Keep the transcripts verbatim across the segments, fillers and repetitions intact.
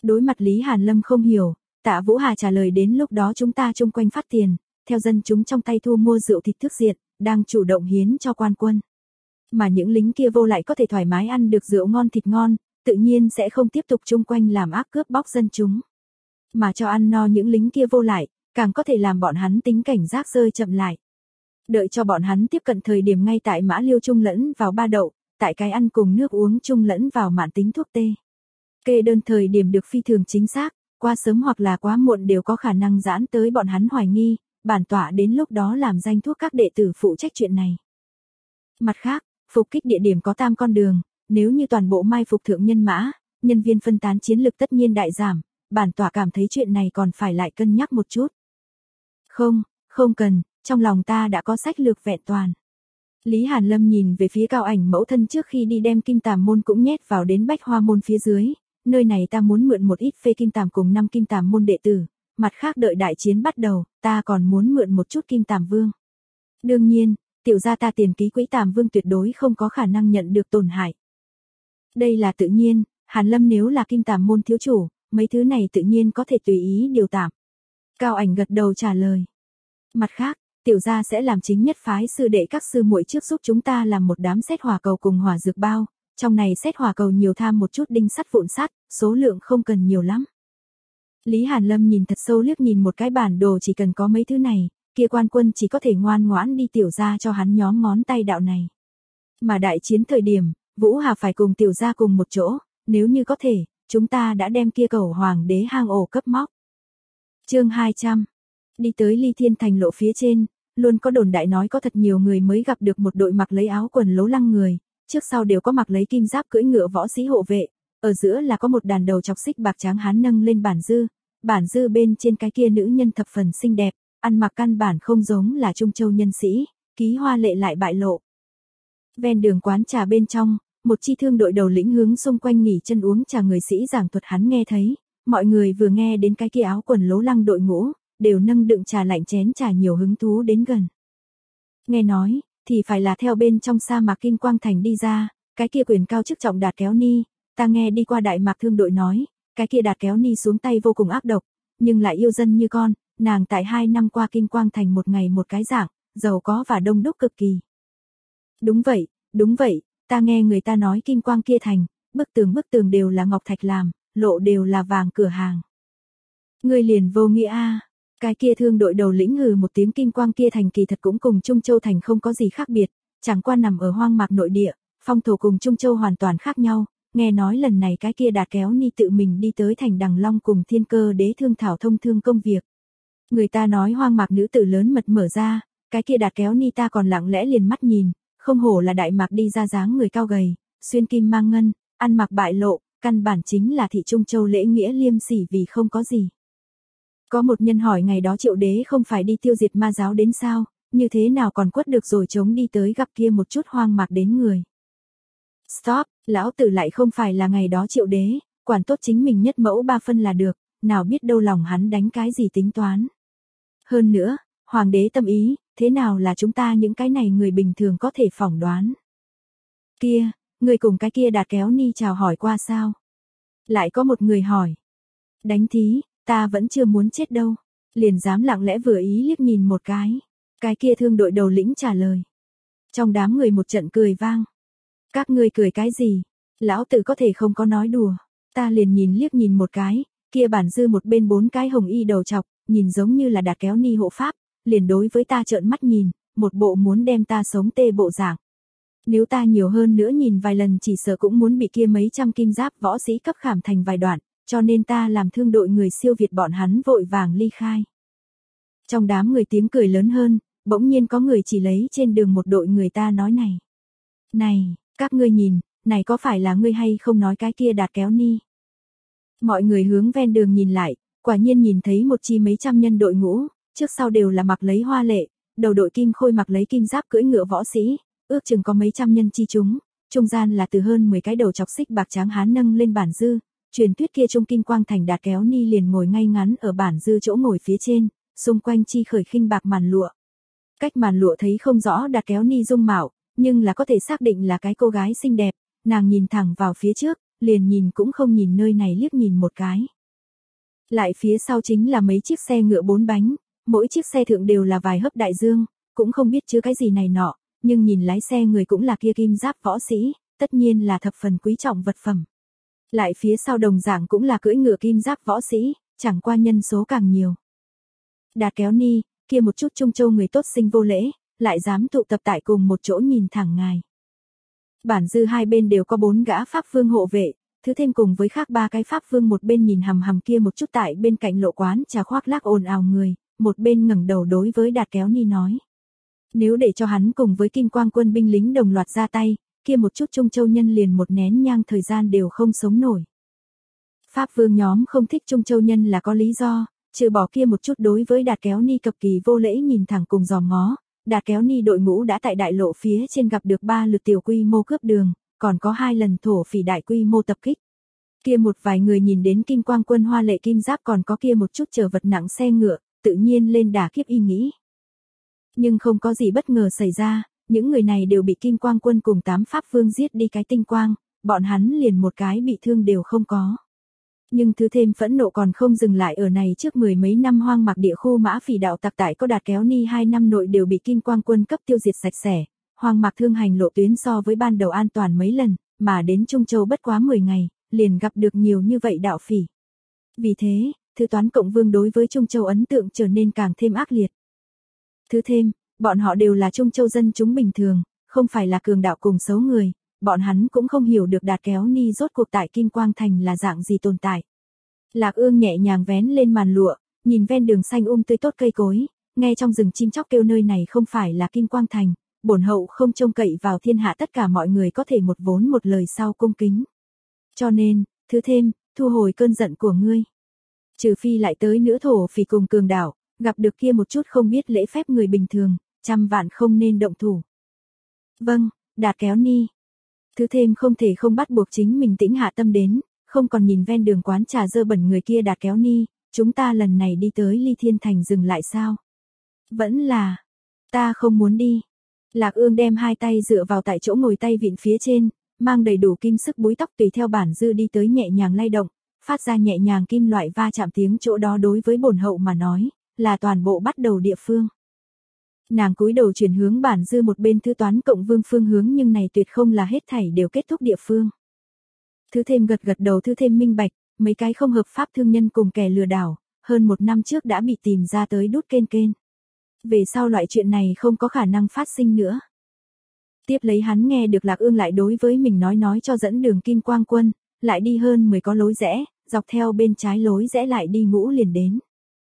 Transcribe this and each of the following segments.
Đối mặt Lý Hàn Lâm không hiểu, Tạ Vũ Hà trả lời đến lúc đó chúng ta chung quanh phát tiền, theo dân chúng trong tay thu mua rượu thịt thức diện, đang chủ động hiến cho quan quân. Mà những lính kia vô lại có thể thoải mái ăn được rượu ngon thịt ngon, tự nhiên sẽ không tiếp tục chung quanh làm ác cướp bóc dân chúng. Mà cho ăn no những lính kia vô lại, càng có thể làm bọn hắn tính cảnh giác rơi chậm lại. Đợi cho bọn hắn tiếp cận thời điểm ngay tại Mã Liêu chung lẫn vào ba đậu, tại cái ăn cùng nước uống chung lẫn vào mạn tính thuốc tê. Kê đơn thời điểm được phi thường chính xác, quá sớm hoặc là quá muộn đều có khả năng giãn tới bọn hắn hoài nghi, bản tọa đến lúc đó làm danh thuốc các đệ tử phụ trách chuyện này. Mặt khác, phục kích địa điểm có tam con đường, nếu như toàn bộ mai phục thượng nhân mã, nhân viên phân tán chiến lực tất nhiên đại giảm, bản tọa cảm thấy chuyện này còn phải lại cân nhắc một chút. Không, không cần, trong lòng ta đã có sách lược vẹn toàn. Lý Hàn Lâm nhìn về phía Cao Ảnh mẫu thân trước khi đi đem kim tàm môn cũng nhét vào đến bách hoa môn phía dưới, nơi này ta muốn mượn một ít phê kim tàm cùng năm kim tàm môn đệ tử, mặt khác đợi đại chiến bắt đầu, ta còn muốn mượn một chút kim tàm vương. Đương nhiên, tiểu gia ta tiền ký quỹ tàm vương tuyệt đối không có khả năng nhận được tổn hại. Đây là tự nhiên, Hàn Lâm nếu là kim tàm môn thiếu chủ, mấy thứ này tự nhiên có thể tùy ý điều tạm. Cao Ảnh gật đầu trả lời. Mặt khác, tiểu gia sẽ làm chính nhất phái sư đệ các sư muội trước giúp chúng ta làm một đám xét hỏa cầu cùng hỏa dược bao, trong này xét hỏa cầu nhiều tham một chút đinh sắt vụn sắt, số lượng không cần nhiều lắm. Lý Hàn Lâm nhìn thật sâu liếc nhìn một cái bản đồ chỉ cần có mấy thứ này, kia quan quân chỉ có thể ngoan ngoãn đi tiểu gia cho hắn nhóm ngón tay đạo này. Mà đại chiến thời điểm, Vũ Hà phải cùng tiểu gia cùng một chỗ, nếu như có thể, chúng ta đã đem kia cầu hoàng đế hang ổ cấp móc. Chương hai trăm. Đi tới Ly Thiên Thành lộ phía trên, luôn có đồn đại nói có thật nhiều người mới gặp được một đội mặc lấy áo quần lố lăng người, trước sau đều có mặc lấy kim giáp cưỡi ngựa võ sĩ hộ vệ, ở giữa là có một đàn đầu chọc xích bạc tráng hán nâng lên bản dư, bản dư bên trên cái kia nữ nhân thập phần xinh đẹp, ăn mặc căn bản không giống là Trung Châu nhân sĩ, ký hoa lệ lại bại lộ. Ven đường quán trà bên trong, một chi thương đội đầu lĩnh hướng xung quanh nghỉ chân uống trà người sĩ giảng thuật hắn nghe thấy, mọi người vừa nghe đến cái kia áo quần lố lăng đội ngũ, đều nâng đựng trà lạnh chén trà nhiều hứng thú đến gần. Nghe nói, thì phải là theo bên trong sa mạc Kim Quang Thành đi ra, cái kia quyền cao chức trọng Đạt Kéo Ni, ta nghe đi qua Đại Mạc thương đội nói, cái kia Đạt Kéo Ni xuống tay vô cùng ác độc, nhưng lại yêu dân như con, nàng tại hai năm qua Kim Quang Thành một ngày một cái dạng, giàu có và đông đúc cực kỳ. Đúng vậy, đúng vậy, ta nghe người ta nói Kim Quang kia thành, bức tường bức tường đều là ngọc thạch làm, lộ đều là vàng cửa hàng. Người liền vô nghĩa a. Cái kia thương đội đầu lĩnh hừ một tiếng Kim Quang kia thành kỳ thật cũng cùng Trung Châu thành không có gì khác biệt, chẳng qua nằm ở hoang mạc nội địa, phong thổ cùng Trung Châu hoàn toàn khác nhau, nghe nói lần này cái kia Đạt Kéo Ni tự mình đi tới thành Đằng Long cùng Thiên Cơ Đế thương thảo thông thương công việc. Người ta nói hoang mạc nữ tử lớn mật mở ra, cái kia Đạt Kéo Ni ta còn lặng lẽ liền mắt nhìn, không hổ là Đại Mạc đi ra dáng người cao gầy, xuyên kim mang ngân, ăn mặc bại lộ, căn bản chính là thị Trung Châu lễ nghĩa liêm sỉ vì không có gì. Có một nhân hỏi ngày đó Triệu Đế không phải đi tiêu diệt ma giáo đến sao, như thế nào còn quất được rồi chống đi tới gặp kia một chút hoang mạc đến người. Stop, lão tử lại không phải là ngày đó Triệu Đế, quản tốt chính mình nhất mẫu ba phân là được, nào biết đâu lòng hắn đánh cái gì tính toán. Hơn nữa, hoàng đế tâm ý, thế nào là chúng ta những cái này người bình thường có thể phỏng đoán. Kia, người cùng cái kia Đạt Kéo Ni chào hỏi qua sao? Lại có một người hỏi. Đánh thí, ta vẫn chưa muốn chết đâu, liền dám lặng lẽ vừa ý liếc nhìn một cái. Cái kia thương đội đầu lĩnh trả lời. Trong đám người một trận cười vang. Các ngươi cười cái gì? Lão tử có thể không có nói đùa. Ta liền nhìn liếc nhìn một cái, kia bản dư một bên bốn cái hồng y đầu chọc, nhìn giống như là Đạt Kéo Ni hộ pháp, liền đối với ta trợn mắt nhìn, một bộ muốn đem ta sống tê bộ dạng. Nếu ta nhiều hơn nữa nhìn vài lần chỉ sợ cũng muốn bị kia mấy trăm kim giáp võ sĩ cấp khảm thành vài đoạn, cho nên ta làm thương đội người siêu việt bọn hắn vội vàng ly khai. Trong đám người tiếng cười lớn hơn, bỗng nhiên có người chỉ lấy trên đường một đội người ta nói này. Này, các ngươi nhìn, này có phải là ngươi hay không nói cái kia Đạt Kéo Ni? Mọi người hướng ven đường nhìn lại, quả nhiên nhìn thấy một chi mấy trăm nhân đội ngũ, trước sau đều là mặc lấy hoa lệ, đầu đội kim khôi mặc lấy kim giáp cưỡi ngựa võ sĩ, ước chừng có mấy trăm nhân chi chúng, trung gian là từ hơn mười cái đầu chọc xích bạc tráng hán nâng lên bản dư, truyền thuyết kia trong Kim Quang Thành Đạt Kéo Ni liền ngồi ngay ngắn ở bản dư chỗ ngồi phía trên, xung quanh chi khởi khinh bạc màn lụa. Cách màn lụa thấy không rõ Đạt Kéo Ni dung mạo, nhưng là có thể xác định là cái cô gái xinh đẹp, nàng nhìn thẳng vào phía trước, liền nhìn cũng không nhìn nơi này liếc nhìn một cái. Lại phía sau chính là mấy chiếc xe ngựa bốn bánh, mỗi chiếc xe thượng đều là vài hớp đại dương, cũng không biết chứa cái gì này nọ, nhưng nhìn lái xe người cũng là kia kim giáp võ sĩ, tất nhiên là thập phần quý trọng vật phẩm. Lại phía sau đồng dạng cũng là cưỡi ngựa kim giáp võ sĩ, chẳng qua nhân số càng nhiều. Đạt Kéo Ni, kia một chút Trung Châu người tốt sinh vô lễ, lại dám tụ tập tại cùng một chỗ nhìn thẳng ngài. Bản dư hai bên đều có bốn gã pháp vương hộ vệ, thứ thêm cùng với khác ba cái pháp vương một bên nhìn hằm hằm kia một chút tại bên cạnh lộ quán trà khoác lác ồn ào người, một bên ngẩng đầu đối với Đạt Kéo Ni nói. Nếu để cho hắn cùng với Kim Quang quân binh lính đồng loạt ra tay, kia một chút Trung Châu nhân liền một nén nhang thời gian đều không sống nổi. Pháp vương nhóm không thích Trung Châu nhân là có lý do, trừ bỏ kia một chút đối với Đạt Kéo Ni cực kỳ vô lễ nhìn thẳng cùng dòm ngó, Đạt Kéo Ni đội ngũ đã tại đại lộ phía trên gặp được ba lượt tiểu quy mô cướp đường, còn có hai lần thổ phỉ đại quy mô tập kích. Kia một vài người nhìn đến Kim Quang quân hoa lệ kim giáp còn có kia một chút chở vật nặng xe ngựa, tự nhiên lên đà kiếp y nghĩ. Nhưng không có gì bất ngờ xảy ra, những người này đều bị Kim Quang quân cùng tám pháp vương giết đi cái tinh quang, bọn hắn liền một cái bị thương đều không có. Nhưng thứ thêm phẫn nộ còn không dừng lại ở này, trước mười mấy năm hoang mạc địa khu mã phỉ đạo tặc tại có Đạt Kéo Ni hai năm nội đều bị Kim Quang quân cấp tiêu diệt sạch sẽ, hoang mạc thương hành lộ tuyến so với ban đầu an toàn mấy lần, mà đến Trung Châu bất quá mười ngày, liền gặp được nhiều như vậy đạo phỉ. Vì thế, Thứ Toán Cộng Vương đối với Trung Châu ấn tượng trở nên càng thêm ác liệt. Thứ thêm, bọn họ đều là Trung Châu dân chúng bình thường, không phải là cường đạo cùng xấu người, bọn hắn cũng không hiểu được Đạt Kéo Ni rốt cuộc tại Kim Quang Thành là dạng gì tồn tại. Lạc Ương nhẹ nhàng vén lên màn lụa, nhìn ven đường xanh um tươi tốt cây cối, nghe trong rừng chim chóc kêu nơi này không phải là Kim Quang Thành, bổn hậu không trông cậy vào thiên hạ tất cả mọi người có thể một vốn một lời sau cung kính. Cho nên, thứ thêm, thu hồi cơn giận của ngươi. Trừ phi lại tới nữa thổ phỉ cùng cường đạo, gặp được kia một chút không biết lễ phép người bình thường, trăm vạn không nên động thủ. Vâng, Đạt Kéo Ni. Thứ thêm không thể không bắt buộc chính mình tĩnh hạ tâm đến, không còn nhìn ven đường quán trà dơ bẩn người kia. Đạt Kéo Ni, chúng ta lần này đi tới Ly Thiên Thành dừng lại sao? Vẫn là, ta không muốn đi. Lạc Ương đem hai tay dựa vào tại chỗ ngồi tay vịn phía trên, mang đầy đủ kim sức búi tóc tùy theo bản dư đi tới nhẹ nhàng lay động, phát ra nhẹ nhàng kim loại va chạm tiếng, chỗ đó đối với bổn hậu mà nói, là toàn bộ bắt đầu địa phương. Nàng cúi đầu chuyển hướng bản dư một bên Thứ Toán Cộng Vương phương hướng, nhưng này tuyệt không là hết thảy đều kết thúc địa phương. Thứ thêm gật gật đầu, thứ thêm minh bạch, mấy cái không hợp pháp thương nhân cùng kẻ lừa đảo, hơn một năm trước đã bị tìm ra tới đút kên kên. Về sau loại chuyện này không có khả năng phát sinh nữa. Tiếp lấy hắn nghe được Lạc Ương lại đối với mình nói nói cho dẫn đường Kim Quang quân, lại đi hơn mười có lối rẽ, dọc theo bên trái lối rẽ lại đi ngũ liền đến.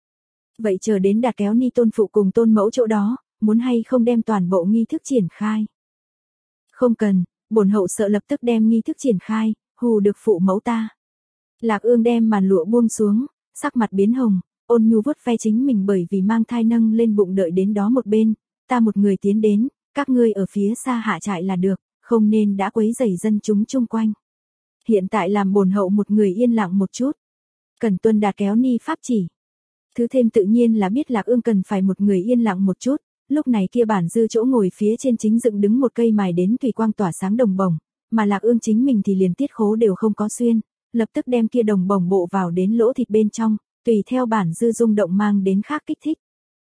Vậy chờ đến Đạt Kéo Ni tôn phụ cùng tôn mẫu chỗ đó, muốn hay không đem toàn bộ nghi thức triển khai? Không cần, bổn hậu sợ lập tức đem nghi thức triển khai, hù được phụ mẫu ta. Lạc Ương đem màn lụa buông xuống, sắc mặt biến hồng, ôn nhu vuốt ve chính mình bởi vì mang thai nâng lên bụng, đợi đến đó một bên, ta một người tiến đến, các ngươi ở phía xa hạ trại là được, không nên đã quấy rầy dân chúng chung quanh. Hiện tại làm bổn hậu một người yên lặng một chút. Cần tuân Đạt Kéo Ni pháp chỉ. Thứ thêm tự nhiên là biết Lạc Ương cần phải một người yên lặng một chút, lúc này kia bản dư chỗ ngồi phía trên chính dựng đứng một cây mài đến tùy quang tỏa sáng đồng bổng, mà Lạc Ương chính mình thì liền tiết khố đều không có xuyên, lập tức đem kia đồng bổng bộ vào đến lỗ thịt bên trong, tùy theo bản dư rung động mang đến khác kích thích.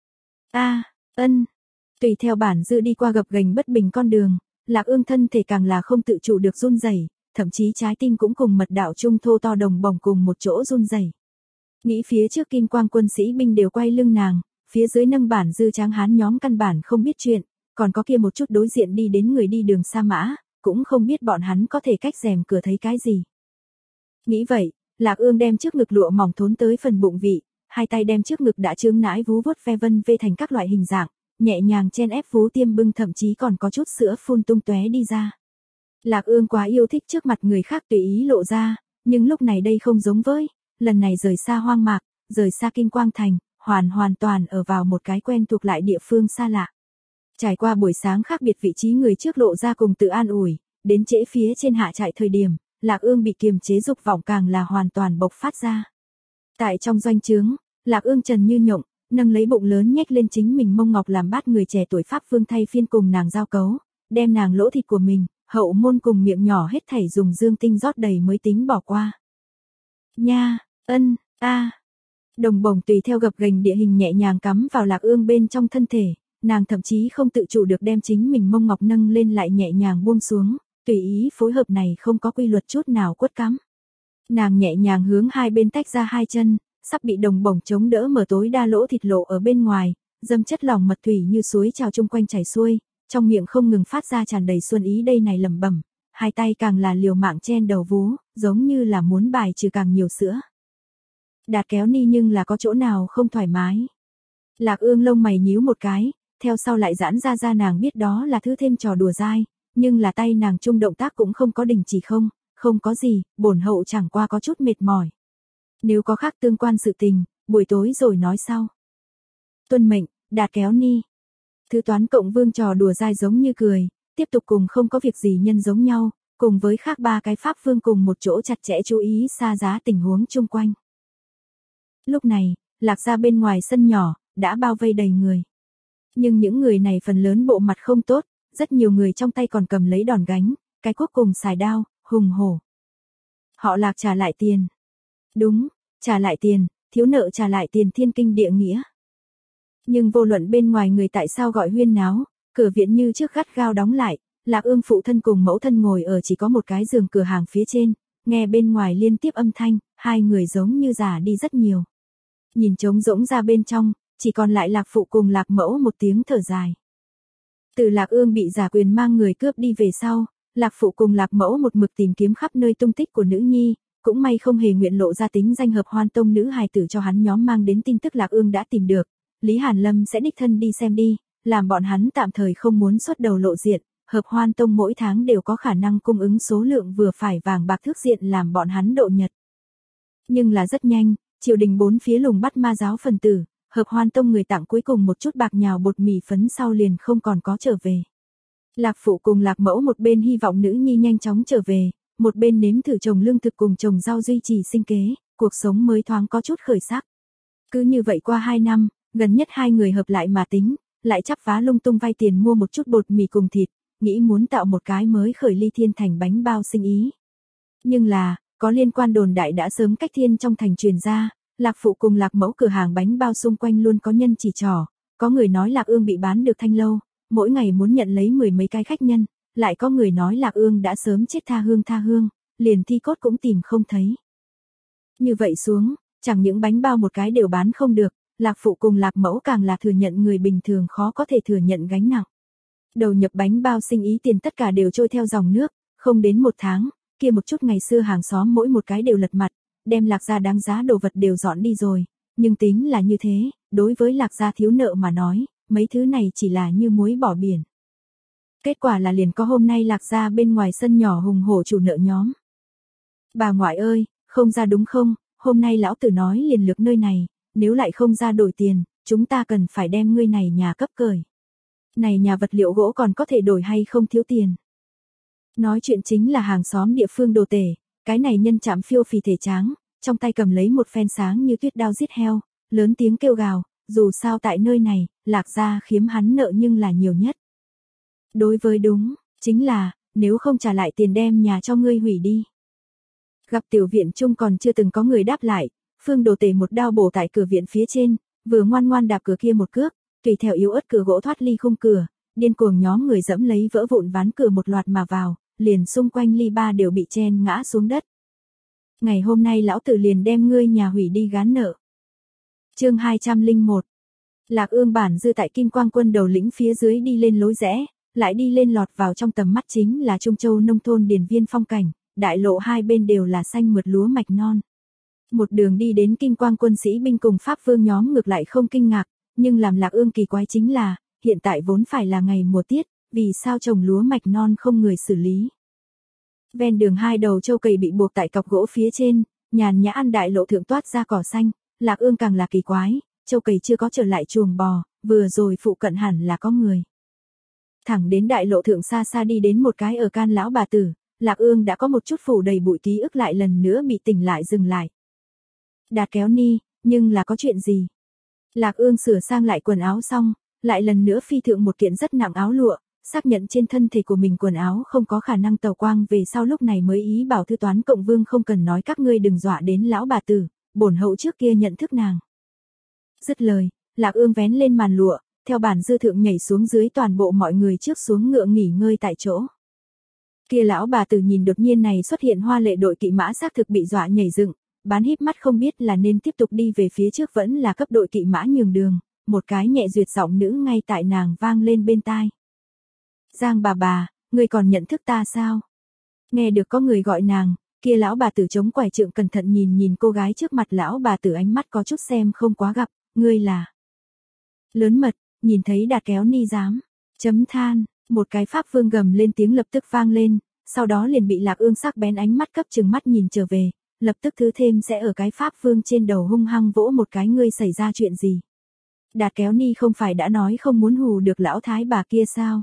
A, ân. Tùy theo bản dư đi qua gập ghềnh bất bình con đường, Lạc Ương thân thể càng là không tự chủ được run rẩy, thậm chí trái tim cũng cùng mật đạo trung thô to đồng bổng cùng một chỗ run rẩy. Nghĩ phía trước Kim Quang quân sĩ binh đều quay lưng nàng, phía dưới nâng bản dư tráng hán nhóm căn bản không biết chuyện, còn có kia một chút đối diện đi đến người đi đường sa mã, cũng không biết bọn hắn có thể cách rèm cửa thấy cái gì. Nghĩ vậy, Lạc Ương đem trước ngực lụa mỏng thốn tới phần bụng vị, hai tay đem trước ngực đã trướng nãi vú vuốt ve vân vê thành các loại hình dạng, nhẹ nhàng chen ép vú tiêm bưng, thậm chí còn có chút sữa phun tung tóe đi ra. Lạc Ương quá yêu thích trước mặt người khác tùy ý lộ ra, nhưng lúc này đây không giống với, lần này rời xa hoang mạc, rời xa Kim Quang Thành, hoàn hoàn toàn ở vào một cái quen thuộc lại địa phương xa lạ. Trải qua buổi sáng khác biệt vị trí người trước lộ ra cùng tự an ủi, đến trễ phía trên hạ trại thời điểm, Lạc Ương bị kiềm chế dục vọng càng là hoàn toàn bộc phát ra. Tại trong doanh trướng, Lạc Ương trần như nhộng, nâng lấy bụng lớn nhếch lên chính mình mông ngọc làm bát người trẻ tuổi pháp vương thay phiên cùng nàng giao cấu, đem nàng lỗ thịt của mình, hậu môn cùng miệng nhỏ hết thảy dùng dương tinh rót đầy mới tính bỏ qua. Nha, ân, a. Đồng bổng tùy theo gập ghềnh địa hình nhẹ nhàng cắm vào Lạc Ương bên trong thân thể, nàng thậm chí không tự chủ được đem chính mình mông ngọc nâng lên lại nhẹ nhàng buông xuống, tùy ý phối hợp này không có quy luật chút nào quất cắm. Nàng nhẹ nhàng hướng hai bên tách ra hai chân, sắp bị đồng bổng chống đỡ mở tối đa lỗ thịt lộ ở bên ngoài, dâm chất lỏng mật thủy như suối trào chung quanh chảy xuôi, trong miệng không ngừng phát ra tràn đầy xuân ý đây này lẩm bẩm, hai tay càng là liều mạng chen đầu vú, giống như là muốn bài trừ càng nhiều sữa. Đạt kéo ni nhưng là có chỗ nào không thoải mái. Lạc Ương lông mày nhíu một cái, theo sau lại giãn ra ra nàng biết đó là thứ thêm trò đùa dai, nhưng là tay nàng chung động tác cũng không có đình chỉ không, không có gì, bổn hậu chẳng qua có chút mệt mỏi. Nếu có khác tương quan sự tình, buổi tối rồi nói sau. Tuân mệnh, Đạt kéo ni. Thứ toán cộng vương trò đùa dai giống như cười, tiếp tục cùng không có việc gì nhân giống nhau, cùng với khác ba cái pháp vương cùng một chỗ chặt chẽ chú ý xa giá tình huống chung quanh. Lúc này, Lạc gia bên ngoài sân nhỏ, đã bao vây đầy người. Nhưng những người này phần lớn bộ mặt không tốt, rất nhiều người trong tay còn cầm lấy đòn gánh, cái cuốc cùng xài đao, hùng hổ. Họ Lạc trả lại tiền. Đúng, trả lại tiền, thiếu nợ trả lại tiền thiên kinh địa nghĩa. Nhưng vô luận bên ngoài người tại sao gọi huyên náo, cửa viện như trước gắt gao đóng lại, Lạc Ương phụ thân cùng mẫu thân ngồi ở chỉ có một cái giường cửa hàng phía trên, nghe bên ngoài liên tiếp âm thanh, hai người giống như già đi rất nhiều. Nhìn trống rỗng ra bên trong, chỉ còn lại Lạc phụ cùng Lạc mẫu một tiếng thở dài. Từ Lạc Ương bị giả quyền mang người cướp đi về sau, Lạc phụ cùng Lạc mẫu một mực tìm kiếm khắp nơi tung tích của nữ nhi, cũng may không hề nguyện lộ ra tính danh hợp hoan tông nữ hài tử cho hắn nhóm mang đến tin tức Lạc Ương đã tìm được. Lý Hàn Lâm sẽ đích thân đi xem đi, làm bọn hắn tạm thời không muốn xuất đầu lộ diện, hợp hoan tông mỗi tháng đều có khả năng cung ứng số lượng vừa phải vàng bạc thước diện làm bọn hắn độ nhật. Nhưng là rất nhanh, triều đình bốn phía lùng bắt ma giáo phần tử, hợp hoan tông người tặng cuối cùng một chút bạc nhào bột mì phấn sau liền không còn có trở về. Lạc phụ cùng Lạc mẫu một bên hy vọng nữ nhi nhanh chóng trở về, một bên nếm thử trồng lương thực cùng trồng rau duy trì sinh kế, cuộc sống mới thoáng có chút khởi sắc. Cứ như vậy qua hai năm, gần nhất hai người hợp lại mà tính, lại chắp vá lung tung vay tiền mua một chút bột mì cùng thịt, nghĩ muốn tạo một cái mới khởi ly thiên thành bánh bao sinh ý. Nhưng là, có liên quan đồn đại đã sớm cách thiên trong thành truyền ra, Lạc phụ cùng Lạc mẫu cửa hàng bánh bao xung quanh luôn có nhân chỉ trỏ, có người nói Lạc Ương bị bán được thanh lâu, mỗi ngày muốn nhận lấy mười mấy cái khách nhân, lại có người nói Lạc Ương đã sớm chết tha hương tha hương, liền thi cốt cũng tìm không thấy. Như vậy xuống, chẳng những bánh bao một cái đều bán không được, Lạc phụ cùng Lạc mẫu càng là thừa nhận người bình thường khó có thể thừa nhận gánh nặng. Đầu nhập bánh bao sinh ý tiền tất cả đều trôi theo dòng nước, không đến một tháng, kia một chút ngày xưa hàng xóm mỗi một cái đều lật mặt, đem Lạc gia đáng giá đồ vật đều dọn đi rồi, nhưng tính là như thế, đối với Lạc gia thiếu nợ mà nói, mấy thứ này chỉ là như muối bỏ biển. Kết quả là liền có hôm nay Lạc gia bên ngoài sân nhỏ hùng hổ chủ nợ nhóm. Bà ngoại ơi, không ra đúng không, hôm nay lão tử nói liền lược nơi này, nếu lại không ra đổi tiền, chúng ta cần phải đem ngươi này nhà cấp cởi. Này nhà vật liệu gỗ còn có thể đổi hay không thiếu tiền. Nói chuyện chính là hàng xóm địa phương đồ tể, cái này nhân chạm phiêu phì thể tráng, trong tay cầm lấy một phen sáng như tuyết đao giết heo, lớn tiếng kêu gào, dù sao tại nơi này, Lạc gia khiếm hắn nợ nhưng là nhiều nhất. Đối với đúng, chính là, nếu không trả lại tiền đem nhà cho ngươi hủy đi. Gặp tiểu viện chung còn chưa từng có người đáp lại, Phương đồ tể một đao bổ tại cửa viện phía trên, vừa ngoan ngoan đạp cửa kia một cước, tùy theo yếu ớt cửa gỗ thoát ly khung cửa, điên cuồng nhóm người dẫm lấy vỡ vụn ván cửa một loạt mà vào, liền xung quanh ly ba đều bị chen ngã xuống đất. Ngày hôm nay lão tử liền đem ngươi nhà hủy đi gán nợ. Chương hai trăm lẻ một. Lạc Ương bản dư tại Kim Quang Quân đầu lĩnh phía dưới đi lên lối rẽ, lại đi lên lọt vào trong tầm mắt chính là Trung Châu nông thôn điền viên phong cảnh, đại lộ hai bên đều là xanh mượt lúa mạch non. Một đường đi đến Kim Quang Quân sĩ binh cùng Pháp vương nhóm ngược lại không kinh ngạc, nhưng làm Lạc Ương kỳ quái chính là, hiện tại vốn phải là ngày mùa tiết, vì sao trồng lúa mạch non không người xử lý. Ven đường hai đầu châu cầy bị buộc tại cọc gỗ phía trên, nhàn nhã ăn đại lộ thượng toát ra cỏ xanh, Lạc Ương càng là kỳ quái, châu cầy chưa có trở lại chuồng bò, vừa rồi phụ cận hẳn là có người. Thẳng đến đại lộ thượng xa xa đi đến một cái ở can lão bà tử, Lạc Ương đã có một chút phủ đầy bụi ký ức lại lần nữa bị tỉnh lại dừng lại. Đạt kéo ni, nhưng là có chuyện gì? Lạc Ương sửa sang lại quần áo xong, lại lần nữa phi thượng một kiện rất nặng áo lụa, xác nhận trên thân thể của mình quần áo không có khả năng tẩu quang về sau lúc này mới ý bảo thư toán cộng vương không cần nói các ngươi đừng dọa đến lão bà tử, bổn hậu trước kia nhận thức nàng. Dứt lời, Lạc Ương vén lên màn lụa, theo bản dư thượng nhảy xuống dưới toàn bộ mọi người trước xuống ngựa nghỉ ngơi tại chỗ. Kia lão bà tử nhìn đột nhiên này xuất hiện hoa lệ đội kỵ mã xác thực bị dọa nhảy dựng, bán híp mắt không biết là nên tiếp tục đi về phía trước vẫn là cấp đội kỵ mã nhường đường, một cái nhẹ duyệt giọng nữ ngay tại nàng vang lên bên tai. Giang bà bà, ngươi còn nhận thức ta sao? Nghe được có người gọi nàng, kia lão bà tử chống quải trượng cẩn thận nhìn nhìn cô gái trước mặt lão bà tử ánh mắt có chút xem không quá gặp, ngươi là. Lớn mật, nhìn thấy Đạt kéo ni dám, chấm than, một cái pháp vương gầm lên tiếng lập tức vang lên, sau đó liền bị Lạc Ương sắc bén ánh mắt cấp trừng mắt nhìn trở về, lập tức thứ thêm sẽ ở cái pháp vương trên đầu hung hăng vỗ một cái ngươi xảy ra chuyện gì. Đạt kéo ni không phải đã nói không muốn hù được lão thái bà kia sao?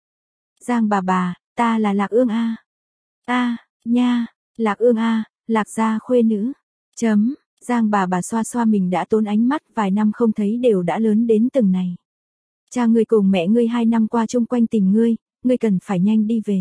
Giang bà bà, ta là Lạc Ương a. A, nha, Lạc Ương a, Lạc gia khuê nữ. Chấm, Giang bà bà xoa xoa mình đã tốn ánh mắt vài năm không thấy đều đã lớn đến từng này. Cha ngươi cùng mẹ ngươi hai năm qua chung quanh tìm ngươi, ngươi cần phải nhanh đi về.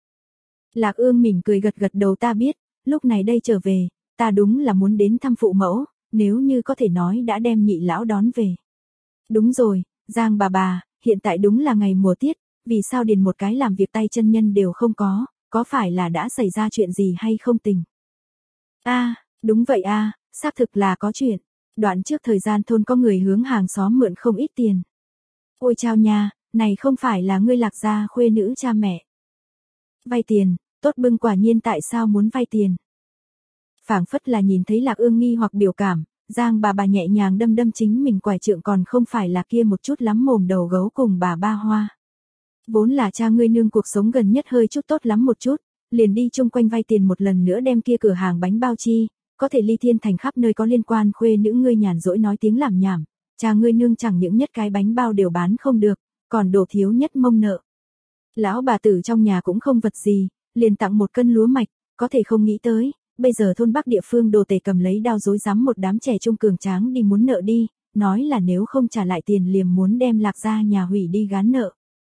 Lạc Ương mỉm cười gật gật đầu ta biết, lúc này đây trở về, ta đúng là muốn đến thăm phụ mẫu, nếu như có thể nói đã đem nhị lão đón về. Đúng rồi, Giang bà bà, hiện tại đúng là ngày mùa tiết, vì sao điền một cái làm việc tay chân nhân đều không có, có phải là đã xảy ra chuyện gì hay không tình? A, à, đúng vậy a, à, xác thực là có chuyện. Đoạn trước thời gian thôn có người hướng hàng xóm mượn không ít tiền. Ôi chao nha, này không phải là ngươi Lạc gia khuê nữ cha mẹ. Vay tiền, tốt bưng quả nhiên tại sao muốn vay tiền? Phảng phất là nhìn thấy Lạc Ương nghi hoặc biểu cảm, Giang bà bà nhẹ nhàng đâm đâm chính mình quải trượng còn không phải là kia một chút lắm mồm đầu gấu cùng bà ba hoa. Vốn là cha ngươi nương cuộc sống gần nhất hơi chút tốt lắm một chút, liền đi chung quanh vay tiền một lần nữa đem kia cửa hàng bánh bao chi, có thể ly thiên thành khắp nơi có liên quan khuê nữ ngươi nhàn rỗi nói tiếng làm nhảm, cha ngươi nương chẳng những nhất cái bánh bao đều bán không được, còn đổ thiếu nhất mông nợ. Lão bà tử trong nhà cũng không vật gì, liền tặng một cân lúa mạch, có thể không nghĩ tới, bây giờ thôn Bắc địa phương đồ tể cầm lấy đao dối rắm một đám trẻ trung cường tráng đi muốn nợ đi, nói là nếu không trả lại tiền liền muốn đem Lạc gia nhà hủy đi gán nợ.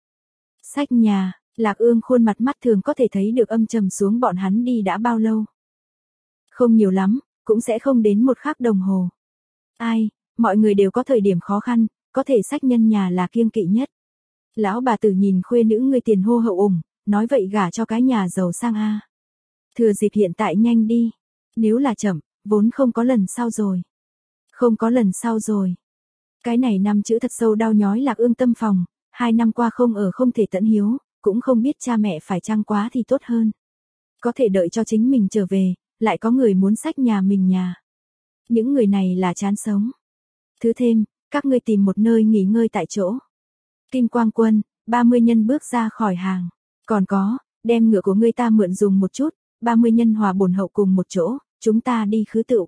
Sách nhà, Lạc Ương khuôn mặt mắt thường có thể thấy được âm trầm xuống bọn hắn đi đã bao lâu. Không nhiều lắm, cũng sẽ không đến một khắc đồng hồ. Ai, mọi người đều có thời điểm khó khăn, có thể sách nhân nhà là kiêng kỵ nhất. Lão bà tử nhìn khuê nữ người tiền hô hậu ủng, nói vậy gả cho cái nhà giàu sang a. Thừa dịp hiện tại nhanh đi, nếu là chậm, vốn không có lần sau rồi. Không có lần sau rồi. Cái này năm chữ thật sâu đau nhói Lạc Ương tâm phòng, hai năm qua không ở không thể tận hiếu, cũng không biết cha mẹ phải chăng quá thì tốt hơn. Có thể đợi cho chính mình trở về, lại có người muốn xách nhà mình nhà. Những người này là chán sống. Thứ thêm, các ngươi tìm một nơi nghỉ ngơi tại chỗ. Kim Quang Quân, ba mươi nhân bước ra khỏi hàng. Còn có, đem ngựa của ngươi ta mượn dùng một chút, ba mươi nhân hòa bổn hậu cùng một chỗ, chúng ta đi khứ tựu.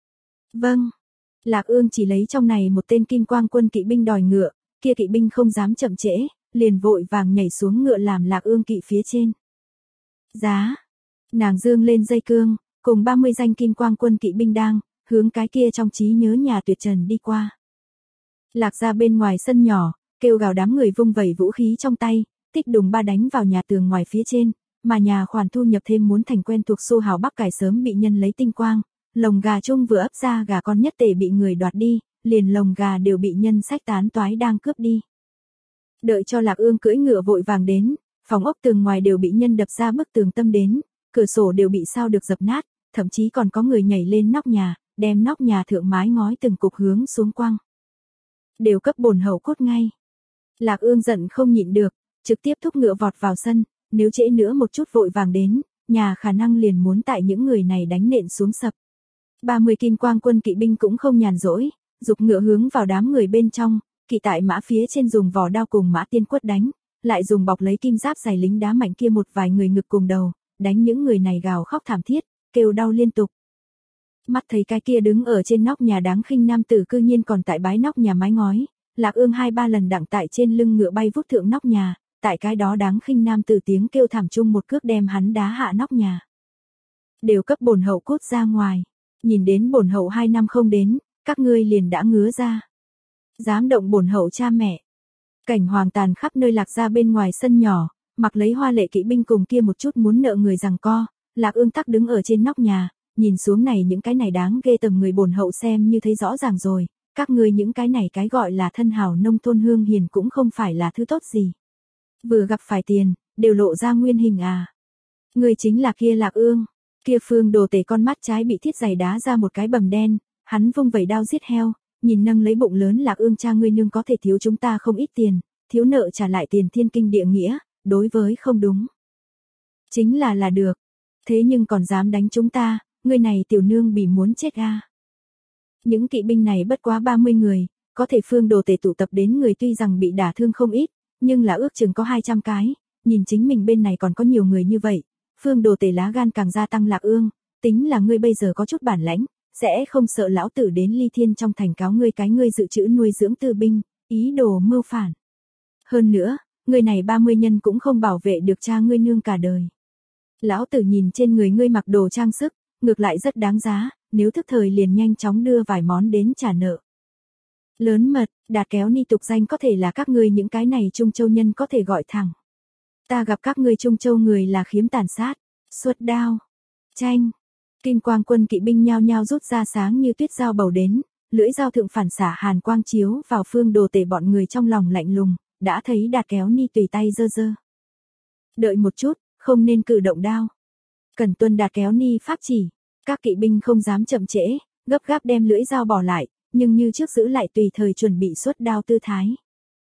Vâng. Lạc Ương chỉ lấy trong này một tên Kim Quang Quân kỵ binh đòi ngựa, kia kỵ binh không dám chậm trễ, liền vội vàng nhảy xuống ngựa làm Lạc Ương kỵ phía trên. Giá. Nàng dương lên dây cương, cùng ba mươi danh Kim Quang Quân kỵ binh đang, hướng cái kia trong trí nhớ nhà tuyệt trần đi qua. Lạc ra bên ngoài sân nhỏ, kêu gào đám người vung vẩy vũ khí trong tay, tích đùng ba đánh vào nhà tường ngoài phía trên, mà nhà khoản thu nhập thêm muốn thành quen thuộc xô hào bắp cải sớm bị nhân lấy tinh quang, lồng gà chung vừa ấp ra gà con nhất tể bị người đoạt đi, liền lồng gà đều bị nhân sách tán toái đang cướp đi. Đợi cho Lạc Ương cưỡi ngựa vội vàng đến, phòng ốc tường ngoài đều bị nhân đập ra bức tường tâm đến, cửa sổ đều bị sao được dập nát, thậm chí còn có người nhảy lên nóc nhà, đem nóc nhà thượng mái ngói từng cục hướng xuống quăng. Đều cấp bổn hậu cút ngay. Lạc Ương giận không nhịn được, trực tiếp thúc ngựa vọt vào sân, nếu trễ nữa một chút vội vàng đến, nhà khả năng liền muốn tại những người này đánh nện xuống sập. ba mươi Kim Quang Quân kỵ binh cũng không nhàn rỗi, dục ngựa hướng vào đám người bên trong, kỵ tại mã phía trên dùng vỏ đao cùng mã tiên quất đánh, lại dùng bọc lấy kim giáp dày lính đá mạnh kia một vài người ngực cùng đầu, đánh những người này gào khóc thảm thiết, kêu đau liên tục. Mắt thấy cái kia đứng ở trên nóc nhà đáng khinh nam tử cư nhiên còn tại bái nóc nhà mái ngói, Lạc Ương hai ba lần đặng tại trên lưng ngựa bay vút thượng nóc nhà, tại cái đó đáng khinh nam tử tiếng kêu thảm chung một cước đem hắn đá hạ nóc nhà. Đều cấp bổn hậu cút ra ngoài, nhìn đến bổn hậu hai năm không đến, các ngươi liền đã ngứa ra. Dám động bổn hậu cha mẹ. Cảnh hoàng tàn khắp nơi Lạc gia bên ngoài sân nhỏ, mặc lấy hoa lệ kỵ binh cùng kia một chút muốn nợ người giằng co, Lạc Ương tắc đứng ở trên nóc nhà, nhìn xuống này những cái này đáng ghê tởm người bổn hậu xem như thấy rõ ràng rồi, các ngươi những cái này cái gọi là thân hào nông thôn hương hiền cũng không phải là thứ tốt gì. Vừa gặp phải tiền, đều lộ ra nguyên hình à. Người chính là kia Lạc Ương, kia Phương Đồ Tể con mắt trái bị thiết giày đá ra một cái bầm đen, hắn vung vẩy đao giết heo, nhìn nâng lấy bụng lớn Lạc Ương cha ngươi nương có thể thiếu chúng ta không ít tiền, thiếu nợ trả lại tiền thiên kinh địa nghĩa, đối với không đúng. Chính là là được, thế nhưng còn dám đánh chúng ta, người này tiểu nương bị muốn chết a. Những kỵ binh này bất quá ba mươi người, có thể Phương Đồ Tể tụ tập đến người tuy rằng bị đả thương không ít, nhưng là ước chừng có hai trăm cái, nhìn chính mình bên này còn có nhiều người như vậy, Phương Đồ Tể lá gan càng gia tăng. Lạc Ương, tính là ngươi bây giờ có chút bản lãnh, sẽ không sợ lão tử đến Ly Thiên trong thành cáo ngươi cái ngươi dự trữ nuôi dưỡng tư binh, ý đồ mưu phản. Hơn nữa, người này ba mươi nhân cũng không bảo vệ được cha ngươi nương cả đời. Lão tử nhìn trên người ngươi mặc đồ trang sức, ngược lại rất đáng giá, nếu thức thời liền nhanh chóng đưa vài món đến trả nợ. Lớn mật, Đạt Kéo Ni tục danh có thể là các ngươi những cái này Trung Châu nhân có thể gọi thẳng. Ta gặp các ngươi Trung Châu người là khiếm tàn sát, xuất đao, tranh. Kim quang quân kỵ binh nhao nhao rút ra sáng như tuyết dao bầu đến, lưỡi dao thượng phản xả hàn quang chiếu vào Phương Đồ Tể bọn người trong lòng lạnh lùng, đã thấy Đạt Kéo Ni tùy tay giơ giơ. Đợi một chút, không nên cử động đao. Cần tuân Đạt Kéo Ni pháp chỉ, các kỵ binh không dám chậm trễ, gấp gáp đem lưỡi dao bỏ lại, nhưng như trước giữ lại tùy thời chuẩn bị xuất đao tư thái.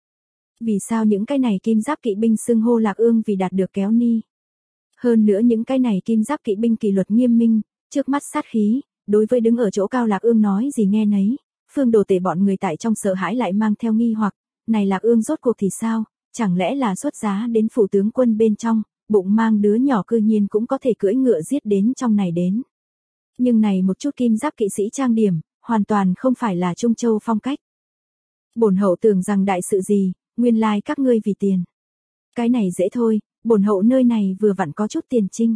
Vì sao những cái này kim giáp kỵ binh xưng hô Lạc Ương vì Đạt được Kéo Ni? Hơn nữa những cái này kim giáp kỵ binh kỷ luật nghiêm minh, trước mắt sát khí, đối với đứng ở chỗ cao Lạc Ương nói gì nghe nấy, Phương Đồ Tể bọn người tại trong sợ hãi lại mang theo nghi hoặc, này Lạc Ương rốt cuộc thì sao, chẳng lẽ là xuất giá đến phủ tướng quân bên trong, bụng mang đứa nhỏ cư nhiên cũng có thể cưỡi ngựa giết đến trong này đến. Nhưng này một chút kim giáp kỵ sĩ trang điểm, hoàn toàn không phải là Trung Châu phong cách. Bổn hậu tưởng rằng đại sự gì, nguyên lai các ngươi vì tiền. Cái này dễ thôi, bổn hậu nơi này vừa vặn có chút tiền trinh.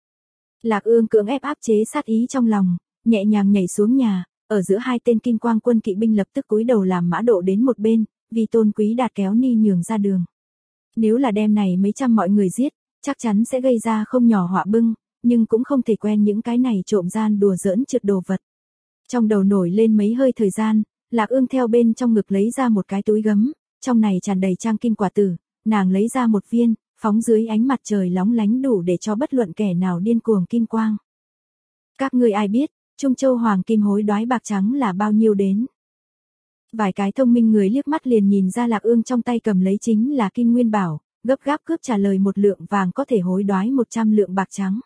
Lạc Ương cưỡng ép áp chế sát ý trong lòng, nhẹ nhàng nhảy xuống nhà, ở giữa hai tên kim quang quân kỵ binh lập tức cúi đầu làm mã độ đến một bên, vì tôn quý Đạt Kéo Ni nhường ra đường. Nếu là đem này mấy trăm mọi người giết, chắc chắn sẽ gây ra không nhỏ họa bưng, nhưng cũng không thể quen những cái này trộm gian đùa giỡn trượt đồ vật. Trong đầu nổi lên mấy hơi thời gian, Lạc Ương theo bên trong ngực lấy ra một cái túi gấm, trong này tràn đầy trang kim quả tử, nàng lấy ra một viên, phóng dưới ánh mặt trời lóng lánh đủ để cho bất luận kẻ nào điên cuồng kim quang. Các ngươi ai biết, Trung Châu hoàng kim hối đoái bạc trắng là bao nhiêu đến? Vài cái thông minh người liếc mắt liền nhìn ra Lạc Ương trong tay cầm lấy chính là kim nguyên bảo, gấp gáp cướp trả lời một lượng vàng có thể hối đoái một trăm lượng bạc trắng.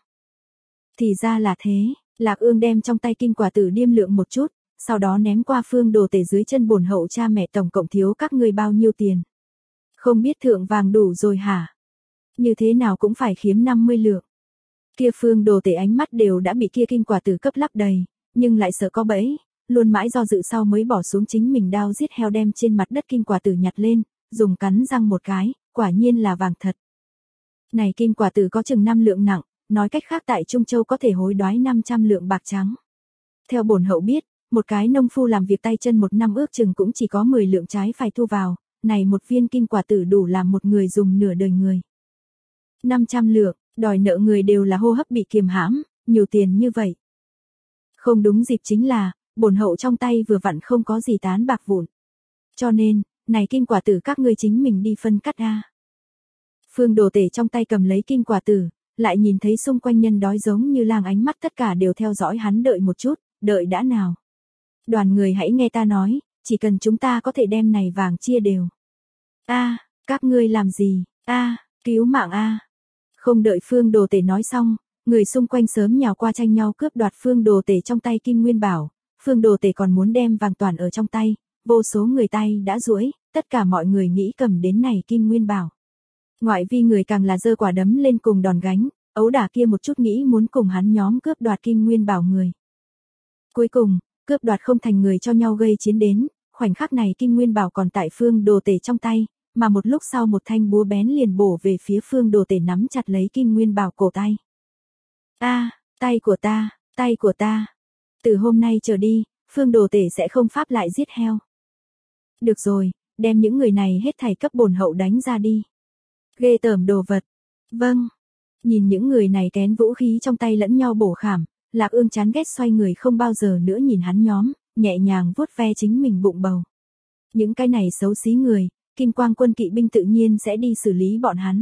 Thì ra là thế, Lạc Ương đem trong tay kim quả tử điêm lượng một chút, sau đó ném qua Phương Đồ Tể dưới chân bổn hậu cha mẹ tổng cộng thiếu các ngươi bao nhiêu tiền. Không biết thượng vàng đủ rồi hả? Như thế nào cũng phải khiếm năm mươi lượng. Kia Phương Đồ Tể ánh mắt đều đã bị kia kim quả tử cấp lắp đầy, nhưng lại sợ có bẫy, luôn mãi do dự sau mới bỏ xuống chính mình đao giết heo đem trên mặt đất kim quả tử nhặt lên, dùng cắn răng một cái, quả nhiên là vàng thật. Này kim quả tử có chừng năm lượng nặng, nói cách khác tại Trung Châu có thể hối đoái năm trăm lượng bạc trắng. Theo bổn hậu biết, một cái nông phu làm việc tay chân một năm ước chừng cũng chỉ có mười lượng trái phải thu vào, này một viên kim quả tử đủ làm một người dùng nửa đời người. năm trăm lượng, đòi nợ người đều là hô hấp bị kiềm hãm, nhiều tiền như vậy. Không đúng dịp chính là, bổn hậu trong tay vừa vặn không có gì tán bạc vụn. Cho nên, này kim quả tử các ngươi chính mình đi phân cắt a. Phương Đồ Tể trong tay cầm lấy kim quả tử, lại nhìn thấy xung quanh nhân đói giống như lang ánh mắt tất cả đều theo dõi hắn đợi một chút, đợi đã nào. Đoàn người hãy nghe ta nói, chỉ cần chúng ta có thể đem này vàng chia đều. A, các ngươi làm gì? A, cứu mạng a. Không đợi Phương Đồ Tể nói xong, người xung quanh sớm nhào qua tranh nhau cướp đoạt Phương Đồ Tể trong tay kim nguyên bảo, Phương Đồ Tể còn muốn đem vàng toàn ở trong tay, vô số người tay đã duỗi, tất cả mọi người nghĩ cầm đến này kim nguyên bảo. Ngoại vi người càng là giơ quả đấm lên cùng đòn gánh, ấu đả kia một chút nghĩ muốn cùng hắn nhóm cướp đoạt kim nguyên bảo người. Cuối cùng, cướp đoạt không thành người cho nhau gây chiến đến, khoảnh khắc này kim nguyên bảo còn tại Phương Đồ Tể trong tay, mà một lúc sau một thanh búa bén liền bổ về phía Phương Đồ Tể nắm chặt lấy kim nguyên bảo cổ tay. A, tay của ta, tay của ta. Từ hôm nay trở đi, Phương Đồ Tể sẽ không pháp lại giết heo. Được rồi, đem những người này hết thảy cấp bổn hậu đánh ra đi. Ghê tởm đồ vật. Vâng. Nhìn những người này kén vũ khí trong tay lẫn nhau bổ khảm, Lạc Ương chán ghét xoay người không bao giờ nữa nhìn hắn nhóm, nhẹ nhàng vuốt ve chính mình bụng bầu. Những cái này xấu xí người, Kim Quang quân kỵ binh tự nhiên sẽ đi xử lý bọn hắn.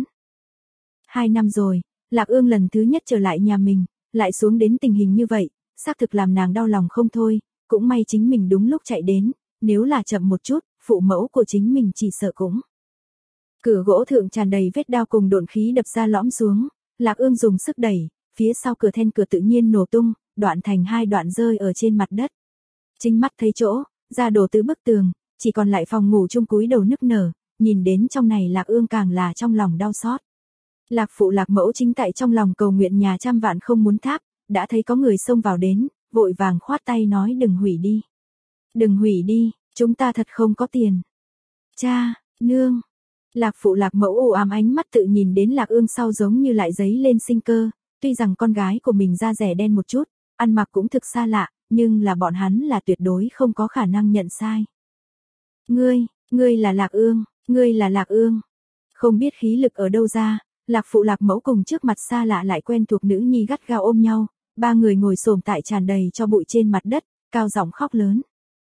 Hai năm rồi, Lạc Ương lần thứ nhất trở lại nhà mình, lại xuống đến tình hình như vậy, xác thực làm nàng đau lòng không thôi, cũng may chính mình đúng lúc chạy đến, nếu là chậm một chút, phụ mẫu của chính mình chỉ sợ cũng. Cửa gỗ thượng tràn đầy vết đao cùng độn khí đập ra lõm xuống, Lạc Ương dùng sức đẩy, phía sau cửa then cửa tự nhiên nổ tung, đoạn thành hai đoạn rơi ở trên mặt đất. Chính mắt thấy chỗ, ra đổ từ bức tường, chỉ còn lại phòng ngủ chung cúi đầu nức nở, nhìn đến trong này Lạc Ương càng là trong lòng đau xót. Lạc phụ Lạc mẫu chính tại trong lòng cầu nguyện nhà trăm vạn không muốn tháp, đã thấy có người xông vào đến, vội vàng khoát tay nói đừng hủy đi. Đừng hủy đi, chúng ta thật không có tiền. Cha, nương. Lạc phụ Lạc mẫu u ám ánh mắt tự nhìn đến Lạc Ương sau giống như lại giấy lên sinh cơ, tuy rằng con gái của mình da rẻ đen một chút, ăn mặc cũng thực xa lạ, nhưng là bọn hắn là tuyệt đối không có khả năng nhận sai. Ngươi, ngươi là Lạc Ương, ngươi là Lạc Ương. Không biết khí lực ở đâu ra, Lạc phụ Lạc mẫu cùng trước mặt xa lạ lại quen thuộc nữ nhi gắt gao ôm nhau, ba người ngồi xổm tại tràn đầy cho bụi trên mặt đất, cao giọng khóc lớn.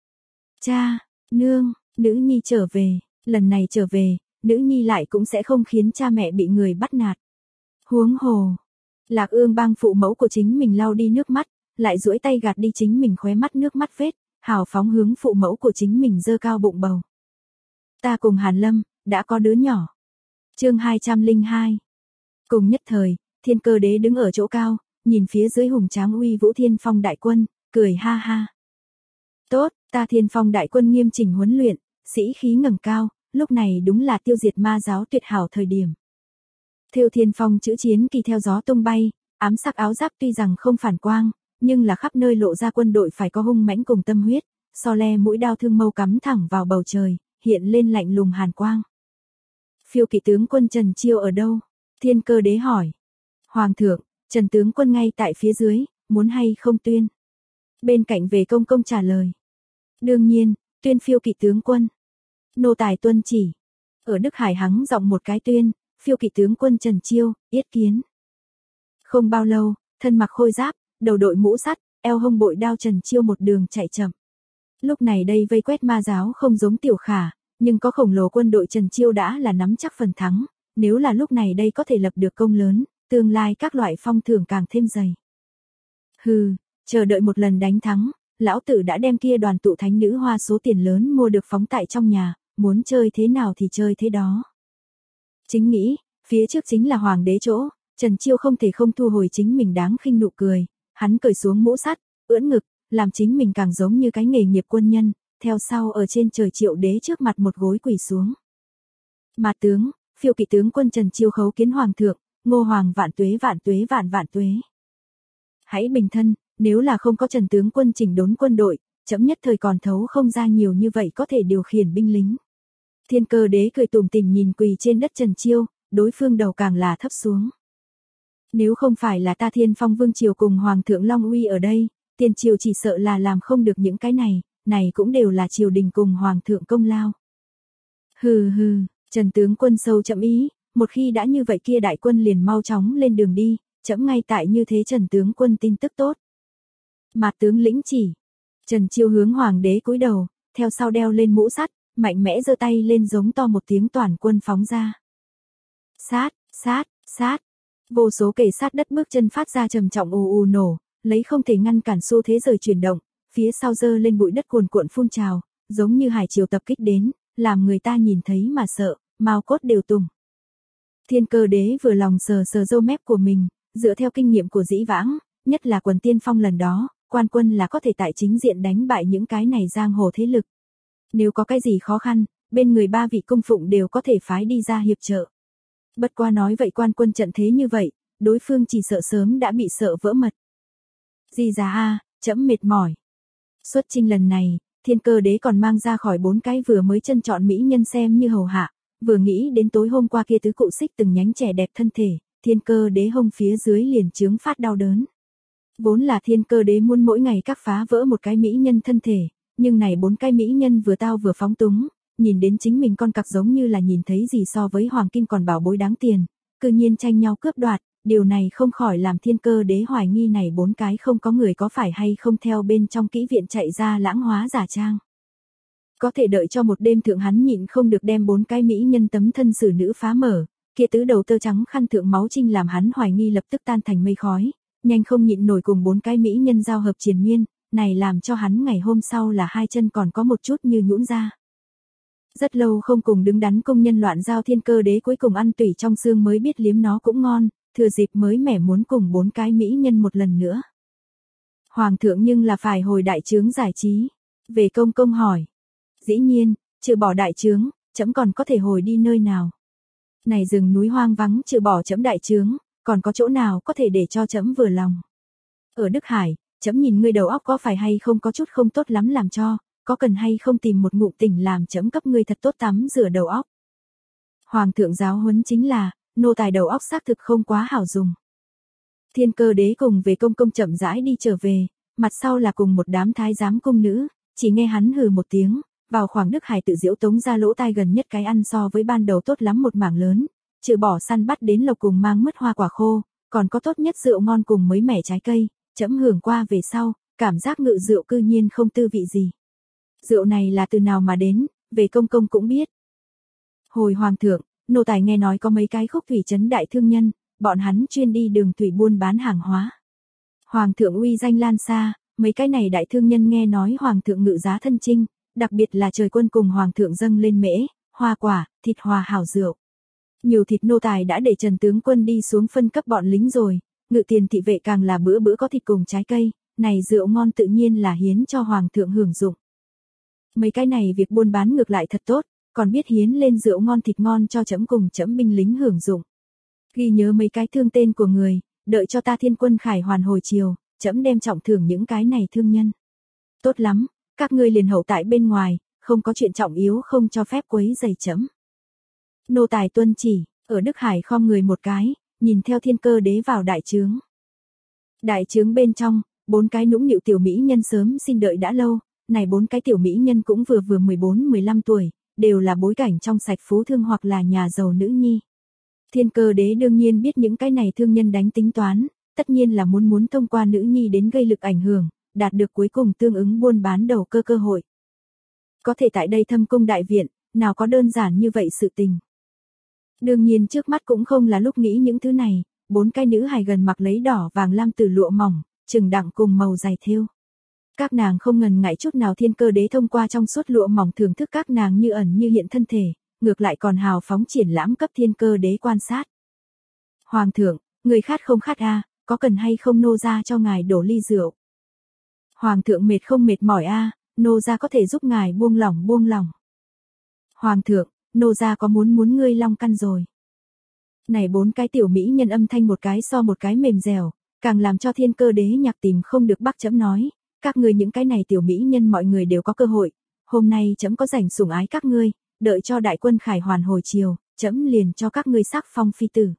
Cha, nương, nữ nhi trở về, lần này trở về, nữ nhi lại cũng sẽ không khiến cha mẹ bị người bắt nạt. Huống hồ. Lạc Ương bang phụ mẫu của chính mình lau đi nước mắt, lại duỗi tay gạt đi chính mình khóe mắt nước mắt vết, hào phóng hướng phụ mẫu của chính mình giơ cao bụng bầu. Ta cùng Hàn Lâm, đã có đứa nhỏ. Chương hai trăm lẻ hai. Cùng nhất thời, Thiên Cơ Đế đứng ở chỗ cao, nhìn phía dưới hùng tráng uy vũ Thiên Phong đại quân, cười ha ha. Tốt, ta Thiên Phong đại quân nghiêm chỉnh huấn luyện, sĩ khí ngẩng cao, lúc này đúng là tiêu diệt ma giáo tuyệt hảo thời điểm. Thêu Thiên Phong chữ chiến kỳ theo gió tung bay, ám sắc áo giáp tuy rằng không phản quang, nhưng là khắp nơi lộ ra quân đội phải có hung mãnh cùng tâm huyết, so le mũi đao thương mâu cắm thẳng vào bầu trời, hiện lên lạnh lùng hàn quang. Phiêu kỵ tướng quân Trần Chiêu ở đâu? Thiên Cơ Đế hỏi. Hoàng thượng, Trần tướng quân ngay tại phía dưới, muốn hay không tuyên? Bên cạnh Về Công công trả lời. Đương nhiên, tuyên phiêu kỵ tướng quân. Nô tài tuân chỉ. Ở Đức Hải hắng giọng một cái tuyên, phiêu kỵ tướng quân Trần Chiêu, yết kiến. Không bao lâu, thân mặc khôi giáp, đầu đội mũ sắt, eo hông bội đao Trần Chiêu một đường chạy chậm. Lúc này đây vây quét ma giáo không giống Tiểu Khả, nhưng có khổng lồ quân đội Trần Chiêu đã là nắm chắc phần thắng, nếu là lúc này đây có thể lập được công lớn, tương lai các loại phong thưởng càng thêm dày. Hừ, chờ đợi một lần đánh thắng, lão tử đã đem kia đoàn tụ thánh nữ hoa số tiền lớn mua được phóng tại trong nhà, muốn chơi thế nào thì chơi thế đó. Chính nghĩ, phía trước chính là hoàng đế chỗ, Trần Chiêu không thể không thu hồi chính mình đáng khinh nụ cười, hắn cởi xuống mũ sắt, ưỡn ngực, làm chính mình càng giống như cái nghề nghiệp quân nhân, theo sau ở trên trời Triệu đế trước mặt một gối quỳ xuống. Mà tướng, phiêu kỵ tướng quân Trần Chiêu khấu kiến hoàng thượng, Ngô hoàng vạn tuế vạn tuế vạn vạn tuế. Hãy bình thân, nếu là không có Trần tướng quân chỉnh đốn quân đội, chấm nhất thời còn thấu không ra nhiều như vậy có thể điều khiển binh lính. Thiên Cơ Đế cười tủm tỉm nhìn quỳ trên đất Trần Chiêu, đối phương đầu càng là thấp xuống. Nếu không phải là ta Thiên Phong Vương triều cùng Hoàng thượng Long Uy ở đây, tiền triều chỉ sợ là làm không được những cái này, này cũng đều là triều đình cùng Hoàng thượng công lao. Hừ hừ, Trần tướng quân sâu chậm ý, một khi đã như vậy kia đại quân liền mau chóng lên đường đi, chấm ngay tại như thế Trần tướng quân tin tức tốt. Mạt tướng lĩnh chỉ. Trần Chiêu hướng Hoàng đế cúi đầu, theo sau đeo lên mũ sắt, mạnh mẽ giơ tay lên giống to một tiếng toàn quân phóng ra. Sát, sát, sát. Vô số kẻ sát đất bước chân phát ra trầm trọng ù ù nổ, lấy không thể ngăn cản xu thế rời chuyển động, phía sau dơ lên bụi đất cuồn cuộn phun trào, giống như hải triều tập kích đến, làm người ta nhìn thấy mà sợ, mao cốt đều tùng. Thiên Cơ Đế vừa lòng sờ sờ râu mép của mình, dựa theo kinh nghiệm của dĩ vãng, nhất là quần tiên phong lần đó, quan quân là có thể tại chính diện đánh bại những cái này giang hồ thế lực. Nếu có cái gì khó khăn, bên người ba vị cung phụng đều có thể phái đi ra hiệp trợ. Bất qua nói vậy quan quân trận thế như vậy, đối phương chỉ sợ sớm đã bị sợ vỡ mật. Di già a, trẫm mệt mỏi. Xuất chinh lần này, Thiên Cơ Đế còn mang ra khỏi bốn cái vừa mới chân chọn mỹ nhân xem như hầu hạ, vừa nghĩ đến tối hôm qua kia tứ cụ xích từng nhánh trẻ đẹp thân thể, Thiên Cơ Đế hông phía dưới liền chướng phát đau đớn. Vốn là Thiên Cơ Đế muốn mỗi ngày các phá vỡ một cái mỹ nhân thân thể, nhưng này bốn cái mỹ nhân vừa tao vừa phóng túng, nhìn đến chính mình con cặc giống như là nhìn thấy gì so với hoàng kim còn bảo bối đáng tiền, cư nhiên tranh nhau cướp đoạt, điều này không khỏi làm Thiên Cơ Đế hoài nghi này bốn cái không có người có phải hay không theo bên trong kỹ viện chạy ra lãng hóa giả trang. Có thể đợi cho một đêm thượng hắn nhịn không được đem bốn cái mỹ nhân tấm thân xử nữ phá mở, kia tứ đầu tơ trắng khăn thượng máu trinh làm hắn hoài nghi lập tức tan thành mây khói, nhanh không nhịn nổi cùng bốn cái mỹ nhân giao hợp triền miên, này làm cho hắn ngày hôm sau là hai chân còn có một chút như nhũn ra. Rất lâu không cùng đứng đắn công nhân loạn giao Thiên Cơ Đế cuối cùng ăn tủy trong xương mới biết liếm nó cũng ngon, thừa dịp mới mẻ muốn cùng bốn cái mỹ nhân một lần nữa. Hoàng thượng nhưng là phải hồi đại trướng giải trí. Về công công hỏi. Dĩ nhiên, trừ bỏ đại trướng, trẫm còn có thể hồi đi nơi nào. Này rừng núi hoang vắng trừ bỏ trẫm đại trướng, còn có chỗ nào có thể để cho trẫm vừa lòng. Ở Đức Hải, trẫm nhìn ngươi đầu óc có phải hay không có chút không tốt lắm làm cho, có cần hay không tìm một ngụm tỉnh làm trẫm cấp ngươi thật tốt tắm rửa đầu óc. Hoàng thượng giáo huấn chính là, nô tài đầu óc xác thực không quá hảo dùng. Thiên Cơ Đế cùng về công công chậm rãi đi trở về, mặt sau là cùng một đám thái giám cung nữ, chỉ nghe hắn hừ một tiếng, vào khoảng Đức Hải tự diễu tống ra lỗ tai gần nhất cái ăn so với ban đầu tốt lắm một mảng lớn, trừ bỏ săn bắt đến lộc cùng mang mứt hoa quả khô, còn có tốt nhất rượu ngon cùng mới mẻ trái cây, trẫm hưởng qua về sau, cảm giác ngự rượu cư nhiên không tư vị gì. Rượu này là từ nào mà đến, về công công cũng biết. Hồi hoàng thượng, nô tài nghe nói có mấy cái khúc thủy trấn đại thương nhân, bọn hắn chuyên đi đường thủy buôn bán hàng hóa. Hoàng thượng uy danh lan xa, mấy cái này đại thương nhân nghe nói hoàng thượng ngự giá thân chinh, đặc biệt là trời quân cùng hoàng thượng dâng lên mễ, hoa quả, thịt hòa hảo rượu. Nhiều thịt nô tài đã để Trần tướng quân đi xuống phân cấp bọn lính rồi, ngự tiền thị vệ càng là bữa bữa có thịt cùng trái cây, này rượu ngon tự nhiên là hiến cho hoàng thượng hưởng dụng. Mấy cái này việc buôn bán ngược lại thật tốt, còn biết hiến lên rượu ngon thịt ngon cho trẫm cùng trẫm binh lính hưởng dụng. Ghi nhớ mấy cái thương tên của người, đợi cho ta Thiên Quân Khải Hoàn hồi chiều, trẫm đem trọng thưởng những cái này thương nhân. Tốt lắm, các ngươi liền hậu tại bên ngoài, không có chuyện trọng yếu không cho phép quấy rầy trẫm. Nô tài tuân chỉ, ở Đức Hải khom người một cái, nhìn theo Thiên Cơ Đế vào đại trướng. Đại trướng bên trong, bốn cái nũng nịu tiểu mỹ nhân sớm xin đợi đã lâu, này bốn cái tiểu mỹ nhân cũng vừa vừa mười bốn mười lăm tuổi, đều là bối cảnh trong sạch phú thương hoặc là nhà giàu nữ nhi. Thiên Cơ Đế đương nhiên biết những cái này thương nhân đánh tính toán, tất nhiên là muốn muốn thông qua nữ nhi đến gây lực ảnh hưởng, đạt được cuối cùng tương ứng buôn bán đầu cơ cơ hội. Có thể tại đây thâm cung đại viện, nào có đơn giản như vậy sự tình. Đương nhiên trước mắt cũng không là lúc nghĩ những thứ này, bốn cái nữ hài gần mặc lấy đỏ vàng lam từ lụa mỏng, trừng đặng cùng màu dày thêu. Các nàng không ngần ngại chút nào Thiên Cơ Đế thông qua trong suốt lụa mỏng thưởng thức các nàng như ẩn như hiện thân thể, ngược lại còn hào phóng triển lãm cấp Thiên Cơ Đế quan sát. Hoàng thượng, người khát không khát a, à, có cần hay không nô gia cho ngài đổ ly rượu? Hoàng thượng mệt không mệt mỏi a, à, nô gia có thể giúp ngài buông lỏng buông lỏng. Hoàng thượng, nô gia có muốn muốn ngươi long căn rồi. Này bốn cái tiểu mỹ nhân âm thanh một cái so một cái mềm dẻo, càng làm cho Thiên Cơ Đế nhạc tìm không được bắc chấm nói, các ngươi những cái này tiểu mỹ nhân mọi người đều có cơ hội, hôm nay chấm có rảnh sủng ái các ngươi, đợi cho đại quân Khải Hoàn hồi chiều, chấm liền cho các ngươi sắc phong phi tử.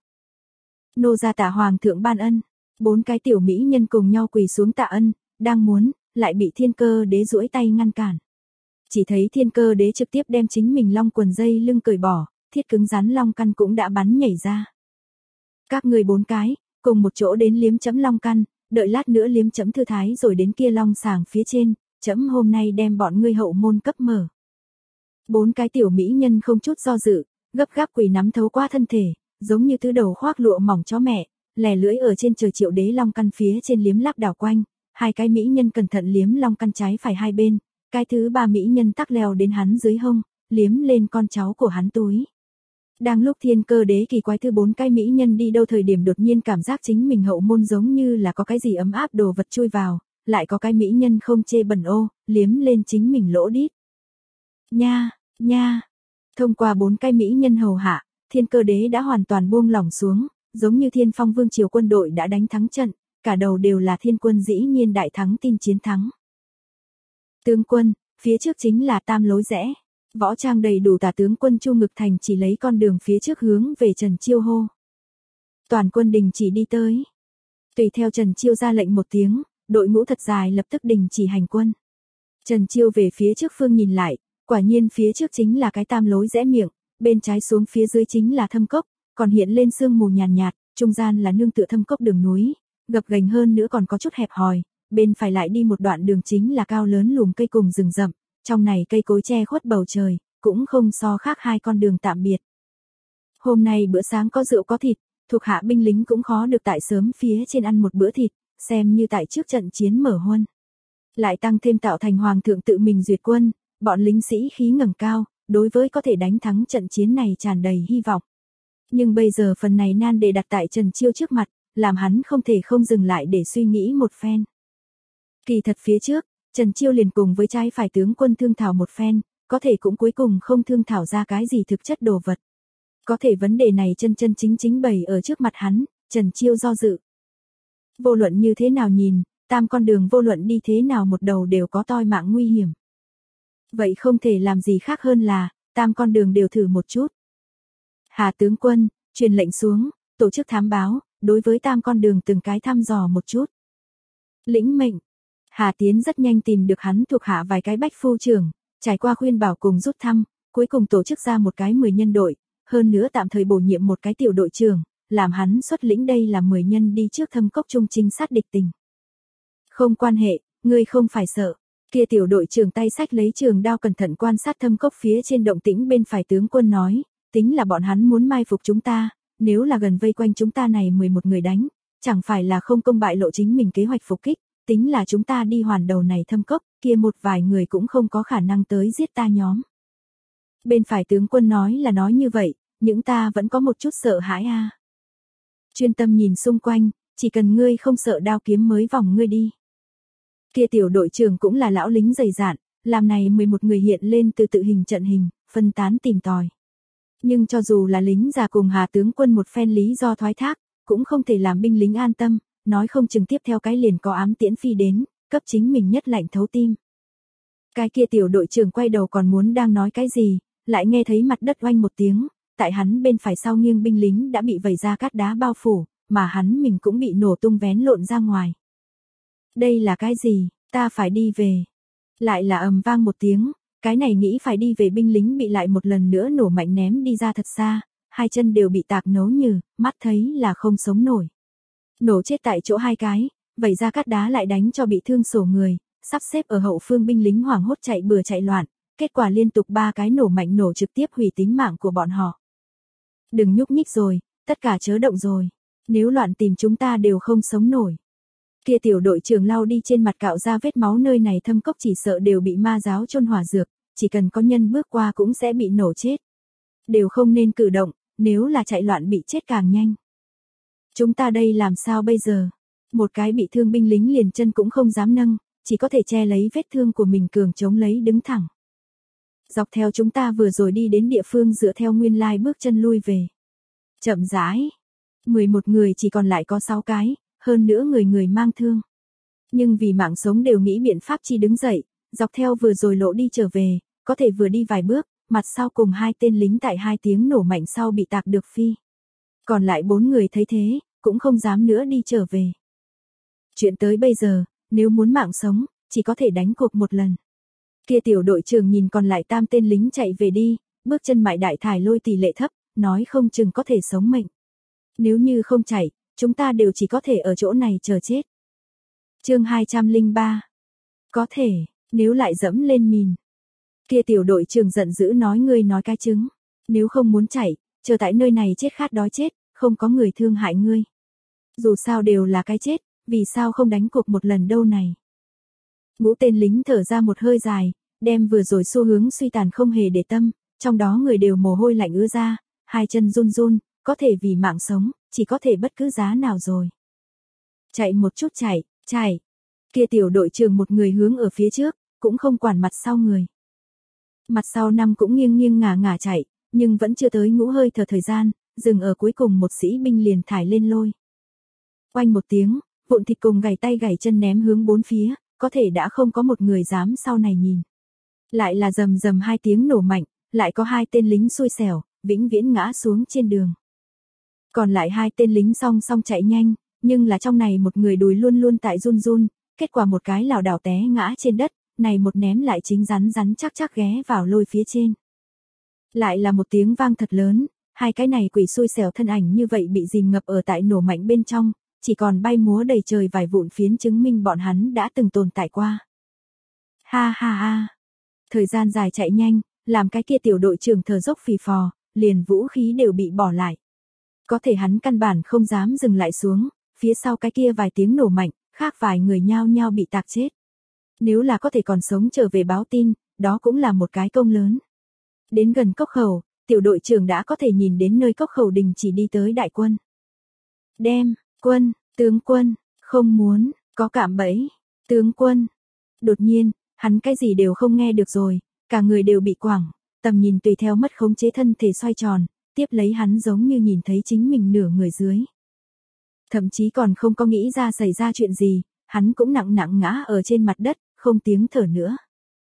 Nô gia tạ hoàng thượng ban ân, bốn cái tiểu mỹ nhân cùng nhau quỳ xuống tạ ân, đang muốn, lại bị Thiên Cơ Đế duỗi tay ngăn cản. Chỉ thấy Thiên Cơ Đế trực tiếp đem chính mình long quần dây lưng cởi bỏ, thiết cứng rắn long căn cũng đã bắn nhảy ra. Các người bốn cái, cùng một chỗ đến liếm chấm long căn, đợi lát nữa liếm chấm thư thái rồi đến kia long sàng phía trên, chấm hôm nay đem bọn ngươi hậu môn cấp mở. Bốn cái tiểu mỹ nhân không chút do dự, gấp gáp quỳ nắm thấu qua thân thể, giống như thứ đầu khoác lụa mỏng chó mẹ, lè lưỡi ở trên trời Triệu Đế long căn phía trên liếm láp đảo quanh, hai cái mỹ nhân cẩn thận liếm long căn trái phải hai bên, cái thứ ba mỹ nhân tắc leo đến hắn dưới hông, liếm lên con cháu của hắn túi. Đang lúc Thiên Cơ Đế kỳ quái thứ bốn cái mỹ nhân đi đâu thời điểm đột nhiên cảm giác chính mình hậu môn giống như là có cái gì ấm áp đồ vật chui vào, lại có cái mỹ nhân không chê bẩn ô, liếm lên chính mình lỗ đít. Nha, nha. Thông qua bốn cái mỹ nhân hầu hạ, Thiên Cơ Đế đã hoàn toàn buông lỏng xuống, giống như Thiên Phong Vương triều quân đội đã đánh thắng trận, cả đầu đều là thiên quân dĩ nhiên đại thắng tin chiến thắng. Tướng quân, phía trước chính là tam lối rẽ. Võ trang đầy đủ tả tướng quân Chu Ngực Thành chỉ lấy con đường phía trước hướng về Trần Chiêu hô. Toàn quân đình chỉ đi tới. Tùy theo Trần Chiêu ra lệnh một tiếng, đội ngũ thật dài lập tức đình chỉ hành quân. Trần Chiêu về phía trước phương nhìn lại, Quả nhiên phía trước chính là cái tam lối rẽ miệng, bên trái xuống phía dưới chính là thâm cốc, còn hiện lên sương mù nhàn nhạt, nhạt, trung gian là nương tựa thâm cốc đường núi, gập ghềnh hơn nữa còn có chút hẹp hòi, bên phải lại đi một đoạn đường chính là cao lớn lùm cây cùng rừng rậm, trong này cây cối che khuất bầu trời, cũng không so khác hai con đường tạm biệt. Hôm nay bữa sáng có rượu có thịt, thuộc hạ binh lính cũng khó được tại sớm phía trên ăn một bữa thịt, xem như tại trước trận chiến mở huân. Lại tăng thêm tạo thành hoàng thượng tự mình duyệt quân, bọn lính sĩ khí ngẩng cao, đối với có thể đánh thắng trận chiến này tràn đầy hy vọng. Nhưng bây giờ phần này nan đề đặt tại Trần Chiêu trước mặt, làm hắn không thể không dừng lại để suy nghĩ một phen. Kỳ thật phía trước, Trần Chiêu liền cùng với trái phải tướng quân thương thảo một phen, có thể cũng cuối cùng không thương thảo ra cái gì thực chất đồ vật. Có thể vấn đề này chân chân chính chính bày ở trước mặt hắn, Trần Chiêu do dự. Vô luận như thế nào nhìn, tam con đường vô luận đi thế nào một đầu đều có toi mạng nguy hiểm. Vậy không thể làm gì khác hơn là, tam con đường đều thử một chút. Hà tướng quân, truyền lệnh xuống, tổ chức thám báo, đối với tam con đường từng cái thăm dò một chút. Lĩnh mệnh. Hà Tiến rất nhanh tìm được hắn thuộc hạ vài cái bách phu trưởng, trải qua khuyên bảo cùng rút thăm, cuối cùng tổ chức ra một cái mười nhân đội, hơn nữa tạm thời bổ nhiệm một cái tiểu đội trưởng, làm hắn xuất lĩnh đây là mười nhân đi trước thâm cốc trung trinh sát địch tình. Không quan hệ, ngươi không phải sợ. Kia tiểu đội trưởng tay xách lấy trường đao cẩn thận quan sát thâm cốc phía trên động tĩnh bên phải tướng quân nói, tính là bọn hắn muốn mai phục chúng ta, nếu là gần vây quanh chúng ta này mười một người đánh, chẳng phải là không công bại lộ chính mình kế hoạch phục kích, tính là chúng ta đi hoàn đầu này thâm cốc, kia một vài người cũng không có khả năng tới giết ta nhóm. Bên phải tướng quân nói là nói như vậy, những ta vẫn có một chút sợ hãi a. À. Chuyên tâm nhìn xung quanh, chỉ cần ngươi không sợ đao kiếm mới vòng ngươi đi. Kia tiểu đội trưởng cũng là lão lính dày dạn, làm này mười một người hiện lên từ tự hình trận hình, phân tán tìm tòi. Nhưng cho dù là lính già cùng Hà tướng quân một phen lý do thoái thác, cũng không thể làm binh lính an tâm, nói không chừng tiếp theo cái liền có ám tiễn phi đến, cấp chính mình nhất lạnh thấu tim. Cái kia tiểu đội trưởng quay đầu còn muốn đang nói cái gì, lại nghe thấy mặt đất oanh một tiếng, tại hắn bên phải sau nghiêng binh lính đã bị vẩy ra cát đá bao phủ, mà hắn mình cũng bị nổ tung vén lộn ra ngoài. Đây là cái gì, ta phải đi về. Lại là ầm vang một tiếng, cái này nghĩ phải đi về binh lính bị lại một lần nữa nổ mạnh ném đi ra thật xa, hai chân đều bị tạc nấu nhừ, mắt thấy là không sống nổi. Nổ chết tại chỗ hai cái, vẩy ra cát đá lại đánh cho bị thương sổ người, sắp xếp ở hậu phương binh lính hoảng hốt chạy bừa chạy loạn, kết quả liên tục ba cái nổ mạnh nổ trực tiếp hủy tính mạng của bọn họ. Đừng nhúc nhích rồi, tất cả chớ động rồi, nếu loạn tìm chúng ta đều không sống nổi. Kia tiểu đội trưởng lau đi trên mặt cạo ra vết máu nơi này thâm cốc chỉ sợ đều bị ma giáo chôn hỏa dược, chỉ cần có nhân bước qua cũng sẽ bị nổ chết. Đều không nên cử động, nếu là chạy loạn bị chết càng nhanh. Chúng ta đây làm sao bây giờ? Một cái bị thương binh lính liền chân cũng không dám nâng, chỉ có thể che lấy vết thương của mình cường chống lấy đứng thẳng. Dọc theo chúng ta vừa rồi đi đến địa phương dựa theo nguyên lai bước chân lui về. Chậm rãi. mười một người chỉ còn lại có sáu cái, hơn nữa người người mang thương. Nhưng vì mạng sống đều nghĩ biện pháp chi đứng dậy, dọc theo vừa rồi lộ đi trở về, có thể vừa đi vài bước, mặt sau cùng hai tên lính tại hai tiếng nổ mạnh sau bị tạc được phi. Còn lại bốn người thấy thế, cũng không dám nữa đi trở về. Chuyện tới bây giờ, nếu muốn mạng sống, chỉ có thể đánh cuộc một lần. Kia tiểu đội trưởng nhìn còn lại tam tên lính chạy về đi, bước chân mại đại thải lôi tỷ lệ thấp, nói không chừng có thể sống mệnh. Nếu như không chạy, chúng ta đều chỉ có thể ở chỗ này chờ chết. Chương hai trăm lẻ ba. Có thể, nếu lại dẫm lên mìn. Kia tiểu đội trưởng giận dữ nói ngươi nói cái trứng, nếu không muốn chạy, chờ tại nơi này chết khát đói chết, không có người thương hại ngươi. Dù sao đều là cái chết, vì sao không đánh cuộc một lần đâu này. Ngũ tên lính thở ra một hơi dài, đem vừa rồi xu hướng suy tàn không hề để tâm, trong đó người đều mồ hôi lạnh ứa ra, hai chân run run, có thể vì mạng sống, chỉ có thể bất cứ giá nào rồi. Chạy một chút chạy, chạy. Kia tiểu đội trưởng một người hướng ở phía trước, cũng không quản mặt sau người. Mặt sau năm cũng nghiêng nghiêng ngả ngả chạy, nhưng vẫn chưa tới ngũ hơi thở thời gian, dừng ở cuối cùng một sĩ binh liền thải lên lôi. Oanh một tiếng, vụn thịt cùng gảy tay gảy chân ném hướng bốn phía, có thể đã không có một người dám sau này nhìn. Lại là rầm rầm hai tiếng nổ mạnh, lại có hai tên lính xui xẻo, vĩnh viễn ngã xuống trên đường. Còn lại hai tên lính song song chạy nhanh, nhưng là trong này một người đùi luôn luôn tại run run, kết quả một cái lảo đảo té ngã trên đất, này một ném lại chính rắn rắn chắc chắc ghé vào lôi phía trên. Lại là một tiếng vang thật lớn, hai cái này quỷ xui xẻo thân ảnh như vậy bị dìm ngập ở tại nổ mạnh bên trong, chỉ còn bay múa đầy trời vài vụn phiến chứng minh bọn hắn đã từng tồn tại qua. Ha ha ha. Thời gian dài chạy nhanh, làm cái kia tiểu đội trưởng thở dốc phì phò, liền vũ khí đều bị bỏ lại. Có thể hắn căn bản không dám dừng lại xuống, phía sau cái kia vài tiếng nổ mạnh, khác vài người nhao nhao bị tạc chết. Nếu là có thể còn sống trở về báo tin, đó cũng là một cái công lớn. Đến gần cốc khẩu, tiểu đội trưởng đã có thể nhìn đến nơi cốc khẩu đình chỉ đi tới đại quân. Đem, quân, tướng quân, không muốn, có cạm bẫy, tướng quân. Đột nhiên, hắn cái gì đều không nghe được rồi, cả người đều bị quẳng, tầm nhìn tùy theo mất khống chế thân thể xoay tròn, tiếp lấy hắn giống như nhìn thấy chính mình nửa người dưới. Thậm chí còn không có nghĩ ra xảy ra chuyện gì, hắn cũng nặng nặng ngã ở trên mặt đất, không tiếng thở nữa.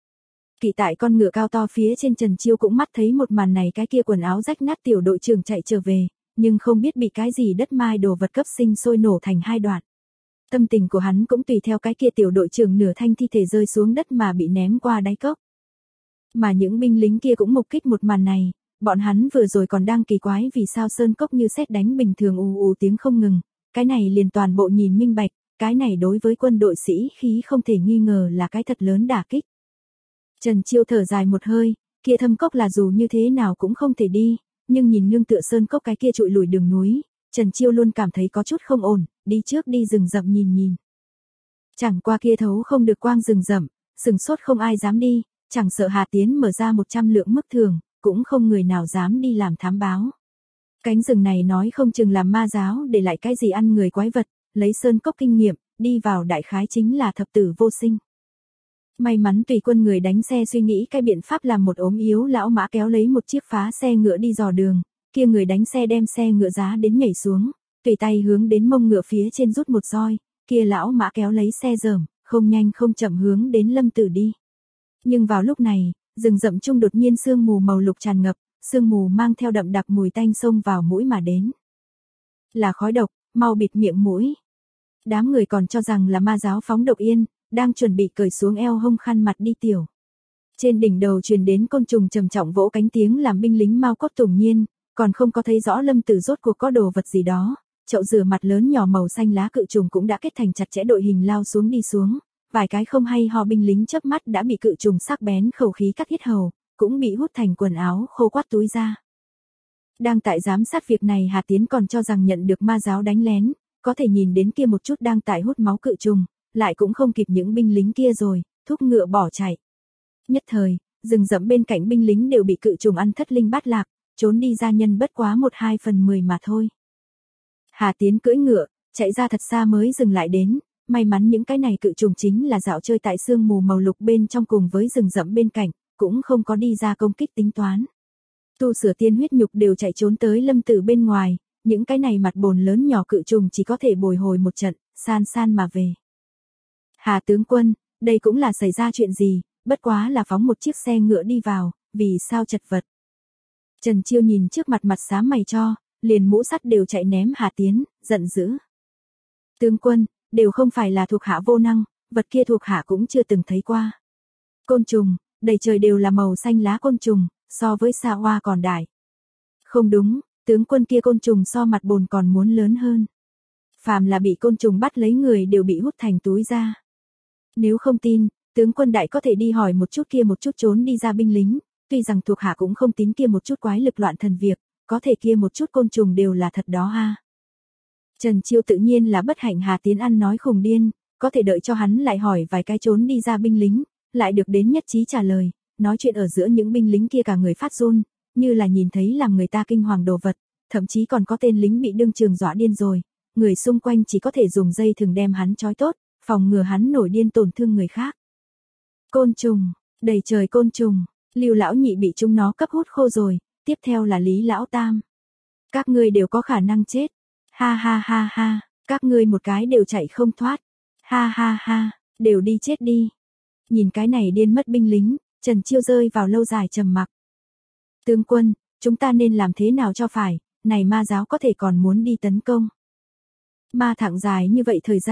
Kỵ tại con ngựa cao to phía trên Trần Chiêu cũng mắt thấy một màn này, cái kia quần áo rách nát tiểu đội trưởng chạy trở về, nhưng không biết bị cái gì đất mai đồ vật cấp sinh sôi nổ thành hai đoạn. Tâm tình của hắn cũng tùy theo cái kia tiểu đội trưởng nửa thanh thi thể rơi xuống đất mà bị ném qua đáy cốc. Mà những binh lính kia cũng mục kích một màn này, bọn hắn vừa rồi còn đang kỳ quái vì sao sơn cốc như sét đánh bình thường ù ù tiếng không ngừng, cái này liền toàn bộ nhìn minh bạch, cái này đối với quân đội sĩ khí không thể nghi ngờ là cái thật lớn đả kích. Trần Chiêu thở dài một hơi, kia thâm cốc là dù như thế nào cũng không thể đi, nhưng nhìn nương tựa sơn cốc cái kia trụi lùi đường núi, Trần Chiêu luôn cảm thấy có chút không ổn, đi trước đi rừng rậm nhìn nhìn. Chẳng qua kia thấu không được quang rừng rậm, sừng sốt không ai dám đi, chẳng sợ Hà Tiến mở ra một trăm lượng mức thường, cũng không người nào dám đi làm thám báo. Cánh rừng này nói không chừng làm ma giáo để lại cái gì ăn người quái vật, lấy sơn cốc kinh nghiệm, đi vào đại khái chính là thập tử vô sinh. May mắn tùy quân người đánh xe suy nghĩ cái biện pháp làm một ốm yếu lão mã kéo lấy một chiếc phá xe ngựa đi dò đường, kia người đánh xe đem xe ngựa giá đến nhảy xuống, tùy tay hướng đến mông ngựa phía trên rút một roi, kia lão mã kéo lấy xe dởm, không nhanh không chậm hướng đến Lâm Tử đi. Nhưng vào lúc này, rừng rậm trung đột nhiên sương mù màu lục tràn ngập, sương mù mang theo đậm đặc mùi tanh xông vào mũi mà đến. Là khói độc, mau bịt miệng mũi. Đám người còn cho rằng là ma giáo phóng độc yên, đang chuẩn bị cởi xuống eo hông khăn mặt đi tiểu. Trên đỉnh đầu truyền đến côn trùng trầm trọng vỗ cánh tiếng làm binh lính mau cốt tủng nhiên, còn không có thấy rõ Lâm Tử rốt cuộc có đồ vật gì đó. Chậu rửa mặt lớn nhỏ màu xanh lá cự trùng cũng đã kết thành chặt chẽ đội hình lao xuống đi xuống, vài cái không hay ho binh lính chớp mắt đã bị cự trùng sắc bén khẩu khí cắt hết hầu, cũng bị hút thành quần áo khô quắt túi ra. Đang tại giám sát việc này Hà Tiến còn cho rằng nhận được ma giáo đánh lén, có thể nhìn đến kia một chút đang tại hút máu cự trùng, lại cũng không kịp những binh lính kia rồi, thúc ngựa bỏ chạy. Nhất thời, rừng rậm bên cạnh binh lính đều bị cự trùng ăn thất linh bát lạc, trốn đi ra nhân bất quá một hai phần mười mà thôi. Hà Tiến cưỡi ngựa, chạy ra thật xa mới dừng lại đến, may mắn những cái này cự trùng chính là dạo chơi tại sương mù màu lục bên trong cùng với rừng rậm bên cạnh, cũng không có đi ra công kích tính toán. Tu sửa tiên huyết nhục đều chạy trốn tới Lâm Tử bên ngoài, những cái này mặt bồn lớn nhỏ cự trùng chỉ có thể bồi hồi một trận, san san mà về. Hà tướng quân, đây cũng là xảy ra chuyện gì, bất quá là phóng một chiếc xe ngựa đi vào, vì sao chật vật. Trần Chiêu nhìn trước mặt mặt xám mày cho, liền mũ sắt đều chạy ném Hà Tiến, giận dữ. Tướng quân, đều không phải là thuộc hạ vô năng, vật kia thuộc hạ cũng chưa từng thấy qua. Côn trùng, đầy trời đều là màu xanh lá côn trùng, so với sa hoa còn đại. Không đúng, tướng quân kia côn trùng so mặt bồn còn muốn lớn hơn. Phàm là bị côn trùng bắt lấy người đều bị hút thành túi ra. Nếu không tin, tướng quân đại có thể đi hỏi một chút kia một chút trốn đi ra binh lính, tuy rằng thuộc hạ cũng không tín kia một chút quái lực loạn thần việc, có thể kia một chút côn trùng đều là thật đó ha. Trần Chiêu tự nhiên là bất hạnh Hà Tiến ăn nói khùng điên, có thể đợi cho hắn lại hỏi vài cái trốn đi ra binh lính, lại được đến nhất trí trả lời, nói chuyện ở giữa những binh lính kia cả người phát run, như là nhìn thấy làm người ta kinh hoàng đồ vật, thậm chí còn có tên lính bị đương trường dọa điên rồi, người xung quanh chỉ có thể dùng dây thừng đem hắn trói tốt, phòng ngừa hắn nổi điên tổn thương người khác. Côn trùng, đầy trời côn trùng, Lưu lão nhị bị chúng nó cấp hút khô rồi, tiếp theo là Lý lão tam. Các ngươi đều có khả năng chết. Ha ha ha ha, các ngươi một cái đều chạy không thoát. Ha ha ha, đều đi chết đi. Nhìn cái này điên mất binh lính, Trần Chiêu rơi vào lâu dài trầm mặc. Tướng quân, chúng ta nên làm thế nào cho phải, này ma giáo có thể còn muốn đi tấn công. Ma thẳng dài như vậy thời gian,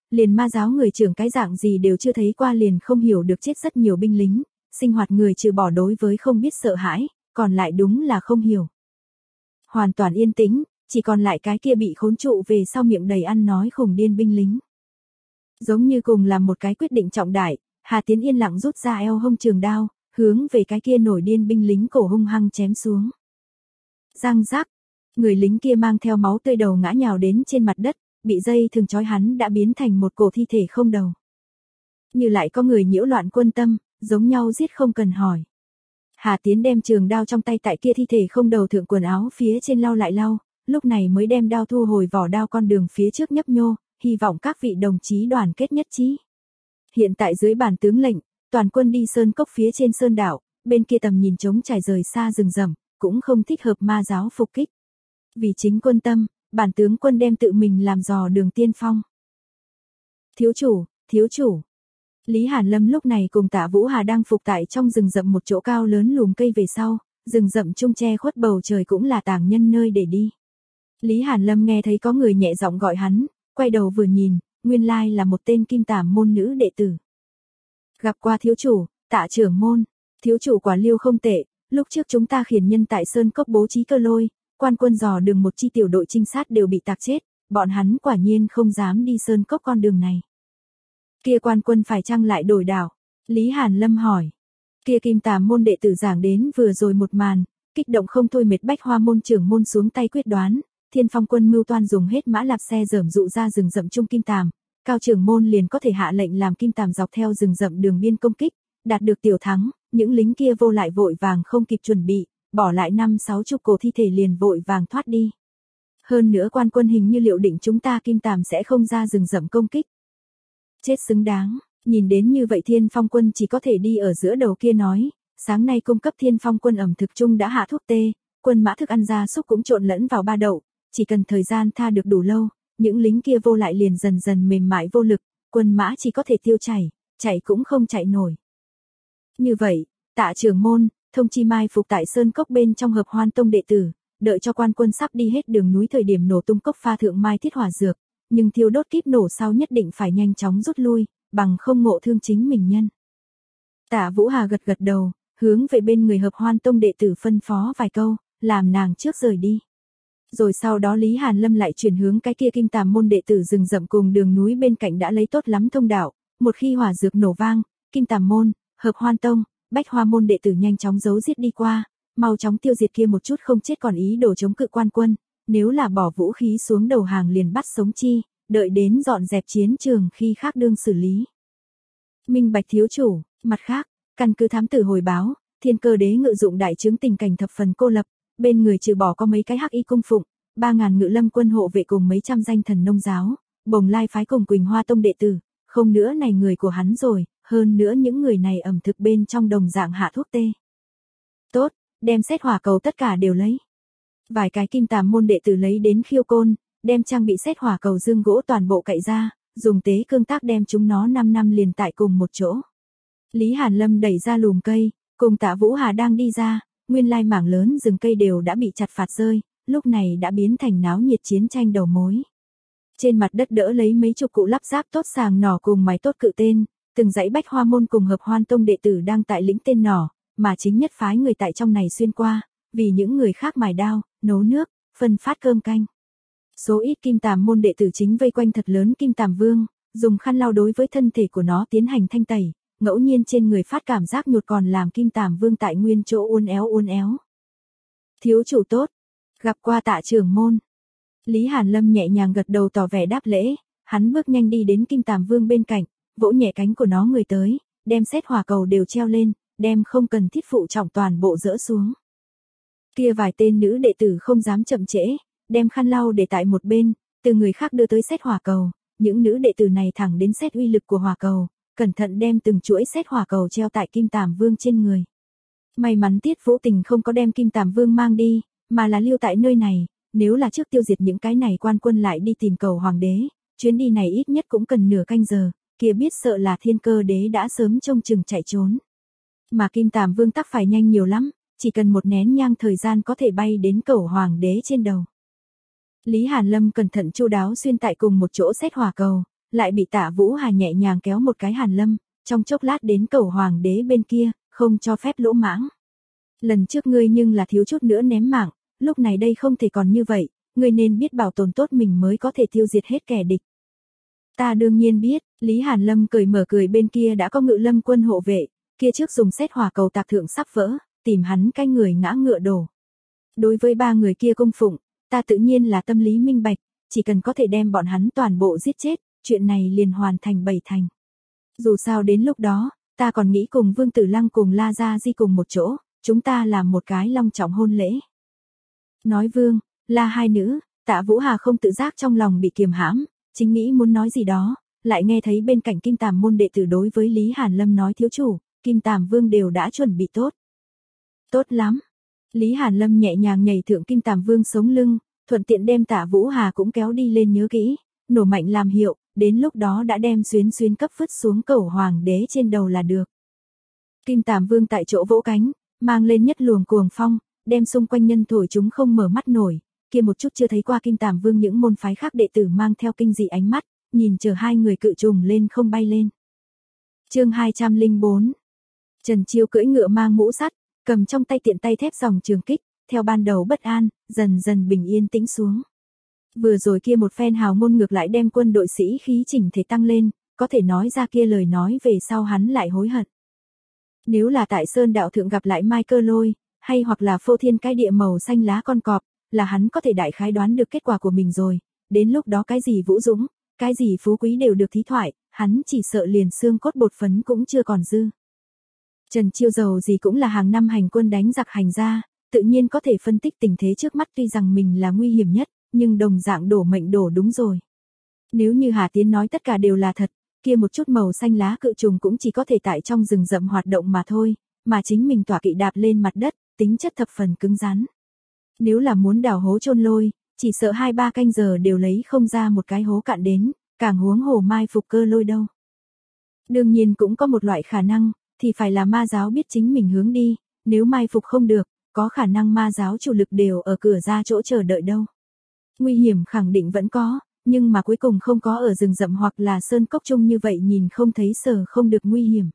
liền ma giáo người trưởng cái dạng gì đều chưa thấy qua liền không hiểu được chết rất nhiều binh lính, sinh hoạt người trừ bỏ đối với không biết sợ hãi, còn lại đúng là không hiểu. Hoàn toàn yên tĩnh, chỉ còn lại cái kia bị khốn trụ về sau miệng đầy ăn nói khủng điên binh lính. Giống như cùng làm một cái quyết định trọng đại, Hà Tiến yên lặng rút ra eo hông trường đao, hướng về cái kia nổi điên binh lính cổ hung hăng chém xuống. Răng rắc, người lính kia mang theo máu tươi đầu ngã nhào đến trên mặt đất, bị dây thường trói hắn đã biến thành một cổ thi thể không đầu. Như lại có người nhiễu loạn quân tâm, giống nhau giết không cần hỏi. Hà Tiến đem trường đao trong tay tại kia thi thể không đầu thượng quần áo phía trên lau lại lau, lúc này mới đem đao thu hồi vỏ đao con đường phía trước nhấp nhô, hy vọng các vị đồng chí đoàn kết nhất trí. Hiện tại dưới bản tướng lệnh, toàn quân đi sơn cốc phía trên sơn đảo, bên kia tầm nhìn trống trải rời xa rừng rậm, cũng không thích hợp ma giáo phục kích. Vì chính quân tâm, bản tướng quân đem tự mình làm dò đường tiên phong. Thiếu chủ, thiếu chủ. Lý Hàn Lâm lúc này cùng Tạ Vũ Hà đang phục tại trong rừng rậm một chỗ cao lớn lùm cây về sau, rừng rậm trung che khuất bầu trời cũng là tàng nhân nơi để đi. Lý Hàn Lâm nghe thấy có người nhẹ giọng gọi hắn, quay đầu vừa nhìn, nguyên lai là một tên kim tàm môn nữ đệ tử. Gặp qua thiếu chủ, Tạ trưởng môn, thiếu chủ quả liêu không tệ, lúc trước chúng ta khiển nhân tại Sơn Cốc bố trí cơ lôi, quan quân dò đường một chi tiểu đội trinh sát đều bị tạc chết, bọn hắn quả nhiên không dám đi Sơn Cốc con đường này. Kia quan quân phải chăng lại đổi đảo? Lý Hàn Lâm hỏi. Kia kim tàm môn đệ tử giảng đến vừa rồi một màn, kích động không thôi mệt bách hoa môn trưởng môn xuống tay quyết đoán, Thiên Phong quân mưu toan dùng hết mã lạp xe dởm dụ ra rừng rậm trung kim tàm, cao trưởng môn liền có thể hạ lệnh làm kim tàm dọc theo rừng rậm đường biên công kích, đạt được tiểu thắng, những lính kia vô lại vội vàng không kịp chuẩn bị, bỏ lại năm sáu chục cổ thi thể liền vội vàng thoát đi. Hơn nữa quan quân hình như liệu định chúng ta kim tàm sẽ không ra rừng rậm công kích. Chết xứng đáng, nhìn đến như vậy Thiên Phong quân chỉ có thể đi ở giữa đầu kia nói, sáng nay cung cấp Thiên Phong quân ẩm thực chung đã hạ thuốc tê, quân mã thức ăn gia súc cũng trộn lẫn vào ba đậu, chỉ cần thời gian tha được đủ lâu, những lính kia vô lại liền dần dần mềm mại vô lực, quân mã chỉ có thể tiêu chảy, chạy cũng không chạy nổi. Như vậy, Tạ trưởng môn, thông chi mai phục tại Sơn Cốc bên trong Hợp Hoan Tông đệ tử, đợi cho quan quân sắp đi hết đường núi thời điểm nổ tung cốc pha thượng mai thiết hỏa dược, nhưng thiêu đốt kíp nổ sau nhất định phải nhanh chóng rút lui, bằng không ngộ thương chính mình nhân. Tạ Vũ Hà gật gật đầu, hướng về bên người Hợp Hoan Tông đệ tử phân phó vài câu, làm nàng trước rời đi. Rồi sau đó Lý Hàn Lâm lại chuyển hướng cái kia kim tàm môn đệ tử rừng rậm cùng đường núi bên cạnh đã lấy tốt lắm thông đạo, một khi hỏa dược nổ vang, kim tàm môn, Hợp Hoan Tông, Bách Hoa môn đệ tử nhanh chóng giấu giết đi qua, mau chóng tiêu diệt kia một chút không chết còn ý đồ chống cự quan quân, nếu là bỏ vũ khí xuống đầu hàng liền bắt sống chi, đợi đến dọn dẹp chiến trường khi khác đương xử lý. Minh bạch thiếu chủ, mặt khác, căn cứ thám tử hồi báo, Thiên Cơ đế ngự dụng đại chứng tình cảnh thập phần cô lập, bên người trừ bỏ có mấy cái hắc y cung phụng, ba ngàn ngự lâm quân hộ vệ cùng mấy trăm danh thần nông giáo, Bồng Lai phái cùng Quỳnh Hoa Tông đệ tử, không nữa này người của hắn rồi, hơn nữa những người này ẩm thực bên trong đồng dạng hạ thuốc tê. Tốt, đem xét hỏa cầu tất cả đều lấy. Vài cái kim tàm môn đệ tử lấy đến khiêu côn, đem trang bị xét hỏa cầu dương gỗ toàn bộ cậy ra, dùng tế cương tác đem chúng nó năm năm liền tại cùng một chỗ. Lý Hàn Lâm đẩy ra lùm cây, cùng Tạ Vũ Hà đang đi ra, nguyên lai mảng lớn rừng cây đều đã bị chặt phạt rơi, lúc này đã biến thành náo nhiệt chiến tranh đầu mối. Trên mặt đất đỡ lấy mấy chục cụ lắp ráp tốt sàng nỏ cùng máy tốt cự tên, từng dãy Bách Hoa môn cùng Hợp Hoan Tông đệ tử đang tại lĩnh tên nỏ, mà chính nhất phái người tại trong này xuyên qua, vì những người khác mài đao, nấu nước, phân phát cơm canh. Số ít kim tàm môn đệ tử chính vây quanh thật lớn kim tàm vương, dùng khăn lau đối với thân thể của nó tiến hành thanh tẩy, ngẫu nhiên trên người phát cảm giác nhột còn làm kim tàm vương tại nguyên chỗ uốn éo uốn éo. Thiếu chủ tốt, gặp qua Tạ trưởng môn. Lý Hàn Lâm nhẹ nhàng gật đầu tỏ vẻ đáp lễ, hắn bước nhanh đi đến kim tàm vương bên cạnh, vỗ nhẹ cánh của nó người tới, đem xét hỏa cầu đều treo lên, đem không cần thiết phụ trọng toàn bộ dỡ xuống. Kia vài tên nữ đệ tử không dám chậm trễ, đem khăn lau để tại một bên, từ người khác đưa tới xét hỏa cầu, những nữ đệ tử này thẳng đến xét uy lực của hỏa cầu, cẩn thận đem từng chuỗi xét hỏa cầu treo tại kim tàm vương trên người. May mắn Tiết Vũ Tình không có đem kim tàm vương mang đi, mà là lưu tại nơi này, nếu là trước tiêu diệt những cái này quan quân lại đi tìm cầu hoàng đế, chuyến đi này ít nhất cũng cần nửa canh giờ, kia biết sợ là Thiên Cơ đế đã sớm trông chừng chạy trốn. Mà kim tàm vương tắc phải nhanh nhiều lắm, chỉ cần một nén nhang thời gian có thể bay đến cầu hoàng đế trên đầu. Lý Hàn Lâm cẩn thận chu đáo xuyên tại cùng một chỗ xét hỏa cầu, lại bị Tạ Vũ Hà nhẹ nhàng kéo một cái Hàn Lâm, trong chốc lát đến cầu hoàng đế bên kia, không cho phép lỗ mãng. Lần trước ngươi nhưng là thiếu chút nữa ném mạng, lúc này đây không thể còn như vậy, ngươi nên biết bảo tồn tốt mình mới có thể tiêu diệt hết kẻ địch. Ta đương nhiên biết, Lý Hàn Lâm cười mở cười bên kia đã có Ngự Lâm quân hộ vệ, kia trước dùng xét hỏa cầu tạc thượng sắp vỡ, tìm hắn cái người ngã ngựa đổ. Đối với ba người kia cung phụng, ta tự nhiên là tâm lý minh bạch, chỉ cần có thể đem bọn hắn toàn bộ giết chết, chuyện này liền hoàn thành bảy thành. Dù sao đến lúc đó, ta còn nghĩ cùng Vương Tử Lăng cùng La Gia Di cùng một chỗ, chúng ta làm một cái long trọng hôn lễ. Nói Vương, La hai nữ, Tạ Vũ Hà không tự giác trong lòng bị kiềm hãm, chính nghĩ muốn nói gì đó, lại nghe thấy bên cạnh Kim Tàm môn đệ tử đối với Lý Hàn Lâm nói thiếu chủ, Kim Tàm Vương đều đã chuẩn bị tốt. Tốt lắm. Lý Hàn Lâm nhẹ nhàng nhảy thượng Kim Tàm Vương sống lưng, thuận tiện đem Tạ Vũ Hà cũng kéo đi lên nhớ kỹ, nổ mạnh làm hiệu, đến lúc đó đã đem xuyến xuyến cấp vứt xuống cẩu hoàng đế trên đầu là được. Kim Tàm Vương tại chỗ vỗ cánh, mang lên nhất luồng cuồng phong, đem xung quanh nhân thổi chúng không mở mắt nổi, kia một chút chưa thấy qua Kim Tàm Vương những môn phái khác đệ tử mang theo kinh dị ánh mắt, nhìn chờ hai người cự trùng lên không bay lên. Chương hai trăm lẻ bốn. Trần Chiêu cưỡi ngựa mang mũ sắt, cầm trong tay tiện tay thép dòng trường kích, theo ban đầu bất an, dần dần bình yên tĩnh xuống. Vừa rồi kia một phen hào ngôn ngược lại đem quân đội sĩ khí chỉnh thể tăng lên, có thể nói ra kia lời nói về sau hắn lại hối hận. Nếu là tại Sơn Đạo Thượng gặp lại Mai Cơ Lôi, hay hoặc là phô thiên cái địa màu xanh lá con cọp, là hắn có thể đại khái đoán được kết quả của mình rồi, đến lúc đó cái gì vũ dũng, cái gì phú quý đều được thí thoại, hắn chỉ sợ liền xương cốt bột phấn cũng chưa còn dư. Trần Chiêu giàu gì cũng là hàng năm hành quân đánh giặc hành ra, tự nhiên có thể phân tích tình thế trước mắt, tuy rằng mình là nguy hiểm nhất, nhưng đồng dạng đổ mệnh đổ đúng rồi. Nếu như Hà Tiến nói tất cả đều là thật, kia một chút màu xanh lá cự trùng cũng chỉ có thể tại trong rừng rậm hoạt động mà thôi, mà chính mình tỏa kỵ đạp lên mặt đất, tính chất thập phần cứng rắn. Nếu là muốn đào hố chôn lôi, chỉ sợ hai ba canh giờ đều lấy không ra một cái hố cạn đến, càng huống hồ mai phục Cơ Lôi đâu. Đương nhiên cũng có một loại khả năng, thì phải là ma giáo biết chính mình hướng đi, nếu mai phục không được, có khả năng ma giáo chủ lực đều ở cửa ra chỗ chờ đợi đâu. Nguy hiểm khẳng định vẫn có, nhưng mà cuối cùng không có ở rừng rậm hoặc là sơn cốc chung như vậy nhìn không thấy sở không được nguy hiểm.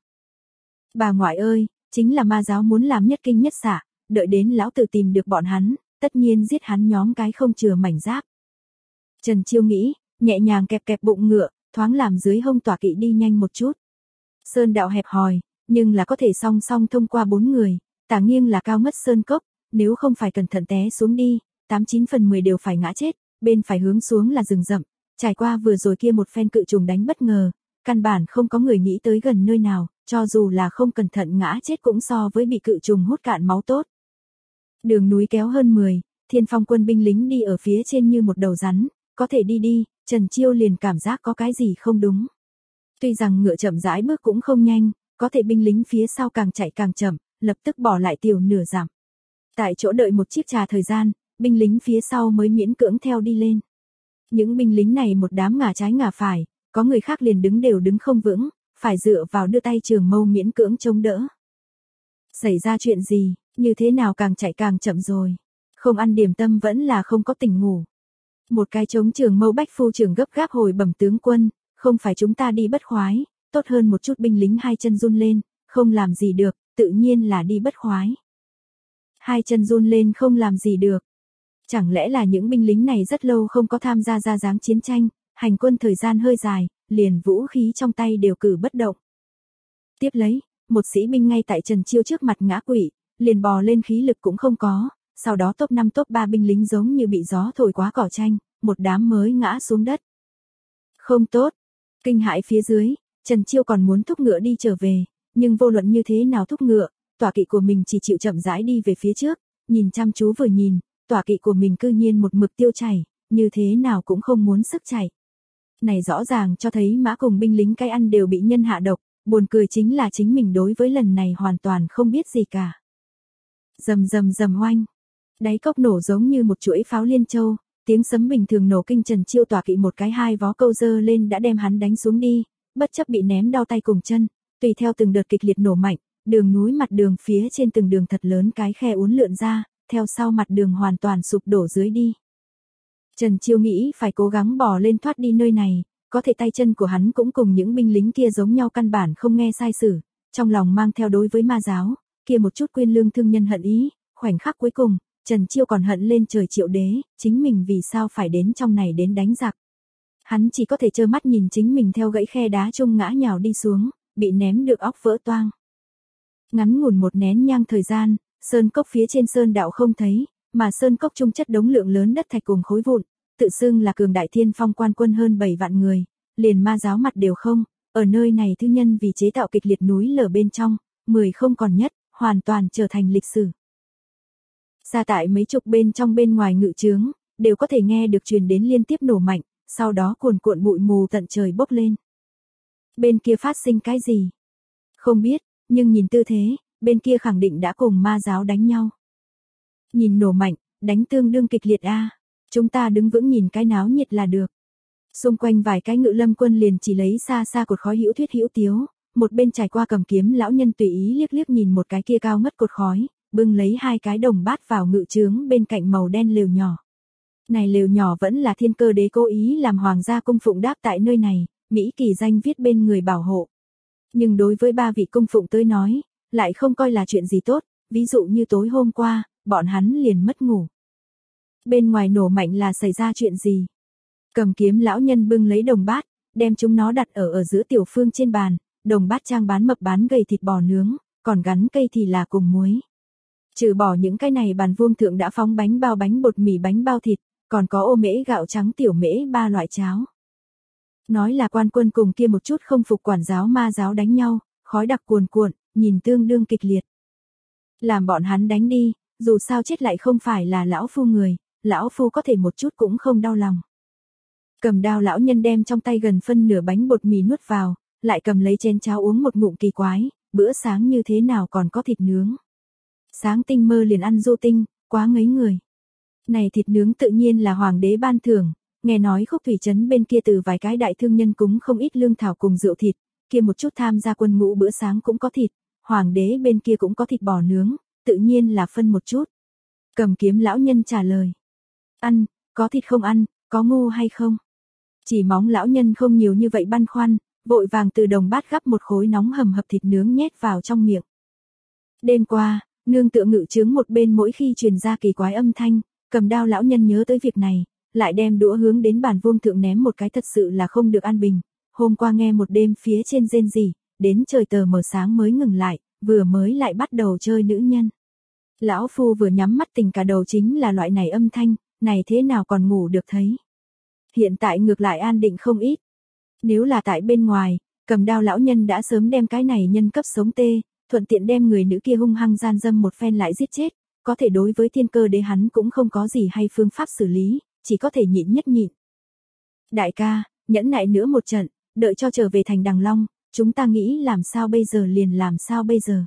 Bà ngoại ơi, chính là ma giáo muốn làm nhất kinh nhất xạ, đợi đến lão tử tìm được bọn hắn, tất nhiên giết hắn nhóm cái không chừa mảnh giáp. Trần Chiêu nghĩ, nhẹ nhàng kẹp kẹp bụng ngựa, thoáng làm dưới hông tỏa kỵ đi nhanh một chút. Sơn đạo hẹp hòi, nhưng là có thể song song thông qua bốn người, tả nghiêng là cao ngất sơn cốc, nếu không phải cẩn thận té xuống đi, tám chín phần mười đều phải ngã chết, bên phải hướng xuống là rừng rậm, trải qua vừa rồi kia một phen cự trùng đánh bất ngờ, căn bản không có người nghĩ tới gần nơi nào, cho dù là không cẩn thận ngã chết cũng so với bị cự trùng hút cạn máu tốt. Đường núi kéo hơn mười, Thiên Phong quân binh lính đi ở phía trên như một đầu rắn, có thể đi đi, Trần Chiêu liền cảm giác có cái gì không đúng. Tuy rằng ngựa chậm rãi bước cũng không nhanh, có thể binh lính phía sau càng chạy càng chậm, lập tức bỏ lại tiểu nửa dặm. Tại chỗ đợi một chiếc trà thời gian, binh lính phía sau mới miễn cưỡng theo đi lên. Những binh lính này một đám ngả trái ngả phải, có người khác liền đứng đều đứng không vững, phải dựa vào đưa tay trường mâu miễn cưỡng chống đỡ. Xảy ra chuyện gì, như thế nào càng chạy càng chậm rồi. Không ăn điểm tâm vẫn là không có tỉnh ngủ. Một cái chống trường mâu bách phu trưởng gấp gáp hồi bẩm tướng quân, không phải chúng ta đi bất khoái, tốt hơn một chút binh lính hai chân run lên, không làm gì được, tự nhiên là đi bất khoái. Hai chân run lên không làm gì được. Chẳng lẽ là những binh lính này rất lâu không có tham gia ra dáng chiến tranh, hành quân thời gian hơi dài, liền vũ khí trong tay đều cử bất động. Tiếp lấy, một sĩ binh ngay tại Trần Chiêu trước mặt ngã quỵ, liền bò lên khí lực cũng không có, sau đó top năm top ba binh lính giống như bị gió thổi quá cỏ tranh, một đám mới ngã xuống đất. Không tốt, kinh hãi phía dưới, Trần Chiêu còn muốn thúc ngựa đi trở về, nhưng vô luận như thế nào thúc ngựa, tọa kỵ của mình chỉ chịu chậm rãi đi về phía trước, nhìn chăm chú vừa nhìn, tọa kỵ của mình cư nhiên một mực tiêu chảy, như thế nào cũng không muốn sức chạy. Này rõ ràng cho thấy mã cùng binh lính cái ăn đều bị nhân hạ độc, buồn cười chính là chính mình đối với lần này hoàn toàn không biết gì cả. Rầm rầm rầm oanh, đáy cốc nổ giống như một chuỗi pháo liên châu, tiếng sấm bình thường nổ kinh Trần Chiêu tọa kỵ một cái hai vó câu dơ lên đã đem hắn đánh xuống đi, bất chấp bị ném đau tay cùng chân, tùy theo từng đợt kịch liệt nổ mạnh, đường núi mặt đường phía trên từng đường thật lớn cái khe uốn lượn ra, theo sau mặt đường hoàn toàn sụp đổ dưới đi. Trần Chiêu nghĩ phải cố gắng bò lên thoát đi nơi này, Có thể tay chân của hắn cũng cùng những binh lính kia giống nhau, căn bản không nghe sai sử, trong lòng mang theo đối với ma giáo, kia một chút quyên lương thương nhân hận ý, khoảnh khắc cuối cùng, Trần Chiêu còn hận lên trời Triệu Đế, chính mình vì sao phải đến trong này đến đánh giặc. Hắn chỉ có thể trơ mắt nhìn chính mình theo gãy khe đá chung ngã nhào đi xuống, bị ném được óc vỡ toang. Ngắn ngủn một nén nhang thời gian, sơn cốc phía trên sơn đạo không thấy, mà sơn cốc trung chất đống lượng lớn đất thạch cùng khối vụn, tự xưng là cường đại thiên phong quan quân hơn bảy vạn người, liền ma giáo mặt đều không, ở nơi này thư nhân vì chế tạo kịch liệt núi lở bên trong, mười không còn nhất, hoàn toàn trở thành lịch sử. Xa tại mấy chục bên trong bên ngoài ngự trướng, đều có thể nghe được truyền đến liên tiếp nổ mạnh, sau đó cuồn cuộn bụi mù tận trời bốc lên. Bên kia phát sinh cái gì? Không biết, nhưng nhìn tư thế, bên kia khẳng định đã cùng ma giáo đánh nhau. Nhìn nổ mạnh, đánh tương đương kịch liệt a. Chúng ta đứng vững nhìn cái náo nhiệt là được. Xung quanh vài cái ngự lâm quân liền chỉ lấy xa xa cột khói hữu thuyết hữu tiếu, một bên trải qua cầm kiếm lão nhân tùy ý liếc liếc nhìn một cái kia cao ngất cột khói, bưng lấy hai cái đồng bát vào ngự trướng bên cạnh màu đen lều nhỏ. Này lều nhỏ vẫn là Thiên Cơ Đế cố ý làm hoàng gia cung phụng đáp tại nơi này, Mỹ kỳ danh viết bên người bảo hộ. Nhưng đối với ba vị cung phụng tới nói, lại không coi là chuyện gì tốt, ví dụ như tối hôm qua, bọn hắn liền mất ngủ. Bên ngoài nổ mạnh là xảy ra chuyện gì? Cầm kiếm lão nhân bưng lấy đồng bát, đem chúng nó đặt ở ở giữa tiểu phương trên bàn, đồng bát trang bán mập bán gầy thịt bò nướng, còn gắn cây thì là cùng muối. Trừ bỏ những cái này, bàn vuông thượng đã phóng bánh bao, bánh bột mì, bánh bao thịt, còn có ô mễ gạo trắng, tiểu mễ, ba loại cháo. Nói là quan quân cùng kia một chút không phục quản giáo ma giáo đánh nhau, khói đặc cuồn cuộn, nhìn tương đương kịch liệt. Làm bọn hắn đánh đi, dù sao chết lại không phải là lão phu người, lão phu có thể một chút cũng không đau lòng. Cầm đao lão nhân đem trong tay gần phân nửa bánh bột mì nuốt vào, lại cầm lấy chén cháo uống một ngụm, kỳ quái, bữa sáng như thế nào còn có thịt nướng. Sáng tinh mơ liền ăn du tinh, quá ngấy người. Này thịt nướng tự nhiên là hoàng đế ban thưởng, nghe nói Khúc Thủy Trấn bên kia từ vài cái đại thương nhân cúng không ít lương thảo cùng rượu thịt, kia một chút tham gia quân ngũ bữa sáng cũng có thịt, hoàng đế bên kia cũng có thịt bò nướng, tự nhiên là phân một chút. Cầm kiếm lão nhân trả lời. Ăn, có thịt không ăn, có ngu hay không? Chỉ móng lão nhân không nhiều như vậy băn khoăn, vội vàng từ đồng bát gắp một khối nóng hầm hập thịt nướng nhét vào trong miệng. Đêm qua, nương tựa ngự trướng một bên mỗi khi truyền ra kỳ quái âm thanh, cầm đao lão nhân nhớ tới việc này, lại đem đũa hướng đến bàn vuông thượng ném một cái, thật sự là không được an bình. Hôm qua nghe một đêm phía trên rên rỉ, đến trời tờ mờ sáng mới ngừng lại, vừa mới lại bắt đầu chơi nữ nhân. Lão phu vừa nhắm mắt tỉnh cả đầu chính là loại này âm thanh, này thế nào còn ngủ được thấy. Hiện tại ngược lại an định không ít. Nếu là tại bên ngoài, cầm đao lão nhân đã sớm đem cái này nhân cấp sống tê, thuận tiện đem người nữ kia hung hăng gian dâm một phen lại giết chết, có thể đối với Thiên Cơ Đế hắn cũng không có gì hay phương pháp xử lý, chỉ có thể nhịn nhất nhịn. Đại ca, nhẫn nại nữa một trận, đợi cho trở về thành Đằng Long, chúng ta nghĩ làm sao bây giờ liền làm sao bây giờ.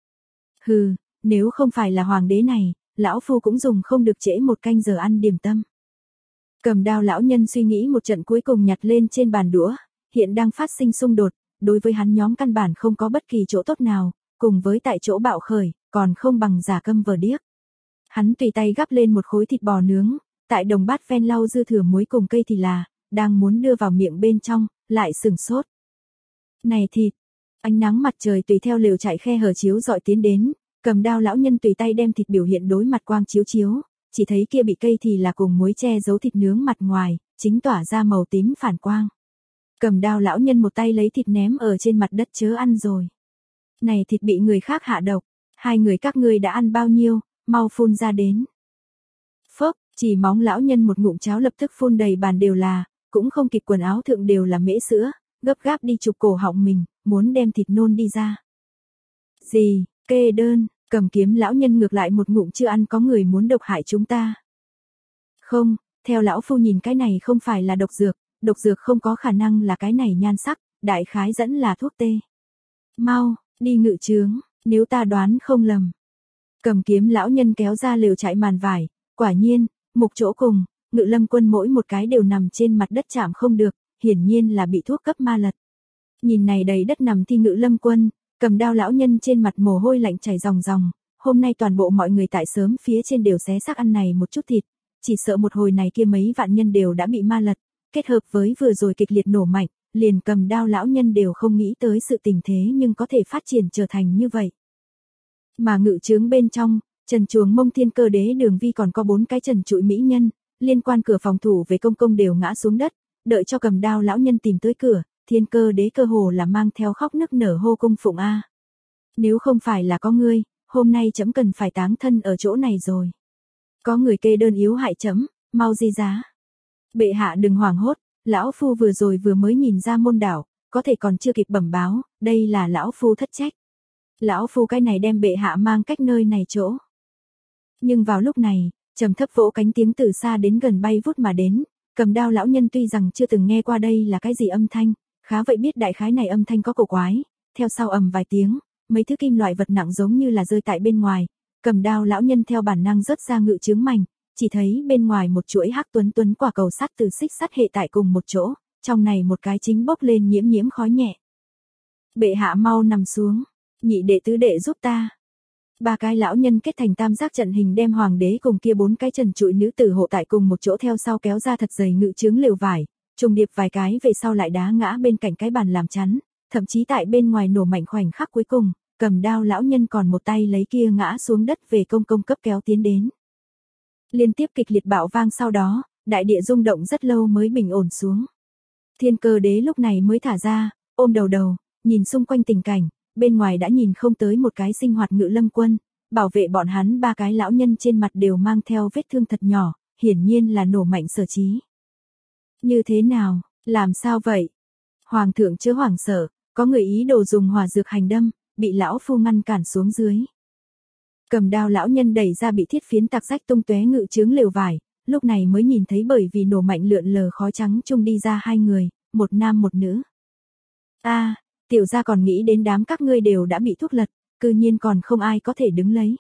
Hừ, nếu không phải là hoàng đế này, lão phu cũng dùng không được trễ một canh giờ ăn điểm tâm. Cầm đao lão nhân suy nghĩ một trận, cuối cùng nhặt lên trên bàn đũa, hiện đang phát sinh xung đột, đối với hắn nhóm căn bản không có bất kỳ chỗ tốt nào, cùng với tại chỗ bạo khởi, còn không bằng giả câm vờ điếc. Hắn tùy tay gắp lên một khối thịt bò nướng, tại đồng bát ven lau dư thừa muối cùng cây thì là, đang muốn đưa vào miệng bên trong, lại sửng sốt. Này thịt, ánh nắng mặt trời tùy theo lều trại khe hở chiếu dọi tiến đến, cầm đao lão nhân tùy tay đem thịt biểu hiện đối mặt quang chiếu chiếu, chỉ thấy kia bị cây thì là cùng muối che giấu thịt nướng mặt ngoài, chính tỏa ra màu tím phản quang. Cầm đao lão nhân một tay lấy thịt ném ở trên mặt đất, chớ ăn rồi. Này thịt bị người khác hạ độc, hai người các ngươi đã ăn bao nhiêu, mau phun ra đến. Phốc, chỉ móng lão nhân một ngụm cháo lập tức phun đầy bàn đều là, cũng không kịp, quần áo thượng đều là mễ sữa, gấp gáp đi chụp cổ họng mình, muốn đem thịt nôn đi ra. Gì, kê đơn, cầm kiếm lão nhân ngược lại một ngụm chưa ăn, có người muốn độc hại chúng ta. Không, theo lão phu nhìn cái này không phải là độc dược, độc dược không có khả năng là cái này nhan sắc, đại khái dẫn là thuốc tê. Mau, đi ngự trướng, nếu ta đoán không lầm. Cầm kiếm lão nhân kéo ra lều trại màn vải, quả nhiên, mục chỗ cùng, ngự lâm quân mỗi một cái đều nằm trên mặt đất chạm không được, hiển nhiên là bị thuốc cấp ma lật. Nhìn này đầy đất nằm thi ngự lâm quân, cầm đao lão nhân trên mặt mồ hôi lạnh chảy ròng ròng, hôm nay toàn bộ mọi người tại sớm phía trên đều xé xác ăn này một chút thịt, chỉ sợ một hồi này kia mấy vạn nhân đều đã bị ma lật, kết hợp với vừa rồi kịch liệt nổ mạnh, liền Cầm Đao lão nhân đều không nghĩ tới sự tình thế nhưng có thể phát triển trở thành như vậy. Mà ngự trướng bên trong, trần chuồng mông Thiên Cơ Đế Đường Vi còn có bốn cái trần trụi mỹ nhân, liên quan cửa phòng thủ về công công đều ngã xuống đất, đợi cho Cầm Đao lão nhân tìm tới cửa, Thiên Cơ Đế cơ hồ là mang theo khóc nức nở hô cung phụng a. Nếu không phải là có ngươi, hôm nay chấm cần phải táng thân ở chỗ này rồi. Có người kê đơn yếu hại chấm, mau di giá. Bệ hạ đừng hoảng hốt, lão phu vừa rồi vừa mới nhìn ra môn đảo, có thể còn chưa kịp bẩm báo, đây là lão phu thất trách. Lão phu cái này đem bệ hạ mang cách nơi này chỗ. Nhưng vào lúc này, trầm thấp vỗ cánh tiếng từ xa đến gần bay vút mà đến, Cầm Đao lão nhân tuy rằng chưa từng nghe qua đây là cái gì âm thanh, khá vậy biết đại khái này âm thanh có cổ quái, theo sau ầm vài tiếng, mấy thứ kim loại vật nặng giống như là rơi tại bên ngoài, Cầm Đao lão nhân theo bản năng rớt ra ngự trướng mảnh, chỉ thấy bên ngoài một chuỗi hắc tuấn tuấn quả cầu sắt từ xích sắt hệ tại cùng một chỗ, trong này một cái chính bốc lên nhiễm nhiễm khói nhẹ. Bệ hạ mau nằm xuống, nhị đệ tứ đệ giúp ta. Ba cái lão nhân kết thành tam giác trận hình đem hoàng đế cùng kia bốn cái trần trụi nữ tử hộ tại cùng một chỗ theo sau kéo ra thật dày ngự trướng lều vải, trùng điệp vài cái về sau lại đá ngã bên cạnh cái bàn làm chắn, thậm chí tại bên ngoài nổ mạnh khoảnh khắc cuối cùng, Cầm Đao lão nhân còn một tay lấy kia ngã xuống đất về công công cấp kéo tiến đến. Liên tiếp kịch liệt bạo vang sau đó, đại địa rung động rất lâu mới bình ổn xuống. Thiên Cơ Đế lúc này mới thả ra, ôm đầu đầu, nhìn xung quanh tình cảnh, bên ngoài đã nhìn không tới một cái sinh hoạt ngự lâm quân, bảo vệ bọn hắn ba cái lão nhân trên mặt đều mang theo vết thương thật nhỏ, hiển nhiên là nổ mạnh sở trí. Như thế nào, làm sao vậy? Hoàng thượng chớ hoảng sợ, có người ý đồ dùng hỏa dược hành đâm, bị lão phu ngăn cản xuống dưới. Cầm Đao lão nhân đẩy ra bị thiết phiến tạc rách tung tóe ngự trướng lều vải, lúc này mới nhìn thấy bởi vì nổ mạnh lượn lờ khói trắng chung đi ra hai người, một nam một nữ. A, à, tiểu gia còn nghĩ đến đám các ngươi đều đã bị thuốc lật, cư nhiên còn không ai có thể đứng lấy.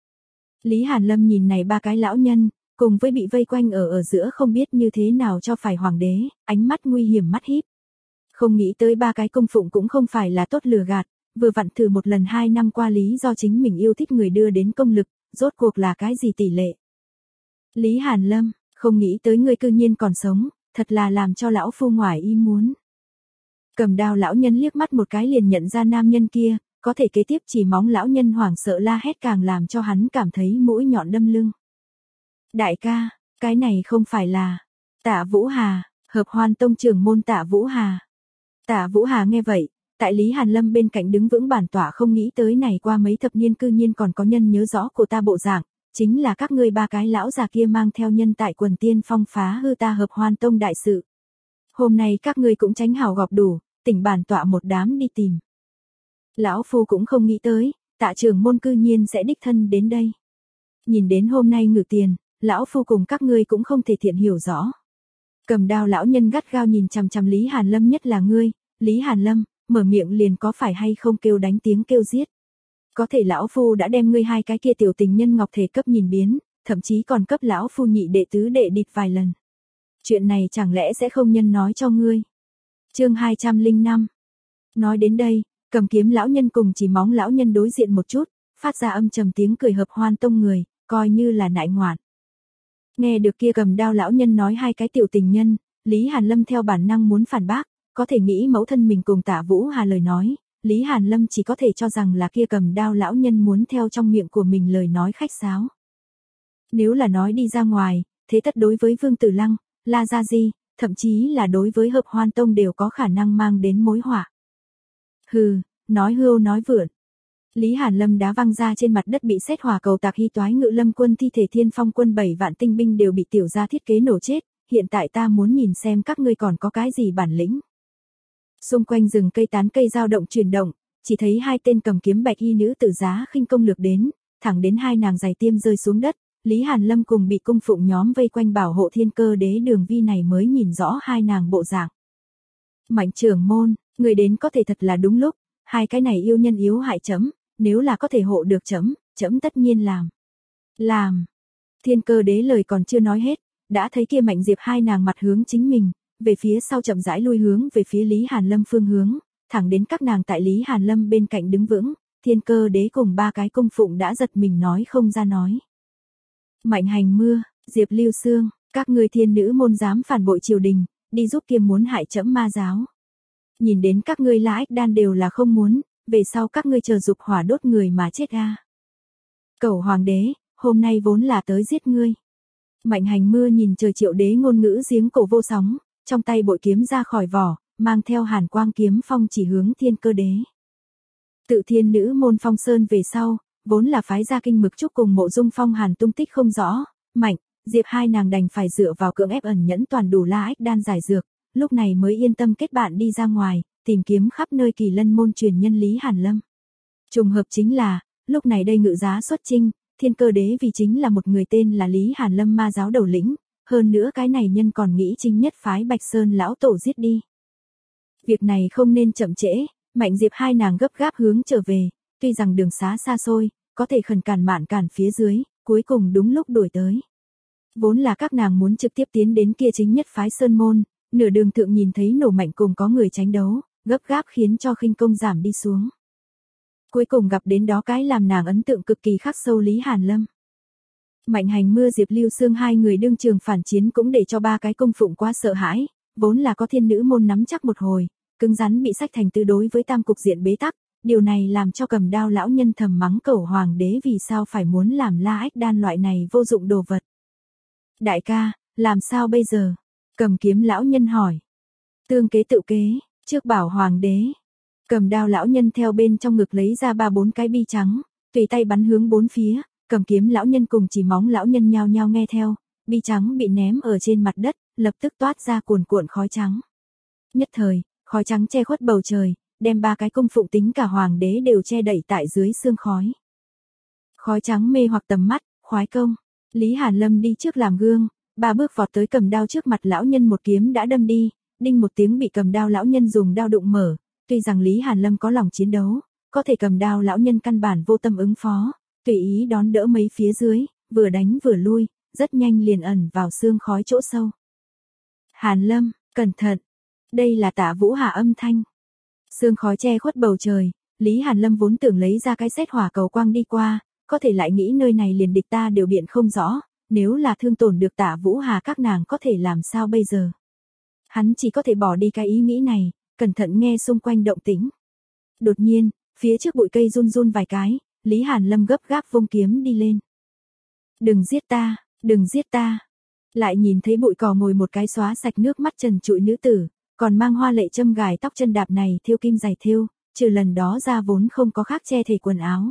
Lý Hàn Lâm nhìn này ba cái lão nhân, cùng với bị vây quanh ở ở giữa không biết như thế nào cho phải hoàng đế, ánh mắt nguy hiểm mắt híp. Không nghĩ tới ba cái cung phụng cũng không phải là tốt lừa gạt, vừa vặn thử một lần hai năm qua lý do chính mình yêu thích người đưa đến công lực, rốt cuộc là cái gì tỷ lệ. Lý Hàn Lâm, không nghĩ tới ngươi cư nhiên còn sống, thật là làm cho lão phu ngoài ý muốn. Cầm Đao lão nhân liếc mắt một cái liền nhận ra nam nhân kia, có thể kế tiếp chỉ móng lão nhân hoảng sợ la hét càng làm cho hắn cảm thấy mũi nhọn đâm lưng. Đại ca, cái này không phải là Tạ Vũ Hà, Hợp Hoan Tông trưởng môn Tạ Vũ Hà. Tạ Vũ Hà nghe vậy, tại Lý Hàn Lâm bên cạnh đứng vững bản tỏa không nghĩ tới này qua mấy thập niên cư nhiên còn có nhân nhớ rõ của ta bộ dạng, chính là các ngươi ba cái lão già kia mang theo nhân tại quần tiên phong phá hư ta Hợp Hoan Tông đại sự. Hôm nay các ngươi cũng tránh hào gọp đủ, tỉnh bản tọa một đám đi tìm. Lão phu cũng không nghĩ tới, Tạ trưởng môn cư nhiên sẽ đích thân đến đây. Nhìn đến hôm nay ngự tiền, lão phu cùng các ngươi cũng không thể thiện hiểu rõ. Cầm Đao lão nhân gắt gao nhìn chằm chằm Lý Hàn Lâm, nhất là ngươi, Lý Hàn Lâm, mở miệng liền có phải hay không kêu đánh tiếng kêu giết. Có thể lão phu đã đem ngươi hai cái kia tiểu tình nhân ngọc thể cấp nhìn biến, thậm chí còn cấp lão phu nhị đệ tứ đệ địt vài lần. Chuyện này chẳng lẽ sẽ không nhân nói cho ngươi. Chương hai trăm lẻ năm. Nói đến đây, Cầm Kiếm lão nhân cùng chỉ móng lão nhân đối diện một chút, phát ra âm trầm tiếng cười Hợp Hoan Tông người, coi như là nại ngoạn. Nghe được kia Cầm Đao lão nhân nói hai cái tiểu tình nhân, Lý Hàn Lâm theo bản năng muốn phản bác, có thể nghĩ mẫu thân mình cùng Tạ Vũ Hà lời nói, Lý Hàn Lâm chỉ có thể cho rằng là kia Cầm Đao lão nhân muốn theo trong miệng của mình lời nói khách sáo. Nếu là nói đi ra ngoài, thế tất đối với Vương Tử Lăng, La Gia Di, thậm chí là đối với Hợp Hoan Tông đều có khả năng mang đến mối họa. Hừ, nói hưu nói vượn. Lý Hàn Lâm đá văng ra trên mặt đất bị xét hỏa cầu tạc hy toái ngự lâm quân thi thể Thiên Phong quân bảy vạn tinh binh đều bị tiểu gia thiết kế nổ chết, hiện tại ta muốn nhìn xem các ngươi còn có cái gì bản lĩnh. Xung quanh rừng cây tán cây dao động chuyển động, chỉ thấy hai tên cầm kiếm bạch y nữ tử giá khinh công lược đến, thẳng đến hai nàng giày tiêm rơi xuống đất, Lý Hàn Lâm cùng bị cung phụng nhóm vây quanh bảo hộ Thiên Cơ Đế Đường Vi này mới nhìn rõ hai nàng bộ dạng. Mạnh trưởng môn, người đến có thể thật là đúng lúc, hai cái này yêu nhân yếu hại chấm, nếu là có thể hộ được chấm, chấm tất nhiên làm. Làm. Thiên Cơ Đế lời còn chưa nói hết, đã thấy kia Mạnh Diệp hai nàng mặt hướng chính mình, về phía sau chậm rãi lui hướng về phía Lý Hàn Lâm phương hướng, thẳng đến các nàng tại Lý Hàn Lâm bên cạnh đứng vững, Thiên Cơ Đế cùng ba cái cung phụng đã giật mình nói không ra nói. Mạnh Hành Mưa, Diệp Lưu Sương, các ngươi thiên nữ môn dám phản bội triều đình, đi giúp kia muốn hại trẫm ma giáo. Nhìn đến các ngươi La Ách Đan đều là không muốn, về sau các ngươi chờ dục hỏa đốt người mà chết a. Cẩu hoàng đế, hôm nay vốn là tới giết ngươi. Mạnh Hành Mưa nhìn trời Triệu đế ngôn ngữ giếng cổ vô sóng, trong tay bội kiếm ra khỏi vỏ, mang theo hàn quang kiếm phong chỉ hướng Thiên Cơ đế. Tự thiên nữ môn phong sơn về sau, vốn là phái gia kinh mực trúc cùng Mộ Dung Phong Hàn tung tích không rõ, Mạnh, Diệp hai nàng đành phải dựa vào cưỡng ép ẩn nhẫn toàn đủ La Ách Đan giải dược, lúc này mới yên tâm kết bạn đi ra ngoài, tìm kiếm khắp nơi Kỳ Lân môn truyền nhân Lý Hàn Lâm. Trùng hợp chính là, lúc này đây ngự giá xuất chinh, Thiên Cơ đế vì chính là một người tên là Lý Hàn Lâm ma giáo đầu lĩnh, hơn nữa cái này nhân còn nghĩ chính nhất phái Bạch Sơn lão tổ giết đi. Việc này không nên chậm trễ, Mạnh Diệp hai nàng gấp gáp hướng trở về, tuy rằng đường xá xa xôi, có thể khẩn cản mạn cản phía dưới, cuối cùng đúng lúc đuổi tới. Vốn là các nàng muốn trực tiếp tiến đến kia chính nhất phái Sơn môn, nửa đường thượng nhìn thấy Nổ Mạnh cùng có người tránh đấu, gấp gáp khiến cho khinh công giảm đi xuống. Cuối cùng gặp đến đó cái làm nàng ấn tượng cực kỳ khắc sâu Lý Hàn Lâm. Mạnh Hành Mưa Diệp Lưu Sương hai người đương trường phản chiến cũng để cho ba cái công phụng quá sợ hãi, vốn là có thiên nữ môn nắm chắc một hồi, cứng rắn bị sách thành tư đối với tam cục diện bế tắc, điều này làm cho Cầm Đao lão nhân thầm mắng Cẩu hoàng đế vì sao phải muốn làm La Ách Đan loại này vô dụng đồ vật. Đại ca, làm sao bây giờ? Cầm Kiếm lão nhân hỏi. Tương kế tự kế, trước bảo hoàng đế. Cầm Đao lão nhân theo bên trong ngực lấy ra ba bốn cái bi trắng, tùy tay bắn hướng bốn phía, Cầm Kiếm lão nhân cùng Chỉ Móng lão nhân nhao nhao nghe theo, bi trắng bị ném ở trên mặt đất, lập tức toát ra cuồn cuộn khói trắng. Nhất thời, khói trắng che khuất bầu trời, đem ba cái công phụng tính cả hoàng đế đều che đậy tại dưới sương khói. Khói trắng mê hoặc tầm mắt, khoái công. Lý Hàn Lâm đi trước làm gương, ba bước vọt tới Cầm Đao trước mặt lão nhân một kiếm đã đâm đi, đinh một tiếng bị Cầm Đao lão nhân dùng đao đụng mở, tuy rằng Lý Hàn Lâm có lòng chiến đấu, có thể Cầm Đao lão nhân căn bản vô tâm ứng phó, tùy ý đón đỡ mấy phía dưới, vừa đánh vừa lui, rất nhanh liền ẩn vào sương khói chỗ sâu. Hàn Lâm, cẩn thận, đây là Tạ Vũ Hà âm thanh. Sương khói che khuất bầu trời, Lý Hàn Lâm vốn tưởng lấy ra cái xét hỏa cầu quang đi qua, có thể lại nghĩ nơi này liền địch ta đều biện không rõ, nếu là thương tổn được Tạ Vũ Hà các nàng có thể làm sao bây giờ. Hắn chỉ có thể bỏ đi cái ý nghĩ này, cẩn thận nghe xung quanh động tĩnh. Đột nhiên, phía trước bụi cây run run vài cái, Lý Hàn Lâm gấp gáp vung kiếm đi lên. Đừng giết ta, đừng giết ta. Lại nhìn thấy bụi cỏ ngồi một cái xóa sạch nước mắt trần trụi nữ tử, còn mang hoa lệ châm gài tóc chân đạp này thêu kim dày thêu, trừ lần đó ra vốn không có khác che thể quần áo.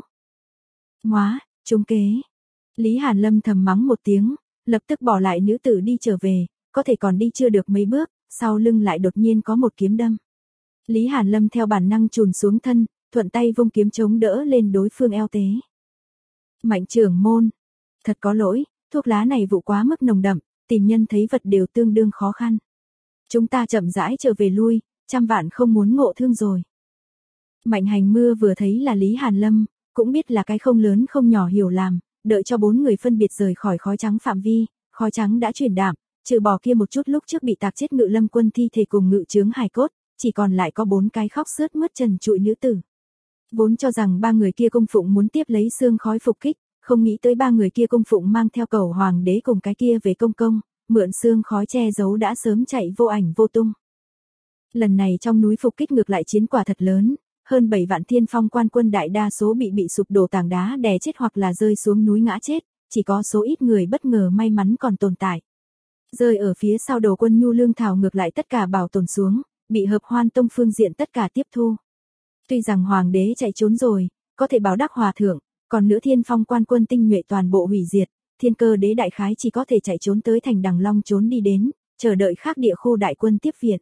Ngoá, trúng kế. Lý Hàn Lâm thầm mắng một tiếng, lập tức bỏ lại nữ tử đi trở về, có thể còn đi chưa được mấy bước, sau lưng lại đột nhiên có một kiếm đâm. Lý Hàn Lâm theo bản năng chùn xuống thân, thuận tay vung kiếm chống đỡ lên đối phương eo tế. Mạnh trưởng môn, thật có lỗi, thuốc lá này vụ quá mức nồng đậm, tìm nhân thấy vật đều tương đương khó khăn. Chúng ta chậm rãi trở về lui, trăm vạn không muốn ngộ thương rồi. Mạnh Hành Mưa vừa thấy là Lý Hàn Lâm, cũng biết là cái không lớn không nhỏ hiểu làm, đợi cho bốn người phân biệt rời khỏi khói trắng phạm vi, khói trắng đã chuyển đạm, trừ bỏ kia một chút lúc trước bị tạc chết Ngự Lâm quân thi thể cùng ngự chướng hài cốt, chỉ còn lại có bốn cái khóc sướt mướt trần trụi nữ tử. Vốn cho rằng ba người kia công phụng muốn tiếp lấy xương khói phục kích, không nghĩ tới ba người kia công phụng mang theo Cẩu hoàng đế cùng cái kia về công công, mượn xương khói che giấu đã sớm chạy vô ảnh vô tung. Lần này trong núi phục kích ngược lại chiến quả thật lớn, hơn bảy vạn Thiên Phong quan quân đại đa số bị bị sụp đổ tảng đá đè chết hoặc là rơi xuống núi ngã chết, chỉ có số ít người bất ngờ may mắn còn tồn tại. Rơi ở phía sau đầu quân nhu lương thảo ngược lại tất cả bảo tồn xuống, bị Hợp Hoan tông phương diện tất cả tiếp thu. Tuy rằng hoàng đế chạy trốn rồi, có thể báo đắc hòa thượng, còn nữa Thiên Phong quan quân tinh nhuệ toàn bộ hủy diệt, Thiên Cơ đế đại khái chỉ có thể chạy trốn tới thành Đằng Long trốn đi đến, chờ đợi khác địa khu đại quân tiếp viện.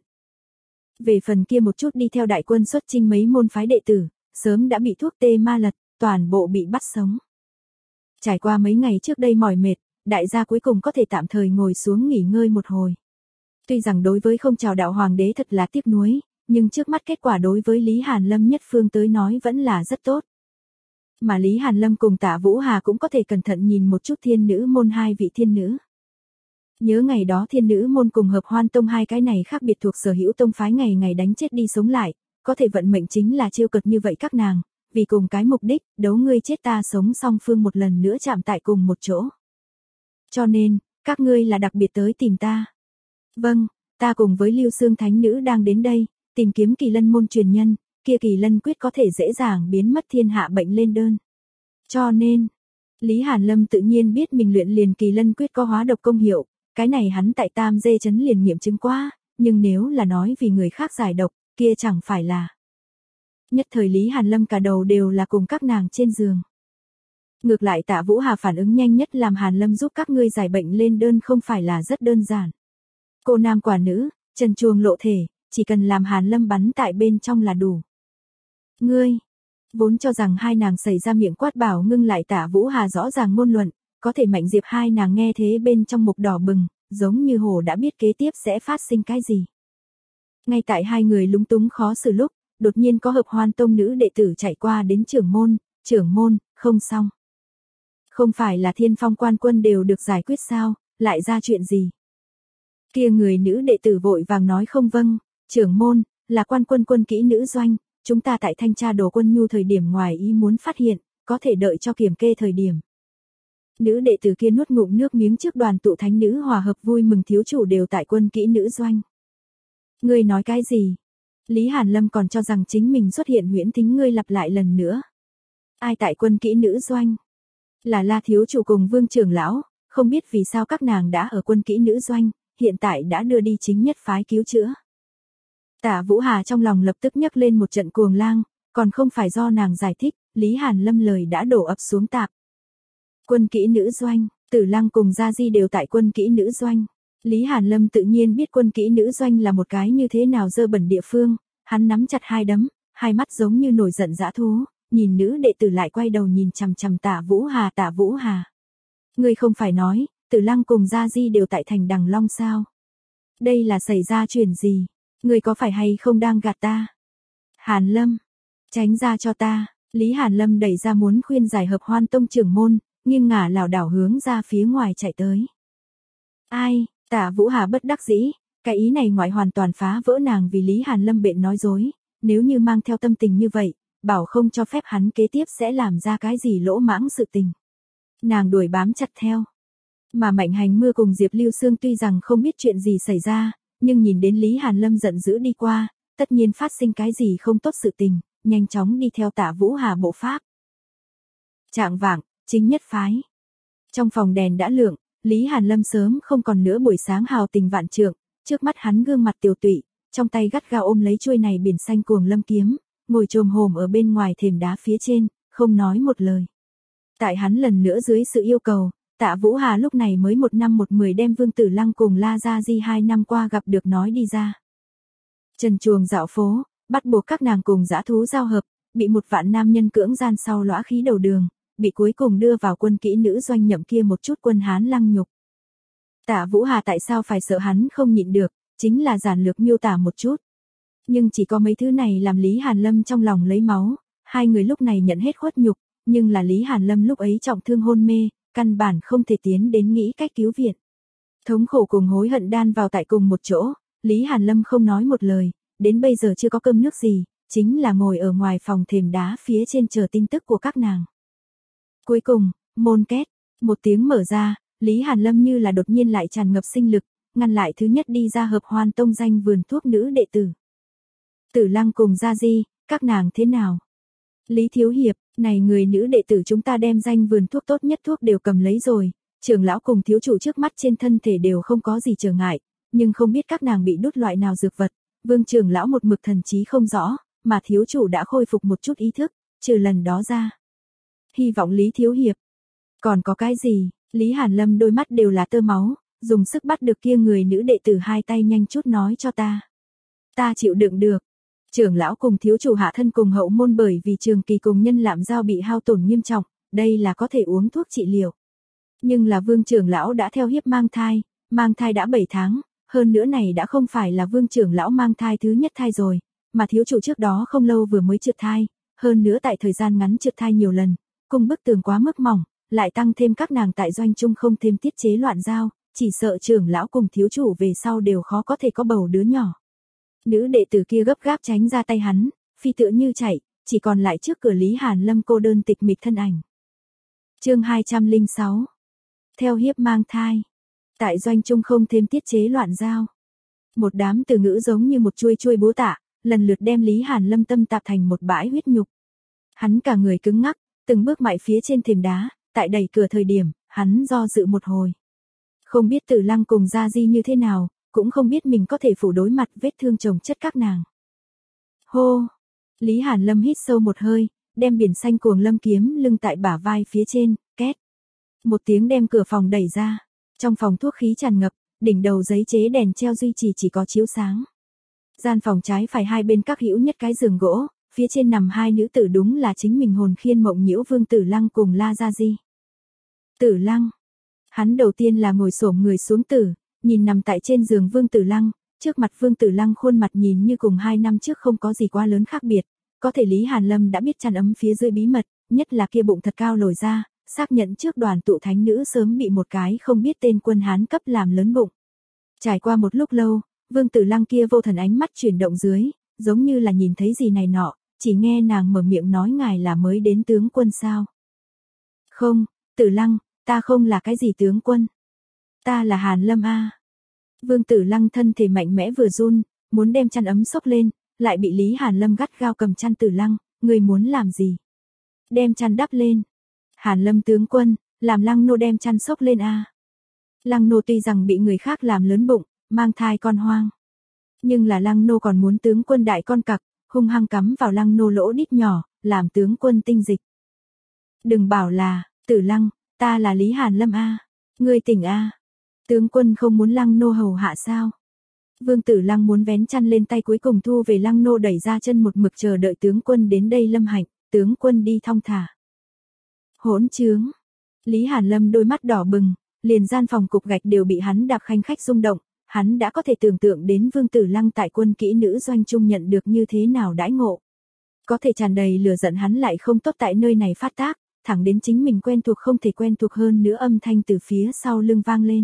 Về phần kia một chút đi theo đại quân xuất chinh mấy môn phái đệ tử, sớm đã bị thuốc tê ma lật, toàn bộ bị bắt sống. Trải qua mấy ngày trước đây mỏi mệt, đại gia cuối cùng có thể tạm thời ngồi xuống nghỉ ngơi một hồi. Tuy rằng đối với không chào đạo hoàng đế thật là tiếc nuối, nhưng trước mắt kết quả đối với Lý Hàn Lâm nhất phương tới nói vẫn là rất tốt. Mà Lý Hàn Lâm cùng Tạ Vũ Hà cũng có thể cẩn thận nhìn một chút thiên nữ môn hai vị thiên nữ. Nhớ ngày đó thiên nữ môn cùng Hợp Hoan tông hai cái này khác biệt thuộc sở hữu tông phái ngày ngày đánh chết đi sống lại, có thể vận mệnh chính là trêu cợt như vậy các nàng, vì cùng cái mục đích, đấu ngươi chết ta sống song phương một lần nữa chạm tại cùng một chỗ. Cho nên, các ngươi là đặc biệt tới tìm ta. Vâng, Ta cùng với Lưu Xương Thánh Nữ đang đến đây, tìm kiếm Kỳ Lân môn truyền nhân, kia Kỳ Lân quyết có thể dễ dàng biến mất thiên hạ bệnh lên đơn. Cho nên, Lý Hàn Lâm tự nhiên biết mình luyện liền Kỳ Lân quyết có hóa độc công hiệu, cái này hắn tại Tam Dê Trấn liền nghiệm chứng qua, nhưng nếu là nói vì người khác giải độc, kia chẳng phải là. Nhất thời Lý Hàn Lâm cả đầu đều là cùng các nàng trên giường. Ngược lại Tạ Vũ Hà phản ứng nhanh nhất làm Hàn Lâm giúp các ngươi giải bệnh lên đơn không phải là rất đơn giản. Cô nam quả nữ, trần truồng lộ thể, chỉ cần làm Hàn Lâm bắn tại bên trong là đủ. Ngươi, vốn cho rằng hai nàng xảy ra miệng quát bảo ngưng lại Tạ Vũ Hà rõ ràng ngôn luận, có thể Mạnh Diệp hai nàng nghe thế bên trong mục đỏ bừng, giống như hồ đã biết kế tiếp sẽ phát sinh cái gì. Ngay tại hai người lúng túng khó xử lúc, đột nhiên có Hợp Hoan Tông nữ đệ tử chạy qua đến trưởng môn, trưởng môn, không xong. Không phải là Thiên Phong quan quân đều được giải quyết sao, lại ra chuyện gì? Kia người nữ đệ tử vội vàng nói không vâng, trưởng môn, là quan quân quân kỹ nữ doanh, chúng ta tại thanh tra đồ quân nhu thời điểm ngoài ý muốn phát hiện, có thể đợi cho kiểm kê thời điểm. Nữ đệ tử kia nuốt ngụm nước miếng trước đoàn tụ thánh nữ hòa hợp vui mừng thiếu chủ đều tại quân kỹ nữ doanh. Ngươi nói cái gì? Lý Hàn Lâm còn cho rằng chính mình xuất hiện huyễn thính, ngươi lặp lại lần nữa. Ai tại quân kỹ nữ doanh? Là La thiếu chủ cùng Vương trưởng lão, không biết vì sao các nàng đã ở quân kỹ nữ doanh, hiện tại đã đưa đi chính nhất phái cứu chữa. Tạ Vũ Hà trong lòng lập tức nhấc lên một trận cuồng lang, còn không phải do nàng giải thích, Lý Hàn Lâm lời đã đổ ập xuống tạp. Quân kỹ nữ doanh, Tử Lăng cùng Gia Di đều tại quân kỹ nữ doanh. Lý Hàn Lâm tự nhiên biết quân kỹ nữ doanh là một cái như thế nào dơ bẩn địa phương, hắn nắm chặt hai đấm, hai mắt giống như nổi giận dã thú, nhìn nữ đệ tử lại quay đầu nhìn chằm chằm Tạ Vũ Hà. Tạ Vũ Hà, ngươi không phải nói, Tử Lăng cùng Gia Di đều tại thành Đằng Long sao? Đây là xảy ra chuyện gì? Ngươi có phải hay không đang gạt ta? Hàn Lâm, tránh ra cho ta. Lý Hàn Lâm đẩy ra muốn khuyên giải Hợp Hoan Tông trưởng môn, nghiêng ngả lảo đảo hướng ra phía ngoài chạy tới. Ai? Tạ Vũ Hà bất đắc dĩ, cái ý này ngoại hoàn toàn phá vỡ nàng vì Lý Hàn Lâm bệnh nói dối, nếu như mang theo tâm tình như vậy, bảo không cho phép hắn kế tiếp sẽ làm ra cái gì lỗ mãng sự tình. Nàng đuổi bám chặt theo. Mà Mạnh Hành Mưa cùng Diệp Lưu Xương tuy rằng không biết chuyện gì xảy ra, nhưng nhìn đến Lý Hàn Lâm giận dữ đi qua, tất nhiên phát sinh cái gì không tốt sự tình, nhanh chóng đi theo Tạ Vũ Hà bộ pháp. Trạng vạng, chính nhất phái. Trong phòng đèn đã lượng, Lý Hàn Lâm sớm không còn nữa buổi sáng hào tình vạn trượng, trước mắt hắn gương mặt tiều tụy, trong tay gắt gao ôm lấy chuôi này biển xanh cuồng lâm kiếm, ngồi chồm hổm ở bên ngoài thềm đá phía trên, không nói một lời. Tại hắn lần nữa dưới sự yêu cầu, Tạ Vũ Hà lúc này mới một năm một mười đem Vương Tử Lăng cùng La Gia Di hai năm qua gặp được nói đi ra. Trần chuồng dạo phố, bắt buộc các nàng cùng dã thú giao hợp, bị một vạn nam nhân cưỡng gian sau lõa khí đầu đường, bị cuối cùng đưa vào quân kỹ nữ doanh nhậm kia một chút quân Hán lăng nhục. Tạ Vũ Hà tại sao phải sợ hắn không nhịn được, chính là giản lược miêu tả một chút. Nhưng chỉ có mấy thứ này làm Lý Hàn Lâm trong lòng lấy máu, hai người lúc này nhận hết khuất nhục, nhưng là Lý Hàn Lâm lúc ấy trọng thương hôn mê, căn bản không thể tiến đến nghĩ cách cứu viện. Thống khổ cùng hối hận đan vào tại cùng một chỗ, Lý Hàn Lâm không nói một lời, đến bây giờ chưa có cơm nước gì, chính là ngồi ở ngoài phòng thềm đá phía trên chờ tin tức của các nàng. Cuối cùng, môn két, một tiếng mở ra, Lý Hàn Lâm như là đột nhiên lại tràn ngập sinh lực, ngăn lại thứ nhất đi ra Hợp Hoan Tông danh vườn thuốc nữ đệ tử. Tử Lăng cùng Gia Di, các nàng thế nào? Lý Thiếu Hiệp, này người nữ đệ tử chúng ta đem danh vườn thuốc tốt nhất thuốc đều cầm lấy rồi, trưởng lão cùng thiếu chủ trước mắt trên thân thể đều không có gì trở ngại, nhưng không biết các nàng bị đốt loại nào dược vật, Vương trưởng lão một mực thần trí không rõ, mà thiếu chủ đã khôi phục một chút ý thức, trừ lần đó ra. Hy vọng Lý Thiếu Hiệp. Còn có cái gì? Lý Hàn Lâm đôi mắt đều là tơ máu, dùng sức bắt được kia người nữ đệ tử hai tay nhanh chút nói cho ta. Ta chịu đựng được. Trưởng lão cùng thiếu chủ hạ thân cùng hậu môn bởi vì trường kỳ cùng nhân lạm giao bị hao tổn nghiêm trọng, đây là có thể uống thuốc trị liệu. Nhưng là Vương trưởng lão đã theo hiếp mang thai, mang thai đã bảy tháng, hơn nữa này đã không phải là Vương trưởng lão mang thai thứ nhất thai rồi, mà thiếu chủ trước đó không lâu vừa mới trượt thai, hơn nữa tại thời gian ngắn trượt thai nhiều lần, cùng bức tường quá mức mỏng, lại tăng thêm các nàng tại doanh trung không thêm tiết chế loạn giao, chỉ sợ trưởng lão cùng thiếu chủ về sau đều khó có thể có bầu đứa nhỏ. Nữ đệ tử kia gấp gáp tránh ra tay hắn, phi tựa như chạy, chỉ còn lại trước cửa Lý Hàn Lâm cô đơn tịch mịch thân ảnh. Chương hai trăm lẻ sáu. Theo hiếp mang thai. Tại doanh trung không thêm tiết chế loạn giao. Một đám từ ngữ giống như một chuôi chuôi búa tạ, lần lượt đem Lý Hàn Lâm tâm tạp thành một bãi huyết nhục. Hắn cả người cứng ngắc, từng bước mại phía trên thềm đá, tại đẩy cửa thời điểm, hắn do dự một hồi. Không biết Tử Lăng cùng Gia Di như thế nào, cũng không biết mình có thể phủ đối mặt vết thương chồng chất các nàng. Hô! Lý Hàn Lâm hít sâu một hơi, đem biển xanh cuồng lâm kiếm lưng tại bả vai phía trên, két. Một tiếng đem cửa phòng đẩy ra. Trong phòng thuốc khí tràn ngập, đỉnh đầu giấy chế đèn treo duy trì chỉ có chiếu sáng. Gian phòng trái phải hai bên các hữu nhất cái giường gỗ, phía trên nằm hai nữ tử đúng là chính mình hồn khiên mộng nhiễu Vương Tử Lăng cùng La Gia Di. Tử Lăng. Hắn đầu tiên là ngồi xổm người xuống tử, nhìn nằm tại trên giường Vương Tử Lăng, trước mặt Vương Tử Lăng khuôn mặt nhìn như cùng hai năm trước không có gì quá lớn khác biệt, có thể Lý Hàn Lâm đã biết chăn ấm phía dưới bí mật, nhất là kia bụng thật cao lồi ra, xác nhận trước đoàn tụ thánh nữ sớm bị một cái không biết tên quân Hán cấp làm lớn bụng. Trải qua một lúc lâu, Vương Tử Lăng kia vô thần ánh mắt chuyển động dưới, giống như là nhìn thấy gì này nọ, chỉ nghe nàng mở miệng nói ngài là mới đến tướng quân sao. Không, Tử Lăng, ta không là cái gì tướng quân. Ta là Hàn Lâm a. Vương Tử Lăng thân thể mạnh mẽ vừa run, muốn đem chăn ấm xốc lên, lại bị Lý Hàn Lâm gắt gao cầm chăn. Tử Lăng, người muốn làm gì? Đem chăn đắp lên. Hàn Lâm tướng quân, làm Lăng nô đem chăn xốc lên a. Lăng nô tuy rằng bị người khác làm lớn bụng, mang thai con hoang, nhưng là Lăng nô còn muốn tướng quân đại con cặc, hung hăng cắm vào Lăng nô lỗ đít nhỏ, làm tướng quân tinh dịch. Đừng bảo là, Tử Lăng, ta là Lý Hàn Lâm a. Ngươi tỉnh a. Tướng quân không muốn Lăng nô hầu hạ sao? Vương Tử Lăng muốn vén chăn lên tay cuối cùng thu về. Lăng nô đẩy ra chân một mực chờ đợi tướng quân đến đây. Lâm Hạnh, tướng quân đi thong thả. Hỗn trướng. Lý Hàn Lâm đôi mắt đỏ bừng, liền gian phòng cục gạch đều bị hắn đạp khanh khách rung động, hắn đã có thể tưởng tượng đến Vương Tử Lăng tại quân kỹ nữ doanh trung nhận được như thế nào đãi ngộ. Có thể tràn đầy lửa giận hắn lại không tốt tại nơi này phát tác, thẳng đến chính mình quen thuộc không thể quen thuộc hơn nữa âm thanh từ phía sau lưng vang lên.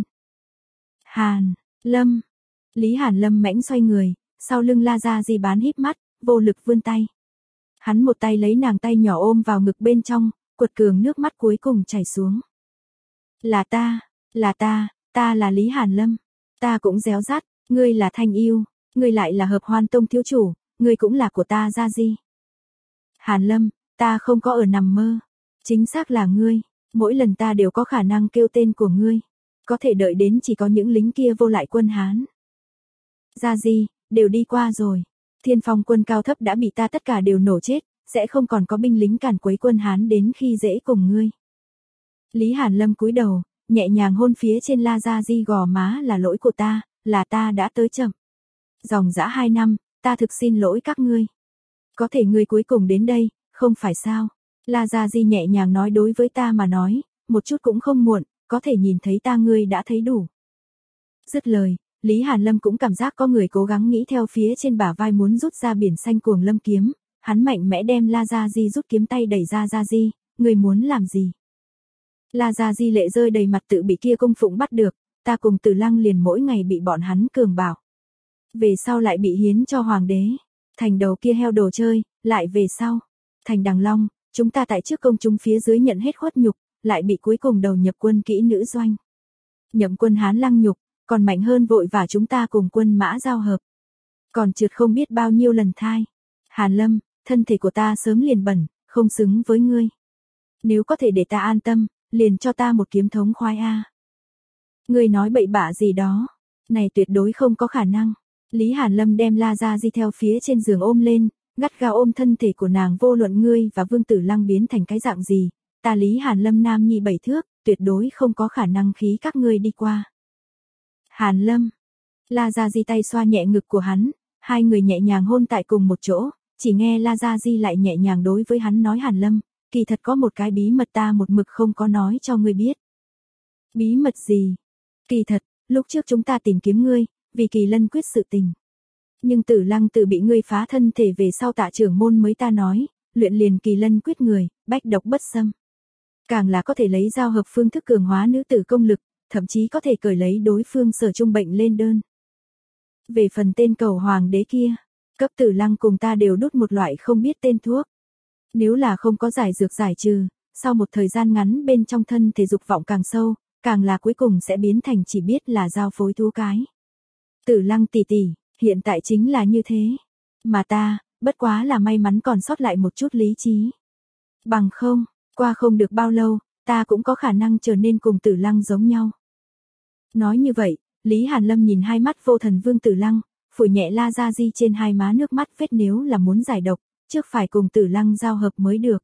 Hàn Lâm. Lý Hàn Lâm mãnh xoay người, sau lưng La Gia Di bán híp mắt, vô lực vươn tay. Hắn một tay lấy nàng tay nhỏ ôm vào ngực bên trong, quật cường nước mắt cuối cùng chảy xuống. Là ta, là ta, ta là Lý Hàn Lâm. Ta cũng réo rắt, ngươi là Thanh Yêu, ngươi lại là Hợp Hoan Tông thiếu chủ, ngươi cũng là của ta Gia Di. Hàn Lâm, ta không có ở nằm mơ. Chính xác là ngươi, mỗi lần ta đều có khả năng kêu tên của ngươi. Có thể đợi đến chỉ có những lính kia vô lại quân Hán. Gia Di, đều đi qua rồi. Thiên Phong quân cao thấp đã bị ta tất cả đều nổ chết, sẽ không còn có binh lính càn quấy quân Hán đến khi dễ cùng ngươi. Lý Hàn Lâm cúi đầu, nhẹ nhàng hôn phía trên La Gia Di gò má. Là lỗi của ta, là ta đã tới chậm. Dòng dã hai năm, ta thực xin lỗi các ngươi. Có thể ngươi cuối cùng đến đây, không phải sao? La Gia Di nhẹ nhàng nói, đối với ta mà nói, một chút cũng không muộn, có thể nhìn thấy ta ngươi đã thấy đủ. Dứt lời, Lý Hàn Lâm cũng cảm giác có người cố gắng nghĩ theo phía trên bả vai muốn rút ra biển xanh cuồng lâm kiếm, hắn mạnh mẽ đem La Gia Di rút kiếm tay đẩy ra. Gia Di, ngươi muốn làm gì? La Gia Di lệ rơi đầy mặt, tự bị kia cung phụng bắt được, ta cùng Tử Lăng liền mỗi ngày bị bọn hắn cường bảo. Về sau lại bị hiến cho hoàng đế, thành đầu kia heo đồ chơi, lại về sau, thành Đằng Long, chúng ta tại trước công chúng phía dưới nhận hết khuất nhục, lại bị cuối cùng đầu nhập quân kỹ nữ doanh. Nhậm quân Hán lăng nhục, còn mạnh hơn vội và chúng ta cùng quân Mã giao hợp. Còn trượt không biết bao nhiêu lần thai. Hàn Lâm, thân thể của ta sớm liền bẩn, không xứng với ngươi. Nếu có thể để ta an tâm, liền cho ta một kiếm thống khoái a. Ngươi nói bậy bạ gì đó, này tuyệt đối không có khả năng. Lý Hàn Lâm đem La Gia Di theo phía trên giường ôm lên, gắt gao ôm thân thể của nàng. Vô luận ngươi và Vương Tử Lăng biến thành cái dạng gì, ta Lý Hàn Lâm nam nhi bảy thước, tuyệt đối không có khả năng khí các ngươi đi qua. Hàn Lâm. La Gia Di tay xoa nhẹ ngực của hắn, hai người nhẹ nhàng hôn tại cùng một chỗ, chỉ nghe La Gia Di lại nhẹ nhàng đối với hắn nói, Hàn Lâm, kỳ thật có một cái bí mật ta một mực không có nói cho ngươi biết. Bí mật gì? Kỳ thật, lúc trước chúng ta tìm kiếm ngươi, vì Kỳ Lân quyết sự tình. Nhưng Tử Lăng từ bị ngươi phá thân thể về sau Tạ trưởng môn mới ta nói, luyện liền Kỳ Lân quyết người, bách độc bất xâm. Càng là có thể lấy giao hợp phương thức cường hóa nữ tử công lực, thậm chí có thể cởi lấy đối phương sở trung bệnh lên đơn. Về phần tên cầu hoàng đế kia, cấp Tử Lăng cùng ta đều đút một loại không biết tên thuốc. Nếu là không có giải dược giải trừ, sau một thời gian ngắn bên trong thân thể dục vọng càng sâu, càng là cuối cùng sẽ biến thành chỉ biết là giao phối thú cái. Tử Lăng tỷ tỷ, hiện tại chính là như thế. Mà ta, bất quá là may mắn còn sót lại một chút lý trí. Bằng không, qua không được bao lâu, ta cũng có khả năng trở nên cùng Tử Lăng giống nhau. Nói như vậy, Lý Hàn Lâm nhìn hai mắt vô thần Vương Tử Lăng, phủi nhẹ La Gia Di trên hai má nước mắt vết, nếu là muốn giải độc, trước phải cùng Tử Lăng giao hợp mới được.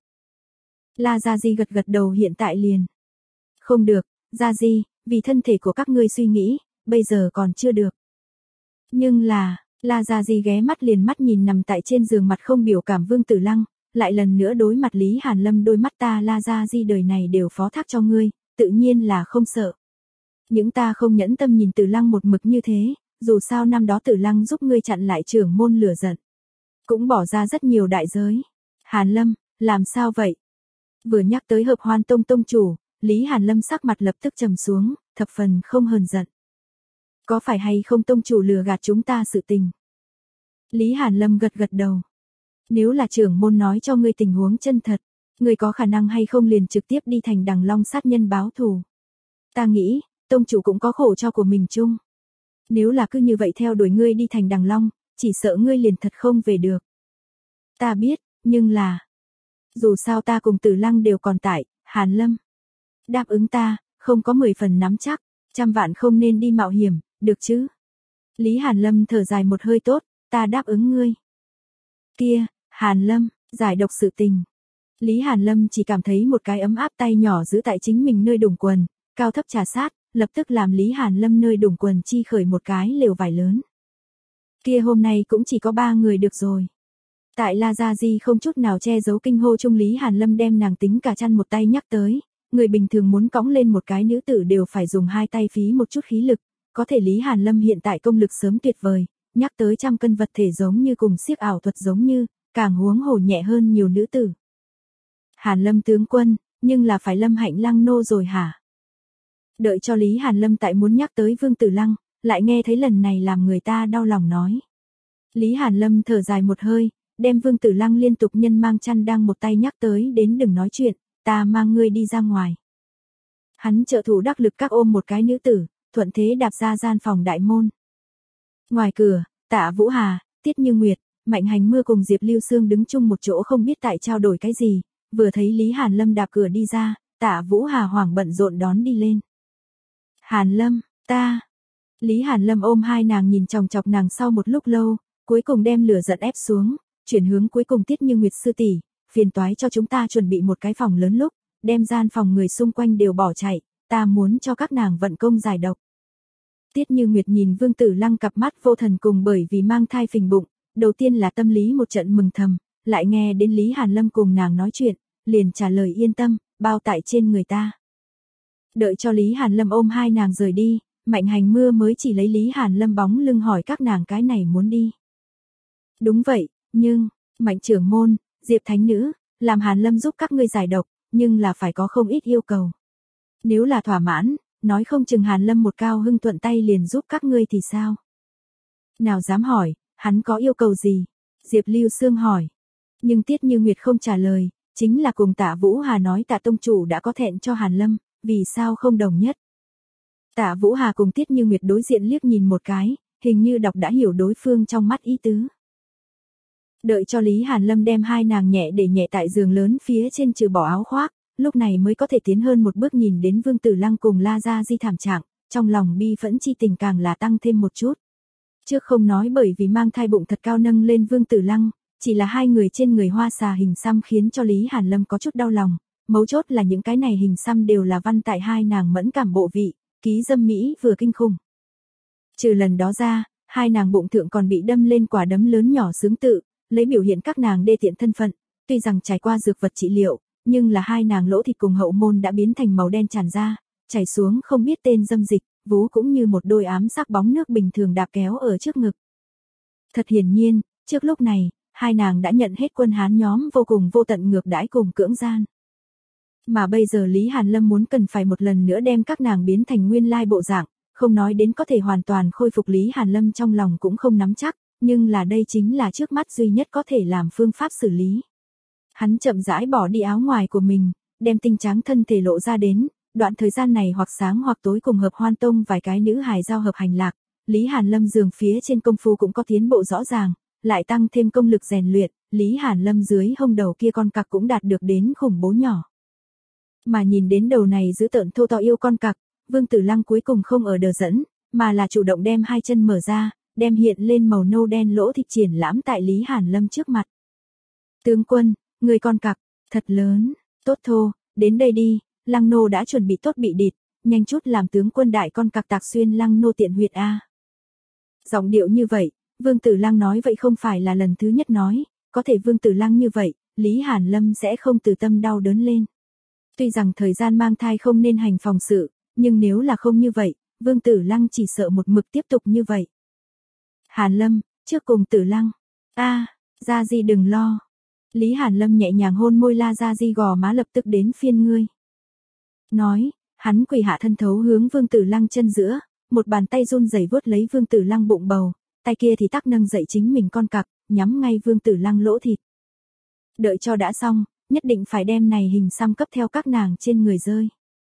La Gia Di gật gật đầu, hiện tại liền. Không được, Gia Di, vì thân thể của các ngươi suy nghĩ, bây giờ còn chưa được. Nhưng là, La Gia Di ghé mắt liền mắt nhìn nằm tại trên giường mặt không biểu cảm Vương Tử Lăng, lại lần nữa đối mặt Lý Hàn Lâm, đôi mắt ta La Gia Di đời này đều phó thác cho ngươi, tự nhiên là không sợ. Những ta không nhẫn tâm nhìn Tử Lăng một mực như thế, dù sao năm đó Tử Lăng giúp ngươi chặn lại trưởng môn lửa giận, cũng bỏ ra rất nhiều đại giới. Hàn Lâm, làm sao vậy? Vừa nhắc tới Hợp Hoan Tông tông chủ, Lý Hàn Lâm sắc mặt lập tức trầm xuống, thập phần không hờn giận. Có phải hay không tông chủ lừa gạt chúng ta sự tình? Lý Hàn Lâm gật gật đầu. Nếu là trưởng môn nói cho ngươi tình huống chân thật, ngươi có khả năng hay không liền trực tiếp đi thành Đằng Long sát nhân báo thù? Ta nghĩ, tông chủ cũng có khổ cho của mình chung. Nếu là cứ như vậy theo đuổi ngươi đi thành Đằng Long, chỉ sợ ngươi liền thật không về được. Ta biết, nhưng là... Dù sao ta cùng Tử Lăng đều còn tại, Hàn Lâm. Đáp ứng ta, không có mười phần nắm chắc, trăm vạn không nên đi mạo hiểm, được chứ? Lý Hàn Lâm thở dài một hơi, tốt, ta đáp ứng ngươi. Kia, Hàn Lâm, giải độc sự tình. Lý Hàn Lâm chỉ cảm thấy một cái ấm áp tay nhỏ giữ tại chính mình nơi đủng quần, cao thấp trà sát, lập tức làm Lý Hàn Lâm nơi đủng quần chi khởi một cái lều vải lớn. Kia hôm nay cũng chỉ có ba người được rồi. Tại La Gia Di không chút nào che giấu kinh hô chung, Lý Hàn Lâm đem nàng tính cả chăn một tay nhắc tới, người bình thường muốn cõng lên một cái nữ tử đều phải dùng hai tay phí một chút khí lực, có thể Lý Hàn Lâm hiện tại công lực sớm tuyệt vời, nhắc tới trăm cân vật thể giống như cùng xiếc ảo thuật giống như, càng huống hồ nhẹ hơn nhiều nữ tử. Hàn Lâm tướng quân, nhưng là phải Lâm Hạnh Lăng nô rồi hả? Đợi cho Lý Hàn Lâm tại muốn nhắc tới Vương Tử Lăng, lại nghe thấy lần này làm người ta đau lòng nói. Lý Hàn Lâm thở dài một hơi, đem Vương Tử Lăng liên tục nhân mang chăn đang một tay nhắc tới, đến đừng nói chuyện, ta mang ngươi đi ra ngoài. Hắn trợ thủ đắc lực các ôm một cái nữ tử, thuận thế đạp ra gian phòng đại môn. Ngoài cửa, Tạ Vũ Hà, Tiết Như Nguyệt, Mạnh Hành Mưa cùng Diệp Lưu Sương đứng chung một chỗ không biết tại trao đổi cái gì, vừa thấy Lý Hàn Lâm đạp cửa đi ra, Tạ Vũ Hà hoảng bận rộn đón đi lên. Hàn Lâm, ta. Lý Hàn Lâm ôm hai nàng nhìn chòng chọc nàng sau một lúc lâu, cuối cùng đem lửa giận ép xuống, chuyển hướng cuối cùng Tiết Như Nguyệt sư tỷ, phiền toái cho chúng ta chuẩn bị một cái phòng lớn lúc, đem gian phòng người xung quanh đều bỏ chạy, ta muốn cho các nàng vận công giải độc. Tiết Như Nguyệt nhìn Vương Tử Lăng cặp mắt vô thần cùng bởi vì mang thai phình bụng, đầu tiên là tâm lý một trận mừng thầm, lại nghe đến Lý Hàn Lâm cùng nàng nói chuyện, liền trả lời yên tâm, bao tại trên người ta. Đợi cho Lý Hàn Lâm ôm hai nàng rời đi, Mạnh Hành Mưa mới chỉ lấy Lý Hàn Lâm bóng lưng hỏi các nàng cái này muốn đi. Đúng vậy, nhưng, Mạnh trưởng môn, Diệp Thánh Nữ, làm Hàn Lâm giúp các ngươi giải độc, nhưng là phải có không ít yêu cầu. Nếu là thỏa mãn, nói không chừng Hàn Lâm một cao hưng thuận tay liền giúp các ngươi thì sao? Nào dám hỏi, hắn có yêu cầu gì? Diệp Lưu Sương hỏi. Nhưng Tiết Như Nguyệt không trả lời, chính là cùng Tạ Vũ Hà nói Tạ tông chủ đã có thẹn cho Hàn Lâm, vì sao không đồng nhất? Tạ Vũ Hà cùng Tiết Như Nguyệt đối diện liếc nhìn một cái, hình như đọc đã hiểu đối phương trong mắt ý tứ. Đợi cho Lý Hàn Lâm đem hai nàng nhẹ để nhẹ tại giường lớn phía trên trừ bỏ áo khoác, lúc này mới có thể tiến hơn một bước nhìn đến Vương Tử Lăng cùng La Gia Di thảm trạng, trong lòng bi phẫn chi tình càng là tăng thêm một chút. Trước không nói bởi vì mang thai bụng thật cao nâng lên Vương Tử Lăng, chỉ là hai người trên người hoa xà hình xăm khiến cho Lý Hàn Lâm có chút đau lòng, mấu chốt là những cái này hình xăm đều là văn tại hai nàng mẫn cảm bộ vị, ký dâm mỹ vừa kinh khủng. Trừ lần đó ra, hai nàng bụng thượng còn bị đâm lên quả đấm lớn nhỏ xướng tự, lấy biểu hiện các nàng đê tiện thân phận, tuy rằng trải qua dược vật trị liệu, nhưng là hai nàng lỗ thịt cùng hậu môn đã biến thành màu đen tràn ra, chảy xuống không biết tên dâm dịch, vú cũng như một đôi ám sắc bóng nước bình thường đạp kéo ở trước ngực. Thật hiển nhiên, trước lúc này, hai nàng đã nhận hết quân Hán nhóm vô cùng vô tận ngược đãi cùng cưỡng gian. Mà bây giờ Lý Hàn Lâm muốn cần phải một lần nữa đem các nàng biến thành nguyên lai bộ dạng, không nói đến có thể hoàn toàn khôi phục Lý Hàn Lâm trong lòng cũng không nắm chắc, nhưng là đây chính là trước mắt duy nhất có thể làm phương pháp xử lý. Hắn chậm rãi bỏ đi áo ngoài của mình, đem tinh tráng thân thể lộ ra đến, đoạn thời gian này hoặc sáng hoặc tối cùng Hợp Hoan Tông vài cái nữ hài giao hợp hành lạc, Lý Hàn Lâm giường phía trên công phu cũng có tiến bộ rõ ràng, lại tăng thêm công lực rèn luyện, Lý Hàn Lâm dưới hông đầu kia con cặc cũng đạt được đến khủng bố nhỏ. Mà nhìn đến đầu này giữ tợn thô to yêu con cặc, Vương Tử Lăng cuối cùng không ở đờ dẫn, mà là chủ động đem hai chân mở ra, đem hiện lên màu nâu đen lỗ thịt triển lãm tại Lý Hàn Lâm trước mặt. Tướng quân, người con cặc, thật lớn, tốt thô, đến đây đi, Lăng nô đã chuẩn bị tốt bị địt, nhanh chút làm tướng quân đại con cặc tạc xuyên Lăng nô tiện huyệt a. Giọng điệu như vậy, Vương Tử Lăng nói vậy không phải là lần thứ nhất nói, có thể Vương Tử Lăng như vậy, Lý Hàn Lâm sẽ không từ tâm đau đớn lên. Tuy rằng thời gian mang thai không nên hành phòng sự, nhưng nếu là không như vậy, Vương Tử Lăng chỉ sợ một mực tiếp tục như vậy. Hàn Lâm, trước cùng Tử Lăng. A, Gia Di đừng lo. Lý Hàn Lâm nhẹ nhàng hôn môi La Gia Di gò má lập tức đến phiên ngươi. Nói, hắn quỳ hạ thân thấu hướng Vương Tử Lăng chân giữa, một bàn tay run rẩy vuốt lấy Vương Tử Lăng bụng bầu, tay kia thì tắc nâng dậy chính mình con cặc, nhắm ngay Vương Tử Lăng lỗ thịt. Đợi cho đã xong, nhất định phải đem này hình xăm cấp theo các nàng trên người rơi.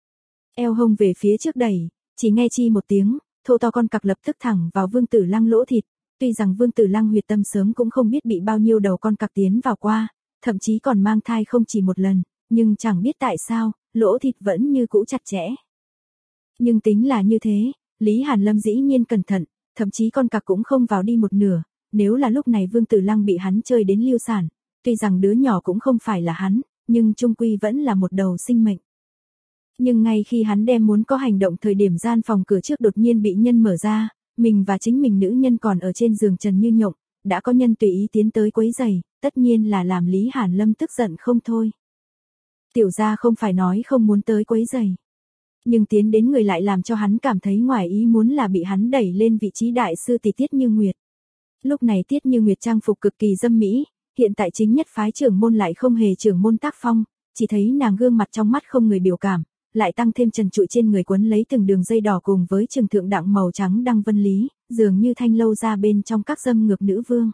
Eo hông về phía trước đẩy, chỉ nghe chi một tiếng, thô to con cặc lập tức thẳng vào Vương Tử Lăng lỗ thịt, tuy rằng Vương Tử Lăng huyệt tâm sớm cũng không biết bị bao nhiêu đầu con cặc tiến vào qua, thậm chí còn mang thai không chỉ một lần, nhưng chẳng biết tại sao, lỗ thịt vẫn như cũ chặt chẽ. Nhưng tính là như thế, Lý Hàn Lâm dĩ nhiên cẩn thận, thậm chí con cặc cũng không vào đi một nửa, nếu là lúc này Vương Tử Lăng bị hắn chơi đến lưu sản, tuy rằng đứa nhỏ cũng không phải là hắn, nhưng chung quy vẫn là một đầu sinh mệnh. Nhưng ngay khi hắn đem muốn có hành động thời điểm gian phòng cửa trước đột nhiên bị nhân mở ra, mình và chính mình nữ nhân còn ở trên giường trần như nhộng, đã có nhân tùy ý tiến tới quấy giày, tất nhiên là làm Lý Hàn Lâm tức giận không thôi. Tiểu gia không phải nói không muốn tới quấy giày, nhưng tiến đến người lại làm cho hắn cảm thấy ngoài ý muốn là bị hắn đẩy lên vị trí đại sư tỷ Tiết Như Nguyệt. Lúc này Tiết Như Nguyệt trang phục cực kỳ dâm mỹ, hiện tại chính nhất phái trưởng môn lại không hề trưởng môn tác phong, chỉ thấy nàng gương mặt trong mắt không người biểu cảm, lại tăng thêm trần trụi trên người quấn lấy từng đường dây đỏ cùng với trường thượng đặng màu trắng đăng vân lý, dường như thanh lâu ra bên trong các dâm ngược nữ vương.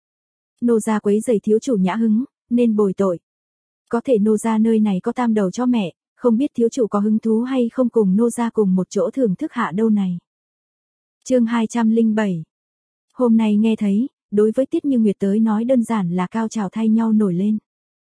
Nô gia quấy giày thiếu chủ nhã hứng, nên bồi tội. Có thể nô gia nơi này có tam đầu cho mẹ, không biết thiếu chủ có hứng thú hay không cùng nô gia cùng một chỗ thưởng thức hạ đâu này. Chương hai trăm lẻ bảy. Hôm nay nghe thấy, đối với Tiết Như Nguyệt tới nói đơn giản là cao trào thay nhau nổi lên.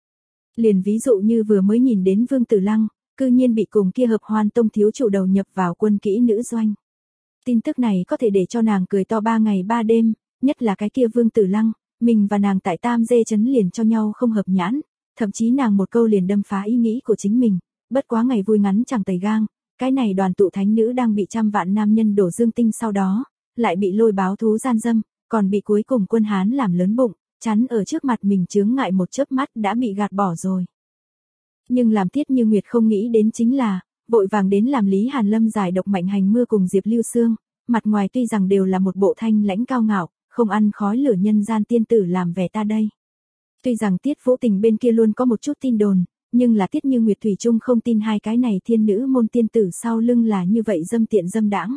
Liền ví dụ như vừa mới nhìn đến Vương Tử Lăng, cư nhiên bị cùng kia Hợp Hoan Tông thiếu chủ đầu nhập vào quân kỹ nữ doanh. Tin tức này có thể để cho nàng cười to ba ngày ba đêm, nhất là cái kia Vương Tử Lăng, mình và nàng tại Tam Dê Trấn liền cho nhau không hợp nhãn, thậm chí nàng một câu liền đâm phá ý nghĩ của chính mình, bất quá ngày vui ngắn chẳng tày gang, cái này đoàn tụ thánh nữ đang bị trăm vạn nam nhân đổ dương tinh sau đó, lại bị lôi báo thú gian dâm, còn bị cuối cùng quân Hán làm lớn bụng, chắn ở trước mặt mình chướng ngại một chớp mắt đã bị gạt bỏ rồi. Nhưng làm Tiết Như Nguyệt không nghĩ đến chính là, vội vàng đến làm Lý Hàn Lâm giải độc Mạnh Hành Mưa cùng Diệp Lưu Xương, mặt ngoài tuy rằng đều là một bộ thanh lãnh cao ngạo, không ăn khói lửa nhân gian tiên tử làm vẻ ta đây. Tuy rằng Tiết Vũ Tình bên kia luôn có một chút tin đồn, nhưng là Tiết Như Nguyệt thủy chung không tin hai cái này thiên nữ môn tiên tử sau lưng là như vậy dâm tiện dâm đãng.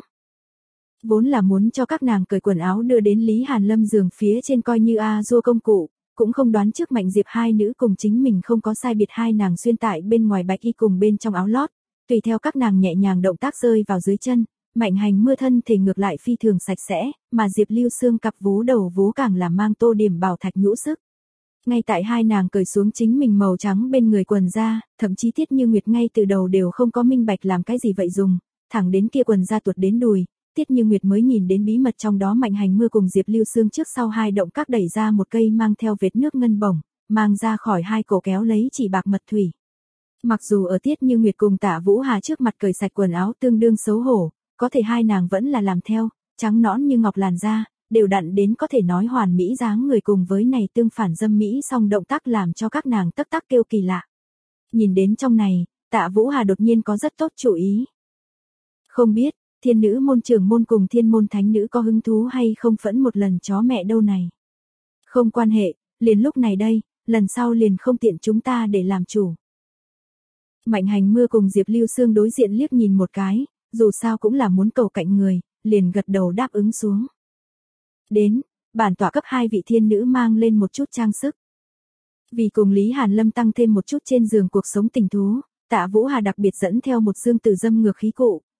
Vốn là muốn cho các nàng cởi quần áo đưa đến Lý Hàn Lâm giường phía trên coi như a dua công cụ, cũng không đoán trước Mạnh Diệp hai nữ cùng chính mình không có sai biệt, hai nàng xuyên tại bên ngoài bạch y cùng bên trong áo lót, tùy theo các nàng nhẹ nhàng động tác rơi vào dưới chân, Mạnh Hành Mưa thân thể ngược lại phi thường sạch sẽ, mà Diệp Lưu Xương cặp vú đầu vú càng là mang tô điểm bảo thạch nhũ sức. Ngay tại hai nàng cởi xuống chính mình màu trắng bên người quần ra, thậm chí Tiết Như Nguyệt ngay từ đầu đều không có minh bạch làm cái gì vậy dùng, thẳng đến kia quần ra tuột đến đùi, Tiết Như Nguyệt mới nhìn đến bí mật trong đó. Mạnh Hành Mưa cùng Diệp Lưu Xương trước sau hai động các đẩy ra một cây mang theo vệt nước ngân bổng, mang ra khỏi hai cổ kéo lấy chỉ bạc mật thủy. Mặc dù ở Tiết Như Nguyệt cùng Tạ Vũ Hà trước mặt cởi sạch quần áo tương đương xấu hổ, có thể hai nàng vẫn là làm theo, trắng nõn như ngọc làn da, đều đặn đến có thể nói hoàn mỹ dáng người cùng với này tương phản dâm mỹ song động tác làm cho các nàng tắc tắc kêu kỳ lạ. Nhìn đến trong này, Tạ Vũ Hà đột nhiên có rất tốt chủ ý. Không biết, thiên nữ môn trưởng môn cùng thiên môn thánh nữ có hứng thú hay không phẫn một lần chó mẹ đâu này. Không quan hệ, liền lúc này đây, lần sau liền không tiện chúng ta để làm chủ. Mạnh Hành Mưa cùng Diệp Lưu Xương đối diện liếc nhìn một cái, dù sao cũng là muốn cầu cạnh người, liền gật đầu đáp ứng xuống. Đến, bản tỏa cấp hai vị thiên nữ mang lên một chút trang sức. Vì cùng Lý Hàn Lâm tăng thêm một chút trên giường cuộc sống tình thú, Tạ Vũ Hà đặc biệt dẫn theo một dương tử dâm ngược khí cụ,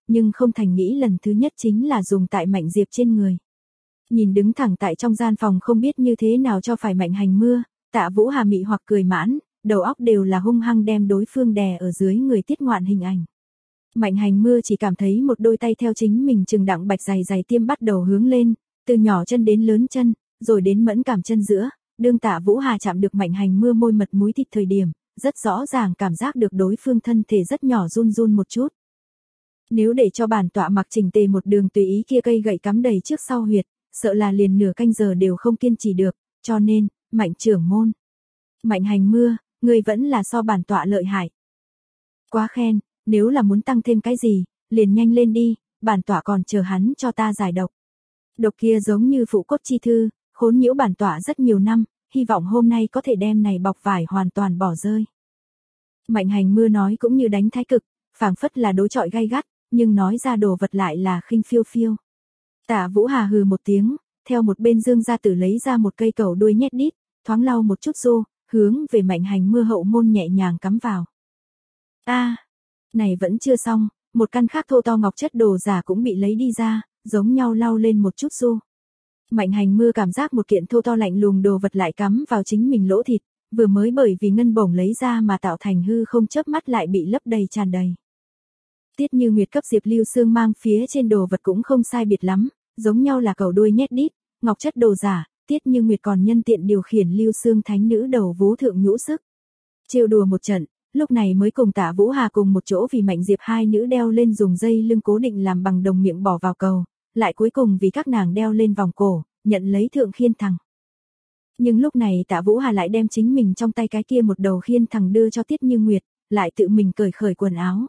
nhưng không thành nghĩ lần thứ nhất chính là dùng tại Mạnh Diệp trên người. Nhìn đứng thẳng tại trong gian phòng không biết như thế nào cho phải Mạnh Hành Mưa, Tạ Vũ Hà mị hoặc cười mãn, đầu óc đều là hung hăng đem đối phương đè ở dưới người Tiết Ngoạn hình ảnh. Mạnh Hành Mưa chỉ cảm thấy một đôi tay theo chính mình chừng đặng bạch dày dày tiêm bắt đầu hướng lên, từ nhỏ chân đến lớn chân, rồi đến mẫn cảm chân giữa, đương Tạ Vũ Hà chạm được Mạnh Hành Mưa môi mật múi thịt thời điểm, rất rõ ràng cảm giác được đối phương thân thể rất nhỏ run run một chút. Nếu để cho bản tọa mặc chỉnh tề một đường tùy ý kia cây gậy cắm đầy trước sau huyệt, sợ là liền nửa canh giờ đều không kiên trì được, cho nên, Mạnh trưởng môn. Mạnh Hành Mưa, ngươi vẫn là so bản tọa lợi hại. Quá khen, nếu là muốn tăng thêm cái gì, liền nhanh lên đi, bản tọa còn chờ hắn cho ta giải độc. Độc kia giống như phụ cốt chi thư, khốn nhiễu bản tọa rất nhiều năm, hy vọng hôm nay có thể đem này bọc vải hoàn toàn bỏ rơi. Mạnh Hành Mưa nói cũng như đánh thái cực, phảng phất là đối chọi gay gắt, nhưng nói ra đồ vật lại là khinh phiêu phiêu. Tạ Vũ Hà hừ một tiếng, theo một bên Dương gia tử lấy ra một cây cẩu đuôi nhét đít, thoáng lau một chút xô, hướng về Mạnh Hành Mưa hậu môn nhẹ nhàng cắm vào. A, à, này vẫn chưa xong, một căn khác thô to ngọc chất đồ giả cũng bị lấy đi ra, giống nhau lau lên một chút xô. Mạnh Hành Mưa cảm giác một kiện thô to lạnh lùng đồ vật lại cắm vào chính mình lỗ thịt, vừa mới bởi vì ngân bổng lấy ra mà tạo thành hư không chớp mắt lại bị lấp đầy tràn đầy. Tiết Như Nguyệt cấp Diệp Lưu Sương mang phía trên đồ vật cũng không sai biệt lắm, giống nhau là cầu đuôi nhét đít, ngọc chất đồ giả, Tiết Như Nguyệt còn nhân tiện điều khiển Lưu Sương thánh nữ đầu vú thượng nhũ sức. Trêu đùa một trận, lúc này mới cùng Tạ Vũ Hà cùng một chỗ vì Mạnh Diệp hai nữ đeo lên dùng dây lưng cố định làm bằng đồng miệng bỏ vào cầu, lại cuối cùng vì các nàng đeo lên vòng cổ, nhận lấy thượng khiên thằng. Nhưng lúc này Tạ Vũ Hà lại đem chính mình trong tay cái kia một đầu khiên thằng đưa cho Tiết Như Nguyệt, lại tự mình cởi khởi quần áo.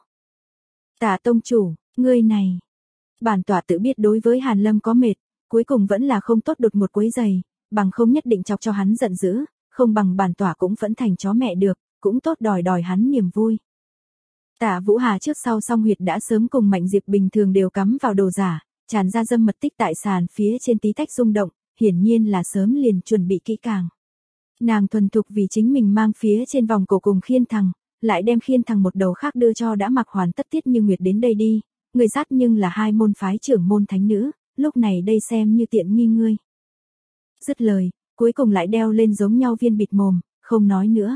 Tạ tông chủ, ngươi này, bản tọa tự biết đối với Hàn Lâm có mệt, cuối cùng vẫn là không tốt đột một quấy giày, bằng không nhất định chọc cho hắn giận dữ, không bằng bản tọa cũng vẫn thành chó mẹ được, cũng tốt đòi đòi hắn niềm vui. Tạ Vũ Hà trước sau song huyệt đã sớm cùng Mạnh Diệp bình thường đều cắm vào đồ giả, tràn ra dâm mật tích tại sàn phía trên tí tách rung động, hiển nhiên là sớm liền chuẩn bị kỹ càng. Nàng thuần thục vì chính mình mang phía trên vòng cổ cùng khiên thằng, lại đem khiên thằng một đầu khác đưa cho đã mặc hoàn tất Tiết Như Nguyệt đến đây đi, người dắt nhưng là hai môn phái trưởng môn thánh nữ, lúc này đây xem như tiện nghi ngươi. Dứt lời, cuối cùng lại đeo lên giống nhau viên bịt mồm, không nói nữa.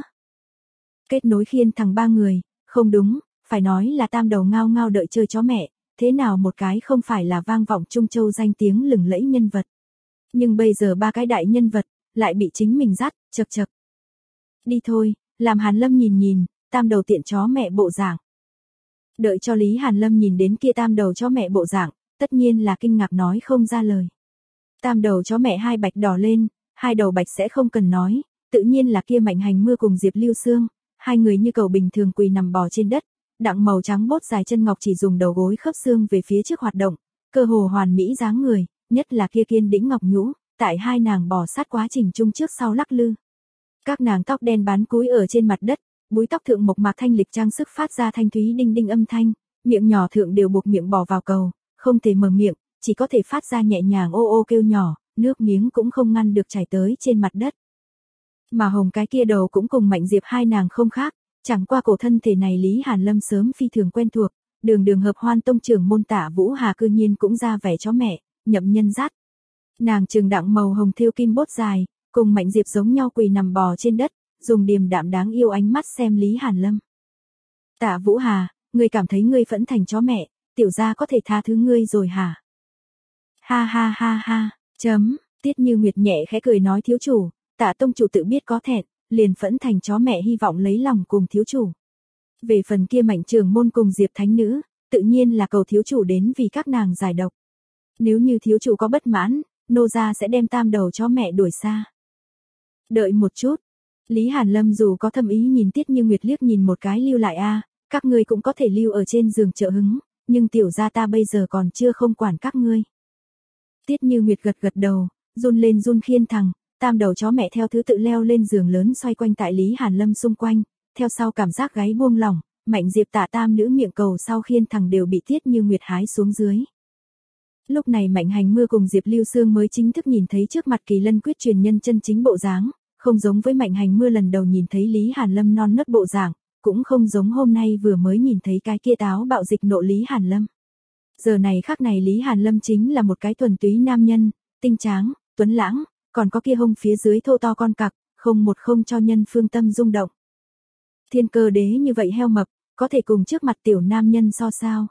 Kết nối khiên thằng ba người, không đúng, phải nói là tam đầu ngao ngao đợi chơi chó mẹ, thế nào một cái không phải là vang vọng Trung Châu danh tiếng lừng lẫy nhân vật. Nhưng bây giờ ba cái đại nhân vật, lại bị chính mình dắt, chật chật. Đi thôi, làm Hàn Lâm nhìn nhìn, tam đầu tiện chó mẹ bộ dạng. Đợi cho Lý Hàn Lâm nhìn đến kia tam đầu chó mẹ bộ dạng, tất nhiên là kinh ngạc nói không ra lời. Tam đầu chó mẹ hai bạch đỏ lên, hai đầu bạch sẽ không cần nói, tự nhiên là kia Mạnh Hành Mưa cùng Diệp Lưu Sương, hai người như cầu bình thường quỳ nằm bò trên đất, đặng màu trắng bốt dài chân ngọc chỉ dùng đầu gối khớp xương về phía trước hoạt động, cơ hồ hoàn mỹ dáng người, nhất là kia kiên đĩnh ngọc nhũ, tại hai nàng bò sát quá trình chung trước sau lắc lư. Các nàng tóc đen bán cúi ở trên mặt đất, búi tóc thượng mộc mạc thanh lịch trang sức phát ra thanh thúy đinh đinh âm thanh, miệng nhỏ thượng đều buộc miệng bỏ vào cầu, không thể mở miệng, chỉ có thể phát ra nhẹ nhàng ô ô kêu nhỏ, nước miếng cũng không ngăn được chảy tới trên mặt đất. Mà hồng cái kia đầu cũng cùng Mạnh Diệp hai nàng không khác, chẳng qua cổ thân thể này Lý Hàn Lâm sớm phi thường quen thuộc, đường đường hợp hoan tông trưởng môn Tạ Vũ Hà cư nhiên cũng ra vẻ chó mẹ, nhậm nhân dắt. Nàng trường đặng màu hồng thêu kim bốt dài, cùng Mạnh Diệp giống nhau quỳ nằm bò trên đất, dùng điềm đạm đáng yêu ánh mắt xem Lý Hàn Lâm. Tạ Vũ Hà, ngươi cảm thấy ngươi phẫn thành chó mẹ, tiểu gia có thể tha thứ ngươi rồi hả? Ha ha ha ha, chấm, Tiết Như Nguyệt nhẹ khẽ cười nói thiếu chủ, Tạ tông chủ tự biết có thẹn, liền phẫn thành chó mẹ hy vọng lấy lòng cùng thiếu chủ. Về phần kia Mạnh trưởng môn cùng Diệp thánh nữ, tự nhiên là cầu thiếu chủ đến vì các nàng giải độc. Nếu như thiếu chủ có bất mãn, nô gia sẽ đem tam đầu chó mẹ đuổi xa. Đợi một chút, Lý Hàn Lâm dù có thâm ý nhìn Tiết Như Nguyệt liếc nhìn một cái lưu lại a, các ngươi cũng có thể lưu ở trên giường trợ hứng, nhưng tiểu gia ta bây giờ còn chưa không quản các ngươi. Tiết Như Nguyệt gật gật đầu, run lên run khiên thằng, tam đầu chó mẹ theo thứ tự leo lên giường lớn xoay quanh tại Lý Hàn Lâm xung quanh, theo sau cảm giác gáy buông lỏng, Mạnh Diệp Tạ tam nữ miệng cầu sau khiên thằng đều bị Tiết Như Nguyệt hái xuống dưới. Lúc này Mạnh Hành Mưa cùng Diệp Lưu Sương mới chính thức nhìn thấy trước mặt Kỳ Lân Quyết truyền nhân chân chính bộ dáng, không giống với Mạnh Hành Mưa lần đầu nhìn thấy Lý Hàn Lâm non nớt bộ dạng, cũng không giống hôm nay vừa mới nhìn thấy cái kia táo bạo dịch nộ Lý Hàn Lâm. Giờ này khắc này Lý Hàn Lâm chính là một cái thuần túy nam nhân, tinh tráng, tuấn lãng, còn có kia hông phía dưới thô to con cặc, không một không cho nhân phương tâm rung động. Thiên Cơ Đế như vậy heo mập, có thể cùng trước mặt tiểu nam nhân so sao?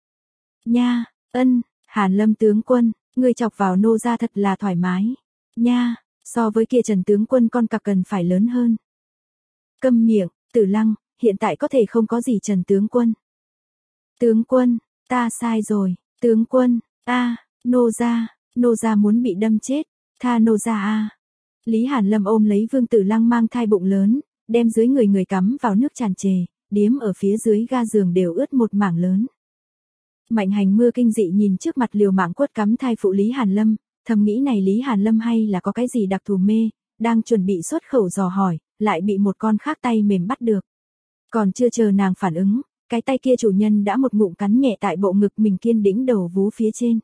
Nha, ân, Hàn Lâm tướng quân, ngươi chọc vào nô gia thật là thoải mái. Nha, so với kia Trần tướng quân con cặc cần phải lớn hơn. Câm miệng, Tử Lăng, hiện tại có thể không có gì Trần tướng quân. Tướng quân, ta sai rồi, tướng quân, a, nô gia, nô gia muốn bị đâm chết, tha nô gia a. Lý Hàn Lâm ôm lấy Vương Tử Lăng mang thai bụng lớn, đem dưới người người cắm vào nước tràn trề, điếm ở phía dưới ga giường đều ướt một mảng lớn. Mạnh Hành Mưa kinh dị nhìn trước mặt liều mạng quất cắm thai phụ Lý Hàn Lâm, thầm nghĩ này Lý Hàn Lâm hay là có cái gì đặc thù mê, đang chuẩn bị xuất khẩu dò hỏi, lại bị một con khác tay mềm bắt được. Còn chưa chờ nàng phản ứng, cái tay kia chủ nhân đã một ngụm cắn nhẹ tại bộ ngực mình kiên đĩnh đầu vú phía trên.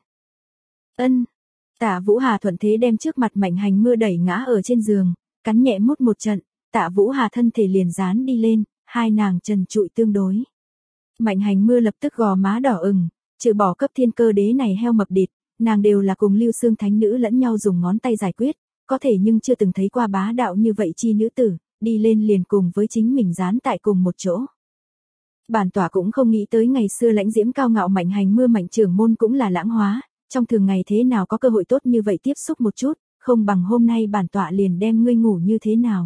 Ân, Tạ Vũ Hà thuận thế đem trước mặt Mạnh Hành Mưa đẩy ngã ở trên giường, cắn nhẹ mút một trận, Tạ Vũ Hà thân thể liền dán đi lên, hai nàng trần trụi tương đối. Mạnh Hành Mưa lập tức gò má đỏ ửng, trừ bỏ cấp Thiên Cơ Đế này heo mập địt, nàng đều là cùng Lưu Xương thánh nữ lẫn nhau dùng ngón tay giải quyết, có thể nhưng chưa từng thấy qua bá đạo như vậy chi nữ tử, đi lên liền cùng với chính mình dán tại cùng một chỗ. Bản tỏa cũng không nghĩ tới ngày xưa lãnh diễm cao ngạo Mạnh Hành Mưa Mạnh trưởng môn cũng là lãng hóa, trong thường ngày thế nào có cơ hội tốt như vậy tiếp xúc một chút, không bằng hôm nay bản tỏa liền đem ngươi ngủ như thế nào.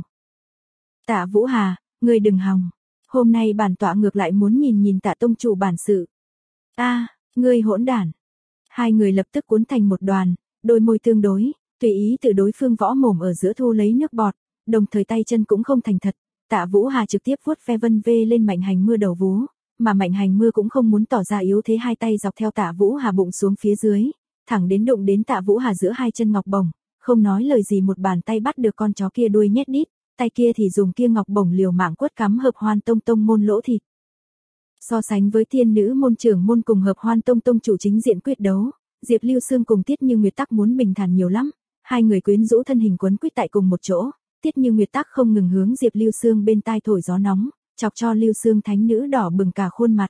Tạ Vũ Hà, ngươi đừng hòng, hôm nay bản tỏa ngược lại muốn nhìn nhìn Tạ tông chủ bản sự. A, ngươi hỗn đản. Hai người lập tức cuốn thành một đoàn, đôi môi tương đối, tùy ý từ đối phương võ mồm ở giữa thu lấy nước bọt, đồng thời tay chân cũng không thành thật. Tạ Vũ Hà trực tiếp vuốt ve vân vê lên Mạnh Hành Mưa đầu vú, mà Mạnh Hành Mưa cũng không muốn tỏ ra yếu thế, hai tay dọc theo Tạ Vũ Hà bụng xuống phía dưới, thẳng đến đụng đến Tạ Vũ Hà giữa hai chân ngọc bổng, không nói lời gì một bàn tay bắt được con chó kia đuôi nhét đít, tay kia thì dùng kia ngọc bổng liều mạng quất cắm Hợp Hoan Tông tông môn lỗ thịt. So sánh với thiên nữ môn trưởng môn cùng Hợp Hoan Tông tông chủ chính diện quyết đấu, Diệp Lưu Xương cùng Tiết Như Nguyệt Tắc muốn bình thản nhiều lắm, hai người quyến rũ thân hình quấn quýt tại cùng một chỗ. Tiết Như Nguyệt Tắc không ngừng hướng Diệp Lưu Xương bên tai thổi gió nóng, chọc cho Lưu Xương thánh nữ đỏ bừng cả khuôn mặt.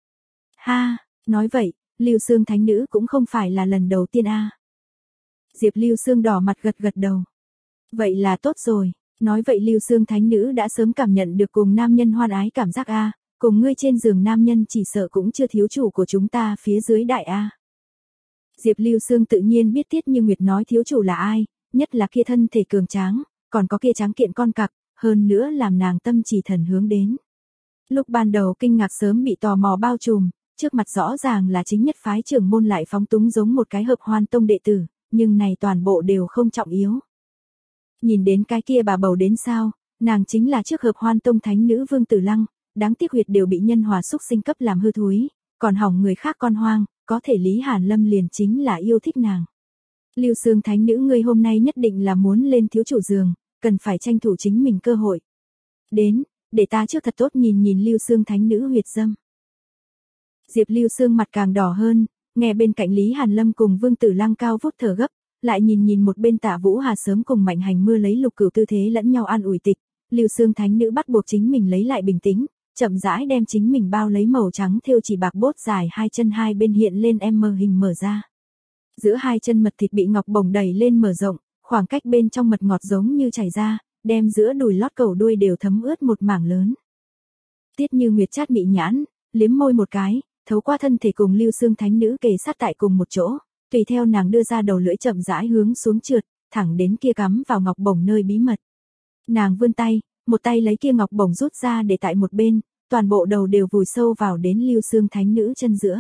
Ha, nói vậy, Lưu Xương thánh nữ cũng không phải là lần đầu tiên a. À. Diệp Lưu Xương đỏ mặt gật gật đầu. Vậy là tốt rồi, nói vậy Lưu Xương thánh nữ đã sớm cảm nhận được cùng nam nhân hoan ái cảm giác a, à, cùng ngươi trên giường nam nhân chỉ sợ cũng chưa thiếu chủ của chúng ta phía dưới đại a. À. Diệp Lưu Xương tự nhiên biết Tiết Như Nguyệt nói thiếu chủ là ai, nhất là kia thân thể cường tráng, còn có kia tráng kiện con cặc, hơn nữa làm nàng tâm chỉ thần hướng đến. Lúc ban đầu kinh ngạc sớm bị tò mò bao trùm, trước mặt rõ ràng là chính nhất phái trưởng môn lại phóng túng giống một cái Hợp Hoan Tông đệ tử, nhưng này toàn bộ đều không trọng yếu. Nhìn đến cái kia bà bầu đến sao, nàng chính là trước Hợp Hoan Tông thánh nữ Vương Tử Lăng, đáng tiếc huyệt đều bị nhân hòa xúc sinh cấp làm hư thúi, còn hỏng người khác con hoang, có thể Lý Hàn Lâm liền chính là yêu thích nàng. Lưu Xương thánh nữ ngươi hôm nay nhất định là muốn lên thiếu chủ giường, cần phải tranh thủ chính mình cơ hội. Đến, để ta trước thật tốt nhìn nhìn Lưu Xương thánh nữ huyệt dâm. Diệp Lưu Xương mặt càng đỏ hơn, nghe bên cạnh Lý Hàn Lâm cùng Vương Tử Lăng cao vút thở gấp, lại nhìn nhìn một bên Tạ Vũ Hà sớm cùng Mạnh Hành Mưa lấy lục cửu tư thế lẫn nhau an ủi tịch, Lưu Xương thánh nữ bắt buộc chính mình lấy lại bình tĩnh, chậm rãi đem chính mình bao lấy màu trắng thêu chỉ bạc bốt dài hai chân hai bên hiện lên em mờ hình mở ra. Giữa hai chân mật thịt bị ngọc bổng đẩy lên mở rộng, khoảng cách bên trong mật ngọt giống như chảy ra, đem giữa đùi lót cầu đuôi đều thấm ướt một mảng lớn. Tiết Như Nguyệt chát mị nhãn, liếm môi một cái, thấu qua thân thể cùng Lưu Xương thánh nữ kề sát tại cùng một chỗ, tùy theo nàng đưa ra đầu lưỡi chậm rãi hướng xuống trượt, thẳng đến kia cắm vào ngọc bổng nơi bí mật. Nàng vươn tay, một tay lấy kia ngọc bổng rút ra để tại một bên, toàn bộ đầu đều vùi sâu vào đến Lưu Xương thánh nữ chân giữa.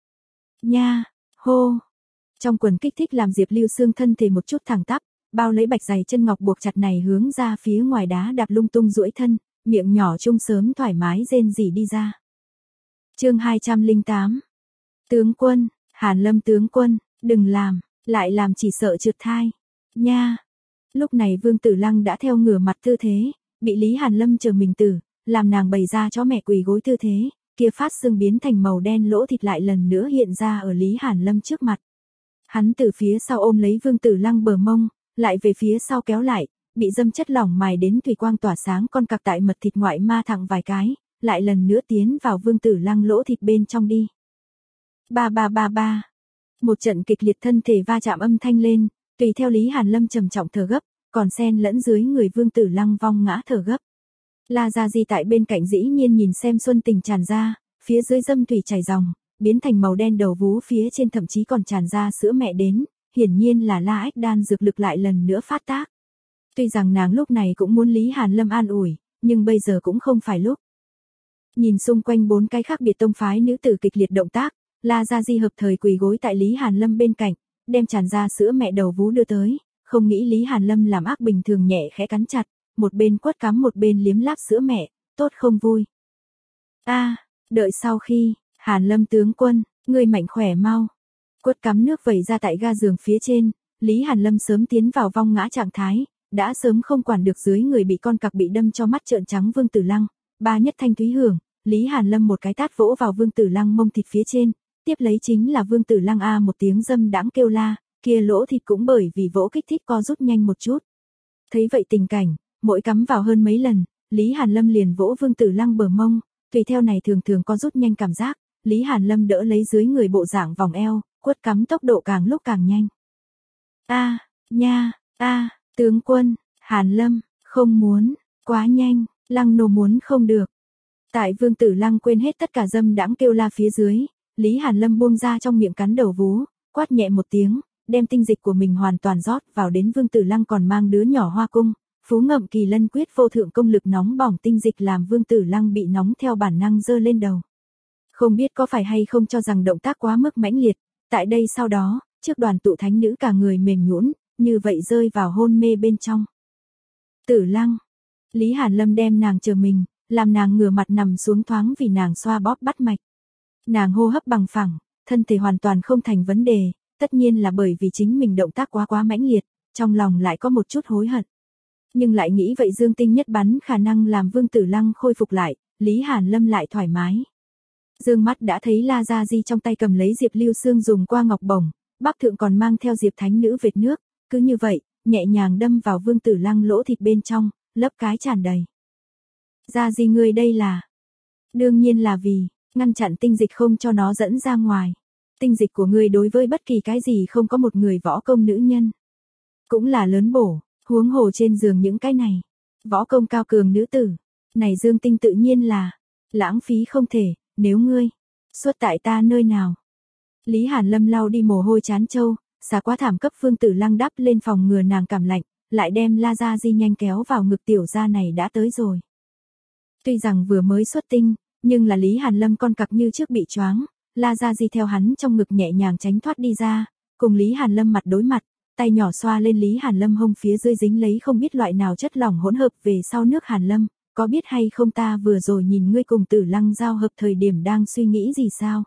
Nha, hô. Trong quần kích thích làm Diệp Lưu Xương thân thể một chút thẳng tắp, bao lấy bạch giày chân ngọc buộc chặt này hướng ra phía ngoài đá đạp lung tung duỗi thân, miệng nhỏ chung sớm thoải mái rên rỉ đi ra. Chương hai trăm lẻ tám. Tướng quân, Hàn Lâm tướng quân, đừng làm, lại làm chỉ sợ trượt thai. Nha. Lúc này Vương Tử Lăng đã theo ngửa mặt tư thế, bị Lý Hàn Lâm chờ mình tử, làm nàng bày ra chó mẹ quỳ gối tư thế, kia phát xương biến thành màu đen lỗ thịt lại lần nữa hiện ra ở Lý Hàn Lâm trước mặt. Hắn từ phía sau ôm lấy Vương Tử Lăng bờ mông, lại về phía sau kéo lại, bị dâm chất lỏng mài đến thủy quang tỏa sáng con cặc tại mật thịt ngoại ma thẳng vài cái, lại lần nữa tiến vào Vương Tử Lăng lỗ thịt bên trong đi. Ba ba ba ba. Một trận kịch liệt thân thể va chạm âm thanh lên, tùy theo Lý Hàn Lâm trầm trọng thở gấp, còn xen lẫn dưới người Vương Tử Lăng vong ngã thở gấp. La Gia Di tại bên cạnh dĩ nhiên nhìn xem xuân tình tràn ra, phía dưới dâm thủy chảy ròng, biến thành màu đen đầu vú phía trên thậm chí còn tràn ra sữa mẹ đến, hiển nhiên là La Ách đan dược lực lại lần nữa phát tác. Tuy rằng nàng lúc này cũng muốn Lý Hàn Lâm an ủi, nhưng bây giờ cũng không phải lúc. Nhìn xung quanh bốn cái khác biệt tông phái nữ tử kịch liệt động tác, La Gia Di hợp thời quỳ gối tại Lý Hàn Lâm bên cạnh, đem tràn ra sữa mẹ đầu vú đưa tới, không nghĩ Lý Hàn Lâm làm ác bình thường nhẹ khẽ cắn chặt, một bên quất cắm một bên liếm láp sữa mẹ, tốt không vui. A, đợi sau khi, Hàn Lâm tướng quân, ngươi mạnh khỏe mau. Quất cắm nước vẩy ra tại ga giường phía trên, Lý Hàn Lâm sớm tiến vào vong ngã trạng thái, đã sớm không quản được dưới người bị con cặc bị đâm cho mắt trợn trắng Vương Tử Lăng, ba nhất thanh thúy hưởng, Lý Hàn Lâm một cái tát vỗ vào Vương Tử Lăng mông thịt phía trên, tiếp lấy chính là Vương Tử Lăng a một tiếng dâm đãng kêu la, kia lỗ thịt cũng bởi vì vỗ kích thích co rút nhanh một chút. Thấy vậy tình cảnh, mỗi cắm vào hơn mấy lần, Lý Hàn Lâm liền vỗ Vương Tử Lăng bờ mông, tùy theo này thường thường co rút nhanh cảm giác, Lý Hàn Lâm đỡ lấy dưới người bộ dạng vòng eo, quất cắm tốc độ càng lúc càng nhanh. A, nha, a, tướng quân, Hàn Lâm, không muốn, quá nhanh, Lăng nô muốn không được. Tại Vương Tử Lăng quên hết tất cả dâm đãng kêu la phía dưới, Lý Hàn Lâm buông ra trong miệng cắn đầu vú, quát nhẹ một tiếng, đem tinh dịch của mình hoàn toàn rót vào đến Vương Tử Lăng còn mang đứa nhỏ Hoa Cung, phú ngậm Kỳ Lân quyết vô thượng công lực nóng bỏng tinh dịch làm Vương Tử Lăng bị nóng theo bản năng giơ lên đầu. Không biết có phải hay không cho rằng động tác quá mức mãnh liệt, tại đây sau đó, trước đoàn tụ thánh nữ cả người mềm nhũn, như vậy rơi vào hôn mê bên trong. Tử Lăng, Lý Hàn Lâm đem nàng chờ mình, làm nàng ngửa mặt nằm xuống thoáng vì nàng xoa bóp bắt mạch. Nàng hô hấp bằng phẳng, thân thể hoàn toàn không thành vấn đề, tất nhiên là bởi vì chính mình động tác quá quá mãnh liệt, trong lòng lại có một chút hối hận. Nhưng lại nghĩ vậy dương tinh nhất bắn khả năng làm Vương Tử Lăng khôi phục lại, Lý Hàn Lâm lại thoải mái. Dương mắt đã thấy La Gia Di trong tay cầm lấy Diệp Lưu Sương dùng qua ngọc bổng, Bắc thượng còn mang theo Diệp Thánh nữ vệt nước, cứ như vậy, nhẹ nhàng đâm vào Vương Tử Lăng lỗ thịt bên trong, lấp cái tràn đầy. Gia Di ngươi đây là? Đương nhiên là vì ngăn chặn tinh dịch không cho nó dẫn ra ngoài. Tinh dịch của ngươi đối với bất kỳ cái gì không có một người võ công nữ nhân cũng là lớn bổ, huống hồ trên giường những cái này, võ công cao cường nữ tử, này dương tinh tự nhiên là lãng phí không thể, nếu ngươi xuất tại ta nơi nào. Lý Hàn Lâm lau đi mồ hôi chán châu, xả quá thảm cấp Vương Tử Lăng đắp lên phòng ngừa nàng cảm lạnh, lại đem La Gia Di nhanh kéo vào ngực tiểu gia này đã tới rồi. Tuy rằng vừa mới xuất tinh, nhưng là Lý Hàn Lâm con cặc như trước bị choáng, La Gia Di theo hắn trong ngực nhẹ nhàng tránh thoát đi ra, cùng Lý Hàn Lâm mặt đối mặt, tay nhỏ xoa lên Lý Hàn Lâm hông phía dưới dính lấy không biết loại nào chất lỏng hỗn hợp về sau nước Hàn Lâm, có biết hay không ta vừa rồi nhìn ngươi cùng Tử Lăng giao hợp thời điểm đang suy nghĩ gì sao?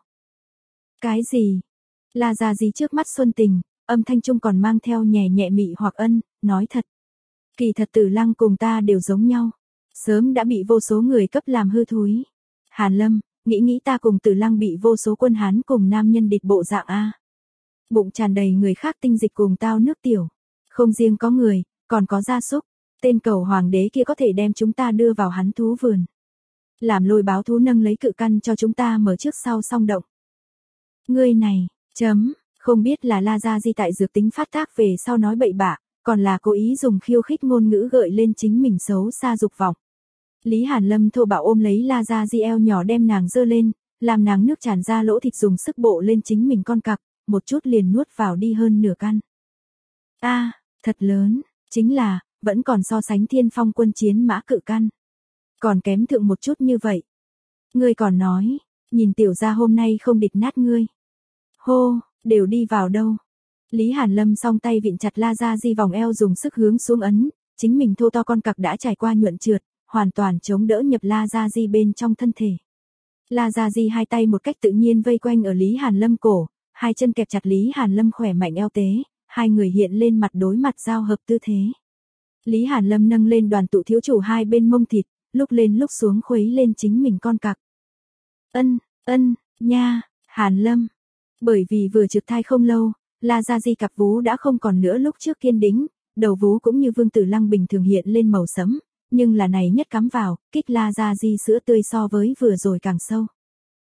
Cái gì? La Gia Di trước mắt xuân tình, âm thanh trung còn mang theo nhẹ nhẹ mị hoặc ân, nói thật. Kỳ thật Tử Lăng cùng ta đều giống nhau, sớm đã bị vô số người cấp làm hư thúi. Hàn Lâm, nghĩ nghĩ ta cùng Tử Lăng bị vô số quân Hán cùng nam nhân địch bộ dạng a. Bụng tràn đầy người khác tinh dịch cùng tao nước tiểu, không riêng có người, còn có gia súc, tên cầu hoàng đế kia có thể đem chúng ta đưa vào hắn thú vườn. Làm lôi báo thú nâng lấy cự căn cho chúng ta mở trước sau song động. Ngươi này, chấm, không biết là La Gia Di tại dược tính phát tác về sau nói bậy bạ, còn là cố ý dùng khiêu khích ngôn ngữ gợi lên chính mình xấu xa dục vọng. Lý Hàn Lâm thô bạo ôm lấy La Gia Di eo nhỏ đem nàng dơ lên, làm nàng nước tràn ra lỗ thịt dùng sức bộ lên chính mình con cặc, một chút liền nuốt vào đi hơn nửa căn. A, à, thật lớn, chính là, vẫn còn so sánh Thiên Phong quân chiến mã cự căn. Còn kém thượng một chút như vậy. Ngươi còn nói, nhìn tiểu gia hôm nay không địch nát ngươi. Hô, đều đi vào đâu. Lý Hàn Lâm song tay vịn chặt La Gia Di vòng eo dùng sức hướng xuống ấn, chính mình thô to con cặc đã trải qua nhuận trượt, hoàn toàn chống đỡ nhập La Gia Di bên trong thân thể. La Gia Di hai tay một cách tự nhiên vây quanh ở Lý Hàn Lâm cổ, hai chân kẹp chặt Lý Hàn Lâm khỏe mạnh eo tế, hai người hiện lên mặt đối mặt giao hợp tư thế. Lý Hàn Lâm nâng lên đoàn tụ thiếu chủ hai bên mông thịt, lúc lên lúc xuống khuấy lên chính mình con cặc. Ân, ân, nha, Hàn Lâm. Bởi vì vừa trượt thai không lâu, La Gia Di cặp vú đã không còn nữa lúc trước kiên đĩnh, đầu vú cũng như Vương Tử Lăng bình thường hiện lên màu sẫm, nhưng là này nhất cắm vào, kích La Gia Di sữa tươi so với vừa rồi càng sâu.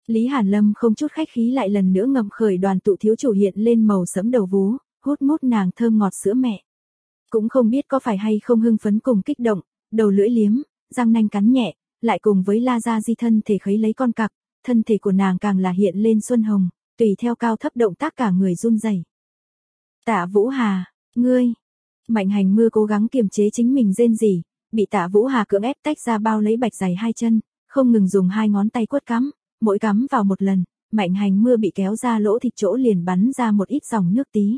Lý Hàn Lâm không chút khách khí lại lần nữa ngậm khởi đoàn tụ thiếu chủ hiện lên màu sẫm đầu vú, hút mút nàng thơm ngọt sữa mẹ. Cũng không biết có phải hay không hưng phấn cùng kích động, đầu lưỡi liếm, răng nanh cắn nhẹ, lại cùng với La Gia Di thân thể khấy lấy con cặc, thân thể của nàng càng là hiện lên xuân hồng, tùy theo cao thấp động tác cả người run rẩy. Tạ Vũ Hà, ngươi. Mạnh Hành Mưa cố gắng kiềm chế chính mình rên rỉ, bị Tạ Vũ Hà cưỡng ép tách ra bao lấy bạch giày hai chân, không ngừng dùng hai ngón tay quất cắm, mỗi cắm vào một lần, Mạnh Hành Mưa bị kéo ra lỗ thịt chỗ liền bắn ra một ít dòng nước tí.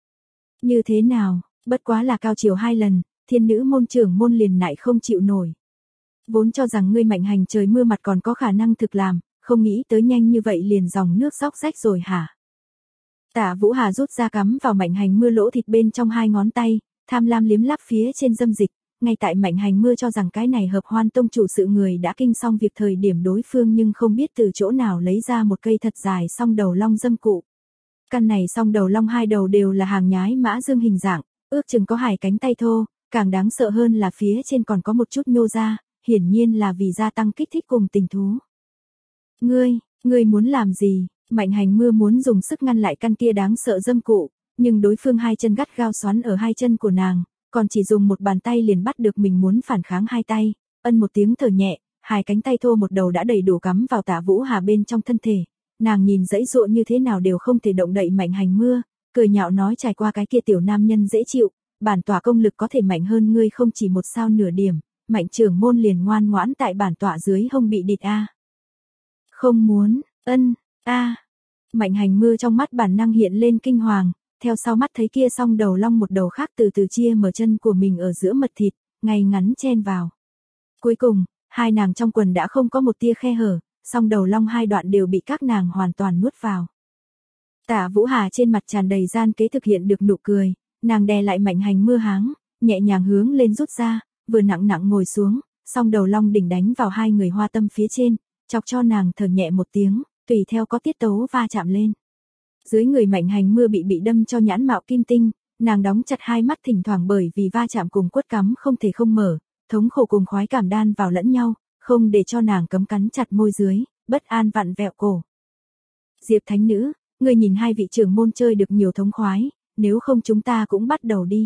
Như thế nào, bất quá là cao chiều hai lần, thiên nữ môn trưởng môn liền nại không chịu nổi. Vốn cho rằng ngươi Mạnh Hành trời mưa mặt còn có khả năng thực làm, không nghĩ tới nhanh như vậy liền dòng nước róc rách rồi hả? Tạ Vũ Hà rút ra cắm vào Mạnh Hành Mưa lỗ thịt bên trong hai ngón tay, tham lam liếm láp phía trên dâm dịch, ngay tại Mạnh Hành Mưa cho rằng cái này hợp hoan tông chủ sự người đã kinh xong việc thời điểm đối phương nhưng không biết từ chỗ nào lấy ra một cây thật dài song đầu long dâm cụ. Căn này song đầu long hai đầu đều là hàng nhái mã dương hình dạng, ước chừng có hai cánh tay thô, càng đáng sợ hơn là phía trên còn có một chút nhô ra, hiển nhiên là vì gia tăng kích thích cùng tình thú. Ngươi, ngươi muốn làm gì? Mạnh Hành Mưa muốn dùng sức ngăn lại căn kia đáng sợ dâm cụ, nhưng đối phương hai chân gắt gao xoắn ở hai chân của nàng, còn chỉ dùng một bàn tay liền bắt được mình muốn phản kháng hai tay, ân một tiếng thở nhẹ, hai cánh tay thô một đầu đã đầy đủ cắm vào Tạ Vũ Hà bên trong thân thể. Nàng nhìn dãy dụa như thế nào đều không thể động đậy Mạnh Hành Mưa, cười nhạo nói trải qua cái kia tiểu nam nhân dễ chịu, bản tọa công lực có thể mạnh hơn ngươi không chỉ một sao nửa điểm, Mạnh trưởng môn liền ngoan ngoãn tại bản tọa dưới hông bị địt a. Không muốn, ân, a. Mạnh Hành Mưa trong mắt bản năng hiện lên kinh hoàng, theo sau mắt thấy kia song đầu long một đầu khác từ từ chia mở chân của mình ở giữa mật thịt, ngay ngắn chen vào. Cuối cùng, hai nàng trong quần đã không có một tia khe hở, song đầu long hai đoạn đều bị các nàng hoàn toàn nuốt vào. Tạ Vũ Hà trên mặt tràn đầy gian kế thực hiện được nụ cười, nàng đè lại Mạnh Hành Mưa háng, nhẹ nhàng hướng lên rút ra, vừa nặng nặng ngồi xuống, song đầu long đỉnh đánh vào hai người hoa tâm phía trên, chọc cho nàng thở nhẹ một tiếng, tùy theo có tiết tấu va chạm lên. Dưới người Mạnh Hành Mưa bị bị đâm cho nhãn mạo kim tinh, nàng đóng chặt hai mắt thỉnh thoảng bởi vì va chạm cùng quất cắm không thể không mở, thống khổ cùng khoái cảm đan vào lẫn nhau, không để cho nàng cấm cắn chặt môi dưới, bất an vặn vẹo cổ. Diệp Thánh Nữ, ngươi nhìn hai vị trưởng môn chơi được nhiều thống khoái, nếu không chúng ta cũng bắt đầu đi.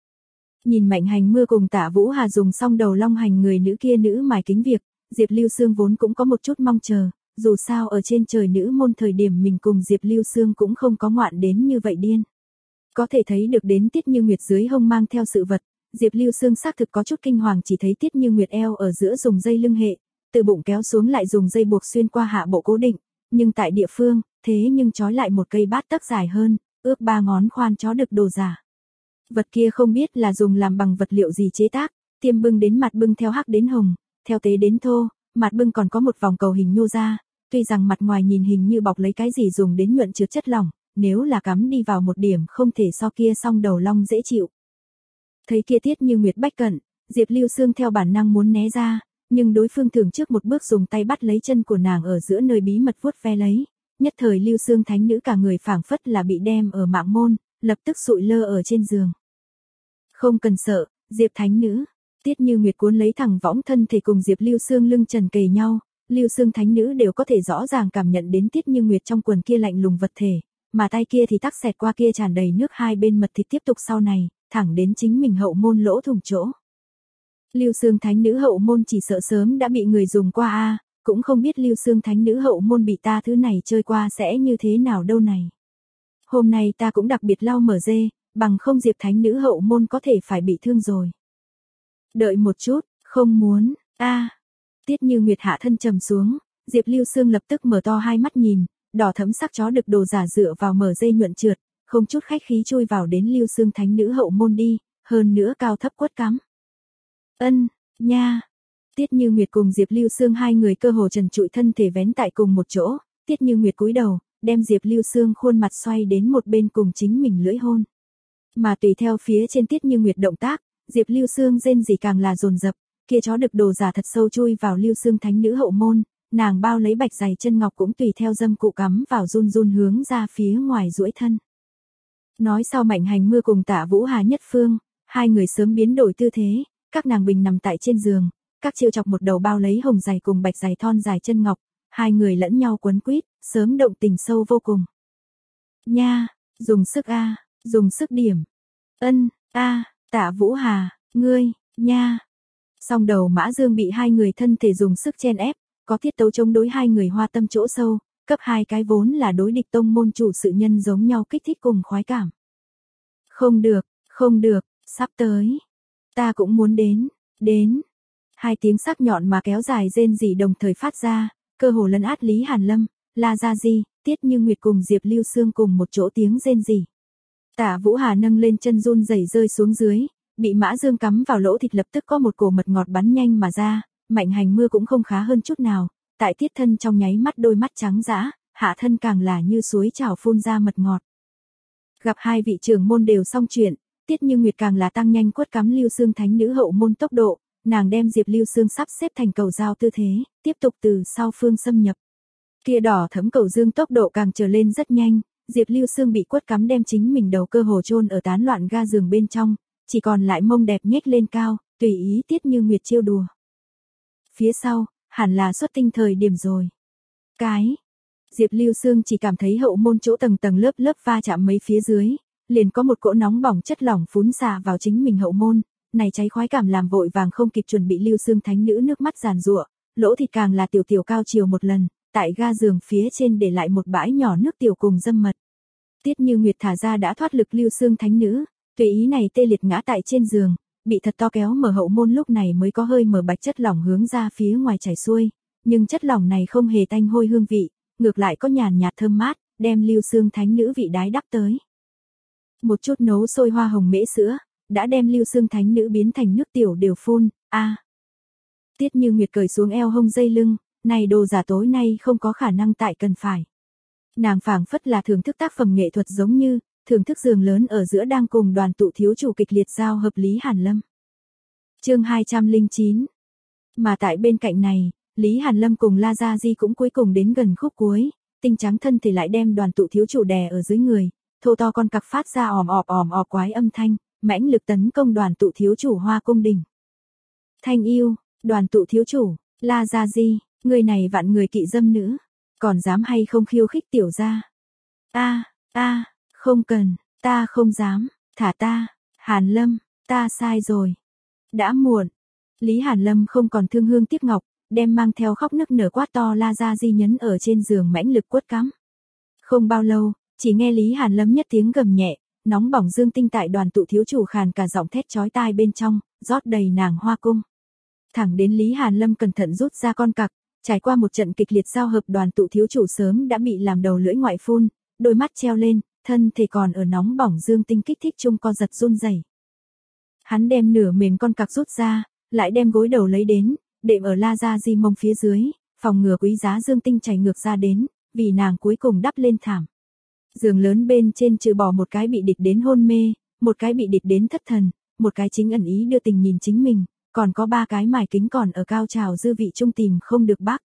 Nhìn Mạnh Hành Mưa cùng Tạ Vũ Hà dùng xong đầu long hành người nữ kia nữ mài kính việc, Diệp Lưu Sương vốn cũng có một chút mong chờ, dù sao ở trên trời nữ môn thời điểm mình cùng Diệp Lưu Sương cũng không có ngoạn đến như vậy điên. Có thể thấy được đến Tiết Như Nguyệt dưới hông mang theo sự vật, Diệp Lưu Sương xác thực có chút kinh hoàng chỉ thấy Tiết Như Nguyệt eo ở giữa dùng dây lưng hệ, từ bụng kéo xuống lại dùng dây buộc xuyên qua hạ bộ cố định, nhưng tại địa phương, thế nhưng trói lại một cây bát tấc dài hơn, ước ba ngón khoan chó được đồ giả. Vật kia không biết là dùng làm bằng vật liệu gì chế tác, tiêm bưng đến mặt bưng theo hắc đến hồng, theo tế đến thô, mặt bưng còn có một vòng cầu hình nhô ra, tuy rằng mặt ngoài nhìn hình như bọc lấy cái gì dùng đến nhuận chứa chất lỏng, nếu là cắm đi vào một điểm không thể so kia song đầu long dễ chịu. Thấy kia Tiết Như Nguyệt bách cận, Diệp Lưu Sương theo bản năng muốn né ra, nhưng đối phương thường trước một bước dùng tay bắt lấy chân của nàng ở giữa nơi bí mật vuốt ve lấy, nhất thời Lưu Sương Thánh Nữ cả người phảng phất là bị đem ở mạng môn, lập tức sụi lơ ở trên giường. Không cần sợ, Diệp Thánh Nữ. Tiết Như Nguyệt cuốn lấy thẳng võng thân thể cùng Diệp Lưu Sương lưng trần kề nhau, Lưu Sương Thánh Nữ đều có thể rõ ràng cảm nhận đến Tiết Như Nguyệt trong quần kia lạnh lùng vật thể, mà tay kia thì tắc xẹt qua kia tràn đầy nước hai bên mật thịt tiếp tục sau này, thẳng đến chính mình hậu môn lỗ thủng chỗ. Lưu Sương Thánh Nữ hậu môn chỉ sợ sớm đã bị người dùng qua a, cũng không biết Lưu Sương Thánh Nữ hậu môn bị ta thứ này chơi qua sẽ như thế nào đâu này. Hôm nay ta cũng đặc biệt lau mở dê, bằng không Diệp Thánh Nữ hậu môn có thể phải bị thương rồi. Đợi một chút, không muốn, a. À. Tiết Như Nguyệt hạ thân trầm xuống, Diệp Lưu Sương lập tức mở to hai mắt nhìn, đỏ thẫm sắc chó được đồ giả dựa vào mở dây nhuận trượt, không chút khách khí chui vào đến Lưu Sương Thánh Nữ hậu môn đi, hơn nữa cao thấp quất cắm. Ân, nha. Tiết Như Nguyệt cùng Diệp Lưu Sương hai người cơ hồ trần trụi thân thể vén tại cùng một chỗ, Tiết Như Nguyệt cúi đầu, đem Diệp Lưu Sương khuôn mặt xoay đến một bên cùng chính mình lưỡi hôn. Mà tùy theo phía trên Tiết Như Nguyệt động tác, Diệp Lưu Sương rên rỉ càng là dồn dập, kia chó được đồ giả thật sâu chui vào Lưu Sương Thánh Nữ hậu môn, nàng bao lấy bạch giày chân ngọc cũng tùy theo dâm cụ cắm vào run run hướng ra phía ngoài duỗi thân. Nói sau Mạnh Hành Mưa cùng Tạ Vũ Hà nhất phương, hai người sớm biến đổi tư thế, các nàng bình nằm tại trên giường, các chiêu chọc một đầu bao lấy hồng giày cùng bạch giày thon dài chân ngọc, Hai người lẫn nhau quấn quýt, sớm động tình sâu vô cùng. Nha, dùng sức a, dùng sức điểm. Ân, a, Tạ Vũ Hà, ngươi, nha. Song đầu Mã Dương bị hai người thân thể dùng sức chen ép, có tiết tấu chống đối hai người hoa tâm chỗ sâu, cấp hai cái vốn là đối địch tông môn chủ sự nhân giống nhau kích thích cùng khoái cảm. Không được, không được, sắp tới. Ta cũng muốn đến, đến. Hai tiếng sắc nhọn mà kéo dài rên rỉ đồng thời phát ra, cơ hồ lấn át Lý Hàn Lâm, La Gia Di, Tiết Như Nguyệt cùng Diệp Lưu Sương cùng một chỗ tiếng rên rỉ. Tạ Vũ Hà nâng lên chân run rẩy rơi xuống dưới, bị Mã Dương cắm vào lỗ thịt lập tức có một cổ mật ngọt bắn nhanh mà ra, Mạnh Hành Mưa cũng không khá hơn chút nào, tại Tiết thân trong nháy mắt đôi mắt trắng dã, hạ thân càng là như suối trào phun ra mật ngọt. Gặp hai vị trưởng môn đều xong chuyện, Tiết Như Nguyệt càng là tăng nhanh quất cắm Lưu Sương thánh nữ hậu môn tốc độ, nàng đem Diệp Lưu Sương sắp xếp thành cầu dao tư thế, tiếp tục từ sau phương xâm nhập. Kia đỏ thẫm cầu dương tốc độ càng trở lên rất nhanh, Diệp Lưu Sương bị quất cắm đem chính mình đầu cơ hồ chôn ở tán loạn ga giường bên trong, chỉ còn lại mông đẹp nhếch lên cao, tùy ý Tiết Như Nguyệt trêu đùa. Phía sau, hẳn là xuất tinh thời điểm rồi. Cái, Diệp Lưu Sương chỉ cảm thấy hậu môn chỗ tầng tầng lớp lớp va chạm mấy phía dưới, liền có một cỗ nóng bỏng chất lỏng phún xả vào chính mình hậu môn, này cháy khoái cảm làm vội vàng không kịp chuẩn bị Lưu Sương thánh nữ nước mắt giàn giụa, lỗ thịt càng là tiểu tiểu cao chiều một lần, tại ga giường phía trên để lại một bãi nhỏ nước tiểu cùng dâm mật. Tiết Như Nguyệt thả ra đã thoát lực Lưu Sương thánh nữ, tùy ý này tê liệt ngã tại trên giường, bị thật to kéo mở hậu môn lúc này mới có hơi mở bạch chất lỏng hướng ra phía ngoài chảy xuôi, nhưng chất lỏng này không hề tanh hôi hương vị, ngược lại có nhàn nhạt thơm mát, đem Lưu Sương thánh nữ vị đái đắp tới. Một chút nấu sôi hoa hồng mễ sữa, đã đem Lưu Sương thánh nữ biến thành nước tiểu đều phun, a. À. Tiết Như Nguyệt cởi xuống eo hông dây lưng, này đồ giả tối nay không có khả năng tại cần phải. Nàng phảng phất là thưởng thức tác phẩm nghệ thuật giống như, thưởng thức giường lớn ở giữa đang cùng đoàn tụ thiếu chủ kịch liệt giao hợp Lý Hàn Lâm. Chương hai trăm lẻ chín. Mà tại bên cạnh này, Lý Hàn Lâm cùng La Gia Di cũng cuối cùng đến gần khúc cuối, tinh trắng thân thể lại đem đoàn tụ thiếu chủ đè ở dưới người, thô to con cặc phát ra òm ọp òm ọp quái âm thanh, mãnh lực tấn công đoàn tụ thiếu chủ Hoa Cung Đình. Thanh yêu, đoàn tụ thiếu chủ, La Gia Di, người này vạn người kỵ dâm nữ, còn dám hay không khiêu khích tiểu gia? A, a, không cần, ta không dám, thả ta, Hàn Lâm, ta sai rồi. Đã muộn. Lý Hàn Lâm không còn thương hương tiếc ngọc, đem mang theo khóc nức nở quát to La Gia Di nhấn ở trên giường mãnh lực quất cắm. Không bao lâu, chỉ nghe Lý Hàn Lâm nhất tiếng gầm nhẹ, nóng bỏng dương tinh tại đoàn tụ thiếu chủ khàn cả giọng thét chói tai bên trong, rót đầy nàng hoa cung. Thẳng đến Lý Hàn Lâm cẩn thận rút ra con cặc, trải qua một trận kịch liệt giao hợp đoàn tụ thiếu chủ sớm đã bị làm đầu lưỡi ngoại phun, đôi mắt treo lên, thân thể còn ở nóng bỏng dương tinh kích thích chung co giật run rẩy. Hắn đem nửa mềm con cặc rút ra, lại đem gối đầu lấy đến, đệm ở La Gia Di mông phía dưới, phòng ngừa quý giá dương tinh chảy ngược ra đến, vì nàng cuối cùng đắp lên thảm. Giường lớn bên trên trừ bỏ một cái bị địch đến hôn mê, một cái bị địch đến thất thần, một cái chính ẩn ý đưa tình nhìn chính mình, còn có ba cái mài kính còn ở cao trào dư vị trung tìm không được bác.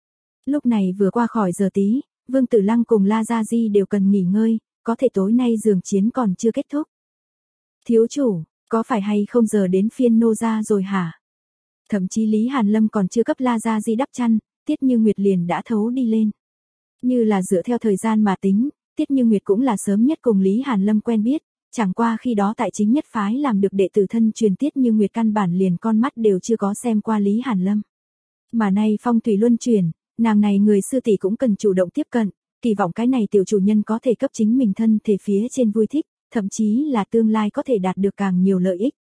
Lúc này vừa qua khỏi giờ tí, Vương Tử Lăng cùng La Gia Di đều cần nghỉ ngơi, có thể tối nay giường chiến còn chưa kết thúc. Thiếu chủ, có phải hay không giờ đến phiên nô gia rồi hả? Thậm chí Lý Hàn Lâm còn chưa cấp La Gia Di đắp chăn, Tiết Như Nguyệt liền đã thấu đi lên. Như là dựa theo thời gian mà tính, Tiết Như Nguyệt cũng là sớm nhất cùng Lý Hàn Lâm quen biết, chẳng qua khi đó tại chính nhất phái làm được đệ tử thân truyền Tiết Như Nguyệt căn bản liền con mắt đều chưa có xem qua Lý Hàn Lâm. Mà nay phong thủy luân chuyển, nàng này người sư tỷ cũng cần chủ động tiếp cận, kỳ vọng cái này tiểu chủ nhân có thể cấp chính mình thân thể phía trên vui thích, thậm chí là tương lai có thể đạt được càng nhiều lợi ích.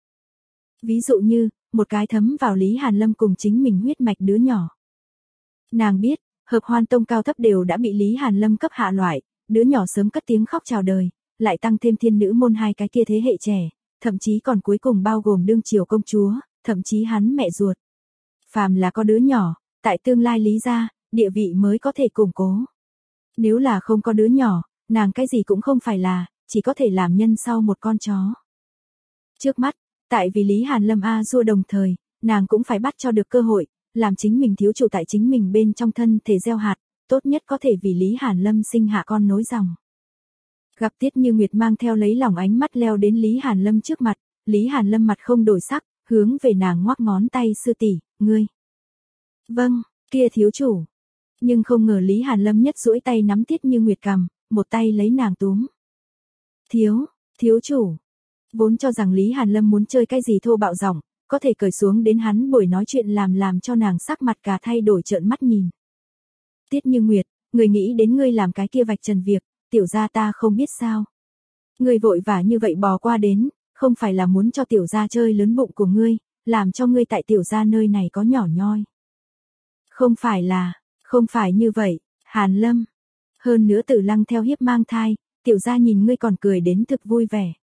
Ví dụ như, một cái thấm vào Lý Hàn Lâm cùng chính mình huyết mạch đứa nhỏ. Nàng biết, Hợp Hoan Tông cao thấp đều đã bị Lý Hàn Lâm cấp hạ loại, đứa nhỏ sớm cất tiếng khóc chào đời, lại tăng thêm thiên nữ môn hai cái kia thế hệ trẻ, thậm chí còn cuối cùng bao gồm đương triều công chúa, thậm chí hắn mẹ ruột. Phàm là có đứa nhỏ, tại tương lai Lý gia, địa vị mới có thể củng cố. Nếu là không có đứa nhỏ, nàng cái gì cũng không phải là, chỉ có thể làm nhân sau một con chó. Trước mắt, tại vì Lý Hàn Lâm a dua đồng thời, nàng cũng phải bắt cho được cơ hội, làm chính mình thiếu chủ tại chính mình bên trong thân thể gieo hạt, tốt nhất có thể vì Lý Hàn Lâm sinh hạ con nối dòng. Gặp Tiết Như Nguyệt mang theo lấy lòng ánh mắt leo đến Lý Hàn Lâm trước mặt, Lý Hàn Lâm mặt không đổi sắc, hướng về nàng ngoắc ngón tay sư tỷ, ngươi. Vâng, kia thiếu chủ. Nhưng không ngờ Lý Hàn Lâm nhất duỗi tay nắm Tiết Như Nguyệt cằm, một tay lấy nàng túm. Thiếu, thiếu chủ. Vốn cho rằng Lý Hàn Lâm muốn chơi cái gì thô bạo giọng, có thể cởi xuống đến hắn buổi nói chuyện làm làm cho nàng sắc mặt cả thay đổi trợn mắt nhìn. Tiết Như Nguyệt, người nghĩ đến ngươi làm cái kia vạch trần việc, tiểu gia ta không biết sao. Ngươi vội vã như vậy bò qua đến, không phải là muốn cho tiểu gia chơi lớn bụng của ngươi, làm cho ngươi tại tiểu gia nơi này có nhỏ nhoi. Không phải là, không phải như vậy, Hàn Lâm. Hơn nữa Tử Lăng theo hiếp mang thai, tiểu gia nhìn ngươi còn cười đến thực vui vẻ.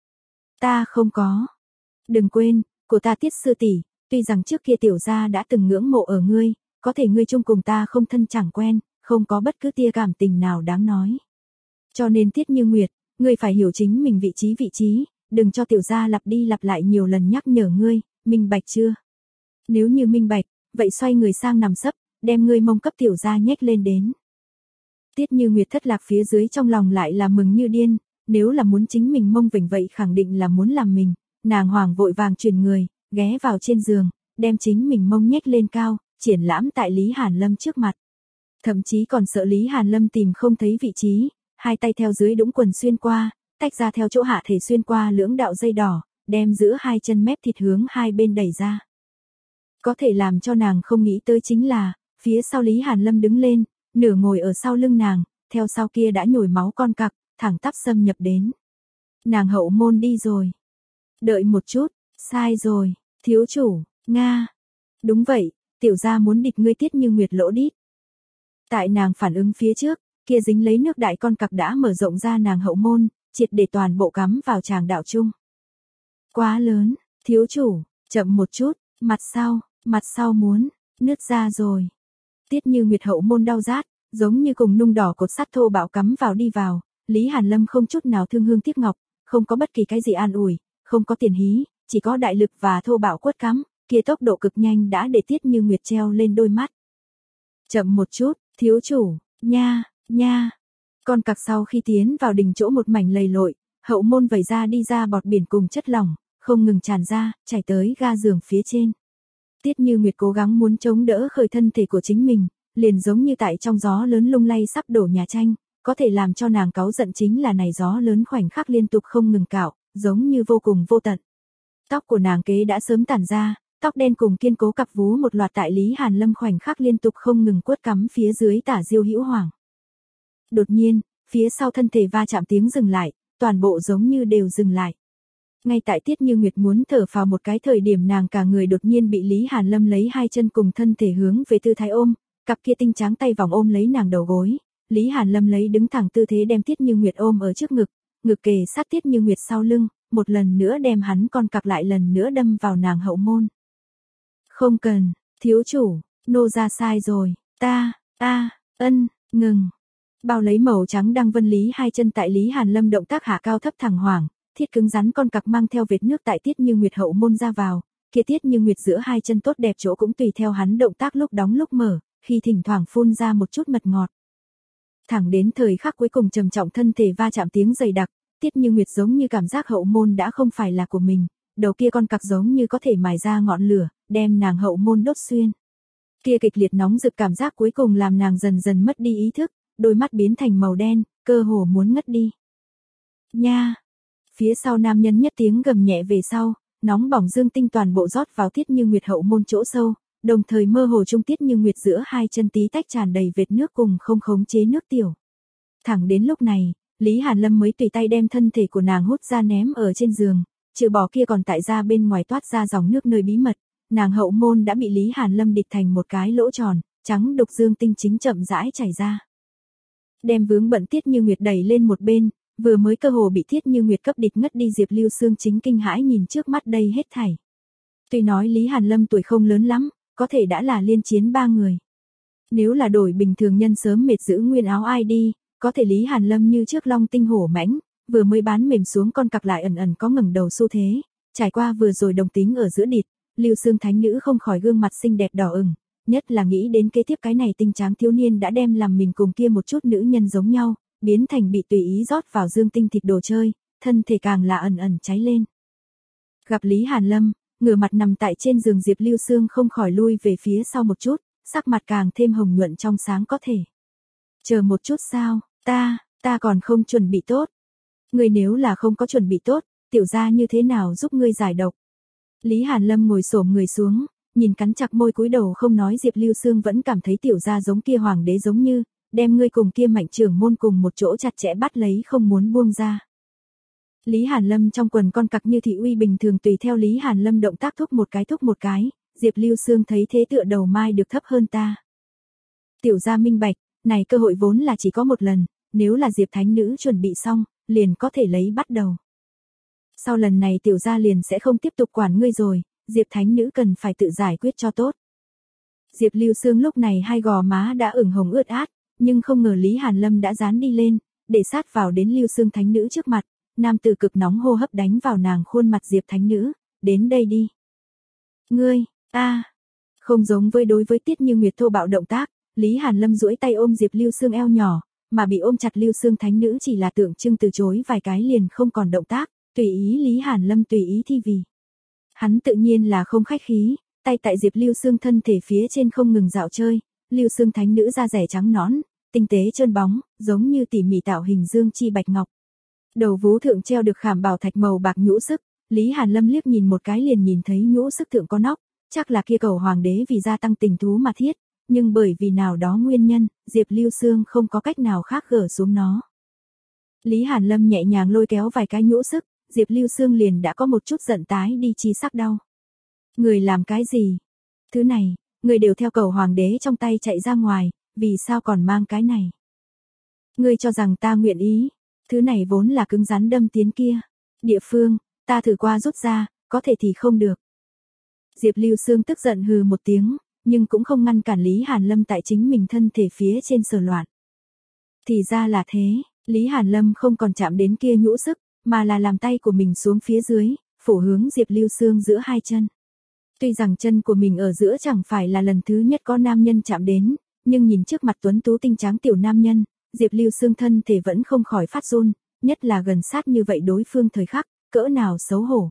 Ta không có. Đừng quên, của ta Tiết sư tỷ, tuy rằng trước kia tiểu gia đã từng ngưỡng mộ ở ngươi, có thể ngươi chung cùng ta không thân chẳng quen, không có bất cứ tia cảm tình nào đáng nói. Cho nên Tiết Như Nguyệt, ngươi phải hiểu chính mình vị trí vị trí, đừng cho tiểu gia lặp đi lặp lại nhiều lần nhắc nhở ngươi, minh bạch chưa? Nếu như minh bạch, vậy xoay người sang nằm sấp, đem ngươi mông cấp tiểu gia nhếch lên đến. Tiết Như Nguyệt thất lạc phía dưới trong lòng lại là mừng như điên, nếu là muốn chính mình mông vểnh vậy khẳng định là muốn làm mình, nàng hoàng vội vàng chuyển người, ghé vào trên giường, đem chính mình mông nhếch lên cao, triển lãm tại Lý Hàn Lâm trước mặt. Thậm chí còn sợ Lý Hàn Lâm tìm không thấy vị trí, hai tay theo dưới đũng quần xuyên qua, tách ra theo chỗ hạ thể xuyên qua lưỡng đạo dây đỏ, đem giữa hai chân mép thịt hướng hai bên đẩy ra. Có thể làm cho nàng không nghĩ tới chính là, phía sau Lý Hàn Lâm đứng lên, nửa ngồi ở sau lưng nàng, theo sau kia đã nhồi máu con cặc, thẳng tắp xâm nhập đến. Nàng hậu môn đi rồi. Đợi một chút, sai rồi, thiếu chủ, Nga. Đúng vậy, tiểu gia muốn địch ngươi Tiết Như Nguyệt lỗ đít. Tại nàng phản ứng phía trước, kia dính lấy nước đại con cặc đã mở rộng ra nàng hậu môn, triệt để toàn bộ cắm vào tràng đạo chung. Quá lớn, thiếu chủ, chậm một chút, mặt sau, mặt sau muốn, nứt ra rồi. Tiết Như Nguyệt hậu môn đau rát, giống như cùng nung đỏ cột sắt thô bạo cắm vào đi vào, Lý Hàn Lâm không chút nào thương hương tiếc ngọc, không có bất kỳ cái gì an ủi, không có tiền hí, chỉ có đại lực và thô bạo quất cắm, kia tốc độ cực nhanh đã để Tiết Như Nguyệt treo lên đôi mắt. Chậm một chút, thiếu chủ, nha, nha. Con cặc sau khi tiến vào đỉnh chỗ một mảnh lầy lội, hậu môn vẩy ra đi ra bọt biển cùng chất lỏng, không ngừng tràn ra, chảy tới ga giường phía trên. Tiết Như Nguyệt cố gắng muốn chống đỡ khởi thân thể của chính mình, liền giống như tại trong gió lớn lung lay sắp đổ nhà tranh, có thể làm cho nàng cáu giận chính là này gió lớn khoảnh khắc liên tục không ngừng cạo, giống như vô cùng vô tận. Tóc của nàng kế đã sớm tản ra, tóc đen cùng kiên cố cặp vú một loạt tại Lý Hàn Lâm khoảnh khắc liên tục không ngừng quất cắm phía dưới tả diêu hữu hoàng. Đột nhiên, phía sau thân thể va chạm tiếng dừng lại, toàn bộ giống như đều dừng lại. Ngay tại Tiết Như Nguyệt muốn thở phào một cái thời điểm nàng cả người đột nhiên bị Lý Hàn Lâm lấy hai chân cùng thân thể hướng về tư thái ôm, cặp kia tinh tráng tay vòng ôm lấy nàng đầu gối. Lý Hàn Lâm lấy đứng thẳng tư thế đem Tiết Như Nguyệt ôm ở trước ngực, ngực kề sát Tiết Như Nguyệt sau lưng, một lần nữa đem hắn con cặc lại lần nữa đâm vào nàng hậu môn. Không cần, thiếu chủ, nô ra sai rồi, ta, ta, ân, ngừng. Bao lấy màu trắng đăng vân Lý hai chân tại Lý Hàn Lâm động tác hạ cao thấp thẳng hoàng, thiết cứng rắn con cặc mang theo vệt nước tại Tiết Như Nguyệt hậu môn ra vào, kia Tiết Như Nguyệt giữa hai chân tốt đẹp chỗ cũng tùy theo hắn động tác lúc đóng lúc mở, khi thỉnh thoảng phun ra một chút mật ngọt. Thẳng đến thời khắc cuối cùng trầm trọng thân thể va chạm tiếng dày đặc, Tiết Như Nguyệt giống như cảm giác hậu môn đã không phải là của mình, đầu kia con cặc giống như có thể mài ra ngọn lửa, đem nàng hậu môn đốt xuyên. Kia kịch liệt nóng rực cảm giác cuối cùng làm nàng dần dần mất đi ý thức, đôi mắt biến thành màu đen, cơ hồ muốn ngất đi. Nha! Phía sau nam nhân nhất tiếng gầm nhẹ về sau, nóng bỏng dương tinh toàn bộ rót vào Tiết Như Nguyệt hậu môn chỗ sâu, đồng thời mơ hồ trung Tiết Như Nguyệt giữa hai chân tí tách tràn đầy vệt nước cùng không khống chế nước tiểu. Thẳng đến lúc này, Lý Hàn Lâm mới tùy tay đem thân thể của nàng hút ra ném ở trên giường, trừ bỏ kia còn tại ra bên ngoài toát ra dòng nước nơi bí mật, nàng hậu môn đã bị Lý Hàn Lâm địch thành một cái lỗ tròn, trắng đục dương tinh chính chậm rãi chảy ra. Đem vướng bận Tiết Như Nguyệt đẩy lên một bên, vừa mới cơ hồ bị Tiết Như Nguyệt cấp địch ngất đi Diệp Lưu Sương chính kinh hãi nhìn trước mắt đây hết thảy. Tuy nói Lý Hàn Lâm tuổi không lớn lắm, có thể đã là liên chiến ba người. Nếu là đổi bình thường nhân sớm mệt giữ nguyên áo ai đi, có thể Lý Hàn Lâm như trước long tinh hổ mãnh, vừa mới bán mềm xuống con cặc lại ẩn ẩn có ngẩng đầu xu thế, trải qua vừa rồi đồng tính ở giữa địt, Lưu Sương thánh nữ không khỏi gương mặt xinh đẹp đỏ ửng, nhất là nghĩ đến kế tiếp cái này tinh tráng thiếu niên đã đem làm mình cùng kia một chút nữ nhân giống nhau, biến thành bị tùy ý rót vào dương tinh thịt đồ chơi, thân thể càng là ẩn ẩn cháy lên. Gặp Lý Hàn Lâm, ngửa mặt nằm tại trên giường Diệp Lưu Sương không khỏi lui về phía sau một chút, sắc mặt càng thêm hồng nhuận trong sáng có thể. Chờ một chút sao, ta, ta còn không chuẩn bị tốt. Ngươi nếu là không có chuẩn bị tốt, tiểu gia như thế nào giúp ngươi giải độc? Lý Hàn Lâm ngồi xổm người xuống, nhìn cắn chặt môi cúi đầu không nói. Diệp Lưu Sương vẫn cảm thấy tiểu gia giống kia hoàng đế giống như, đem ngươi cùng kia Mạnh trưởng môn cùng một chỗ chặt chẽ bắt lấy không muốn buông ra. Lý Hàn Lâm trong quần con cặc như thị uy bình thường tùy theo Lý Hàn Lâm động tác thúc một cái thúc một cái, Diệp Lưu Sương thấy thế tựa đầu mai được thấp hơn ta. Tiểu gia minh bạch, này cơ hội vốn là chỉ có một lần, nếu là Diệp thánh nữ chuẩn bị xong, liền có thể lấy bắt đầu. Sau lần này tiểu gia liền sẽ không tiếp tục quản ngươi rồi, Diệp thánh nữ cần phải tự giải quyết cho tốt. Diệp Lưu Sương lúc này hai gò má đã ửng hồng ướt át, nhưng không ngờ Lý Hàn Lâm đã dán đi lên, để sát vào đến Lưu Sương thánh nữ trước mặt, nam tử cực nóng hô hấp đánh vào nàng khuôn mặt. Diệp thánh nữ, đến đây đi. Ngươi, a, không giống với đối với Tiết Như Nguyệt thô bạo động tác, Lý Hàn Lâm duỗi tay ôm Diệp Lưu Sương eo nhỏ, mà bị ôm chặt Lưu Sương thánh nữ chỉ là tượng trưng từ chối vài cái liền không còn động tác, tùy ý Lý Hàn Lâm tùy ý thi vì. Hắn tự nhiên là không khách khí, tay tại Diệp Lưu Sương thân thể phía trên không ngừng dạo chơi, Lưu Sương thánh nữ da rẻ trắng nõn, tinh tế trơn bóng, giống như tỉ mỉ tạo hình dương chi bạch ngọc. Đầu vú thượng treo được khảm bảo thạch màu bạc nhũ sức, Lý Hàn Lâm liếc nhìn một cái liền nhìn thấy nhũ sức thượng có nóc, chắc là kia cầu hoàng đế vì gia tăng tình thú mà thiết, nhưng bởi vì nào đó nguyên nhân, Diệp Lưu Sương không có cách nào khác gỡ xuống nó. Lý Hàn Lâm nhẹ nhàng lôi kéo vài cái nhũ sức, Diệp Lưu Sương liền đã có một chút giận tái đi chi sắc đau. Người làm cái gì? Thứ này, người đều theo cầu hoàng đế trong tay chạy ra ngoài, vì sao còn mang cái này? Ngươi cho rằng ta nguyện ý, thứ này vốn là cứng rắn đâm tiến kia. Địa phương, ta thử qua rút ra, có thể thì không được. Diệp Lưu Sương tức giận hừ một tiếng, nhưng cũng không ngăn cản Lý Hàn Lâm tại chính mình thân thể phía trên sờ loạn. Thì ra là thế, Lý Hàn Lâm không còn chạm đến kia nhũ sức, mà là làm tay của mình xuống phía dưới, phủ hướng Diệp Lưu Sương giữa hai chân. Tuy rằng chân của mình ở giữa chẳng phải là lần thứ nhất có nam nhân chạm đến, nhưng nhìn trước mặt tuấn tú tinh tráng tiểu nam nhân, Diệp Lưu Sương thân thể vẫn không khỏi phát run, nhất là gần sát như vậy đối phương thời khắc, cỡ nào xấu hổ.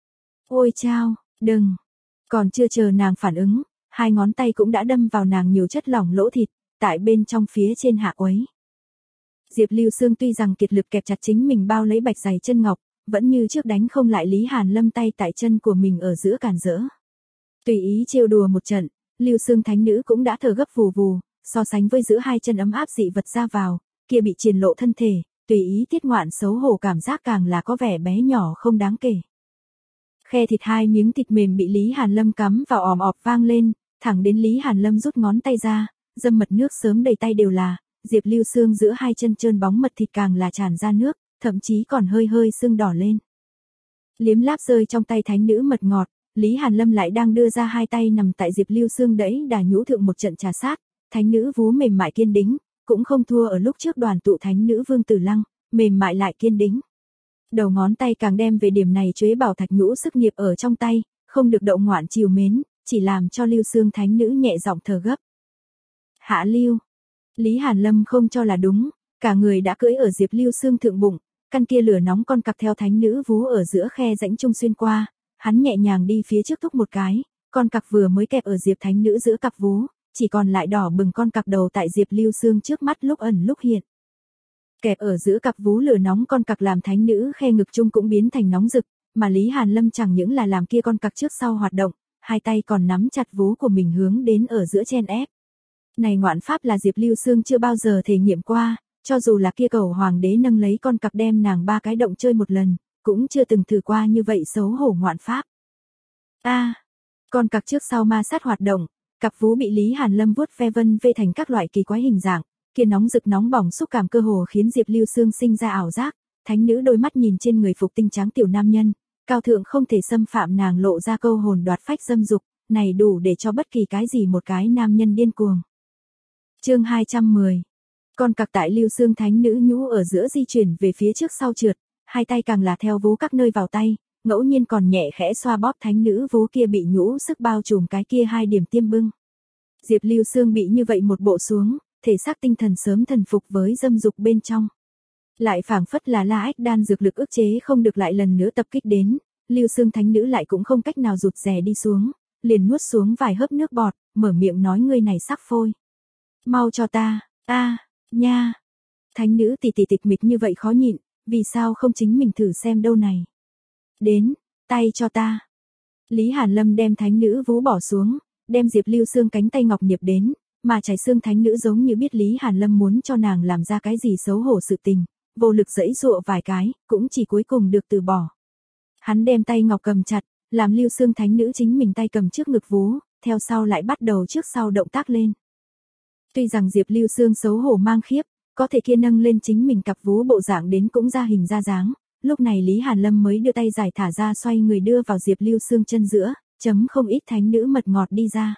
Ôi chao, đừng. Còn chưa chờ nàng phản ứng, hai ngón tay cũng đã đâm vào nàng nhiều chất lỏng lỗ thịt, tại bên trong phía trên hạ quấy. Diệp Lưu Sương tuy rằng kiệt lực kẹp chặt chính mình bao lấy bạch giày chân ngọc, vẫn như trước đánh không lại Lý Hàn Lâm tay tại chân của mình ở giữa cản rỡ. Tùy ý trêu đùa một trận, Lưu Sương thánh nữ cũng đã thở gấp vù vù, so sánh với giữa hai chân ấm áp dị vật ra vào, kia bị triền lộ thân thể, tùy ý tiết ngoạn xấu hổ cảm giác càng là có vẻ bé nhỏ không đáng kể. Khe thịt hai miếng thịt mềm bị Lý Hàn Lâm cắm vào òm ọp vang lên, thẳng đến Lý Hàn Lâm rút ngón tay ra, dâm mật nước sớm đầy tay đều là, Diệp Lưu Sương giữa hai chân trơn bóng mật thịt càng là tràn ra nước, thậm chí còn hơi hơi sưng đỏ lên. Liếm láp rơi trong tay thánh nữ mật ngọt, Lý Hàn Lâm lại đang đưa ra hai tay nằm tại Diệp Lưu Sương đẫy đà nhũ thượng một trận trà sát, thánh nữ vú mềm mại kiên đĩnh, cũng không thua ở lúc trước đoàn tụ thánh nữ Vương Tử Lăng, mềm mại lại kiên đĩnh. Đầu ngón tay càng đem về điểm này chuế bảo thạch nhũ sức nghiệp ở trong tay, không được đậu ngoạn chiều mến, chỉ làm cho Lưu Sương thánh nữ nhẹ giọng thở gấp. Hạ Lưu. Lý Hàn Lâm không cho là đúng, cả người đã cưỡi ở Diệp Lưu Sương thượng bụng, căn kia lửa nóng con cặc theo thánh nữ vú ở giữa khe rãnh trung xuyên qua, hắn nhẹ nhàng đi phía trước thúc một cái, con cặc vừa mới kẹp ở Diệp thánh nữ giữa cặp vú, chỉ còn lại đỏ bừng con cặc đầu tại Diệp Lưu Sương trước mắt lúc ẩn lúc hiện. Kẹp ở giữa cặp vú lửa nóng con cặc làm thánh nữ khe ngực chung cũng biến thành nóng rực, mà Lý Hàn Lâm chẳng những là làm kia con cặc trước sau hoạt động, hai tay còn nắm chặt vú của mình hướng đến ở giữa chen ép. Này ngoạn pháp là Diệp Lưu Sương chưa bao giờ thể nghiệm qua, cho dù là kia cầu hoàng đế nâng lấy con cặc đem nàng ba cái động chơi một lần, cũng chưa từng thử qua như vậy xấu hổ ngoạn pháp. A, à, con cặc trước sau ma sát hoạt động, cặp vú bị Lý Hàn Lâm vuốt ve vân vê thành các loại kỳ quái hình dạng, kia nóng rực nóng bỏng xúc cảm cơ hồ khiến Diệp Lưu Sương sinh ra ảo giác, thánh nữ đôi mắt nhìn trên người phục tinh tráng tiểu nam nhân, cao thượng không thể xâm phạm nàng lộ ra câu hồn đoạt phách dâm dục, này đủ để cho bất kỳ cái gì một cái nam nhân điên cuồng. Chương hai trăm mười. Con cặc tại Lưu Sương thánh nữ nhũ ở giữa di chuyển về phía trước sau trượt, hai tay càng là theo vú các nơi vào tay, ngẫu nhiên còn nhẹ khẽ xoa bóp thánh nữ vú kia bị nhũ sức bao trùm cái kia hai điểm tiêm bưng. Diệp Lưu Sương bị như vậy một bộ xuống, thể xác tinh thần sớm thần phục với dâm dục bên trong. Lại phảng phất là la ách đan dược lực ức chế không được lại lần nữa tập kích đến, Lưu Sương thánh nữ lại cũng không cách nào rụt rè đi xuống, liền nuốt xuống vài hớp nước bọt, mở miệng nói ngươi này sắc phôi. Mau cho ta, a, nha. Thánh nữ tỷ tỷ tịch mịch như vậy khó nhịn, vì sao không chính mình thử xem đâu này. Đến, tay cho ta. Lý Hàn Lâm đem thánh nữ vú bỏ xuống, đem Diệp Lưu Sương cánh tay ngọc niệp đến, mà Trải Xương thánh nữ giống như biết Lý Hàn Lâm muốn cho nàng làm ra cái gì xấu hổ sự tình, vô lực giãy giụa vài cái, cũng chỉ cuối cùng được từ bỏ. Hắn đem tay ngọc cầm chặt, làm Lưu Sương thánh nữ chính mình tay cầm trước ngực vú, theo sau lại bắt đầu trước sau động tác lên. Tuy rằng Diệp Lưu Sương xấu hổ mang khiếp, có thể kia nâng lên chính mình cặp vú bộ dạng đến cũng ra hình ra dáng, lúc này Lý Hàn Lâm mới đưa tay giải thả ra xoay người đưa vào Diệp Lưu Sương chân giữa, chấm không ít thánh nữ mật ngọt đi ra.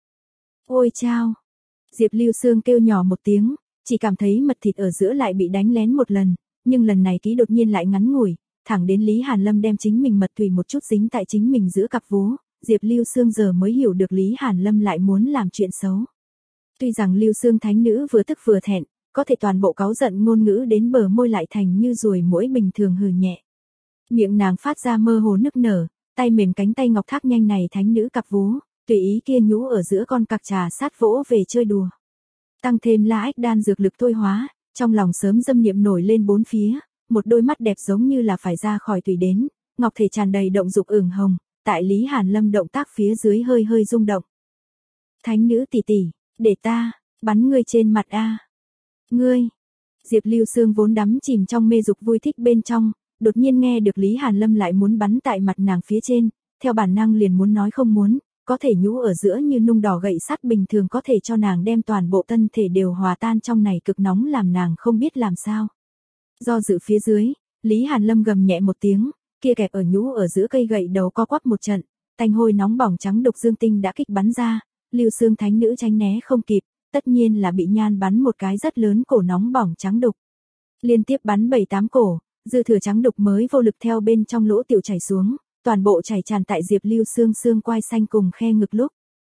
Ôi chao! Diệp Lưu Sương kêu nhỏ một tiếng, chỉ cảm thấy mật thịt ở giữa lại bị đánh lén một lần, nhưng lần này ký đột nhiên lại ngắn ngủi, thẳng đến Lý Hàn Lâm đem chính mình mật thủy một chút dính tại chính mình giữa cặp vú, Diệp Lưu Sương giờ mới hiểu được Lý Hàn Lâm lại muốn làm chuyện xấu. Tuy rằng Lưu Sương thánh nữ vừa tức vừa thẹn, có thể toàn bộ cáu giận ngôn ngữ đến bờ môi lại thành như ruồi muỗi bình thường hừ nhẹ. Miệng nàng phát ra mơ hồ nức nở, tay mềm cánh tay ngọc thác nhanh này thánh nữ cặp vú, tùy ý kia nhũ ở giữa con cặc trà sát vỗ về chơi đùa. Tăng thêm la ách đan dược lực thôi hóa, trong lòng sớm dâm niệm nổi lên bốn phía, một đôi mắt đẹp giống như là phải ra khỏi tùy đến, ngọc thể tràn đầy động dục ửng hồng, tại Lý Hàn Lâm động tác phía dưới hơi hơi rung động. Thánh nữ tỷ tỷ, để ta bắn ngươi trên mặt a. Ngươi. Diệp Lưu Sương vốn đắm chìm trong mê dục vui thích bên trong, đột nhiên nghe được Lý Hàn Lâm lại muốn bắn tại mặt nàng phía trên, theo bản năng liền muốn nói không muốn, có thể nhũ ở giữa như nung đỏ gậy sắt bình thường có thể cho nàng đem toàn bộ thân thể đều hòa tan trong này cực nóng làm nàng không biết làm sao. Do dự phía dưới, Lý Hàn Lâm gầm nhẹ một tiếng, kia kẹp ở nhũ ở giữa cây gậy đầu co quắp một trận, tanh hôi nóng bỏng trắng độc dương tinh đã kích bắn ra, Lưu Sương thánh nữ tránh né không kịp, tất nhiên là bị nhan bắn một cái rất lớn cổ nóng bỏng trắng đục. Liên tiếp bắn bảy tám cổ, dư thừa trắng đục mới vô lực theo bên trong lỗ tiểu chảy xuống, toàn bộ chảy tràn tại Diệp Lưu Sương xương quai xanh cùng khe ngực lúc.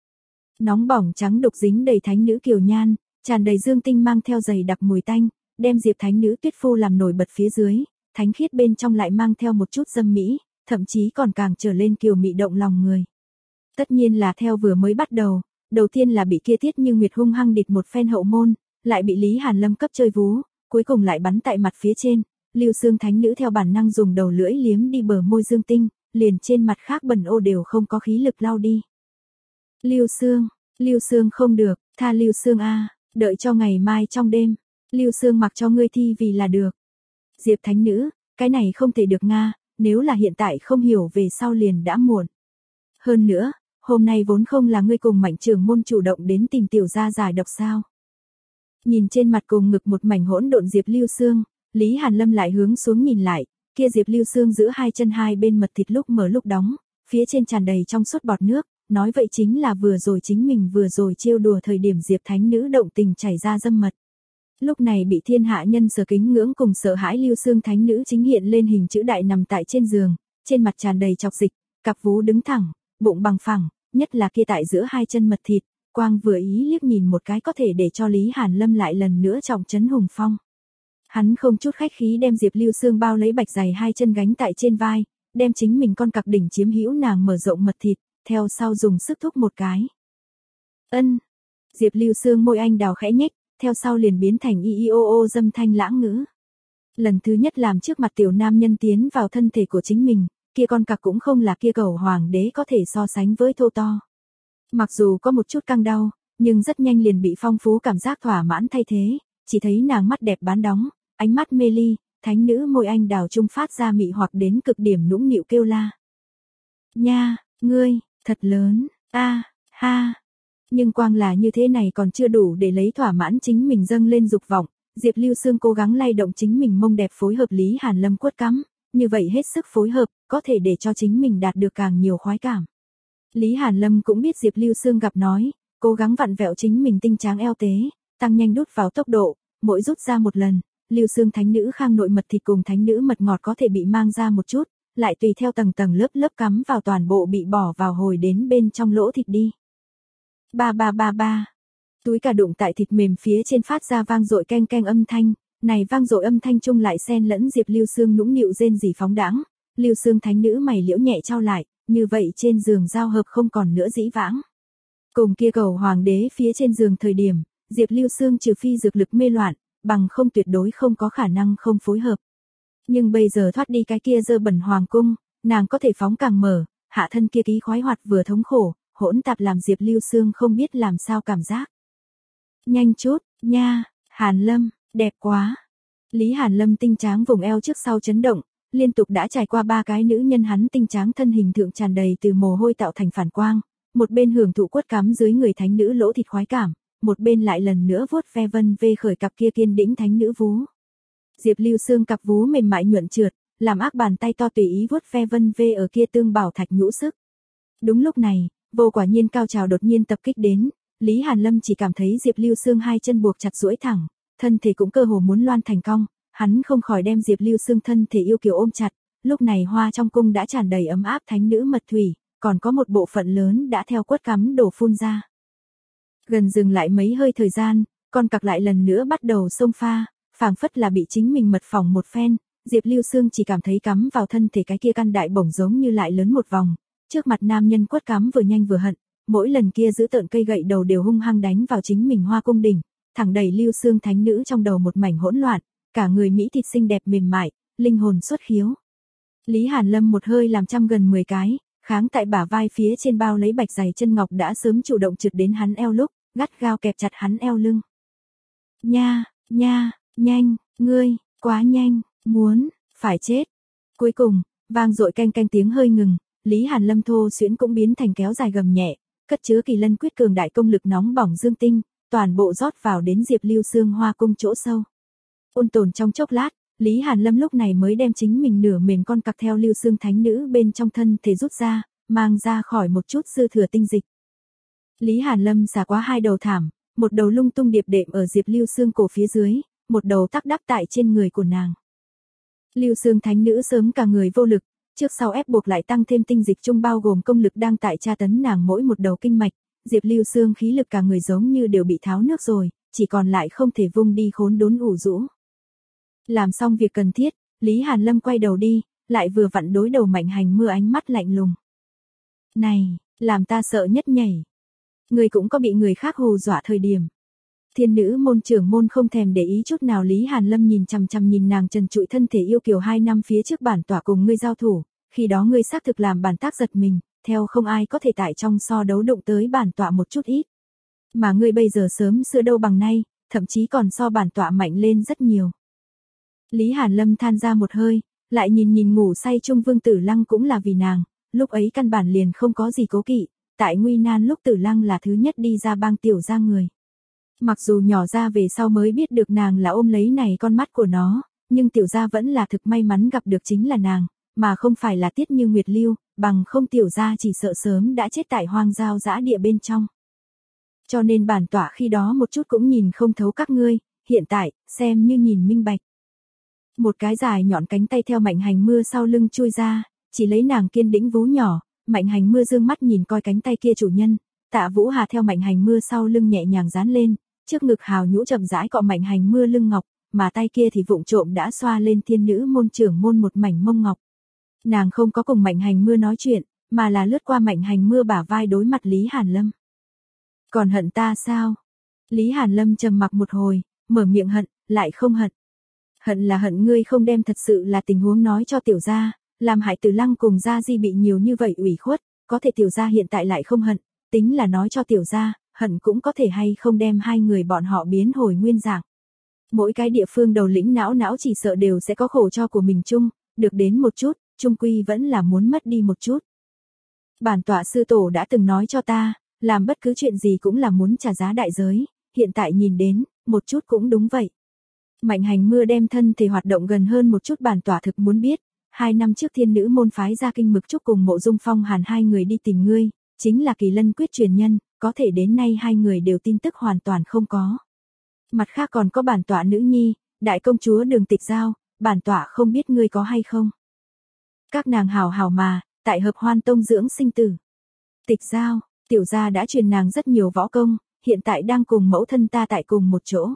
Nóng bỏng trắng đục dính đầy thánh nữ kiều nhan, tràn đầy dương tinh mang theo dày đặc mùi tanh, đem Diệp thánh nữ tuyết phu làm nổi bật phía dưới, thánh khiết bên trong lại mang theo một chút dâm mỹ, thậm chí còn càng trở lên kiều mị động lòng người. Tất nhiên là theo vừa mới bắt đầu, đầu tiên là bị kia Tiết Như Nguyệt hung hăng địch một phen hậu môn, lại bị Lý Hàn Lâm cấp chơi vú, cuối cùng lại bắn tại mặt phía trên, Lưu Sương thánh nữ theo bản năng dùng đầu lưỡi liếm đi bờ môi dương tinh, liền trên mặt khác bẩn ô đều không có khí lực lau đi. Lưu Sương, Lưu Sương không được, tha Lưu Sương a, đợi cho ngày mai trong đêm, Lưu Sương mặc cho ngươi thi vì là được. Diệp thánh nữ, cái này không thể được nga, nếu là hiện tại không hiểu về sau liền đã muộn. Hơn nữa, hôm nay vốn không là ngươi cùng Mạnh trưởng môn chủ động đến tìm tiểu gia giải độc sao? Nhìn trên mặt cùng ngực một mảnh hỗn độn Diệp Lưu Sương, Lý Hàn Lâm lại hướng xuống nhìn lại, kia Diệp Lưu Sương giữa hai chân hai bên mật thịt lúc mở lúc đóng, phía trên tràn đầy trong suốt bọt nước, nói vậy chính là vừa rồi chính mình vừa rồi trêu đùa thời điểm Diệp thánh nữ động tình chảy ra dâm mật. Lúc này bị thiên hạ nhân sở kính ngưỡng cùng sợ hãi Lưu Sương thánh nữ chính hiện lên hình chữ đại nằm tại trên giường, trên mặt tràn đầy chọc dịch, cặp vú đứng thẳng, bụng bằng phẳng, nhất là kia tại giữa hai chân mật thịt, quang vừa ý liếc nhìn một cái có thể để cho Lý Hàn Lâm lại lần nữa trọng trấn hùng phong. Hắn không chút khách khí đem Diệp Lưu Sương bao lấy bạch dày hai chân gánh tại trên vai, đem chính mình con cặc đỉnh chiếm hữu nàng mở rộng mật thịt, theo sau dùng sức thúc một cái. Ân. Diệp Lưu Sương môi anh đào khẽ nhếch, theo sau liền biến thành y y ô ô dâm thanh lãng ngữ. Lần thứ nhất làm trước mặt tiểu nam nhân tiến vào thân thể của chính mình, kia con cặc cũng không là kia cẩu hoàng đế có thể so sánh với thô to. Mặc dù có một chút căng đau, nhưng rất nhanh liền bị phong phú cảm giác thỏa mãn thay thế, chỉ thấy nàng mắt đẹp bán đóng, ánh mắt mê ly, thánh nữ môi anh đào trung phát ra mị hoặc đến cực điểm nũng nịu kêu la. Nha, ngươi, thật lớn, a, ha. Nhưng quang là như thế này còn chưa đủ để lấy thỏa mãn chính mình dâng lên dục vọng, Diệp Lưu Sương cố gắng lay động chính mình mông đẹp phối hợp Lý Hàn Lâm quất cắm, như vậy hết sức phối hợp, có thể để cho chính mình đạt được càng nhiều khoái cảm. Lý Hàn Lâm cũng biết Diệp Lưu Sương gặp nói, cố gắng vặn vẹo chính mình tinh tráng eo tế, tăng nhanh đút vào tốc độ, mỗi rút ra một lần, Lưu Sương thánh nữ khang nội mật thịt cùng thánh nữ mật ngọt có thể bị mang ra một chút, lại tùy theo tầng tầng lớp lớp cắm vào toàn bộ bị bỏ vào hồi đến bên trong lỗ thịt đi. Ba ba ba ba. Túi cà đụng tại thịt mềm phía trên phát ra vang dội keng keng âm thanh, này vang dội âm thanh chung lại xen lẫn Diệp Lưu Sương nũng nịu rên rỉ phóng đãng, Lưu Sương thánh nữ mày liễu nhẹ trao lại, như vậy trên giường giao hợp không còn nữa dĩ vãng. Cùng kia cầu hoàng đế phía trên giường thời điểm, Diệp Lưu Sương trừ phi dược lực mê loạn, bằng không tuyệt đối không có khả năng không phối hợp. Nhưng bây giờ thoát đi cái kia dơ bẩn hoàng cung, nàng có thể phóng càng mở, hạ thân kia ký khoái hoạt vừa thống khổ, hỗn tạp làm Diệp Lưu Sương không biết làm sao cảm giác. Nhanh chút, nha, Hàn Lâm, đẹp quá. Lý Hàn Lâm tinh tráng vùng eo trước sau chấn động, liên tục đã trải qua ba cái nữ nhân hắn tinh tráng thân hình thượng tràn đầy từ mồ hôi tạo thành phản quang, một bên hưởng thụ quất cắm dưới người thánh nữ lỗ thịt khoái cảm, một bên lại lần nữa vuốt ve vân vê khởi cặp kia kiên đĩnh thánh nữ vú. Diệp Lưu Sương cặp vú mềm mại nhuận trượt, làm ác bàn tay to tùy ý vuốt ve vân vê ở kia tương bảo thạch nhũ sức. Đúng lúc này, vô quả nhiên cao trào đột nhiên tập kích đến, Lý Hàn Lâm chỉ cảm thấy Diệp Lưu Sương hai chân buộc chặt duỗi thẳng, thân thể cũng cơ hồ muốn loan thành cong, hắn không khỏi đem Diệp Lưu Sương thân thể yêu kiều ôm chặt, lúc này hoa trong cung đã tràn đầy ấm áp thánh nữ mật thủy, còn có một bộ phận lớn đã theo quất cắm đổ phun ra. Gần dừng lại mấy hơi thời gian, con cặc lại lần nữa bắt đầu xông pha, phảng phất là bị chính mình mật phỏng một phen, Diệp Lưu Sương chỉ cảm thấy cắm vào thân thể cái kia căn đại bổng giống như lại lớn một vòng, trước mặt nam nhân quất cắm vừa nhanh vừa hận, mỗi lần kia giữ tợn cây gậy đầu đều hung hăng đánh vào chính mình hoa cung đỉnh, thẳng đẩy Lưu Sương thánh nữ trong đầu một mảnh hỗn loạn, cả người mỹ thịt xinh đẹp mềm mại, linh hồn xuất khiếu. Lý Hàn Lâm một hơi làm trăm gần mười cái, kháng tại bả vai phía trên bao lấy bạch giày chân ngọc đã sớm chủ động trượt đến hắn eo lúc, gắt gao kẹp chặt hắn eo lưng. Nha, nha, nhanh, ngươi, quá nhanh, muốn, phải chết. Cuối cùng, vang dội canh canh tiếng hơi ngừng, Lý Hàn Lâm thô xuyễn cũng biến thành kéo dài gầm nhẹ, cất chứa kỳ lân quyết cường đại công lực nóng bỏng dương tinh, toàn bộ rót vào đến Diệp Lưu Sương hoa cung chỗ sâu. Ôn tồn trong chốc lát, Lý Hàn Lâm lúc này mới đem chính mình nửa mềm con cặc theo Lưu Sương thánh nữ bên trong thân thể rút ra, mang ra khỏi một chút dư thừa tinh dịch. Lý Hàn Lâm xả quá hai đầu thảm, một đầu lung tung điệp đệm ở Diệp Lưu Sương cổ phía dưới, một đầu tắc đắp tại trên người của nàng. Lưu Sương thánh nữ sớm cả người vô lực, trước sau ép buộc lại tăng thêm tinh dịch chung bao gồm công lực đang tại tra tấn nàng mỗi một đầu kinh mạch, Diệp Lưu Sương khí lực cả người giống như đều bị tháo nước rồi, chỉ còn lại không thể vung đi khốn đốn ủ rũ. Làm xong việc cần thiết, Lý Hàn Lâm quay đầu đi, lại vừa vặn đối đầu Mạnh Hành Mưa ánh mắt lạnh lùng. Này, làm ta sợ nhất nhảy. Người cũng có bị người khác hù dọa thời điểm. Thiên nữ môn trưởng môn không thèm để ý chút nào Lý Hàn Lâm nhìn chằm chằm nhìn nàng trần trụi thân thể yêu kiều hai năm phía trước bản tỏa cùng ngươi giao thủ, khi đó ngươi xác thực làm bản tác giật mình, theo không ai có thể tại trong so đấu đụng tới bản tỏa một chút ít. Mà ngươi bây giờ sớm xưa đâu bằng nay, thậm chí còn so bản tỏa mạnh lên rất nhiều. Lý Hàn Lâm than ra một hơi, lại nhìn nhìn ngủ say Trung Vương Tử Lăng cũng là vì nàng, lúc ấy căn bản liền không có gì cố kỵ, tại nguy nan lúc Tử Lăng là thứ nhất đi ra bang tiểu ra người. Mặc dù nhỏ ra về sau mới biết được nàng là ôm lấy này con mắt của nó, nhưng tiểu gia vẫn là thực may mắn gặp được chính là nàng, mà không phải là Tiết Như Nguyệt Lưu, bằng không tiểu gia chỉ sợ sớm đã chết tại hoang giao dã địa bên trong. Cho nên bản tỏa khi đó một chút cũng nhìn không thấu các ngươi, hiện tại, xem như nhìn minh bạch. Một cái dài nhọn cánh tay theo Mạnh Hành Mưa sau lưng chui ra, chỉ lấy nàng kiên đĩnh vú nhỏ, Mạnh Hành Mưa dương mắt nhìn coi cánh tay kia chủ nhân, Tạ Vũ Hà theo Mạnh Hành Mưa sau lưng nhẹ nhàng dán lên, trước ngực hào nhũ chậm rãi cọ Mạnh Hành Mưa lưng ngọc, mà tay kia thì vụng trộm đã xoa lên thiên nữ môn trưởng môn một mảnh mông ngọc. Nàng không có cùng Mạnh Hành Mưa nói chuyện, mà là lướt qua Mạnh Hành Mưa bả vai đối mặt Lý Hàn Lâm. Còn hận ta sao? Lý Hàn Lâm trầm mặc một hồi, mở miệng hận, lại không hận. Hận là hận ngươi không đem thật sự là tình huống nói cho tiểu gia, làm hại Tử Lăng cùng Gia Di bị nhiều như vậy ủy khuất, có thể tiểu gia hiện tại lại không hận, tính là nói cho tiểu gia, hận cũng có thể hay không đem hai người bọn họ biến hồi nguyên dạng. Mỗi cái địa phương đầu lĩnh não não chỉ sợ đều sẽ có khổ cho của mình chung, được đến một chút, chung quy vẫn là muốn mất đi một chút. Bản tọa sư tổ đã từng nói cho ta, làm bất cứ chuyện gì cũng là muốn trả giá đại giới, hiện tại nhìn đến, một chút cũng đúng vậy. Mạnh Hành Mưa đem thân thể hoạt động gần hơn một chút bản tỏa thực muốn biết, hai năm trước thiên nữ môn phái ra kinh mực trúc cùng Mộ Dung Phong Hàn hai người đi tìm ngươi, chính là kỳ lân quyết truyền nhân, có thể đến nay hai người đều tin tức hoàn toàn không có. Mặt khác còn có bản tỏa nữ nhi, đại công chúa Đường Tịch Giao, bản tỏa không biết ngươi có hay không. Các nàng hào hào mà, tại Hợp Hoan Tông dưỡng sinh tử. Tịch Giao, tiểu gia đã truyền nàng rất nhiều võ công, hiện tại đang cùng mẫu thân ta tại cùng một chỗ.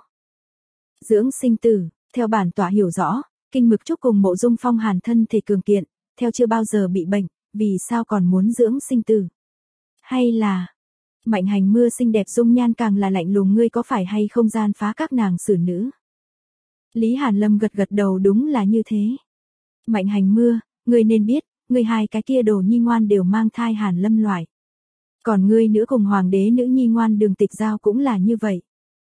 Dưỡng sinh tử, theo bản tỏa hiểu rõ, kinh mực trúc cùng Mộ Dung Phong Hàn thân thể cường kiện, theo chưa bao giờ bị bệnh, vì sao còn muốn dưỡng sinh tử? Hay là... Mạnh Hành Mưa xinh đẹp dung nhan càng là lạnh lùng, ngươi có phải hay không gian phá các nàng xử nữ? Lý Hàn Lâm gật gật đầu, đúng là như thế. Mạnh Hành Mưa, ngươi nên biết, ngươi hai cái kia đồ nhi ngoan đều mang thai Hàn Lâm loại. Còn ngươi nữa cùng hoàng đế nữ nhi ngoan Đường Tịch Giao cũng là như vậy.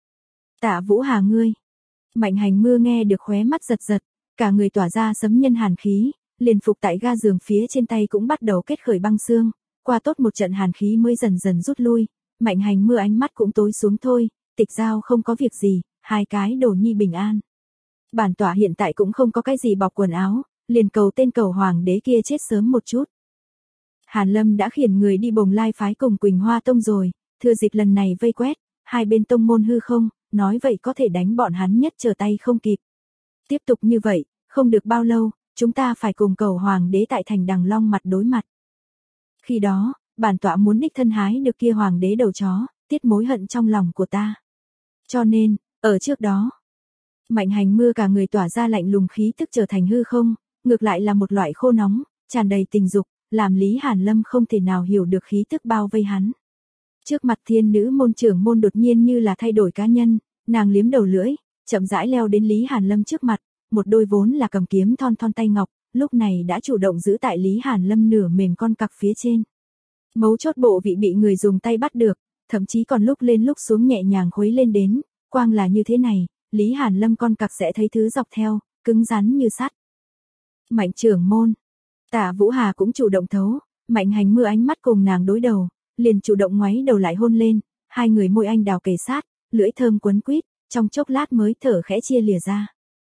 Tạ Vũ Hà ngươi. Mạnh Hành Mưa nghe được khóe mắt giật giật, cả người tỏa ra sấm nhân hàn khí, liền phục tại ga giường phía trên tay cũng bắt đầu kết khởi băng xương, qua tốt một trận hàn khí mới dần dần rút lui. Mạnh Hành Mưa ánh mắt cũng tối xuống thôi, Tịch Giao không có việc gì, hai cái đồ nhi bình an. Bản tọa hiện tại cũng không có cái gì bọc quần áo, liền cầu tên cầu hoàng đế kia chết sớm một chút. Hàn Lâm đã khiển người đi Bồng Lai phái cùng Quỳnh Hoa Tông rồi, thừa dịp lần này vây quét, hai bên tông môn hư không, nói vậy có thể đánh bọn hắn nhất trở tay không kịp. Tiếp tục như vậy, không được bao lâu, chúng ta phải cùng cầu hoàng đế tại thành Đằng Long mặt đối mặt. Khi đó, bản tọa muốn đích thân hái được kia hoàng đế đầu chó, tiết mối hận trong lòng của ta. Cho nên, ở trước đó, Mạnh Hành Mưa cả người tỏa ra lạnh lùng khí tức trở thành hư không, ngược lại là một loại khô nóng, tràn đầy tình dục, làm Lý Hàn Lâm không thể nào hiểu được khí tức bao vây hắn. Trước mặt thiên nữ môn trưởng môn đột nhiên như là thay đổi cá nhân, nàng liếm đầu lưỡi, chậm rãi leo đến Lý Hàn Lâm trước mặt, một đôi vốn là cầm kiếm thon thon tay ngọc, lúc này đã chủ động giữ tại Lý Hàn Lâm nửa mềm con cặc phía trên. Mấu chốt bộ vị bị người dùng tay bắt được, thậm chí còn lúc lên lúc xuống nhẹ nhàng khuấy lên đến, quang là như thế này, Lý Hàn Lâm con cặc sẽ thấy thứ dọc theo, cứng rắn như sắt. Mạnh trưởng môn, Tạ Vũ Hà cũng chủ động thấu, Mạnh Hành Mưa ánh mắt cùng nàng đối đầu, liền chủ động ngoáy đầu lại hôn lên, hai người môi anh đào kề sát, lưỡi thơm quấn quýt, trong chốc lát mới thở khẽ chia lìa ra.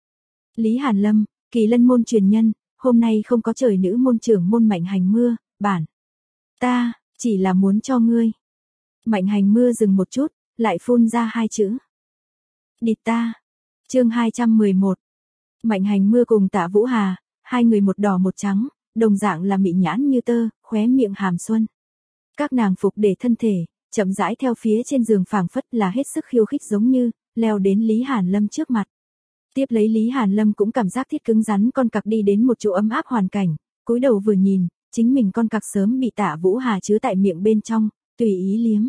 Lý Hàn Lâm, Kỳ Lân môn truyền nhân, hôm nay không có trời nữ môn trưởng môn Mạnh Hành Mưa, bản ta chỉ là muốn cho ngươi. Mạnh Hành Mưa dừng một chút, lại phun ra hai chữ. Địt ta. Chương hai trăm mười một. Mạnh Hành Mưa cùng Tạ Vũ Hà, hai người một đỏ một trắng, đồng dạng là mị nhãn như tơ, khóe miệng hàm xuân. Các nàng phục để thân thể, chậm rãi theo phía trên giường phảng phất là hết sức khiêu khích giống như, leo đến Lý Hàn Lâm trước mặt. Tiếp lấy Lý Hàn Lâm cũng cảm giác thiết cứng rắn con cặc đi đến một chỗ ấm áp hoàn cảnh, cúi đầu vừa nhìn, chính mình con cặc sớm bị Tạ Vũ Hà chứa tại miệng bên trong, tùy ý liếm.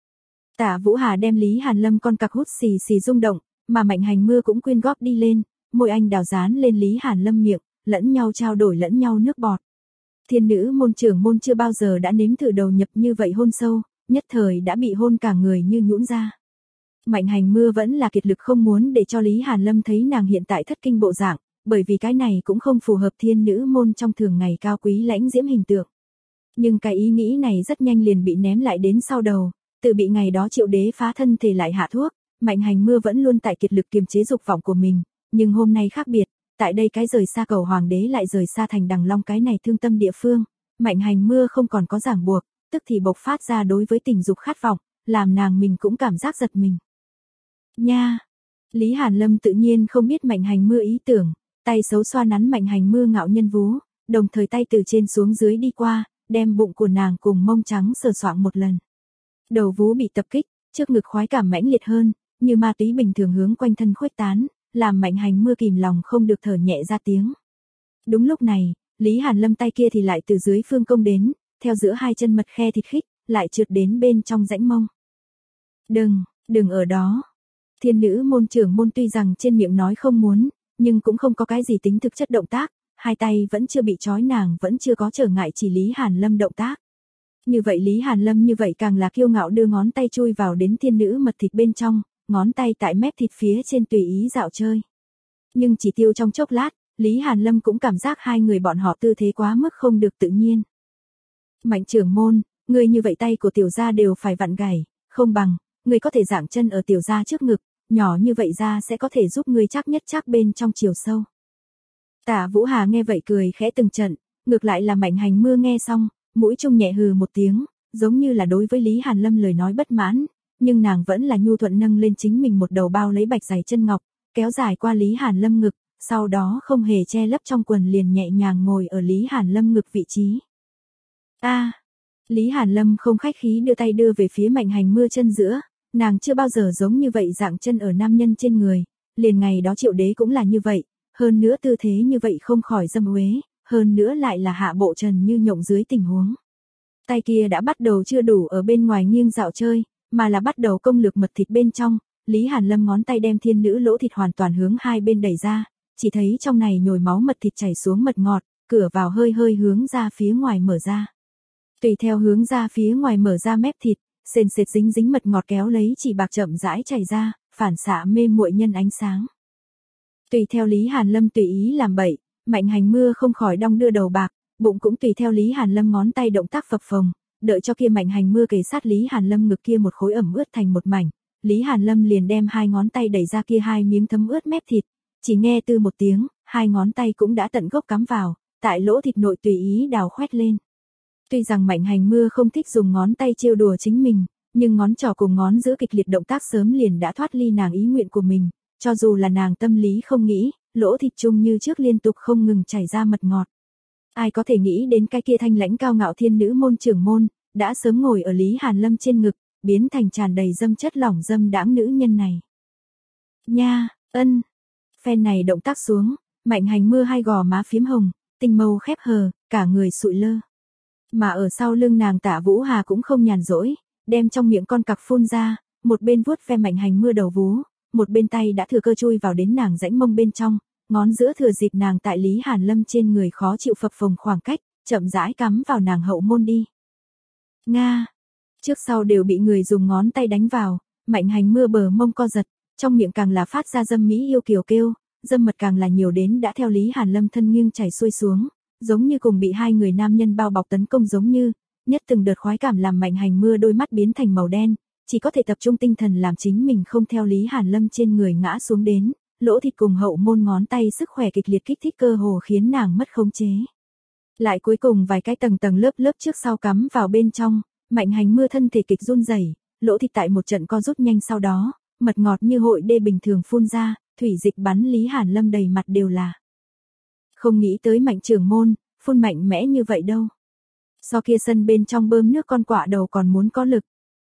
Tạ Vũ Hà đem Lý Hàn Lâm con cặc hút xì xì rung động, mà Mạnh Hành Mưa cũng quyên góp đi lên, môi anh đào dán lên Lý Hàn Lâm miệng, lẫn nhau trao đổi lẫn nhau nước bọt. Thiên nữ môn trưởng môn chưa bao giờ đã nếm thử đầu nhập như vậy hôn sâu, nhất thời đã bị hôn cả người như nhũn ra. Mạnh Hành Mưa vẫn là kiệt lực không muốn để cho Lý Hàn Lâm thấy nàng hiện tại thất kinh bộ dạng, bởi vì cái này cũng không phù hợp thiên nữ môn trong thường ngày cao quý lãnh diễm hình tượng. Nhưng cái ý nghĩ này rất nhanh liền bị ném lại đến sau đầu, từ bị ngày đó Triệu Đế phá thân thể lại hạ thuốc, Mạnh Hành Mưa vẫn luôn tại kiệt lực kiềm chế dục vọng của mình, nhưng hôm nay khác biệt, tại đây cái rời xa cầu hoàng đế lại rời xa thành Đằng Long cái này thương tâm địa phương, Mạnh Hành Mưa không còn có ràng buộc, tức thì bộc phát ra đối với tình dục khát vọng, làm nàng mình cũng cảm giác giật mình. Nha! Lý Hàn Lâm tự nhiên không biết Mạnh Hành Mưa ý tưởng, tay xấu xoa nắn Mạnh Hành Mưa ngạo nhân vú, đồng thời tay từ trên xuống dưới đi qua, đem bụng của nàng cùng mông trắng sờ soạng một lần. Đầu vú bị tập kích, trước ngực khoái cảm mãnh liệt hơn, như ma túy bình thường hướng quanh thân khuếch tán, làm Mạnh Hành Mưa kìm lòng không được thở nhẹ ra tiếng. Đúng lúc này, Lý Hàn Lâm tay kia thì lại từ dưới phương công đến, theo giữa hai chân mật khe thịt khích, lại trượt đến bên trong rãnh mông. Đừng, đừng ở đó. Thiên nữ môn trưởng môn tuy rằng trên miệng nói không muốn, nhưng cũng không có cái gì tính thực chất động tác, hai tay vẫn chưa bị trói, nàng vẫn chưa có trở ngại chỉ Lý Hàn Lâm động tác. Như vậy Lý Hàn Lâm như vậy càng là kiêu ngạo đưa ngón tay chui vào đến thiên nữ mật thịt bên trong, ngón tay tại mép thịt phía trên tùy ý dạo chơi. Nhưng chỉ tiêu trong chốc lát, Lý Hàn Lâm cũng cảm giác hai người bọn họ tư thế quá mức không được tự nhiên. Mạnh trưởng môn, người như vậy tay của tiểu gia đều phải vặn gảy, không bằng, người có thể dạng chân ở tiểu gia trước ngực, nhỏ như vậy ra sẽ có thể giúp người chắc nhất chắc bên trong chiều sâu. Tạ Vũ Hà nghe vậy cười khẽ từng trận, ngược lại là Mạnh Hành Mưa nghe xong, mũi trung nhẹ hừ một tiếng, giống như là đối với Lý Hàn Lâm lời nói bất mãn, nhưng nàng vẫn là nhu thuận nâng lên chính mình một đầu bao lấy bạch dày chân ngọc, kéo dài qua Lý Hàn Lâm ngực, sau đó không hề che lấp trong quần liền nhẹ nhàng ngồi ở Lý Hàn Lâm ngực vị trí. A, à, Lý Hàn Lâm không khách khí đưa tay đưa về phía Mạnh Hành Mưa chân giữa, nàng chưa bao giờ giống như vậy dạng chân ở nam nhân trên người, liền ngày đó Triệu Đế cũng là như vậy, hơn nữa tư thế như vậy không khỏi dâm uế, hơn nữa lại là hạ bộ trần như nhộng dưới tình huống. Tay kia đã bắt đầu chưa đủ ở bên ngoài nghiêng dạo chơi, mà là bắt đầu công lược mật thịt bên trong. Lý Hàn Lâm ngón tay đem thiên nữ lỗ thịt hoàn toàn hướng hai bên đẩy ra, chỉ thấy trong này nhồi máu mật thịt chảy xuống mật ngọt, cửa vào hơi hơi hướng ra phía ngoài mở ra. Tùy theo hướng ra phía ngoài mở ra mép thịt, sền sệt dính dính mật ngọt kéo lấy chỉ bạc chậm rãi chảy ra, phản xạ mê muội nhân ánh sáng. Tùy theo Lý Hàn Lâm tùy ý làm bậy, Mạnh Hành Mưa không khỏi đong đưa đầu bạc, bụng cũng tùy theo Lý Hàn Lâm ngón tay động tác phập phồng, đợi cho kia Mạnh Hành Mưa kề sát Lý Hàn Lâm ngực kia một khối ẩm ướt thành một mảnh, Lý Hàn Lâm liền đem hai ngón tay đẩy ra kia hai miếng thấm ướt mép thịt, chỉ nghe từ một tiếng, hai ngón tay cũng đã tận gốc cắm vào, tại lỗ thịt nội tùy ý đào khoét lên. Tuy rằng Mạnh Hành Mưa không thích dùng ngón tay trêu đùa chính mình, nhưng ngón trỏ cùng ngón giữa kịch liệt động tác sớm liền đã thoát ly nàng ý nguyện của mình, cho dù là nàng tâm lý không nghĩ, lỗ thịt chung như trước liên tục không ngừng chảy ra mật ngọt. Ai có thể nghĩ đến cái kia thanh lãnh cao ngạo thiên nữ môn trưởng môn, đã sớm ngồi ở Lý Hàn Lâm trên ngực, biến thành tràn đầy dâm chất lỏng dâm đãng nữ nhân này. Nha, ân. Phen này động tác xuống, Mạnh Hành Mưa hai gò má phím hồng, tinh mâu khép hờ, cả người sụi lơ. Mà ở sau lưng nàng Tạ Vũ Hà cũng không nhàn rỗi, đem trong miệng con cặc phun ra, một bên vuốt ve Mạnh Hành Mưa đầu vú, một bên tay đã thừa cơ chui vào đến nàng rãnh mông bên trong, ngón giữa thừa dịp nàng tại Lý Hàn Lâm trên người khó chịu phập phồng khoảng cách, chậm rãi cắm vào nàng hậu môn đi. Nga, trước sau đều bị người dùng ngón tay đánh vào, Mạnh Hành Mưa bờ mông co giật, trong miệng càng là phát ra dâm mỹ yêu kiều kêu, dâm mật càng là nhiều đến đã theo Lý Hàn Lâm thân nghiêng chảy xuôi xuống, giống như cùng bị hai người nam nhân bao bọc tấn công giống như, nhất từng đợt khoái cảm làm Mạnh Hành Mưa đôi mắt biến thành màu đen, chỉ có thể tập trung tinh thần làm chính mình không theo Lý Hàn Lâm trên người ngã xuống đến, lỗ thịt cùng hậu môn ngón tay sức khỏe kịch liệt kích thích cơ hồ khiến nàng mất khống chế. Lại cuối cùng vài cái tầng tầng lớp lớp trước sau cắm vào bên trong, Mạnh Hành Mưa thân thể kịch run rẩy, lỗ thịt tại một trận co rút nhanh sau đó, mật ngọt như hội đê bình thường phun ra, thủy dịch bắn Lý Hàn Lâm đầy mặt đều là. Không nghĩ tới Mạnh trưởng môn, phun mạnh mẽ như vậy đâu. So kia sân bên trong bơm nước con quạ đầu còn muốn có lực.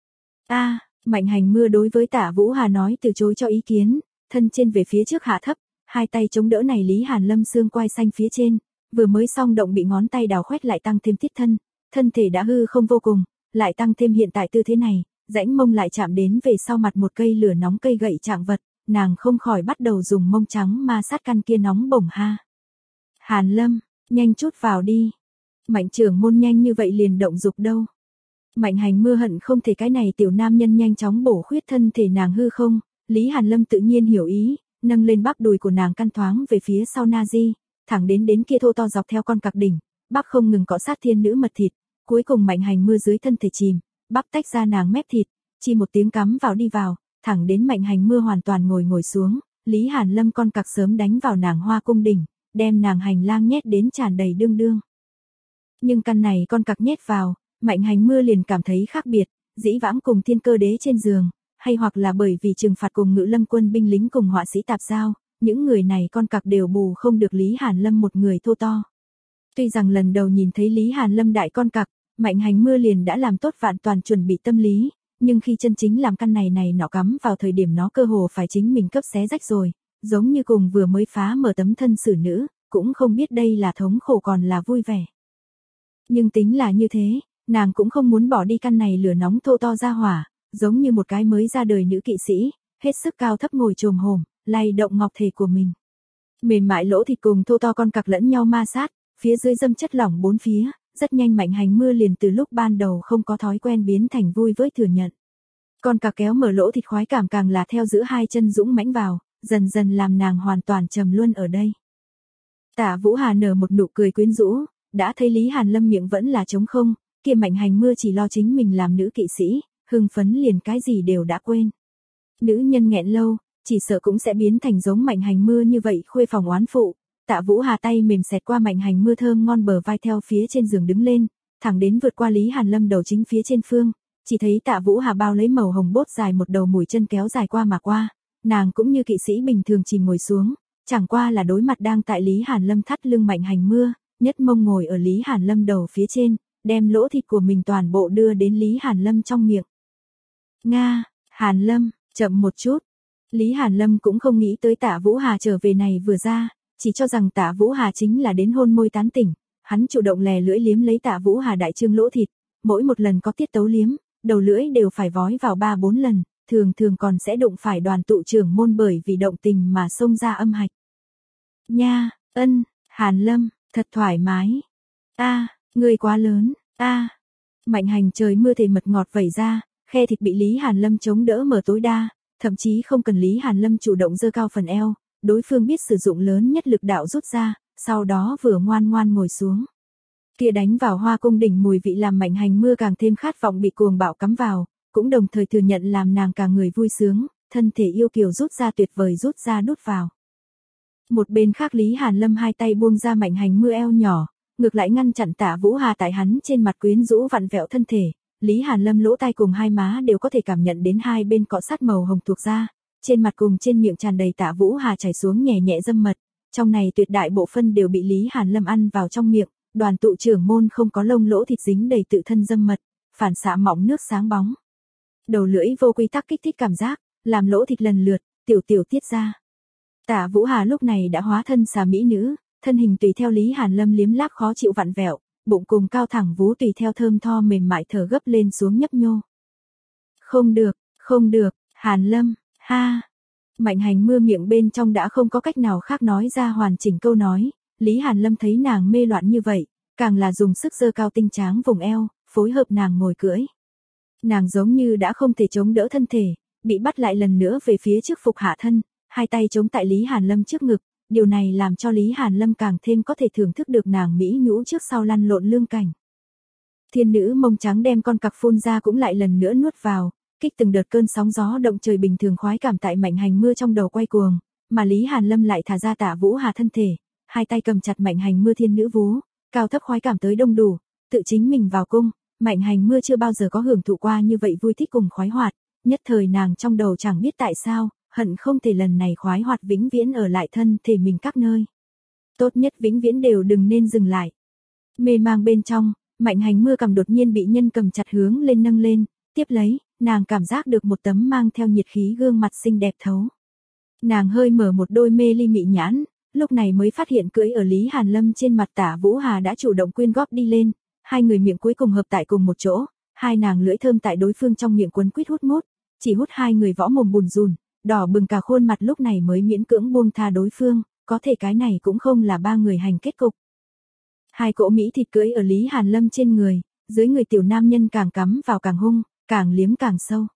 A, à, Mạnh Hành Mưa đối với Tạ Vũ Hà nói từ chối cho ý kiến, thân trên về phía trước hạ thấp, hai tay chống đỡ này Lý Hàn Lâm xương quai xanh phía trên, vừa mới xong động bị ngón tay đào khoét lại tăng thêm tiết thân, thân thể đã hư không vô cùng, lại tăng thêm hiện tại tư thế này, rãnh mông lại chạm đến về sau mặt một cây lửa nóng cây gậy trạng vật, nàng không khỏi bắt đầu dùng mông trắng ma sát căn kia nóng bổng ha. Hàn Lâm, nhanh chút vào đi. Mạnh trưởng môn nhanh như vậy liền động dục đâu. Mạnh Hành Mưa hận không thể cái này tiểu nam nhân nhanh chóng bổ khuyết thân thể nàng hư không, Lý Hàn Lâm tự nhiên hiểu ý, nâng lên bắp đùi của nàng căn thoáng về phía sau Nazi, thẳng đến đến kia thô to dọc theo con cặc đỉnh, bắp không ngừng cọ sát thiên nữ mật thịt, cuối cùng Mạnh Hành Mưa dưới thân thể chìm, bắp tách ra nàng mép thịt, chi một tiếng cắm vào đi vào, thẳng đến Mạnh Hành Mưa hoàn toàn ngồi ngồi xuống, Lý Hàn Lâm con cặc sớm đánh vào nàng hoa cung đỉnh, đem nàng hành lang nhét đến tràn đầy đương đương. Nhưng căn này con cặc nhét vào, Mạnh Hành Mưa liền cảm thấy khác biệt, dĩ vãng cùng thiên cơ đế trên giường, hay hoặc là bởi vì trừng phạt cùng ngự lâm quân binh lính cùng họa sĩ tạp giao, những người này con cặc đều bù không được Lý Hàn Lâm một người thô to. Tuy rằng lần đầu nhìn thấy Lý Hàn Lâm đại con cặc, Mạnh Hành Mưa liền đã làm tốt vạn toàn chuẩn bị tâm lý, nhưng khi chân chính làm căn này này nọ cắm vào thời điểm nó cơ hồ phải chính mình cấp xé rách rồi, giống như cùng vừa mới phá mở tấm thân xử nữ, cũng không biết đây là thống khổ còn là vui vẻ. Nhưng tính là như thế, nàng cũng không muốn bỏ đi căn này lửa nóng thô to ra hỏa, giống như một cái mới ra đời nữ kỵ sĩ, hết sức cao thấp ngồi chồm hổm, lay động ngọc thể của mình. Mềm mại lỗ thịt cùng thô to con cặc lẫn nhau ma sát, phía dưới dâm chất lỏng bốn phía, rất nhanh Mạnh Hành Mưa liền từ lúc ban đầu không có thói quen biến thành vui với thừa nhận. Con cặc kéo mở lỗ thịt khoái cảm càng là theo giữa hai chân dũng mãnh vào, dần dần làm nàng hoàn toàn trầm luân ở đây. Tạ Vũ Hà nở một nụ cười quyến rũ, đã thấy Lý Hàn Lâm miệng vẫn là trống không, kia Mạnh Hành Mưa chỉ lo chính mình làm nữ kỵ sĩ, hưng phấn liền cái gì đều đã quên. Nữ nhân nghẹn lâu, chỉ sợ cũng sẽ biến thành giống Mạnh Hành Mưa như vậy khuê phòng oán phụ. Tạ Vũ Hà tay mềm xẹt qua Mạnh Hành Mưa thơm ngon bờ vai theo phía trên giường đứng lên, thẳng đến vượt qua Lý Hàn Lâm đầu chính phía trên phương, chỉ thấy Tạ Vũ Hà bao lấy màu hồng bốt dài một đầu mũi chân kéo dài qua mà qua, nàng cũng như kỵ sĩ bình thường chìm ngồi xuống, chẳng qua là đối mặt đang tại Lý Hàn Lâm thắt lưng Mạnh Hành Mưa, nhất mông ngồi ở Lý Hàn Lâm đầu phía trên, đem lỗ thịt của mình toàn bộ đưa đến Lý Hàn Lâm trong miệng. Nga, Hàn Lâm, chậm một chút. Lý Hàn Lâm cũng không nghĩ tới Tạ Vũ Hà trở về này vừa ra, chỉ cho rằng Tạ Vũ Hà chính là đến hôn môi tán tỉnh, hắn chủ động lè lưỡi liếm lấy Tạ Vũ Hà đại trương lỗ thịt, mỗi một lần có tiết tấu liếm, đầu lưỡi đều phải vói vào ba bốn lần, thường thường còn sẽ đụng phải đoàn tụ trưởng môn bởi vì động tình mà xông ra âm hạch. Nha, ân, Hàn Lâm, thật thoải mái. A, người quá lớn, a. Mạnh Hành trời mưa thể mật ngọt vẩy ra, khe thịt bị Lý Hàn Lâm chống đỡ mở tối đa, thậm chí không cần Lý Hàn Lâm chủ động giơ cao phần eo, đối phương biết sử dụng lớn nhất lực đạo rút ra, sau đó vừa ngoan ngoan ngồi xuống. Kia đánh vào hoa cung đỉnh mùi vị làm Mạnh Hành mưa càng thêm khát vọng bị cuồng bạo cắm vào, cũng đồng thời thừa nhận làm nàng cả người vui sướng, thân thể yêu kiều rút ra tuyệt vời rút ra đút vào. Một bên khác Lý Hàn Lâm hai tay buông ra Mạnh Hành mưa eo nhỏ, ngược lại ngăn chặn Tạ Vũ Hà tại hắn trên mặt quyến rũ vặn vẹo thân thể. Lý Hàn Lâm lỗ tai cùng hai má đều có thể cảm nhận đến hai bên cọ sát màu hồng thuộc da, trên mặt cùng trên miệng tràn đầy Tạ Vũ Hà chảy xuống nhẹ nhẹ dâm mật, trong này tuyệt đại bộ phân đều bị Lý Hàn Lâm ăn vào trong miệng, đoàn tụ trưởng môn không có lông lỗ thịt dính đầy tự thân dâm mật, phản xạ mọng nước sáng bóng. Đầu lưỡi vô quy tắc kích thích cảm giác, làm lỗ thịt lần lượt, tiểu tiểu tiết ra. Tạ Vũ Hà lúc này đã hóa thân xà mỹ nữ, thân hình tùy theo Lý Hàn Lâm liếm láp khó chịu vặn vẹo, bụng cùng cao thẳng vú tùy theo thơm tho mềm mại thở gấp lên xuống nhấp nhô. Không được, không được, Hàn Lâm, ha. Mạnh Hành mưa miệng bên trong đã không có cách nào khác nói ra hoàn chỉnh câu nói, Lý Hàn Lâm thấy nàng mê loạn như vậy, càng là dùng sức giơ cao tinh tráng vùng eo, phối hợp nàng ngồi cưỡi. Nàng giống như đã không thể chống đỡ thân thể, bị bắt lại lần nữa về phía trước phục hạ thân, hai tay chống tại Lý Hàn Lâm trước ngực, điều này làm cho Lý Hàn Lâm càng thêm có thể thưởng thức được nàng mỹ nhũ trước sau lăn lộn lương cảnh. Thiên nữ mông trắng đem con cặc phun ra cũng lại lần nữa nuốt vào, kích từng đợt cơn sóng gió động trời bình thường khoái cảm tại Mạnh Hành mưa trong đầu quay cuồng, mà Lý Hàn Lâm lại thả ra Tạ Vũ Hà thân thể, hai tay cầm chặt Mạnh Hành mưa thiên nữ vú, cao thấp khoái cảm tới đông đủ, tự chính mình vào cung, Mạnh Hành mưa chưa bao giờ có hưởng thụ qua như vậy vui thích cùng khoái hoạt, nhất thời nàng trong đầu chẳng biết tại sao, hận không thể lần này khoái hoạt vĩnh viễn ở lại thân thể mình các nơi. Tốt nhất vĩnh viễn đều đừng nên dừng lại. Mê mang bên trong, Mạnh Hành mưa cầm đột nhiên bị nhân cầm chặt hướng lên nâng lên, tiếp lấy, nàng cảm giác được một tấm mang theo nhiệt khí gương mặt xinh đẹp thấu. Nàng hơi mở một đôi mê ly mị nhãn, lúc này mới phát hiện cưỡi ở Lý Hàn Lâm trên mặt Tạ Vũ Hà đã chủ động quyên góp đi lên, hai người miệng cuối cùng hợp tại cùng một chỗ, hai nàng lưỡi thơm tại đối phương trong miệng quấn quýt hút mút, chỉ hút hai người võ mồm bùn rùn, đỏ bừng cả khuôn mặt lúc này mới miễn cưỡng buông tha đối phương, có thể cái này cũng không là ba người hành kết cục. Hai cỗ mỹ thịt cưỡi ở Lý Hàn Lâm trên người, dưới người tiểu nam nhân càng cắm vào càng hung, càng liếm càng sâu.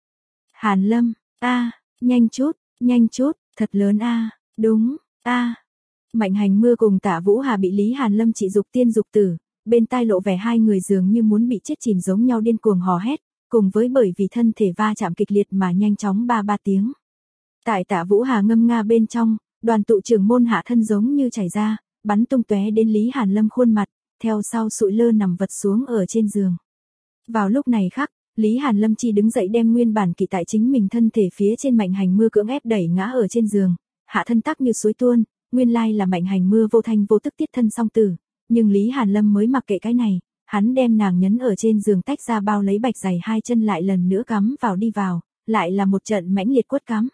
Hàn Lâm, a, nhanh chút, nhanh chút, thật lớn a, đúng, a. Mạnh Hành mưa cùng Tạ Vũ Hà bị Lý Hàn Lâm trị dục tiên dục tử, bên tai lộ vẻ hai người dường như muốn bị chết chìm giống nhau điên cuồng hò hét, cùng với bởi vì thân thể va chạm kịch liệt mà nhanh chóng ba ba tiếng. Tại Tạ Vũ Hà ngâm nga bên trong, đoàn tụ trưởng môn hạ thân giống như chảy ra, bắn tung tóe đến Lý Hàn Lâm khuôn mặt, theo sau sụi lơ nằm vật xuống ở trên giường. Vào lúc này khắc, Lý Hàn Lâm chi đứng dậy đem nguyên bản kỵ tại chính mình thân thể phía trên Mạnh Hành mưa cưỡng ép đẩy ngã ở trên giường, hạ thân tắc như suối tuôn, nguyên lai là Mạnh Hành mưa vô thanh vô tức tiết thân song tử, nhưng Lý Hàn Lâm mới mặc kệ cái này, hắn đem nàng nhấn ở trên giường tách ra bao lấy bạch giày hai chân lại lần nữa cắm vào đi vào, lại là một trận mãnh liệt quất cắm.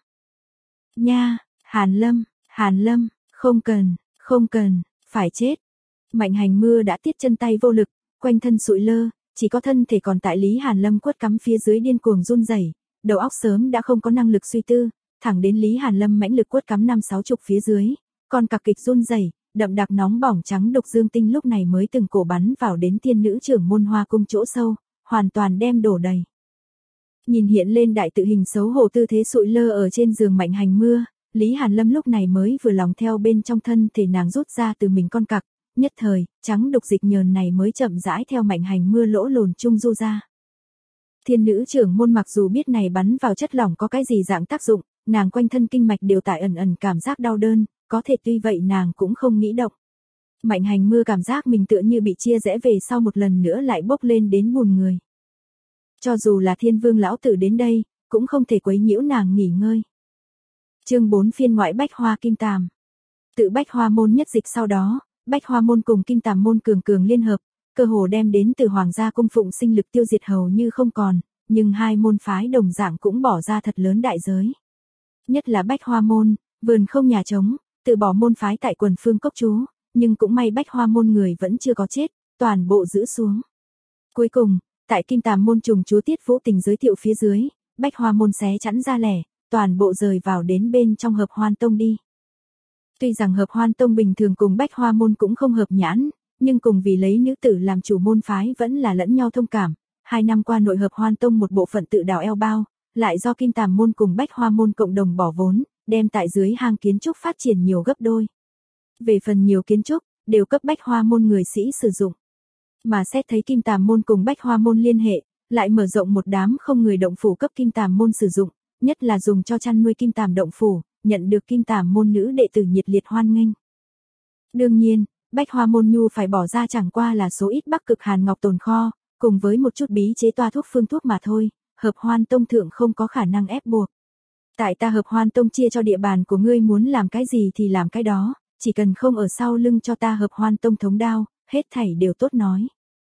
Nha, Hàn Lâm, Hàn Lâm, không cần, không cần, phải chết. Mạnh Hành mưa đã tiết chân tay vô lực, quanh thân sụi lơ, chỉ có thân thể còn tại Lý Hàn Lâm quất cắm phía dưới điên cuồng run rẩy, đầu óc sớm đã không có năng lực suy tư, thẳng đến Lý Hàn Lâm mãnh lực quất cắm năm sáu chục phía dưới, con cặc kịch run rẩy, đậm đặc nóng bỏng trắng độc dương tinh lúc này mới từng cổ bắn vào đến tiên nữ trưởng môn hoa cung chỗ sâu, hoàn toàn đem đổ đầy. Nhìn hiện lên đại tự hình xấu hổ tư thế sụi lơ ở trên giường Mạnh Hành mưa, Lý Hàn Lâm lúc này mới vừa lòng theo bên trong thân thể nàng rút ra từ mình con cặc, nhất thời, trắng đục dịch nhờn này mới chậm rãi theo Mạnh Hành mưa lỗ lồn chung du ra. Thiên nữ trưởng môn mặc dù biết này bắn vào chất lỏng có cái gì dạng tác dụng, nàng quanh thân kinh mạch đều tại ẩn ẩn cảm giác đau đớn, có thể tuy vậy nàng cũng không nghĩ động. Mạnh Hành mưa cảm giác mình tựa như bị chia rẽ về sau một lần nữa lại bốc lên đến buồn người. Cho dù là Thiên Vương lão tử đến đây, cũng không thể quấy nhiễu nàng nghỉ ngơi. Chương bốn phiên ngoại Bách Hoa Kim Tàm. Tự Bách Hoa môn nhất dịch sau đó, Bách Hoa môn cùng Kim Tàm môn cường cường liên hợp, cơ hồ đem đến từ hoàng gia cung phụng sinh lực tiêu diệt hầu như không còn, nhưng hai môn phái đồng dạng cũng bỏ ra thật lớn đại giới. Nhất là Bách Hoa môn, vườn không nhà trống, từ bỏ môn phái tại quần Phương Cốc Chú, nhưng cũng may Bách Hoa môn người vẫn chưa có chết, toàn bộ giữ xuống. Cuối cùng, tại Kim Tàm môn trùng chú Tiết Vũ Tình giới thiệu phía dưới, Bách Hoa môn xé chắn ra lẻ, toàn bộ rời vào đến bên trong Hợp Hoan Tông đi. Tuy rằng Hợp Hoan Tông bình thường cùng Bách Hoa môn cũng không hợp nhãn, nhưng cùng vì lấy nữ tử làm chủ môn phái vẫn là lẫn nhau thông cảm. Hai năm qua nội Hợp Hoan Tông một bộ phận tự đào eo bao, lại do Kim Tàm môn cùng Bách Hoa môn cộng đồng bỏ vốn, đem tại dưới hang kiến trúc phát triển nhiều gấp đôi. Về phần nhiều kiến trúc, đều cấp Bách Hoa môn người sĩ sử dụng. Mà xét thấy Kim Tàm môn cùng Bách Hoa môn liên hệ, lại mở rộng một đám không người động phủ cấp Kim Tàm môn sử dụng, nhất là dùng cho chăn nuôi Kim Tàm động phủ, nhận được Kim Tàm môn nữ đệ tử nhiệt liệt hoan nghênh. Đương nhiên, Bách Hoa môn nhu phải bỏ ra chẳng qua là số ít Bắc Cực Hàn Ngọc tồn kho, cùng với một chút bí chế toa thuốc phương thuốc mà thôi, Hợp Hoan Tông thượng không có khả năng ép buộc. Tại ta Hợp Hoan Tông chia cho địa bàn của ngươi muốn làm cái gì thì làm cái đó, chỉ cần không ở sau lưng cho ta Hợp Hoan Tông thống đao, hết thảy đều tốt nói.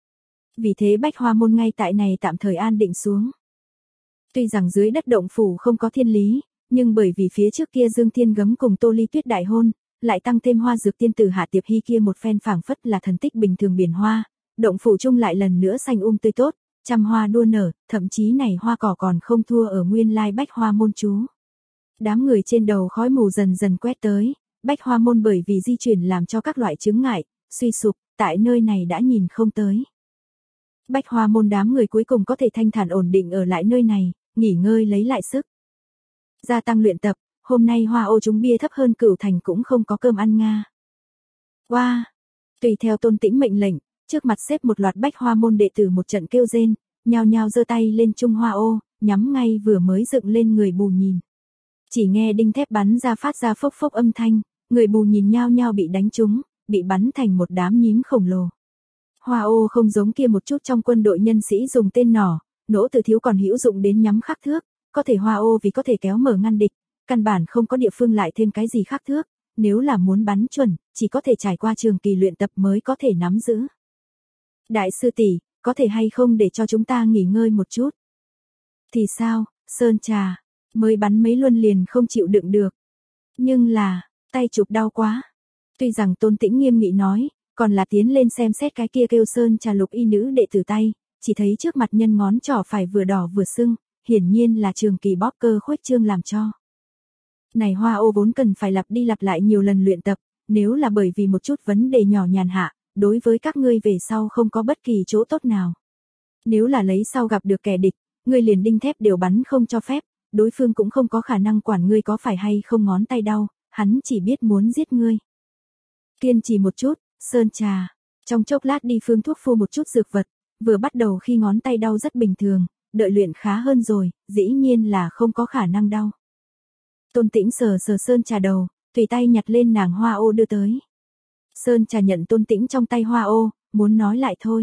Vì thế Bách Hoa môn ngay tại này tạm thời an định xuống. Tuy rằng dưới đất động phủ không có thiên lý, nhưng bởi vì phía trước kia Dương Thiên Gấm cùng Tô Ly Tuyết đại hôn, lại tăng thêm Hoa Dược tiên tử Hạ Tiệp Hy kia một phen phảng phất là thần tích bình thường biển hoa, động phủ chung lại lần nữa xanh um tươi tốt, trăm hoa đua nở, thậm chí này hoa cỏ còn không thua ở nguyên lai Bách Hoa môn chú. Đám người trên đầu khói mù dần dần quét tới, Bách Hoa môn bởi vì di chuyển làm cho các loại chướng ngại, suy sụp, tại nơi này đã nhìn không tới. Bách Hoa môn đám người cuối cùng có thể thanh thản ổn định ở lại nơi này, nghỉ ngơi lấy lại sức. Gia tăng luyện tập, hôm nay Hoa Ô chúng bia thấp hơn Cửu Thành cũng không có cơm ăn nga. Wow! Tùy theo Tôn Tĩnh mệnh lệnh, trước mặt xếp một loạt Bách Hoa môn đệ tử một trận kêu rên, nhao nhao giơ tay lên Trung Hoa Ô, nhắm ngay vừa mới dựng lên người bù nhìn. Chỉ nghe đinh thép bắn ra phát ra phốc phốc âm thanh, người bù nhìn nhao nhao bị đánh trúng, bị bắn thành một đám nhím khổng lồ. Hoa Ô không giống kia một chút trong quân đội nhân sĩ dùng tên nỏ, nỗ từ thiếu còn hữu dụng đến nhắm khắc thước, có thể Hoa Ô vì có thể kéo mở ngăn địch, căn bản không có địa phương lại thêm cái gì khắc thước, nếu là muốn bắn chuẩn, chỉ có thể trải qua trường kỳ luyện tập mới có thể nắm giữ. Đại sư tỷ, có thể hay không để cho chúng ta nghỉ ngơi một chút? Thì sao, Sơn Trà, mới bắn mấy luân liền không chịu đựng được. Nhưng là, tay chụp đau quá. Tuy rằng Tôn Tĩnh nghiêm nghị nói, còn là tiến lên xem xét cái kia kêu Sơn Trà lục y nữ đệ tử tay, chỉ thấy trước mặt nhân ngón trỏ phải vừa đỏ vừa sưng, hiển nhiên là trường kỳ bóp cơ khuếch trương làm cho. Này Hoa Ô vốn cần phải lặp đi lặp lại nhiều lần luyện tập, nếu là bởi vì một chút vấn đề nhỏ nhàn hạ, đối với các ngươi về sau không có bất kỳ chỗ tốt nào. Nếu là lấy sau gặp được kẻ địch, ngươi liền đinh thép đều bắn không cho phép, đối phương cũng không có khả năng quản ngươi có phải hay không ngón tay đau, hắn chỉ biết muốn giết ngươi. Kiên trì một chút, Sơn Trà, trong chốc lát đi phương thuốc phu một chút dược vật, vừa bắt đầu khi ngón tay đau rất bình thường, đợi luyện khá hơn rồi, dĩ nhiên là không có khả năng đau. Tôn Tĩnh sờ sờ Sơn Trà đầu, tùy tay nhặt lên nàng Hoa Ô đưa tới. Sơn Trà nhận Tôn Tĩnh trong tay Hoa Ô, muốn nói lại thôi.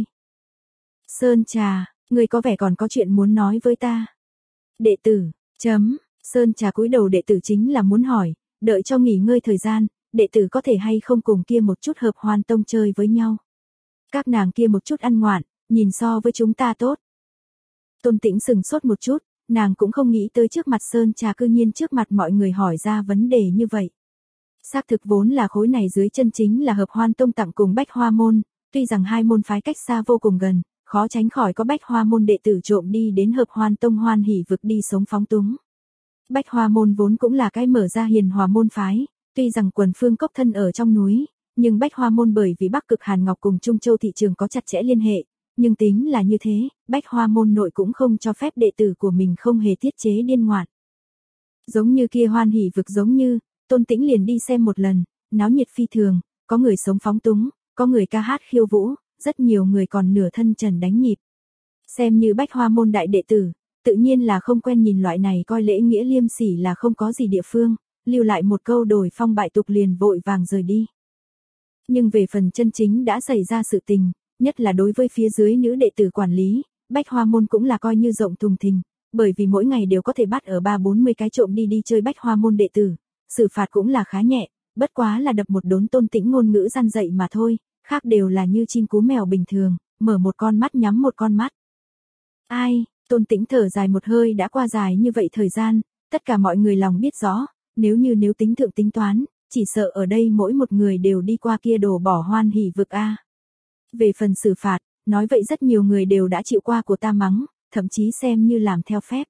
Sơn Trà, ngươi có vẻ còn có chuyện muốn nói với ta. Đệ tử, chấm, Sơn Trà cúi đầu đệ tử chính là muốn hỏi, đợi cho nghỉ ngơi thời gian, đệ tử có thể hay không cùng kia một chút Hợp Hoan Tông chơi với nhau. Các nàng kia một chút ăn ngoạn, nhìn so với chúng ta tốt. Tôn Tĩnh sừng sốt một chút, nàng cũng không nghĩ tới trước mặt Sơn Trà cư nhiên trước mặt mọi người hỏi ra vấn đề như vậy. Xác thực vốn là khối này dưới chân chính là Hợp Hoan Tông tặng cùng Bách Hoa môn, tuy rằng hai môn phái cách xa vô cùng gần, khó tránh khỏi có Bách Hoa môn đệ tử trộm đi đến Hợp Hoan Tông hoan hỉ vực đi sống phóng túng. Bách Hoa môn vốn cũng là cái mở ra hiền hòa môn phái, tuy rằng quần Phương Cốc thân ở trong núi, nhưng Bách Hoa môn bởi vì Bắc Cực Hàn Ngọc cùng Trung Châu thị trường có chặt chẽ liên hệ, nhưng tính là như thế, Bách Hoa môn nội cũng không cho phép đệ tử của mình không hề tiết chế điên ngoạn. Giống như kia hoan hỉ vực giống như, Tôn Tĩnh liền đi xem một lần, náo nhiệt phi thường, có người sống phóng túng, có người ca hát khiêu vũ, rất nhiều người còn nửa thân trần đánh nhịp. Xem như Bách Hoa môn đại đệ tử, tự nhiên là không quen nhìn loại này coi lễ nghĩa liêm sỉ là không có gì địa phương, lưu lại một câu đổi phong bại tục liền vội vàng rời đi. Nhưng về phần chân chính đã xảy ra sự tình, nhất là đối với phía dưới nữ đệ tử quản lý, Bách Hoa môn cũng là coi như rộng thùng thình, bởi vì mỗi ngày đều có thể bắt ở ba bốn mươi cái trộm đi đi chơi Bách Hoa môn đệ tử, xử phạt cũng là khá nhẹ, bất quá là đập một đốn Tôn Tĩnh ngôn ngữ gian dạy mà thôi, khác đều là như chim cú mèo bình thường, mở một con mắt nhắm một con mắt. Ai, Tôn Tĩnh thở dài một hơi đã qua dài như vậy thời gian, tất cả mọi người lòng biết rõ, nếu như nếu tính thượng tính toán, chỉ sợ ở đây mỗi một người đều đi qua kia đồ bỏ hoan hỉ vực a. Về phần xử phạt, nói vậy rất nhiều người đều đã chịu qua của ta mắng, thậm chí xem như làm theo phép.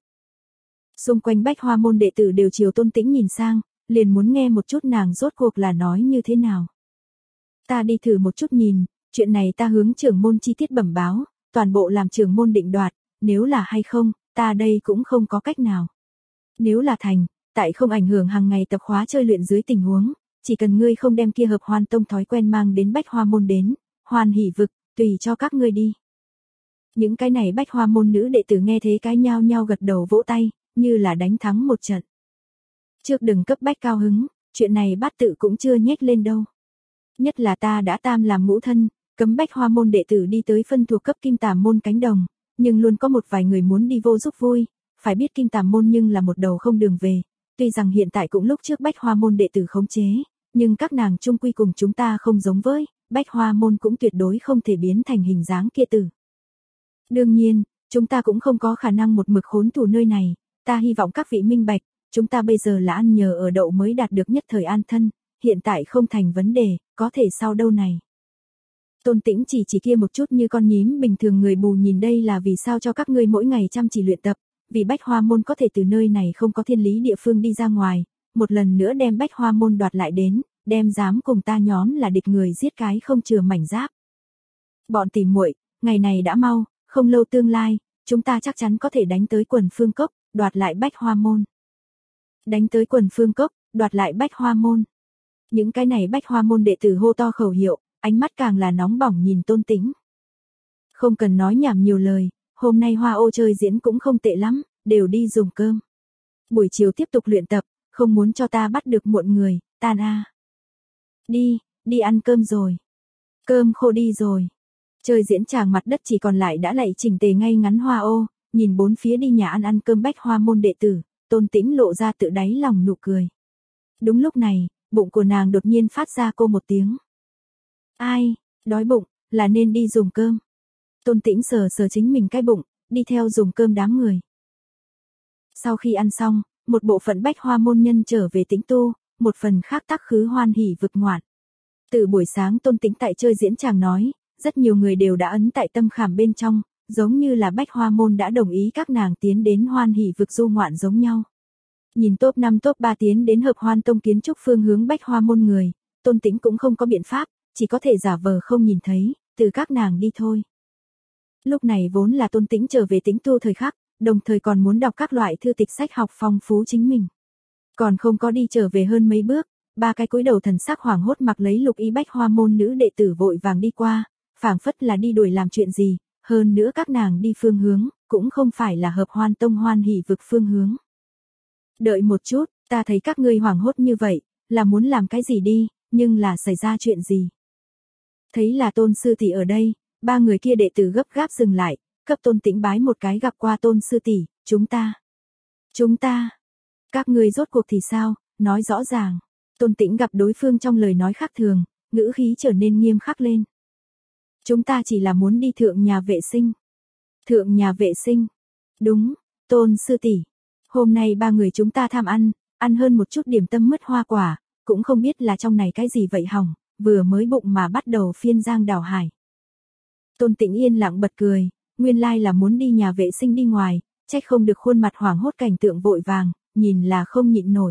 Xung quanh Bách Hoa môn đệ tử đều chiều Tôn Tĩnh nhìn sang, liền muốn nghe một chút nàng rốt cuộc là nói như thế nào. Ta đi thử một chút nhìn, chuyện này ta hướng trưởng môn chi tiết bẩm báo, toàn bộ làm trưởng môn định đoạt, nếu là hay không, ta đây cũng không có cách nào. Nếu là thành, tại không ảnh hưởng hàng ngày tập khóa chơi luyện dưới tình huống, chỉ cần ngươi không đem kia hợp hoan tông thói quen mang đến Bách Hoa môn đến, hoan hỉ vực, tùy cho các ngươi đi. Những cái này Bách Hoa môn nữ đệ tử nghe thế cái nhao nhao gật đầu vỗ tay, như là đánh thắng một trận. Trước đừng cấp bách cao hứng, chuyện này bát tự cũng chưa nhếch lên đâu. Nhất là ta đã tam làm ngũ thân, cấm Bách Hoa môn đệ tử đi tới phân thuộc cấp Kim Tàm môn cánh đồng, nhưng luôn có một vài người muốn đi vô giúp vui, phải biết Kim Tàm môn nhưng là một đầu không đường về, tuy rằng hiện tại cũng lúc trước Bách Hoa môn đệ tử khống chế, nhưng các nàng chung quy cùng chúng ta không giống với, Bách Hoa môn cũng tuyệt đối không thể biến thành hình dáng kia tử. Đương nhiên, chúng ta cũng không có khả năng một mực khốn tù nơi này, ta hy vọng các vị minh bạch, chúng ta bây giờ là ăn nhờ ở đậu mới đạt được nhất thời an thân, hiện tại không thành vấn đề, có thể sau đâu này. Tôn Tĩnh chỉ chỉ kia một chút như con nhím bình thường người mù nhìn đây là vì sao cho các ngươi mỗi ngày chăm chỉ luyện tập, vì Bách Hoa môn có thể từ nơi này không có thiên lý địa phương đi ra ngoài, một lần nữa đem Bách Hoa môn đoạt lại đến, đem dám cùng ta nhóm là địch người giết cái không chừa mảnh giáp. Bọn tỉ muội, ngày này đã mau, không lâu tương lai, chúng ta chắc chắn có thể đánh tới Quần Phương Cốc, đoạt lại Bách Hoa môn. Đánh tới Quần Phương Cốc, đoạt lại Bách Hoa môn. Những cái này Bách Hoa môn đệ tử hô to khẩu hiệu, ánh mắt càng là nóng bỏng nhìn Tôn Tĩnh. Không cần nói nhảm nhiều lời, hôm nay Hoa Ô chơi diễn cũng không tệ lắm, đều đi dùng cơm. Buổi chiều tiếp tục luyện tập, không muốn cho ta bắt được muộn người, tan a. Đi, đi ăn cơm rồi. Cơm khô đi rồi. Chơi diễn tràng mặt đất chỉ còn lại đã lạy chỉnh tề ngay ngắn Hoa Ô, nhìn bốn phía đi nhà ăn ăn cơm Bách Hoa môn đệ tử, Tôn Tĩnh lộ ra tự đáy lòng nụ cười. Đúng lúc này, bụng của nàng đột nhiên phát ra cô một tiếng. Ai, đói bụng, là nên đi dùng cơm. Tôn Tĩnh sờ sờ chính mình cái bụng, đi theo dùng cơm đám người. Sau khi ăn xong, một bộ phận Bách Hoa môn nhân trở về tĩnh tu, một phần khác tắc khứ hoan hỉ vực ngoạn. Từ buổi sáng Tôn Tĩnh tại chơi diễn chàng nói, rất nhiều người đều đã ấn tại tâm khảm bên trong, giống như là Bách Hoa môn đã đồng ý các nàng tiến đến hoan hỉ vực du ngoạn giống nhau. Nhìn top năm top ba tiến đến hợp hoan tông kiến trúc phương hướng Bách Hoa môn người, Tôn Tĩnh cũng không có biện pháp, chỉ có thể giả vờ không nhìn thấy, từ các nàng đi thôi. Lúc này vốn là Tôn Tĩnh trở về tĩnh tu thời khắc, đồng thời còn muốn đọc các loại thư tịch sách học phong phú chính mình. Còn không có đi trở về hơn mấy bước, ba cái cúi đầu thần sắc hoảng hốt mặc lấy lục y Bách Hoa môn nữ đệ tử vội vàng đi qua, phảng phất là đi đuổi làm chuyện gì, hơn nữa các nàng đi phương hướng, cũng không phải là hợp hoan tông hoan hỉ vực phương hướng. Đợi một chút, ta thấy các ngươi hoảng hốt như vậy, là muốn làm cái gì đi, nhưng là xảy ra chuyện gì. Thấy là Tôn sư tỷ ở đây, ba người kia đệ tử gấp gáp dừng lại, cấp Tôn Tĩnh bái một cái gặp qua Tôn sư tỷ, chúng ta. Chúng ta. Các ngươi rốt cuộc thì sao, nói rõ ràng. Tôn Tĩnh gặp đối phương trong lời nói khác thường, ngữ khí trở nên nghiêm khắc lên. Chúng ta chỉ là muốn đi thượng nhà vệ sinh. Thượng nhà vệ sinh. Đúng, Tôn sư tỷ. Hôm nay ba người chúng ta tham ăn, ăn hơn một chút điểm tâm mứt hoa quả, cũng không biết là trong này cái gì vậy hỏng, vừa mới bụng mà bắt đầu phiên giang đảo hải. Tôn Tĩnh yên lặng bật cười, nguyên lai là muốn đi nhà vệ sinh đi ngoài, trách không được khuôn mặt hoảng hốt cảnh tượng vội vàng, nhìn là không nhịn nổi.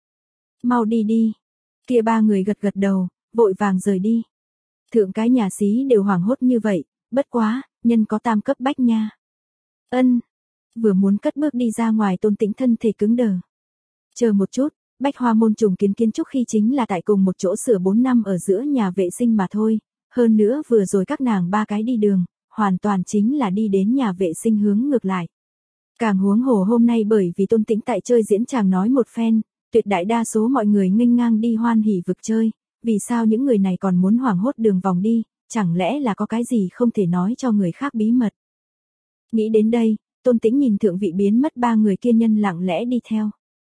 Mau đi đi. Kia ba người gật gật đầu, vội vàng rời đi. Thượng cái nhà xí đều hoảng hốt như vậy, bất quá, nhân có tam cấp bách nha. Ân. Vừa muốn cất bước đi ra ngoài Tôn Tĩnh thân thể cứng đờ. Chờ một chút, Bách Hoa môn trùng kiến kiến trúc khi chính là tại cùng một chỗ sửa bốn năm ở giữa nhà vệ sinh mà thôi, hơn nữa vừa rồi các nàng ba cái đi đường, hoàn toàn chính là đi đến nhà vệ sinh hướng ngược lại. Càng huống hồ hôm nay bởi vì Tôn Tĩnh tại chơi diễn chàng nói một phen, tuyệt đại đa số mọi người nghênh ngang đi hoan hỉ vực chơi, vì sao những người này còn muốn hoảng hốt đường vòng đi, chẳng lẽ là có cái gì không thể nói cho người khác bí mật. Nghĩ đến đây, Tôn Tĩnh nhìn thượng vị biến mất ba người kia nhân lặng lẽ đi theo.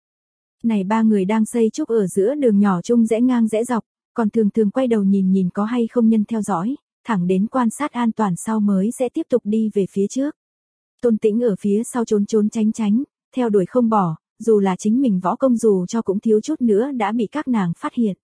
Này ba người đang xây trúc ở giữa đường nhỏ chung rẽ ngang rẽ dọc, còn thường thường quay đầu nhìn nhìn có hay không nhân theo dõi, thẳng đến quan sát an toàn sau mới sẽ tiếp tục đi về phía trước. Tôn Tĩnh ở phía sau trốn trốn tránh tránh, theo đuổi không bỏ, dù là chính mình võ công dù cho cũng thiếu chút nữa đã bị các nàng phát hiện.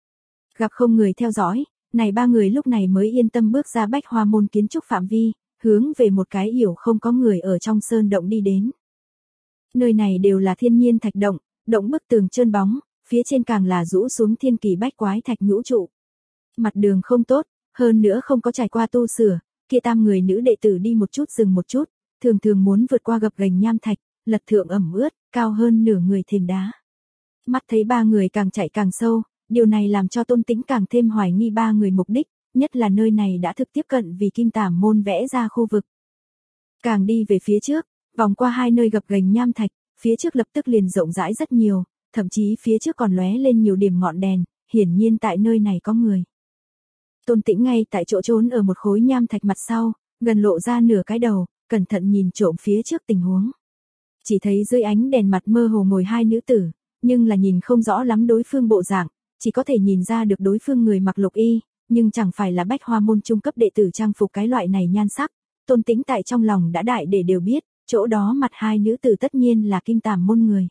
Gặp không người theo dõi, này ba người lúc này mới yên tâm bước ra Bách Hoa môn kiến trúc phạm vi, hướng về một cái yểu không có người ở trong sơn động đi đến. Nơi này đều là thiên nhiên thạch động, động bức tường trơn bóng, phía trên càng là rũ xuống thiên kỳ bách quái thạch nhũ trụ. Mặt đường không tốt, hơn nữa không có trải qua tu sửa, kia tam người nữ đệ tử đi một chút dừng một chút, thường thường muốn vượt qua gập ghềnh nham thạch, lật thượng ẩm ướt, cao hơn nửa người thềm đá. Mắt thấy ba người càng chạy càng sâu, điều này làm cho Tôn Tĩnh càng thêm hoài nghi ba người mục đích, nhất là nơi này đã thực tiếp cận vì Kim Tàm môn vẽ ra khu vực. Càng đi về phía trước, vòng qua hai nơi gập ghềnh nham thạch, phía trước lập tức liền rộng rãi rất nhiều, thậm chí phía trước còn lóe lên nhiều điểm ngọn đèn, hiển nhiên tại nơi này có người. Tôn Tĩnh ngay tại chỗ trốn ở một khối nham thạch mặt sau, gần lộ ra nửa cái đầu, cẩn thận nhìn trộm phía trước tình huống. Chỉ thấy dưới ánh đèn mặt mơ hồ ngồi hai nữ tử, nhưng là nhìn không rõ lắm đối phương bộ dạng, chỉ có thể nhìn ra được đối phương người mặc lục y, nhưng chẳng phải là Bách Hoa môn trung cấp đệ tử trang phục cái loại này nhan sắc. Tôn Tĩnh tại trong lòng đã đại để đều biết, chỗ đó mặt hai nữ tử tất nhiên là Kim Tàm môn người.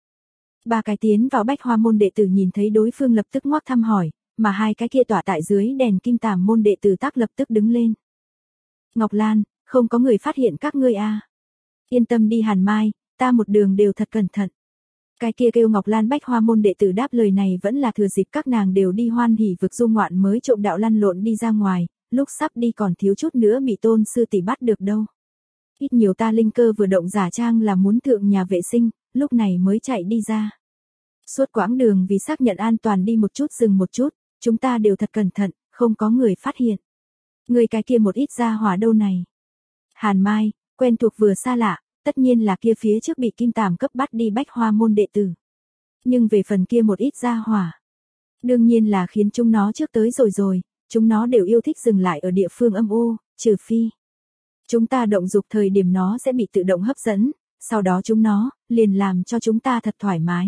Ba cái tiến vào Bách Hoa môn đệ tử nhìn thấy đối phương lập tức ngoác thăm hỏi, mà hai cái kia tỏa tại dưới đèn Kim Tàm môn đệ tử tác lập tức đứng lên. Ngọc Lan, không có người phát hiện các ngươi a? À. Yên tâm đi Hàn Mai, ta một đường đều thật cẩn thận. Cái kia kêu Ngọc Lan Bách Hoa môn đệ tử đáp lời này vẫn là thừa dịp các nàng đều đi hoan hỉ vực du ngoạn mới trộm đạo lăn lộn đi ra ngoài, lúc sắp đi còn thiếu chút nữa bị Tôn sư tỷ bắt được đâu. Ít nhiều ta linh cơ vừa động giả trang là muốn thượng nhà vệ sinh, lúc này mới chạy đi ra. Suốt quãng đường vì xác nhận an toàn đi một chút dừng một chút, chúng ta đều thật cẩn thận, không có người phát hiện. Người cái kia một ít ra hỏa đâu này. Hàn Mai, quen thuộc vừa xa lạ, tất nhiên là kia phía trước bị Kim Tàm cấp bắt đi Bách Hoa môn đệ tử. Nhưng về phần kia một ít ra hỏa, đương nhiên là khiến chúng nó trước tới rồi rồi, chúng nó đều yêu thích dừng lại ở địa phương âm u, trừ phi chúng ta động dục thời điểm nó sẽ bị tự động hấp dẫn, sau đó chúng nó liền làm cho chúng ta thật thoải mái.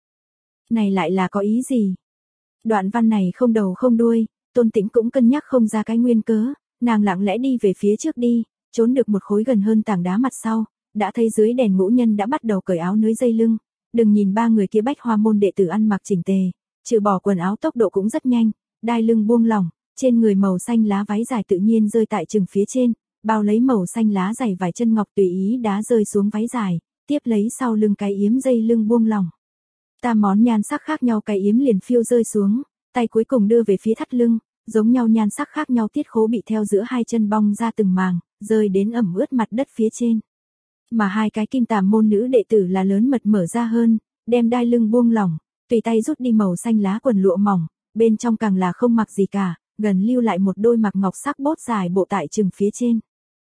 Này lại là có ý gì? Đoạn văn này không đầu không đuôi, Tôn Tĩnh cũng cân nhắc không ra cái nguyên cớ, nàng lặng lẽ đi về phía trước đi, trốn được một khối gần hơn tảng đá mặt sau, đã thấy dưới đèn ngũ nhân đã bắt đầu cởi áo nới dây lưng, đừng nhìn ba người kia Bách Hoa môn đệ tử ăn mặc chỉnh tề, trừ bỏ quần áo tốc độ cũng rất nhanh, đai lưng buông lỏng, trên người màu xanh lá váy dài tự nhiên rơi tại chừng phía trên, bao lấy màu xanh lá dày vài chân ngọc tùy ý đá rơi xuống váy dài, tiếp lấy sau lưng cái yếm dây lưng buông lỏng. Tam món nhan sắc khác nhau cái yếm liền phiêu rơi xuống, tay cuối cùng đưa về phía thắt lưng, giống nhau nhan sắc khác nhau tiết khố bị theo giữa hai chân bong ra từng màng, rơi đến ẩm ướt mặt đất phía trên. Mà hai cái Kim Tàm môn nữ đệ tử là lớn mật mở ra hơn, đem đai lưng buông lỏng, tùy tay rút đi màu xanh lá quần lụa mỏng, bên trong càng là không mặc gì cả, gần lưu lại một đôi mặc ngọc sắc bốt dài bộ tại chừng phía trên.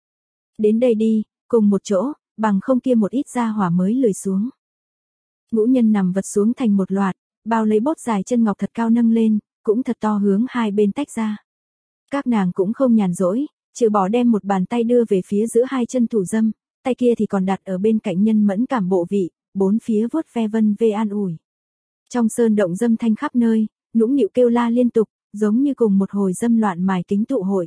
Đến đây đi, cùng một chỗ, bằng không kia một ít ra hỏa mới lười xuống. Ngũ nhân nằm vật xuống thành một loạt, bao lấy bốt dài chân ngọc thật cao nâng lên, cũng thật to hướng hai bên tách ra. Các nàng cũng không nhàn rỗi, trừ bỏ đem một bàn tay đưa về phía giữa hai chân thủ dâm, tay kia thì còn đặt ở bên cạnh nhân mẫn cảm bộ vị, bốn phía vuốt ve vân vê an ủi. Trong sơn động dâm thanh khắp nơi, nũng nịu kêu la liên tục, giống như cùng một hồi dâm loạn mài kính tụ hội.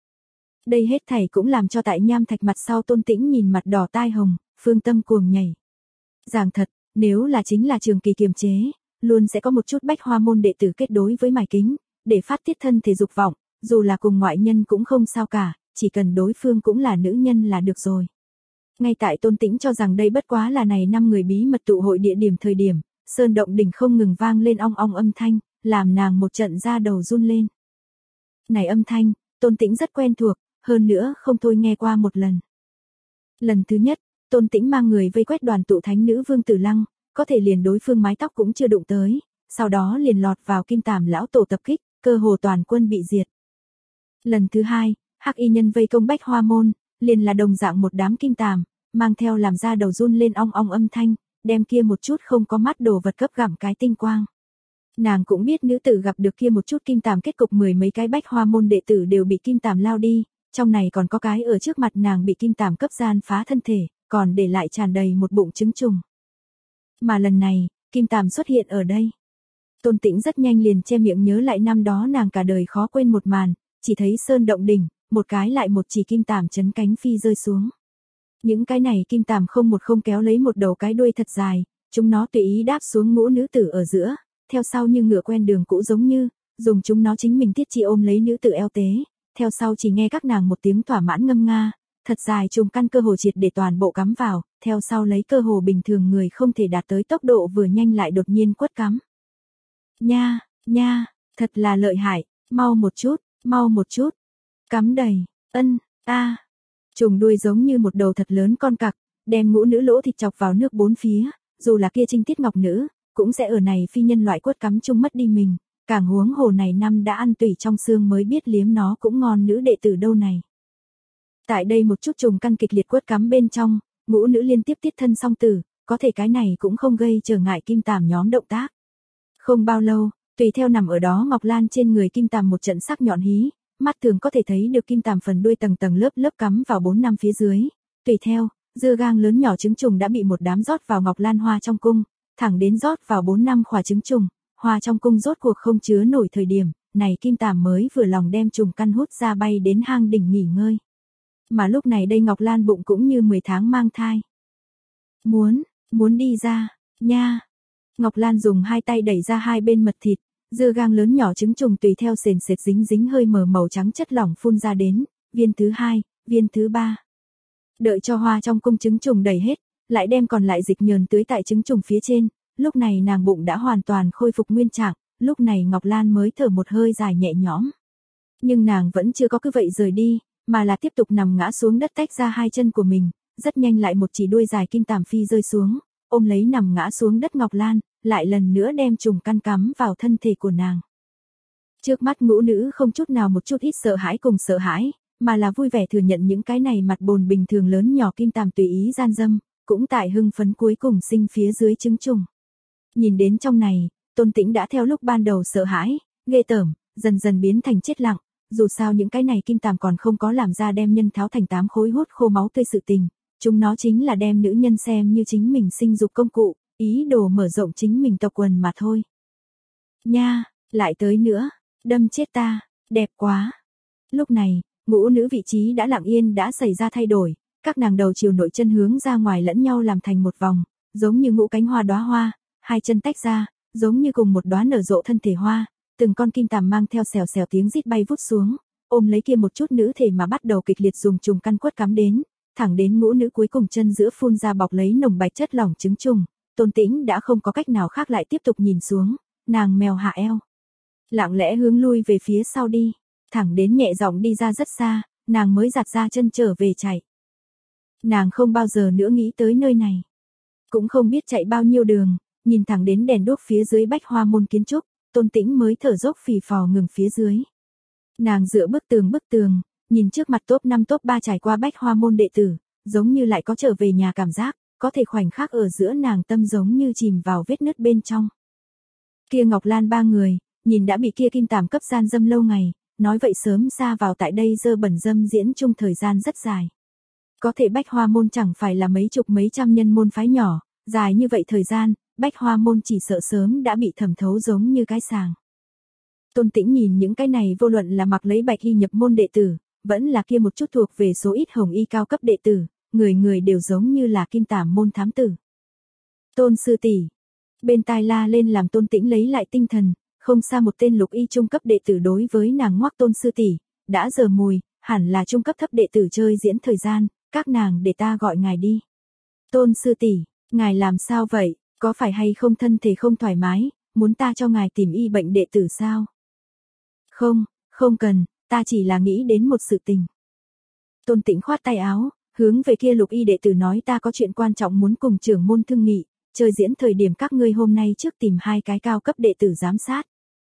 Đây hết thảy cũng làm cho tại nham thạch mặt sau Tôn Tĩnh nhìn mặt đỏ tai hồng, phương tâm cuồng nhảy. Giảng thật, nếu là chính là trường kỳ kiềm chế, luôn sẽ có một chút Bách Hoa môn đệ tử kết đối với mài kính, để phát tiết thân thể dục vọng, dù là cùng ngoại nhân cũng không sao cả, chỉ cần đối phương cũng là nữ nhân là được rồi. Ngay tại Tôn Tĩnh cho rằng đây bất quá là này năm người bí mật tụ hội địa điểm thời điểm, sơn động đỉnh không ngừng vang lên ong ong âm thanh, làm nàng một trận da đầu run lên. Này âm thanh, Tôn Tĩnh rất quen thuộc, hơn nữa không thôi nghe qua một lần. Lần thứ nhất, Tôn Tĩnh mang người vây quét đoàn tụ thánh nữ Vương Tử Lăng, có thể liền đối phương mái tóc cũng chưa đụng tới, sau đó liền lọt vào Kim Tàm lão tổ tập kích, cơ hồ toàn quân bị diệt. Lần thứ hai, hắc y nhân vây công Bách Hoa môn, liền là đồng dạng một đám Kim Tàm, mang theo làm ra đầu run lên ong ong âm thanh, đem kia một chút không có mắt đồ vật cấp gặm cái tinh quang. Nàng cũng biết nữ tử gặp được kia một chút Kim Tàm kết cục mười mấy cái Bách Hoa môn đệ tử đều bị Kim Tàm lao đi, trong này còn có cái ở trước mặt nàng bị Kim Tàm cấp gian phá thân thể, còn để lại tràn đầy một bụng trứng trùng. Mà lần này, Kim Tàm xuất hiện ở đây. Tôn Tĩnh rất nhanh liền che miệng nhớ lại năm đó nàng cả đời khó quên một màn, chỉ thấy sơn động đỉnh, một cái lại một chỉ Kim Tàm chấn cánh phi rơi xuống. Những cái này Kim Tàm không một không kéo lấy một đầu cái đuôi thật dài, chúng nó tùy ý đáp xuống ngũ nữ tử ở giữa, theo sau như ngựa quen đường cũ giống như, dùng chúng nó chính mình tiết chi ôm lấy nữ tử eo tế, theo sau chỉ nghe các nàng một tiếng thỏa mãn ngâm nga, thật dài trùng căn cơ hồ triệt để toàn bộ cắm vào, theo sau lấy cơ hồ bình thường người không thể đạt tới tốc độ vừa nhanh lại đột nhiên quất cắm. Nha, nha, thật là lợi hại, mau một chút, mau một chút. Cắm đầy, ân, a. Trùng đuôi giống như một đầu thật lớn con cặc, đem ngũ nữ lỗ thịt chọc vào nước bốn phía, dù là kia trinh tiết ngọc nữ, cũng sẽ ở này phi nhân loại quất cắm chung mất đi mình, càng huống hồ này năm đã ăn tủy trong xương mới biết liếm nó cũng ngon nữ đệ tử đâu này. Tại đây một chút trùng căn kịch liệt quất cắm bên trong, ngũ nữ liên tiếp tiết thân song tử, có thể cái này cũng không gây trở ngại kim tàm nhóm động tác. Không bao lâu, tùy theo nằm ở đó Ngọc Lan trên người kim tàm một trận sắc nhọn hí, mắt thường có thể thấy được kim tàm phần đuôi tầng tầng lớp lớp cắm vào bốn năm phía dưới, tùy theo, dưa gang lớn nhỏ trứng trùng đã bị một đám rót vào Ngọc Lan hoa trong cung, thẳng đến rót vào bốn năm khỏa trứng trùng, hoa trong cung rốt cuộc không chứa nổi thời điểm, này kim tàm mới vừa lòng đem trùng căn hút ra bay đến hang đỉnh nghỉ ngơi. Mà lúc này đây Ngọc Lan bụng cũng như mười tháng mang thai. Muốn, muốn đi ra, nha. Ngọc Lan dùng hai tay đẩy ra hai bên mật thịt, dưa gang lớn nhỏ trứng trùng tùy theo sền sệt dính dính hơi mờ màu trắng chất lỏng phun ra đến, viên thứ hai, viên thứ ba. Đợi cho hoa trong cung trứng trùng đầy hết, lại đem còn lại dịch nhờn tưới tại trứng trùng phía trên, lúc này nàng bụng đã hoàn toàn khôi phục nguyên trạng, lúc này Ngọc Lan mới thở một hơi dài nhẹ nhõm. Nhưng nàng vẫn chưa có cứ vậy rời đi, mà là tiếp tục nằm ngã xuống đất tách ra hai chân của mình, rất nhanh lại một chỉ đuôi dài kim tàm phi rơi xuống, ôm lấy nằm ngã xuống đất Ngọc Lan, lại lần nữa đem trùng căn cắm vào thân thể của nàng. Trước mắt ngũ nữ không chút nào một chút ít sợ hãi cùng sợ hãi, mà là vui vẻ thừa nhận những cái này mặt bồn bình thường lớn nhỏ kim tàm tùy ý gian dâm, cũng tại hưng phấn cuối cùng sinh phía dưới trứng trùng. Nhìn đến trong này, Tôn Tĩnh đã theo lúc ban đầu sợ hãi, ghê tởm, dần dần biến thành chết lặng, dù sao những cái này kim tàm còn không có làm ra đem nhân tháo thành tám khối hút khô máu tươi sự tình, chúng nó chính là đem nữ nhân xem như chính mình sinh dục công cụ, ý đồ mở rộng chính mình tộc quần mà thôi. Nha, lại tới nữa, đâm chết ta, đẹp quá. Lúc này, ngũ nữ vị trí đã lặng yên đã xảy ra thay đổi, các nàng đầu chiều nội chân hướng ra ngoài lẫn nhau làm thành một vòng, giống như ngũ cánh hoa đóa hoa, hai chân tách ra, giống như cùng một đóa nở rộ thân thể hoa, từng con kim tàm mang theo xèo xèo tiếng rít bay vút xuống, ôm lấy kia một chút nữ thể mà bắt đầu kịch liệt dùng trùng căn quất cắm đến, thẳng đến ngũ nữ cuối cùng chân giữa phun ra bọc lấy nồng bạch chất lỏng trứng trùng, Tôn Tĩnh đã không có cách nào khác lại tiếp tục nhìn xuống, nàng mèo hạ eo, lặng lẽ hướng lui về phía sau đi, thẳng đến nhẹ giọng đi ra rất xa, nàng mới giặt ra chân trở về chạy. Nàng không bao giờ nữa nghĩ tới nơi này, cũng không biết chạy bao nhiêu đường, nhìn thẳng đến đèn đuốc phía dưới bách hoa môn kiến trúc, Tôn Tĩnh mới thở dốc phì phò ngừng phía dưới. Nàng dựa bức tường bức tường, nhìn trước mặt top năm top ba trải qua bách hoa môn đệ tử, giống như lại có trở về nhà cảm giác, có thể khoảnh khắc ở giữa nàng tâm giống như chìm vào vết nứt bên trong. Kia Ngọc Lan ba người, nhìn đã bị kia kim tàm cấp gian dâm lâu ngày, nói vậy sớm xa vào tại đây dơ bẩn dâm diễn chung thời gian rất dài. Có thể bách hoa môn chẳng phải là mấy chục mấy trăm nhân môn phái nhỏ, dài như vậy thời gian, bách hoa môn chỉ sợ sớm đã bị thẩm thấu giống như cái sàng. Tôn Tĩnh nhìn những cái này vô luận là mặc lấy bạch y nhập môn đệ tử, vẫn là kia một chút thuộc về số ít hồng y cao cấp đệ tử, người người đều giống như là kim tàm môn thám tử. Tôn sư tỷ, bên tai la lên làm Tôn Tĩnh lấy lại tinh thần, không xa một tên lục y trung cấp đệ tử đối với nàng ngoắc Tôn sư tỷ, đã giờ mùi, hẳn là trung cấp thấp đệ tử chơi diễn thời gian, các nàng để ta gọi ngài đi. Tôn sư tỷ, ngài làm sao vậy, có phải hay không thân thể không thoải mái, muốn ta cho ngài tìm y bệnh đệ tử sao? Không, không cần, ta chỉ là nghĩ đến một sự tình. Tôn Tĩnh khoát tay áo, hướng về kia lục y đệ tử nói ta có chuyện quan trọng muốn cùng trưởng môn thương nghị, chơi diễn thời điểm các ngươi hôm nay trước tìm hai cái cao cấp đệ tử giám sát.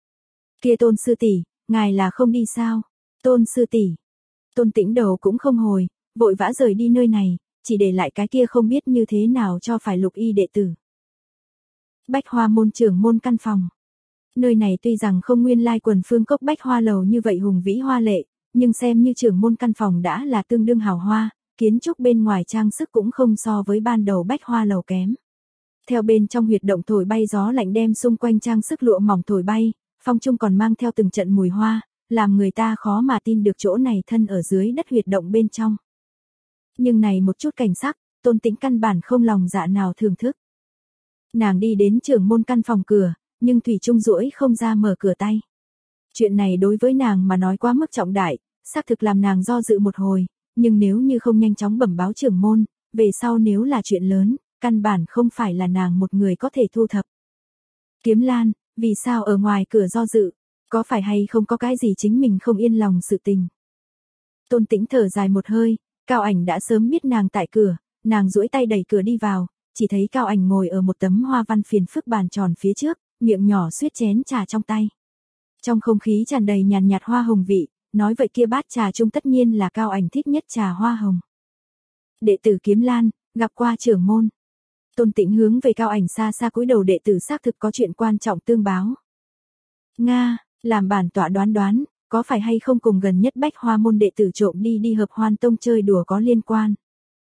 Kia Tôn sư tỷ, ngài là không đi sao? Tôn sư tỷ. Tôn Tĩnh đầu cũng không hồi, vội vã rời đi nơi này, chỉ để lại cái kia không biết như thế nào cho phải lục y đệ tử. Bách Hoa môn trưởng môn căn phòng. Nơi này tuy rằng không nguyên lai quần phương cốc bách hoa lầu như vậy hùng vĩ hoa lệ, nhưng xem như trưởng môn căn phòng đã là tương đương hào hoa, kiến trúc bên ngoài trang sức cũng không so với ban đầu bách hoa lầu kém. Theo bên trong huyệt động thổi bay gió lạnh đem xung quanh trang sức lụa mỏng thổi bay, phong trung còn mang theo từng trận mùi hoa, làm người ta khó mà tin được chỗ này thân ở dưới đất huyệt động bên trong. Nhưng này một chút cảnh sắc, Tôn Tĩnh căn bản không lòng dạ nào thưởng thức. Nàng đi đến trưởng môn căn phòng cửa, nhưng thủy chung duỗi không ra mở cửa tay. Chuyện này đối với nàng mà nói quá mức trọng đại, xác thực làm nàng do dự một hồi, nhưng nếu như không nhanh chóng bẩm báo trưởng môn, về sau nếu là chuyện lớn, căn bản không phải là nàng một người có thể thu thập. Kiếm Lan, vì sao ở ngoài cửa do dự, có phải hay không có cái gì chính mình không yên lòng sự tình. Tôn Tĩnh thở dài một hơi, Cao Ảnh đã sớm biết nàng tại cửa, nàng duỗi tay đẩy cửa đi vào, chỉ thấy Cao Ảnh ngồi ở một tấm hoa văn phiền phức bàn tròn phía trước, miệng nhỏ suýt chén trà trong tay. Trong không khí tràn đầy nhàn nhạt hoa hồng vị, nói vậy kia bát trà chung tất nhiên là Cao Ảnh thích nhất trà hoa hồng. Đệ tử Kiếm Lan, gặp qua trưởng môn. Tôn Tĩnh hướng về Cao Ảnh xa xa cúi đầu, đệ tử xác thực có chuyện quan trọng tương báo. Nga, làm bản tọa đoán đoán, có phải hay không cùng gần nhất Bách Hoa môn đệ tử trộm đi đi Hợp Hoan tông chơi đùa có liên quan?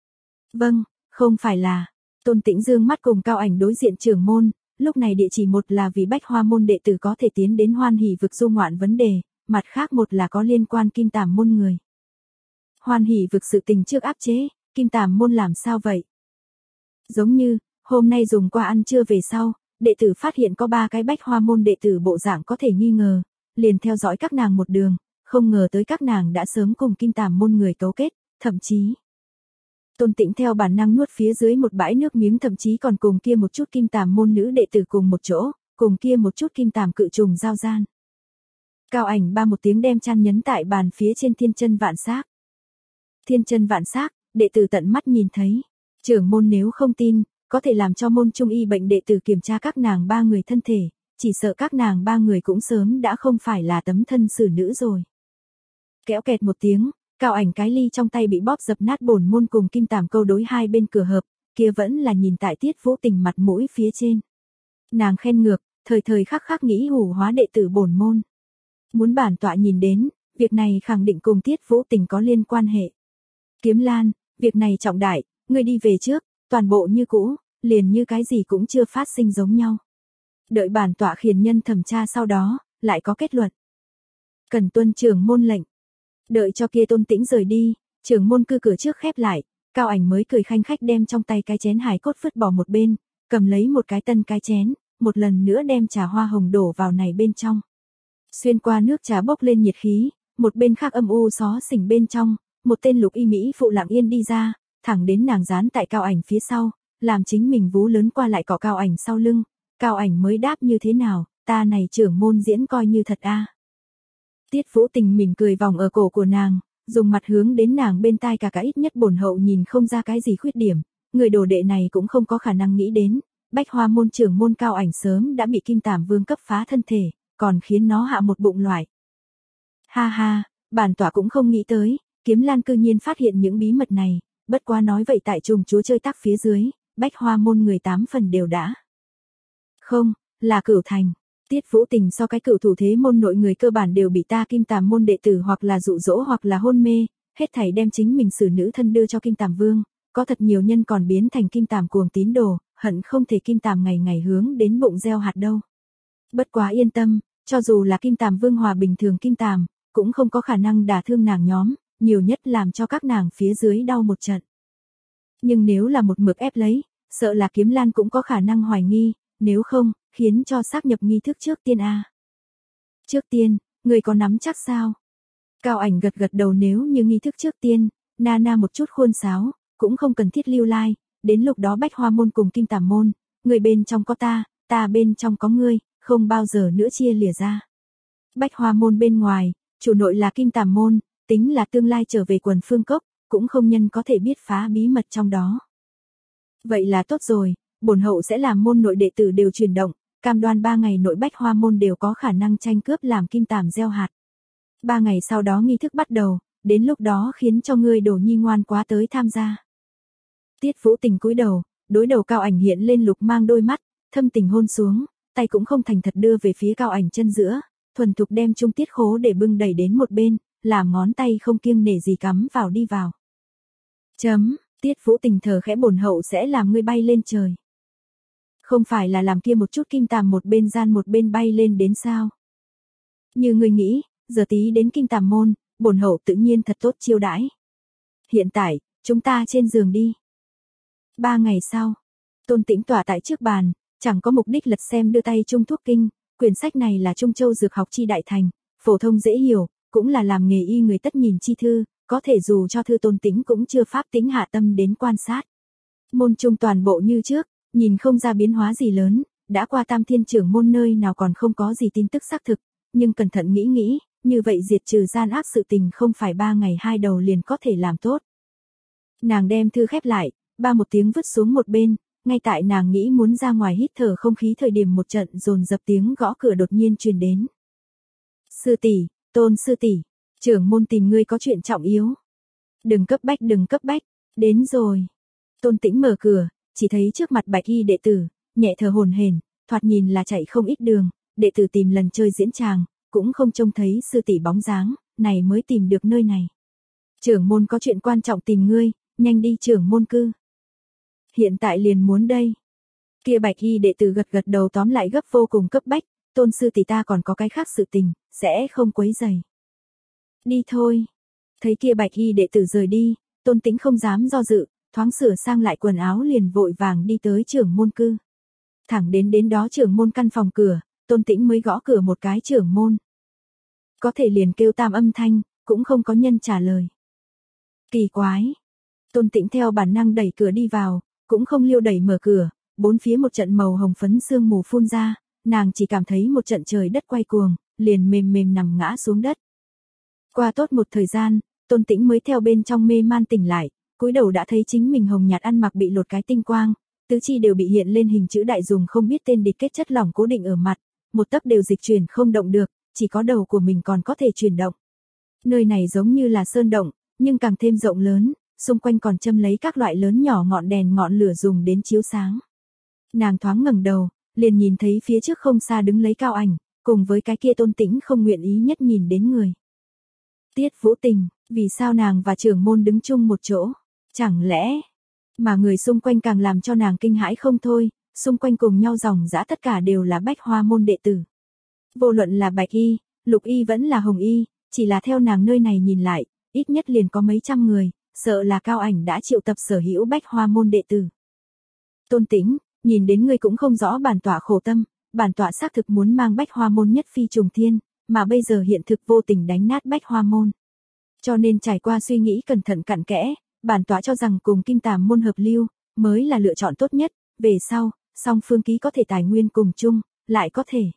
Vâng, không phải là. Tôn Tĩnh dương mắt cùng Cao Ảnh đối diện trưởng môn, lúc này địa chỉ một là vì Bách Hoa môn đệ tử có thể tiến đến Hoan Hỷ vực du ngoạn vấn đề, mặt khác một là có liên quan Kim Tàm môn người. Hoan Hỷ vực sự tình trước áp chế, Kim Tàm môn làm sao vậy? Giống như, hôm nay dùng qua ăn trưa về sau, đệ tử phát hiện có ba cái Bách Hoa môn đệ tử bộ dạng có thể nghi ngờ, liền theo dõi các nàng một đường, không ngờ tới các nàng đã sớm cùng Kim Tàm môn người cấu kết, thậm chí. Tôn Tĩnh theo bản năng nuốt phía dưới một bãi nước miếng, thậm chí còn cùng kia một chút Kim Tàm môn nữ đệ tử cùng một chỗ, cùng kia một chút Kim Tàm cự trùng giao gian. Cao Ảnh ba một tiếng đem chăn nhấn tại bàn phía trên thiên chân vạn xác. Thiên chân vạn xác, đệ tử tận mắt nhìn thấy. Trưởng môn nếu không tin, có thể làm cho môn trung y bệnh đệ tử kiểm tra các nàng ba người thân thể, chỉ sợ các nàng ba người cũng sớm đã không phải là tấm thân xử nữ rồi. Kéo kẹt một tiếng, Cao Ảnh cái ly trong tay bị bóp dập nát, bổn môn cùng Kim Tàm câu đối hai bên cửa hợp, kia vẫn là nhìn tại Tiết Vũ Tình mặt mũi phía trên. Nàng khen ngược, thời thời khắc khắc nghĩ hủ hóa đệ tử bổn môn. Muốn bản tọa nhìn đến, việc này khẳng định cùng Tiết Vũ Tình có liên quan hệ. Kiếm Lan, việc này trọng đại, ngươi đi về trước, toàn bộ như cũ, liền như cái gì cũng chưa phát sinh giống nhau. Đợi bản tọa khiển nhân thẩm tra sau đó, lại có kết luận. Cần tuân trưởng môn lệnh. Đợi cho kia Tôn Tĩnh rời đi, trưởng môn cư cửa trước khép lại, Cao Ảnh mới cười khanh khách đem trong tay cái chén hài cốt vứt bỏ một bên, cầm lấy một cái tân cái chén, một lần nữa đem trà hoa hồng đổ vào này bên trong. Xuyên qua nước trà bốc lên nhiệt khí, một bên khác âm u xó xỉnh bên trong, một tên lục y mỹ phụ lặng yên đi ra, thẳng đến nàng dán tại Cao Ảnh phía sau, làm chính mình vú lớn qua lại cọ Cao Ảnh sau lưng, Cao Ảnh mới đáp như thế nào, ta này trưởng môn diễn coi như thật a. À. Tiết Vũ Tình mỉm cười vòng ở cổ của nàng, dùng mặt hướng đến nàng bên tai, cả cả ít nhất bổn hậu nhìn không ra cái gì khuyết điểm, người đồ đệ này cũng không có khả năng nghĩ đến, Bách Hoa môn trưởng môn Cao Ảnh sớm đã bị Kim Tàm Vương cấp phá thân thể, còn khiến nó hạ một bụng loại. Ha ha, bản tọa cũng không nghĩ tới, Kiếm Lan cư nhiên phát hiện những bí mật này, bất quá nói vậy tại trùng chúa chơi tác phía dưới, Bách Hoa môn người tám phần đều đã. Không, là Cửu Thành. Tiết Vũ Tình so cái cửu thủ thế môn nội người cơ bản đều bị ta Kim Tàm môn đệ tử hoặc là dụ dỗ hoặc là hôn mê, hết thảy đem chính mình xử nữ thân đưa cho Kim Tàm Vương, có thật nhiều nhân còn biến thành Kim Tàm cuồng tín đồ, hận không thể Kim Tàm ngày ngày hướng đến bụng gieo hạt đâu. Bất quá yên tâm, cho dù là Kim Tàm Vương hòa bình thường Kim Tàm, cũng không có khả năng đả thương nàng nhóm, nhiều nhất làm cho các nàng phía dưới đau một trận. Nhưng nếu là một mực ép lấy, sợ là Kiếm Lan cũng có khả năng hoài nghi, nếu không, khiến cho xác nhập nghi thức trước tiên a. Trước tiên, người có nắm chắc sao? Cao Ảnh gật gật đầu, nếu như nghi thức trước tiên, na na một chút khuôn sáo, cũng không cần thiết lưu lai, đến lúc đó Bách Hoa môn cùng Kim Tàm môn, người bên trong có ta, ta bên trong có ngươi, không bao giờ nữa chia lìa ra. Bách Hoa môn bên ngoài, chủ nội là Kim Tàm môn, tính là tương lai trở về quần phương cốc, cũng không nhân có thể biết phá bí mật trong đó. Vậy là tốt rồi, bổn hậu sẽ làm môn nội đệ tử đều chuyển động, cam đoan ba ngày nội Bách Hoa môn đều có khả năng tranh cướp làm Kim Tàm gieo hạt. Ba ngày sau đó nghi thức bắt đầu, đến lúc đó khiến cho ngươi Đồ Nhi ngoan quá tới tham gia. Tiết Vũ Tình cúi đầu, đối đầu Cao Ảnh hiện lên lục mang đôi mắt, thâm tình hôn xuống, tay cũng không thành thật đưa về phía Cao Ảnh chân giữa, thuần thục đem trung tiết khố để bưng đẩy đến một bên, làm ngón tay không kiêng nể gì cắm vào đi vào. Chấm, Tiết Vũ Tình thở khẽ, bổn hậu sẽ làm ngươi bay lên trời. Không phải là làm kia một chút Kim Tàm một bên gian một bên bay lên đến sao? Như ngươi nghĩ, giờ tí đến Kim Tàm môn, bổn hậu tự nhiên thật tốt chiêu đãi. Hiện tại, chúng ta trên giường đi. Ba ngày sau, Tôn Tĩnh tỏa tại trước bàn, chẳng có mục đích lật xem đưa tay Trung Thuốc Kinh, quyển sách này là Trung Châu Dược học chi đại thành, phổ thông dễ hiểu, cũng là làm nghề y người tất nhìn chi thư, có thể dù cho thư Tôn Tĩnh cũng chưa pháp tính hạ tâm đến quan sát. Môn trung toàn bộ như trước, nhìn không ra biến hóa gì lớn, đã qua Tam Thiên trưởng môn nơi nào còn không có gì tin tức xác thực, nhưng cẩn thận nghĩ nghĩ, như vậy diệt trừ gian ác sự tình không phải ba ngày hai đầu liền có thể làm tốt. Nàng đem thư khép lại, ba một tiếng vứt xuống một bên, ngay tại nàng nghĩ muốn ra ngoài hít thở không khí thời điểm một trận dồn dập tiếng gõ cửa đột nhiên truyền đến. Sư tỷ, Tôn sư tỷ, trưởng môn tìm ngươi có chuyện trọng yếu. Đừng cấp bách đừng cấp bách, đến rồi. Tôn Tĩnh mở cửa, chỉ thấy trước mặt bạch y đệ tử, nhẹ thở hổn hển, thoạt nhìn là chạy không ít đường, đệ tử tìm lần chơi diễn tràng, cũng không trông thấy sư tỷ bóng dáng, này mới tìm được nơi này. Trưởng môn có chuyện quan trọng tìm ngươi, nhanh đi trưởng môn cư. Hiện tại liền muốn đây. Kia bạch y đệ tử gật gật đầu tóm lại gấp vô cùng cấp bách, Tôn sư tỷ ta còn có cái khác sự tình, sẽ không quấy rầy. Đi thôi. Thấy kia bạch y đệ tử rời đi, Tôn Tĩnh không dám do dự, thoáng sửa sang lại quần áo liền vội vàng đi tới trưởng môn cư. Thẳng đến đến đó trưởng môn căn phòng cửa, Tôn Tĩnh mới gõ cửa một cái trưởng môn. Có thể liền kêu tam âm thanh, cũng không có nhân trả lời. Kỳ quái. Tôn Tĩnh theo bản năng đẩy cửa đi vào, cũng không liêu đẩy mở cửa, bốn phía một trận màu hồng phấn sương mù phun ra, nàng chỉ cảm thấy một trận trời đất quay cuồng, liền mềm mềm nằm ngã xuống đất. Qua tốt một thời gian, Tôn Tĩnh mới theo bên trong mê man tỉnh lại, cúi đầu đã thấy chính mình hồng nhạt ăn mặc bị lột cái tinh quang, tứ chi đều bị hiện lên hình chữ đại dùng không biết tên địch kết chất lỏng cố định ở mặt, một tấc đều dịch chuyển không động được, chỉ có đầu của mình còn có thể chuyển động. Nơi này giống như là sơn động, nhưng càng thêm rộng lớn, xung quanh còn châm lấy các loại lớn nhỏ ngọn đèn ngọn lửa dùng đến chiếu sáng. Nàng thoáng ngẩng đầu, liền nhìn thấy phía trước không xa đứng lấy Cao Ảnh, cùng với cái kia Tôn Tĩnh không nguyện ý nhất nhìn đến người. Tiết Vũ Tình, vì sao nàng và trưởng môn đứng chung một chỗ? Chẳng lẽ, mà người xung quanh càng làm cho nàng kinh hãi không thôi, xung quanh cùng nhau dòng dã tất cả đều là Bách Hoa môn đệ tử. Vô luận là Bạch Y, Lục Y vẫn là Hồng Y, chỉ là theo nàng nơi này nhìn lại, ít nhất liền có mấy trăm người, sợ là Cao Ảnh đã triệu tập sở hữu Bách Hoa môn đệ tử. Tôn Tĩnh, nhìn đến ngươi cũng không rõ bản tọa khổ tâm, bản tọa xác thực muốn mang Bách Hoa môn nhất phi trùng thiên, mà bây giờ hiện thực vô tình đánh nát Bách Hoa môn. Cho nên trải qua suy nghĩ cẩn thận cặn kẽ, bản tọa cho rằng cùng Kim Tàm môn hợp lưu, mới là lựa chọn tốt nhất, về sau, song phương ký có thể tài nguyên cùng chung, lại có thể.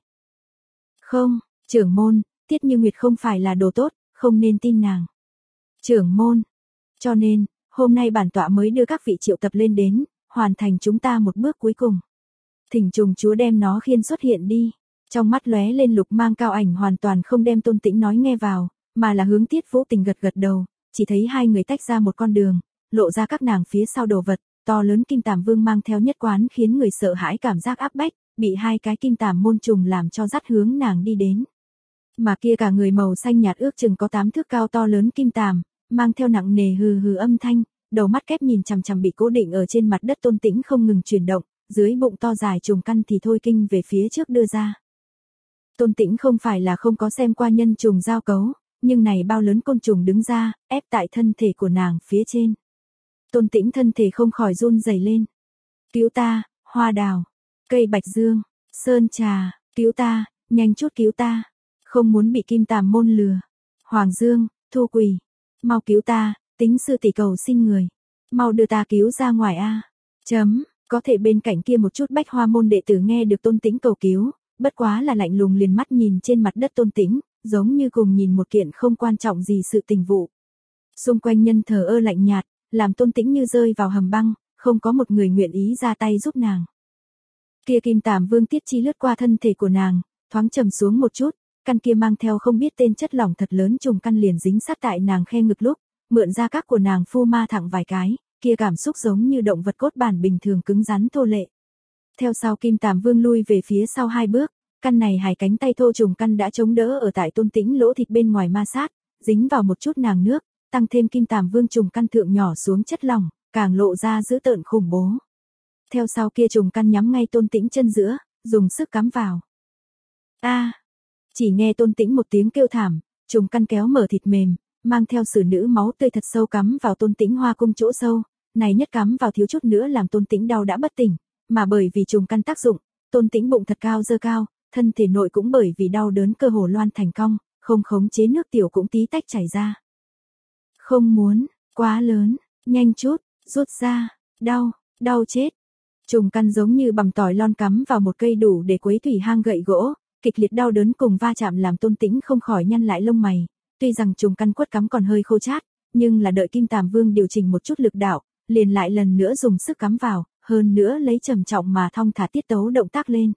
Không, trưởng môn, Tiết Như Nguyệt không phải là đồ tốt, không nên tin nàng. Trưởng môn, cho nên, hôm nay bản tọa mới đưa các vị triệu tập lên đến, hoàn thành chúng ta một bước cuối cùng. Thỉnh trùng chúa đem nó khiên xuất hiện đi. Trong mắt lóe lên lục mang Cao Ảnh hoàn toàn không đem Tôn Tĩnh nói nghe vào, mà là hướng Tiết Vũ Tình gật gật đầu, chỉ thấy hai người tách ra một con đường, lộ ra các nàng phía sau đồ vật, to lớn kim tàm vương mang theo nhất quán khiến người sợ hãi cảm giác áp bách, bị hai cái kim tàm môn trùng làm cho dắt hướng nàng đi đến. Mà kia cả người màu xanh nhạt ước chừng có tám thước cao to lớn kim tàm, mang theo nặng nề hừ hừ âm thanh, đầu mắt kép nhìn chằm chằm bị cố định ở trên mặt đất Tôn Tĩnh không ngừng chuyển động, dưới bụng to dài trùng căn thì thôi kinh về phía trước đưa ra. Tôn Tĩnh không phải là không có xem qua nhân trùng giao cấu, nhưng này bao lớn côn trùng đứng ra, ép tại thân thể của nàng phía trên. Tôn Tĩnh thân thể không khỏi run rẩy lên. Cứu ta, hoa đào, cây bạch dương, sơn trà, cứu ta, nhanh chút cứu ta. Không muốn bị kim tàm môn lừa. Hoàng Dương, Thu Quỳ, mau cứu ta, Tính sư tỷ cầu xin người. Mau đưa ta cứu ra ngoài a. Chấm, có thể bên cạnh kia một chút Bách Hoa môn đệ tử nghe được Tôn Tĩnh cầu cứu, bất quá là lạnh lùng liền mắt nhìn trên mặt đất Tôn Tĩnh, giống như cùng nhìn một kiện không quan trọng gì sự tình vụ. Xung quanh nhân thờ ơ lạnh nhạt, làm Tôn Tĩnh như rơi vào hầm băng, không có một người nguyện ý ra tay giúp nàng. Kia kim tàm vương tiết chi lướt qua thân thể của nàng, thoáng trầm xuống một chút, căn kia mang theo không biết tên chất lỏng thật lớn trùng căn liền dính sát tại nàng khe ngực lúc, mượn ra các của nàng phu ma thẳng vài cái, kia cảm xúc giống như động vật cốt bản bình thường cứng rắn thô lệ. Theo sau kim tàm vương lui về phía sau hai bước, căn này hai cánh tay thô trùng căn đã chống đỡ ở tại Tôn Tĩnh lỗ thịt bên ngoài ma sát, dính vào một chút nàng nước, tăng thêm kim tàm vương trùng căn thượng nhỏ xuống chất lỏng, càng lộ ra dữ tợn khủng bố. Theo sau kia trùng căn nhắm ngay Tôn Tĩnh chân giữa, dùng sức cắm vào. A! À, chỉ nghe Tôn Tĩnh một tiếng kêu thảm, trùng căn kéo mở thịt mềm, mang theo sử nữ máu tươi thật sâu cắm vào Tôn Tĩnh hoa cung chỗ sâu, này nhất cắm vào thiếu chút nữa làm Tôn Tĩnh đau đã bất tỉnh, mà bởi vì trùng căn tác dụng, Tôn Tĩnh bụng thật cao dơ cao, thân thể nội cũng bởi vì đau đớn cơ hồ loan thành cong, không khống chế nước tiểu cũng tí tách chảy ra. Không muốn, quá lớn, nhanh chút, rút ra, đau, đau chết. Trùng căn giống như bằm tỏi lon cắm vào một cây đủ để quấy thủy hang gậy gỗ, kịch liệt đau đớn cùng va chạm làm Tôn Tĩnh không khỏi nhăn lại lông mày. Tuy rằng trùng căn quất cắm còn hơi khô chát, nhưng là đợi Kim Tàm Vương điều chỉnh một chút lực đạo, liền lại lần nữa dùng sức cắm vào, hơn nữa lấy trầm trọng mà thong thả tiết tấu động tác lên.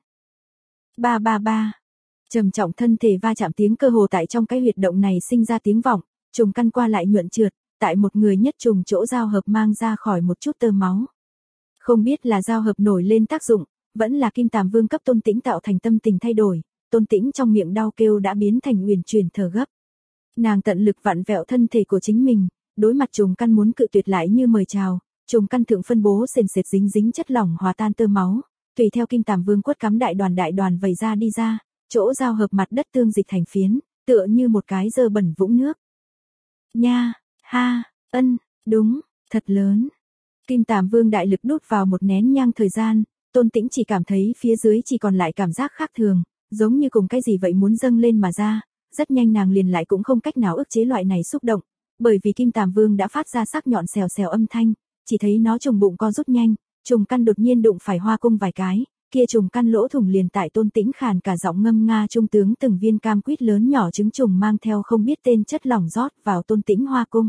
Ba ba ba. Trầm trọng thân thể va chạm tiếng cơ hồ tại trong cái huyệt động này sinh ra tiếng vọng, trùng căn qua lại nhuận trượt, tại một người nhất trùng chỗ giao hợp mang ra khỏi một chút tơ máu. Không biết là giao hợp nổi lên tác dụng, vẫn là Kim Tàm Vương cấp Tôn Tĩnh tạo thành tâm tình thay đổi, Tôn Tĩnh trong miệng đau kêu đã biến thành uyển chuyển thở gấp. Nàng tận lực vặn vẹo thân thể của chính mình, đối mặt trùng căn muốn cự tuyệt lại như mời chào, trùng căn thượng phân bố sền sệt dính dính chất lỏng hòa tan tơ máu, tùy theo Kim Tàm Vương quất cắm đại đoàn đại đoàn vẩy ra đi ra, chỗ giao hợp mặt đất tương dịch thành phiến, tựa như một cái dơ bẩn vũng nước. Nha, ha, ân, đúng, thật lớn. Kim Tàm Vương đại lực đút vào một nén nhang thời gian, Tôn Tĩnh chỉ cảm thấy phía dưới chỉ còn lại cảm giác khác thường, giống như cùng cái gì vậy muốn dâng lên mà ra, rất nhanh nàng liền lại cũng không cách nào ức chế loại này xúc động, bởi vì Kim Tàm Vương đã phát ra sắc nhọn xèo xèo âm thanh, chỉ thấy nó trùng bụng co rút nhanh, trùng căn đột nhiên đụng phải hoa cung vài cái, kia trùng căn lỗ thủng liền tại Tôn Tĩnh khàn cả giọng ngâm nga trung tướng từng viên cam quýt lớn nhỏ trứng trùng mang theo không biết tên chất lỏng rót vào Tôn Tĩnh hoa cung.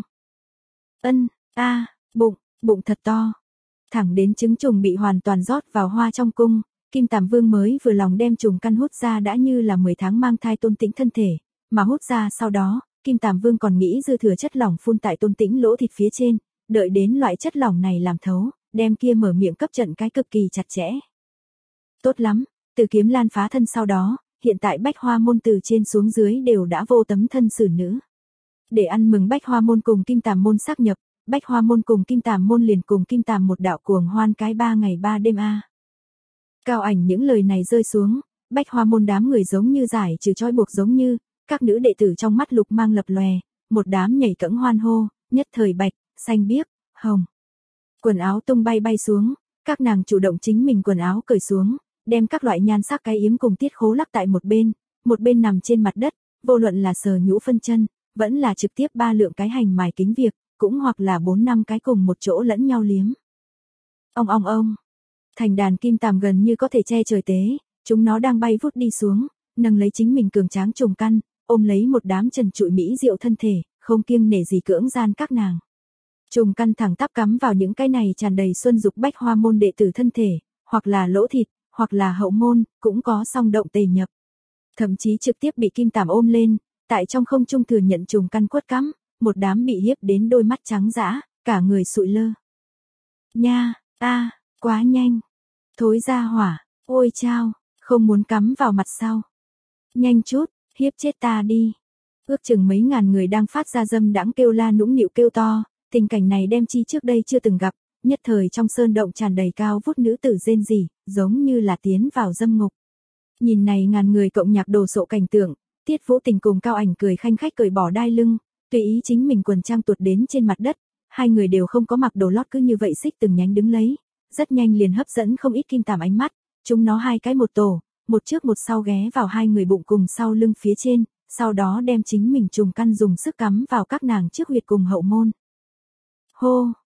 Ân, a, bụng, bụng thật to. Thẳng đến trứng trùng bị hoàn toàn rót vào hoa trong cung, Kim Tàm Vương mới vừa lòng đem trùng căn hút ra đã như là mười tháng mang thai Tôn Tĩnh thân thể, mà hút ra sau đó, Kim Tàm Vương còn nghĩ dư thừa chất lỏng phun tại Tôn Tĩnh lỗ thịt phía trên, đợi đến loại chất lỏng này làm thấu, đem kia mở miệng cấp trận cái cực kỳ chặt chẽ. Tốt lắm, từ kiếm lan phá thân sau đó, hiện tại Bách Hoa môn từ trên xuống dưới đều đã vô tấm thân xử nữ. Để ăn mừng Bách Hoa môn cùng Kim Tàm môn xác nhập, Bách Hoa môn cùng Kim Tàm môn liền cùng Kim Tàm một đạo cuồng hoan cái ba ngày ba đêm a. Cao ảnh những lời này rơi xuống, Bách Hoa môn đám người giống như giải trừ trói buộc giống như, các nữ đệ tử trong mắt lục mang lập lòe, một đám nhảy cẫng hoan hô, nhất thời bạch, xanh biếc, hồng. Quần áo tung bay bay xuống, các nàng chủ động chính mình quần áo cởi xuống, đem các loại nhan sắc cái yếm cùng tiết khố lắc tại một bên, một bên nằm trên mặt đất, vô luận là sờ nhũ phân chân, vẫn là trực tiếp ba lượng cái hành mài kính việc, cũng hoặc là bốn năm cái cùng một chỗ lẫn nhau liếm. Ong ong ong, thành đàn kim tàm gần như có thể che trời tế, chúng nó đang bay vút đi xuống, nâng lấy chính mình cường tráng trùng căn, ôm lấy một đám trần trụi mỹ diệu thân thể, không kiêng nể gì cưỡng gian các nàng. Trùng căn thẳng tắp cắm vào những cái này tràn đầy xuân dục Bách Hoa môn đệ tử thân thể, hoặc là lỗ thịt, hoặc là hậu môn, cũng có song động tề nhập. Thậm chí trực tiếp bị kim tàm ôm lên, tại trong không trung thừa nhận trùng căn quất cắm, một đám bị hiếp đến đôi mắt trắng dã, cả người sụi lơ. Nha, a, quá nhanh. Thối ra hỏa, ôi chao, không muốn cắm vào mặt sau. Nhanh chút, hiếp chết ta đi. Ước chừng mấy ngàn người đang phát ra dâm đãng kêu la nũng nịu kêu to, tình cảnh này đem chi trước đây chưa từng gặp, nhất thời trong sơn động tràn đầy cao vút nữ tử rên rỉ, giống như là tiến vào dâm ngục. Nhìn này ngàn người cộng nhạc đồ sộ cảnh tượng, Tiết Vũ Tình cùng Cao Ảnh cười khanh khách cởi bỏ đai lưng, tùy ý chính mình quần trang tuột đến trên mặt đất, hai người đều không có mặc đồ lót cứ như vậy xích từng nhánh đứng lấy, rất nhanh liền hấp dẫn không ít kim tàm ánh mắt, chúng nó hai cái một tổ, một trước một sau ghé vào hai người bụng cùng sau lưng phía trên, sau đó đem chính mình trùng căn dùng sức cắm vào các nàng trước huyệt cùng hậu môn. Hô,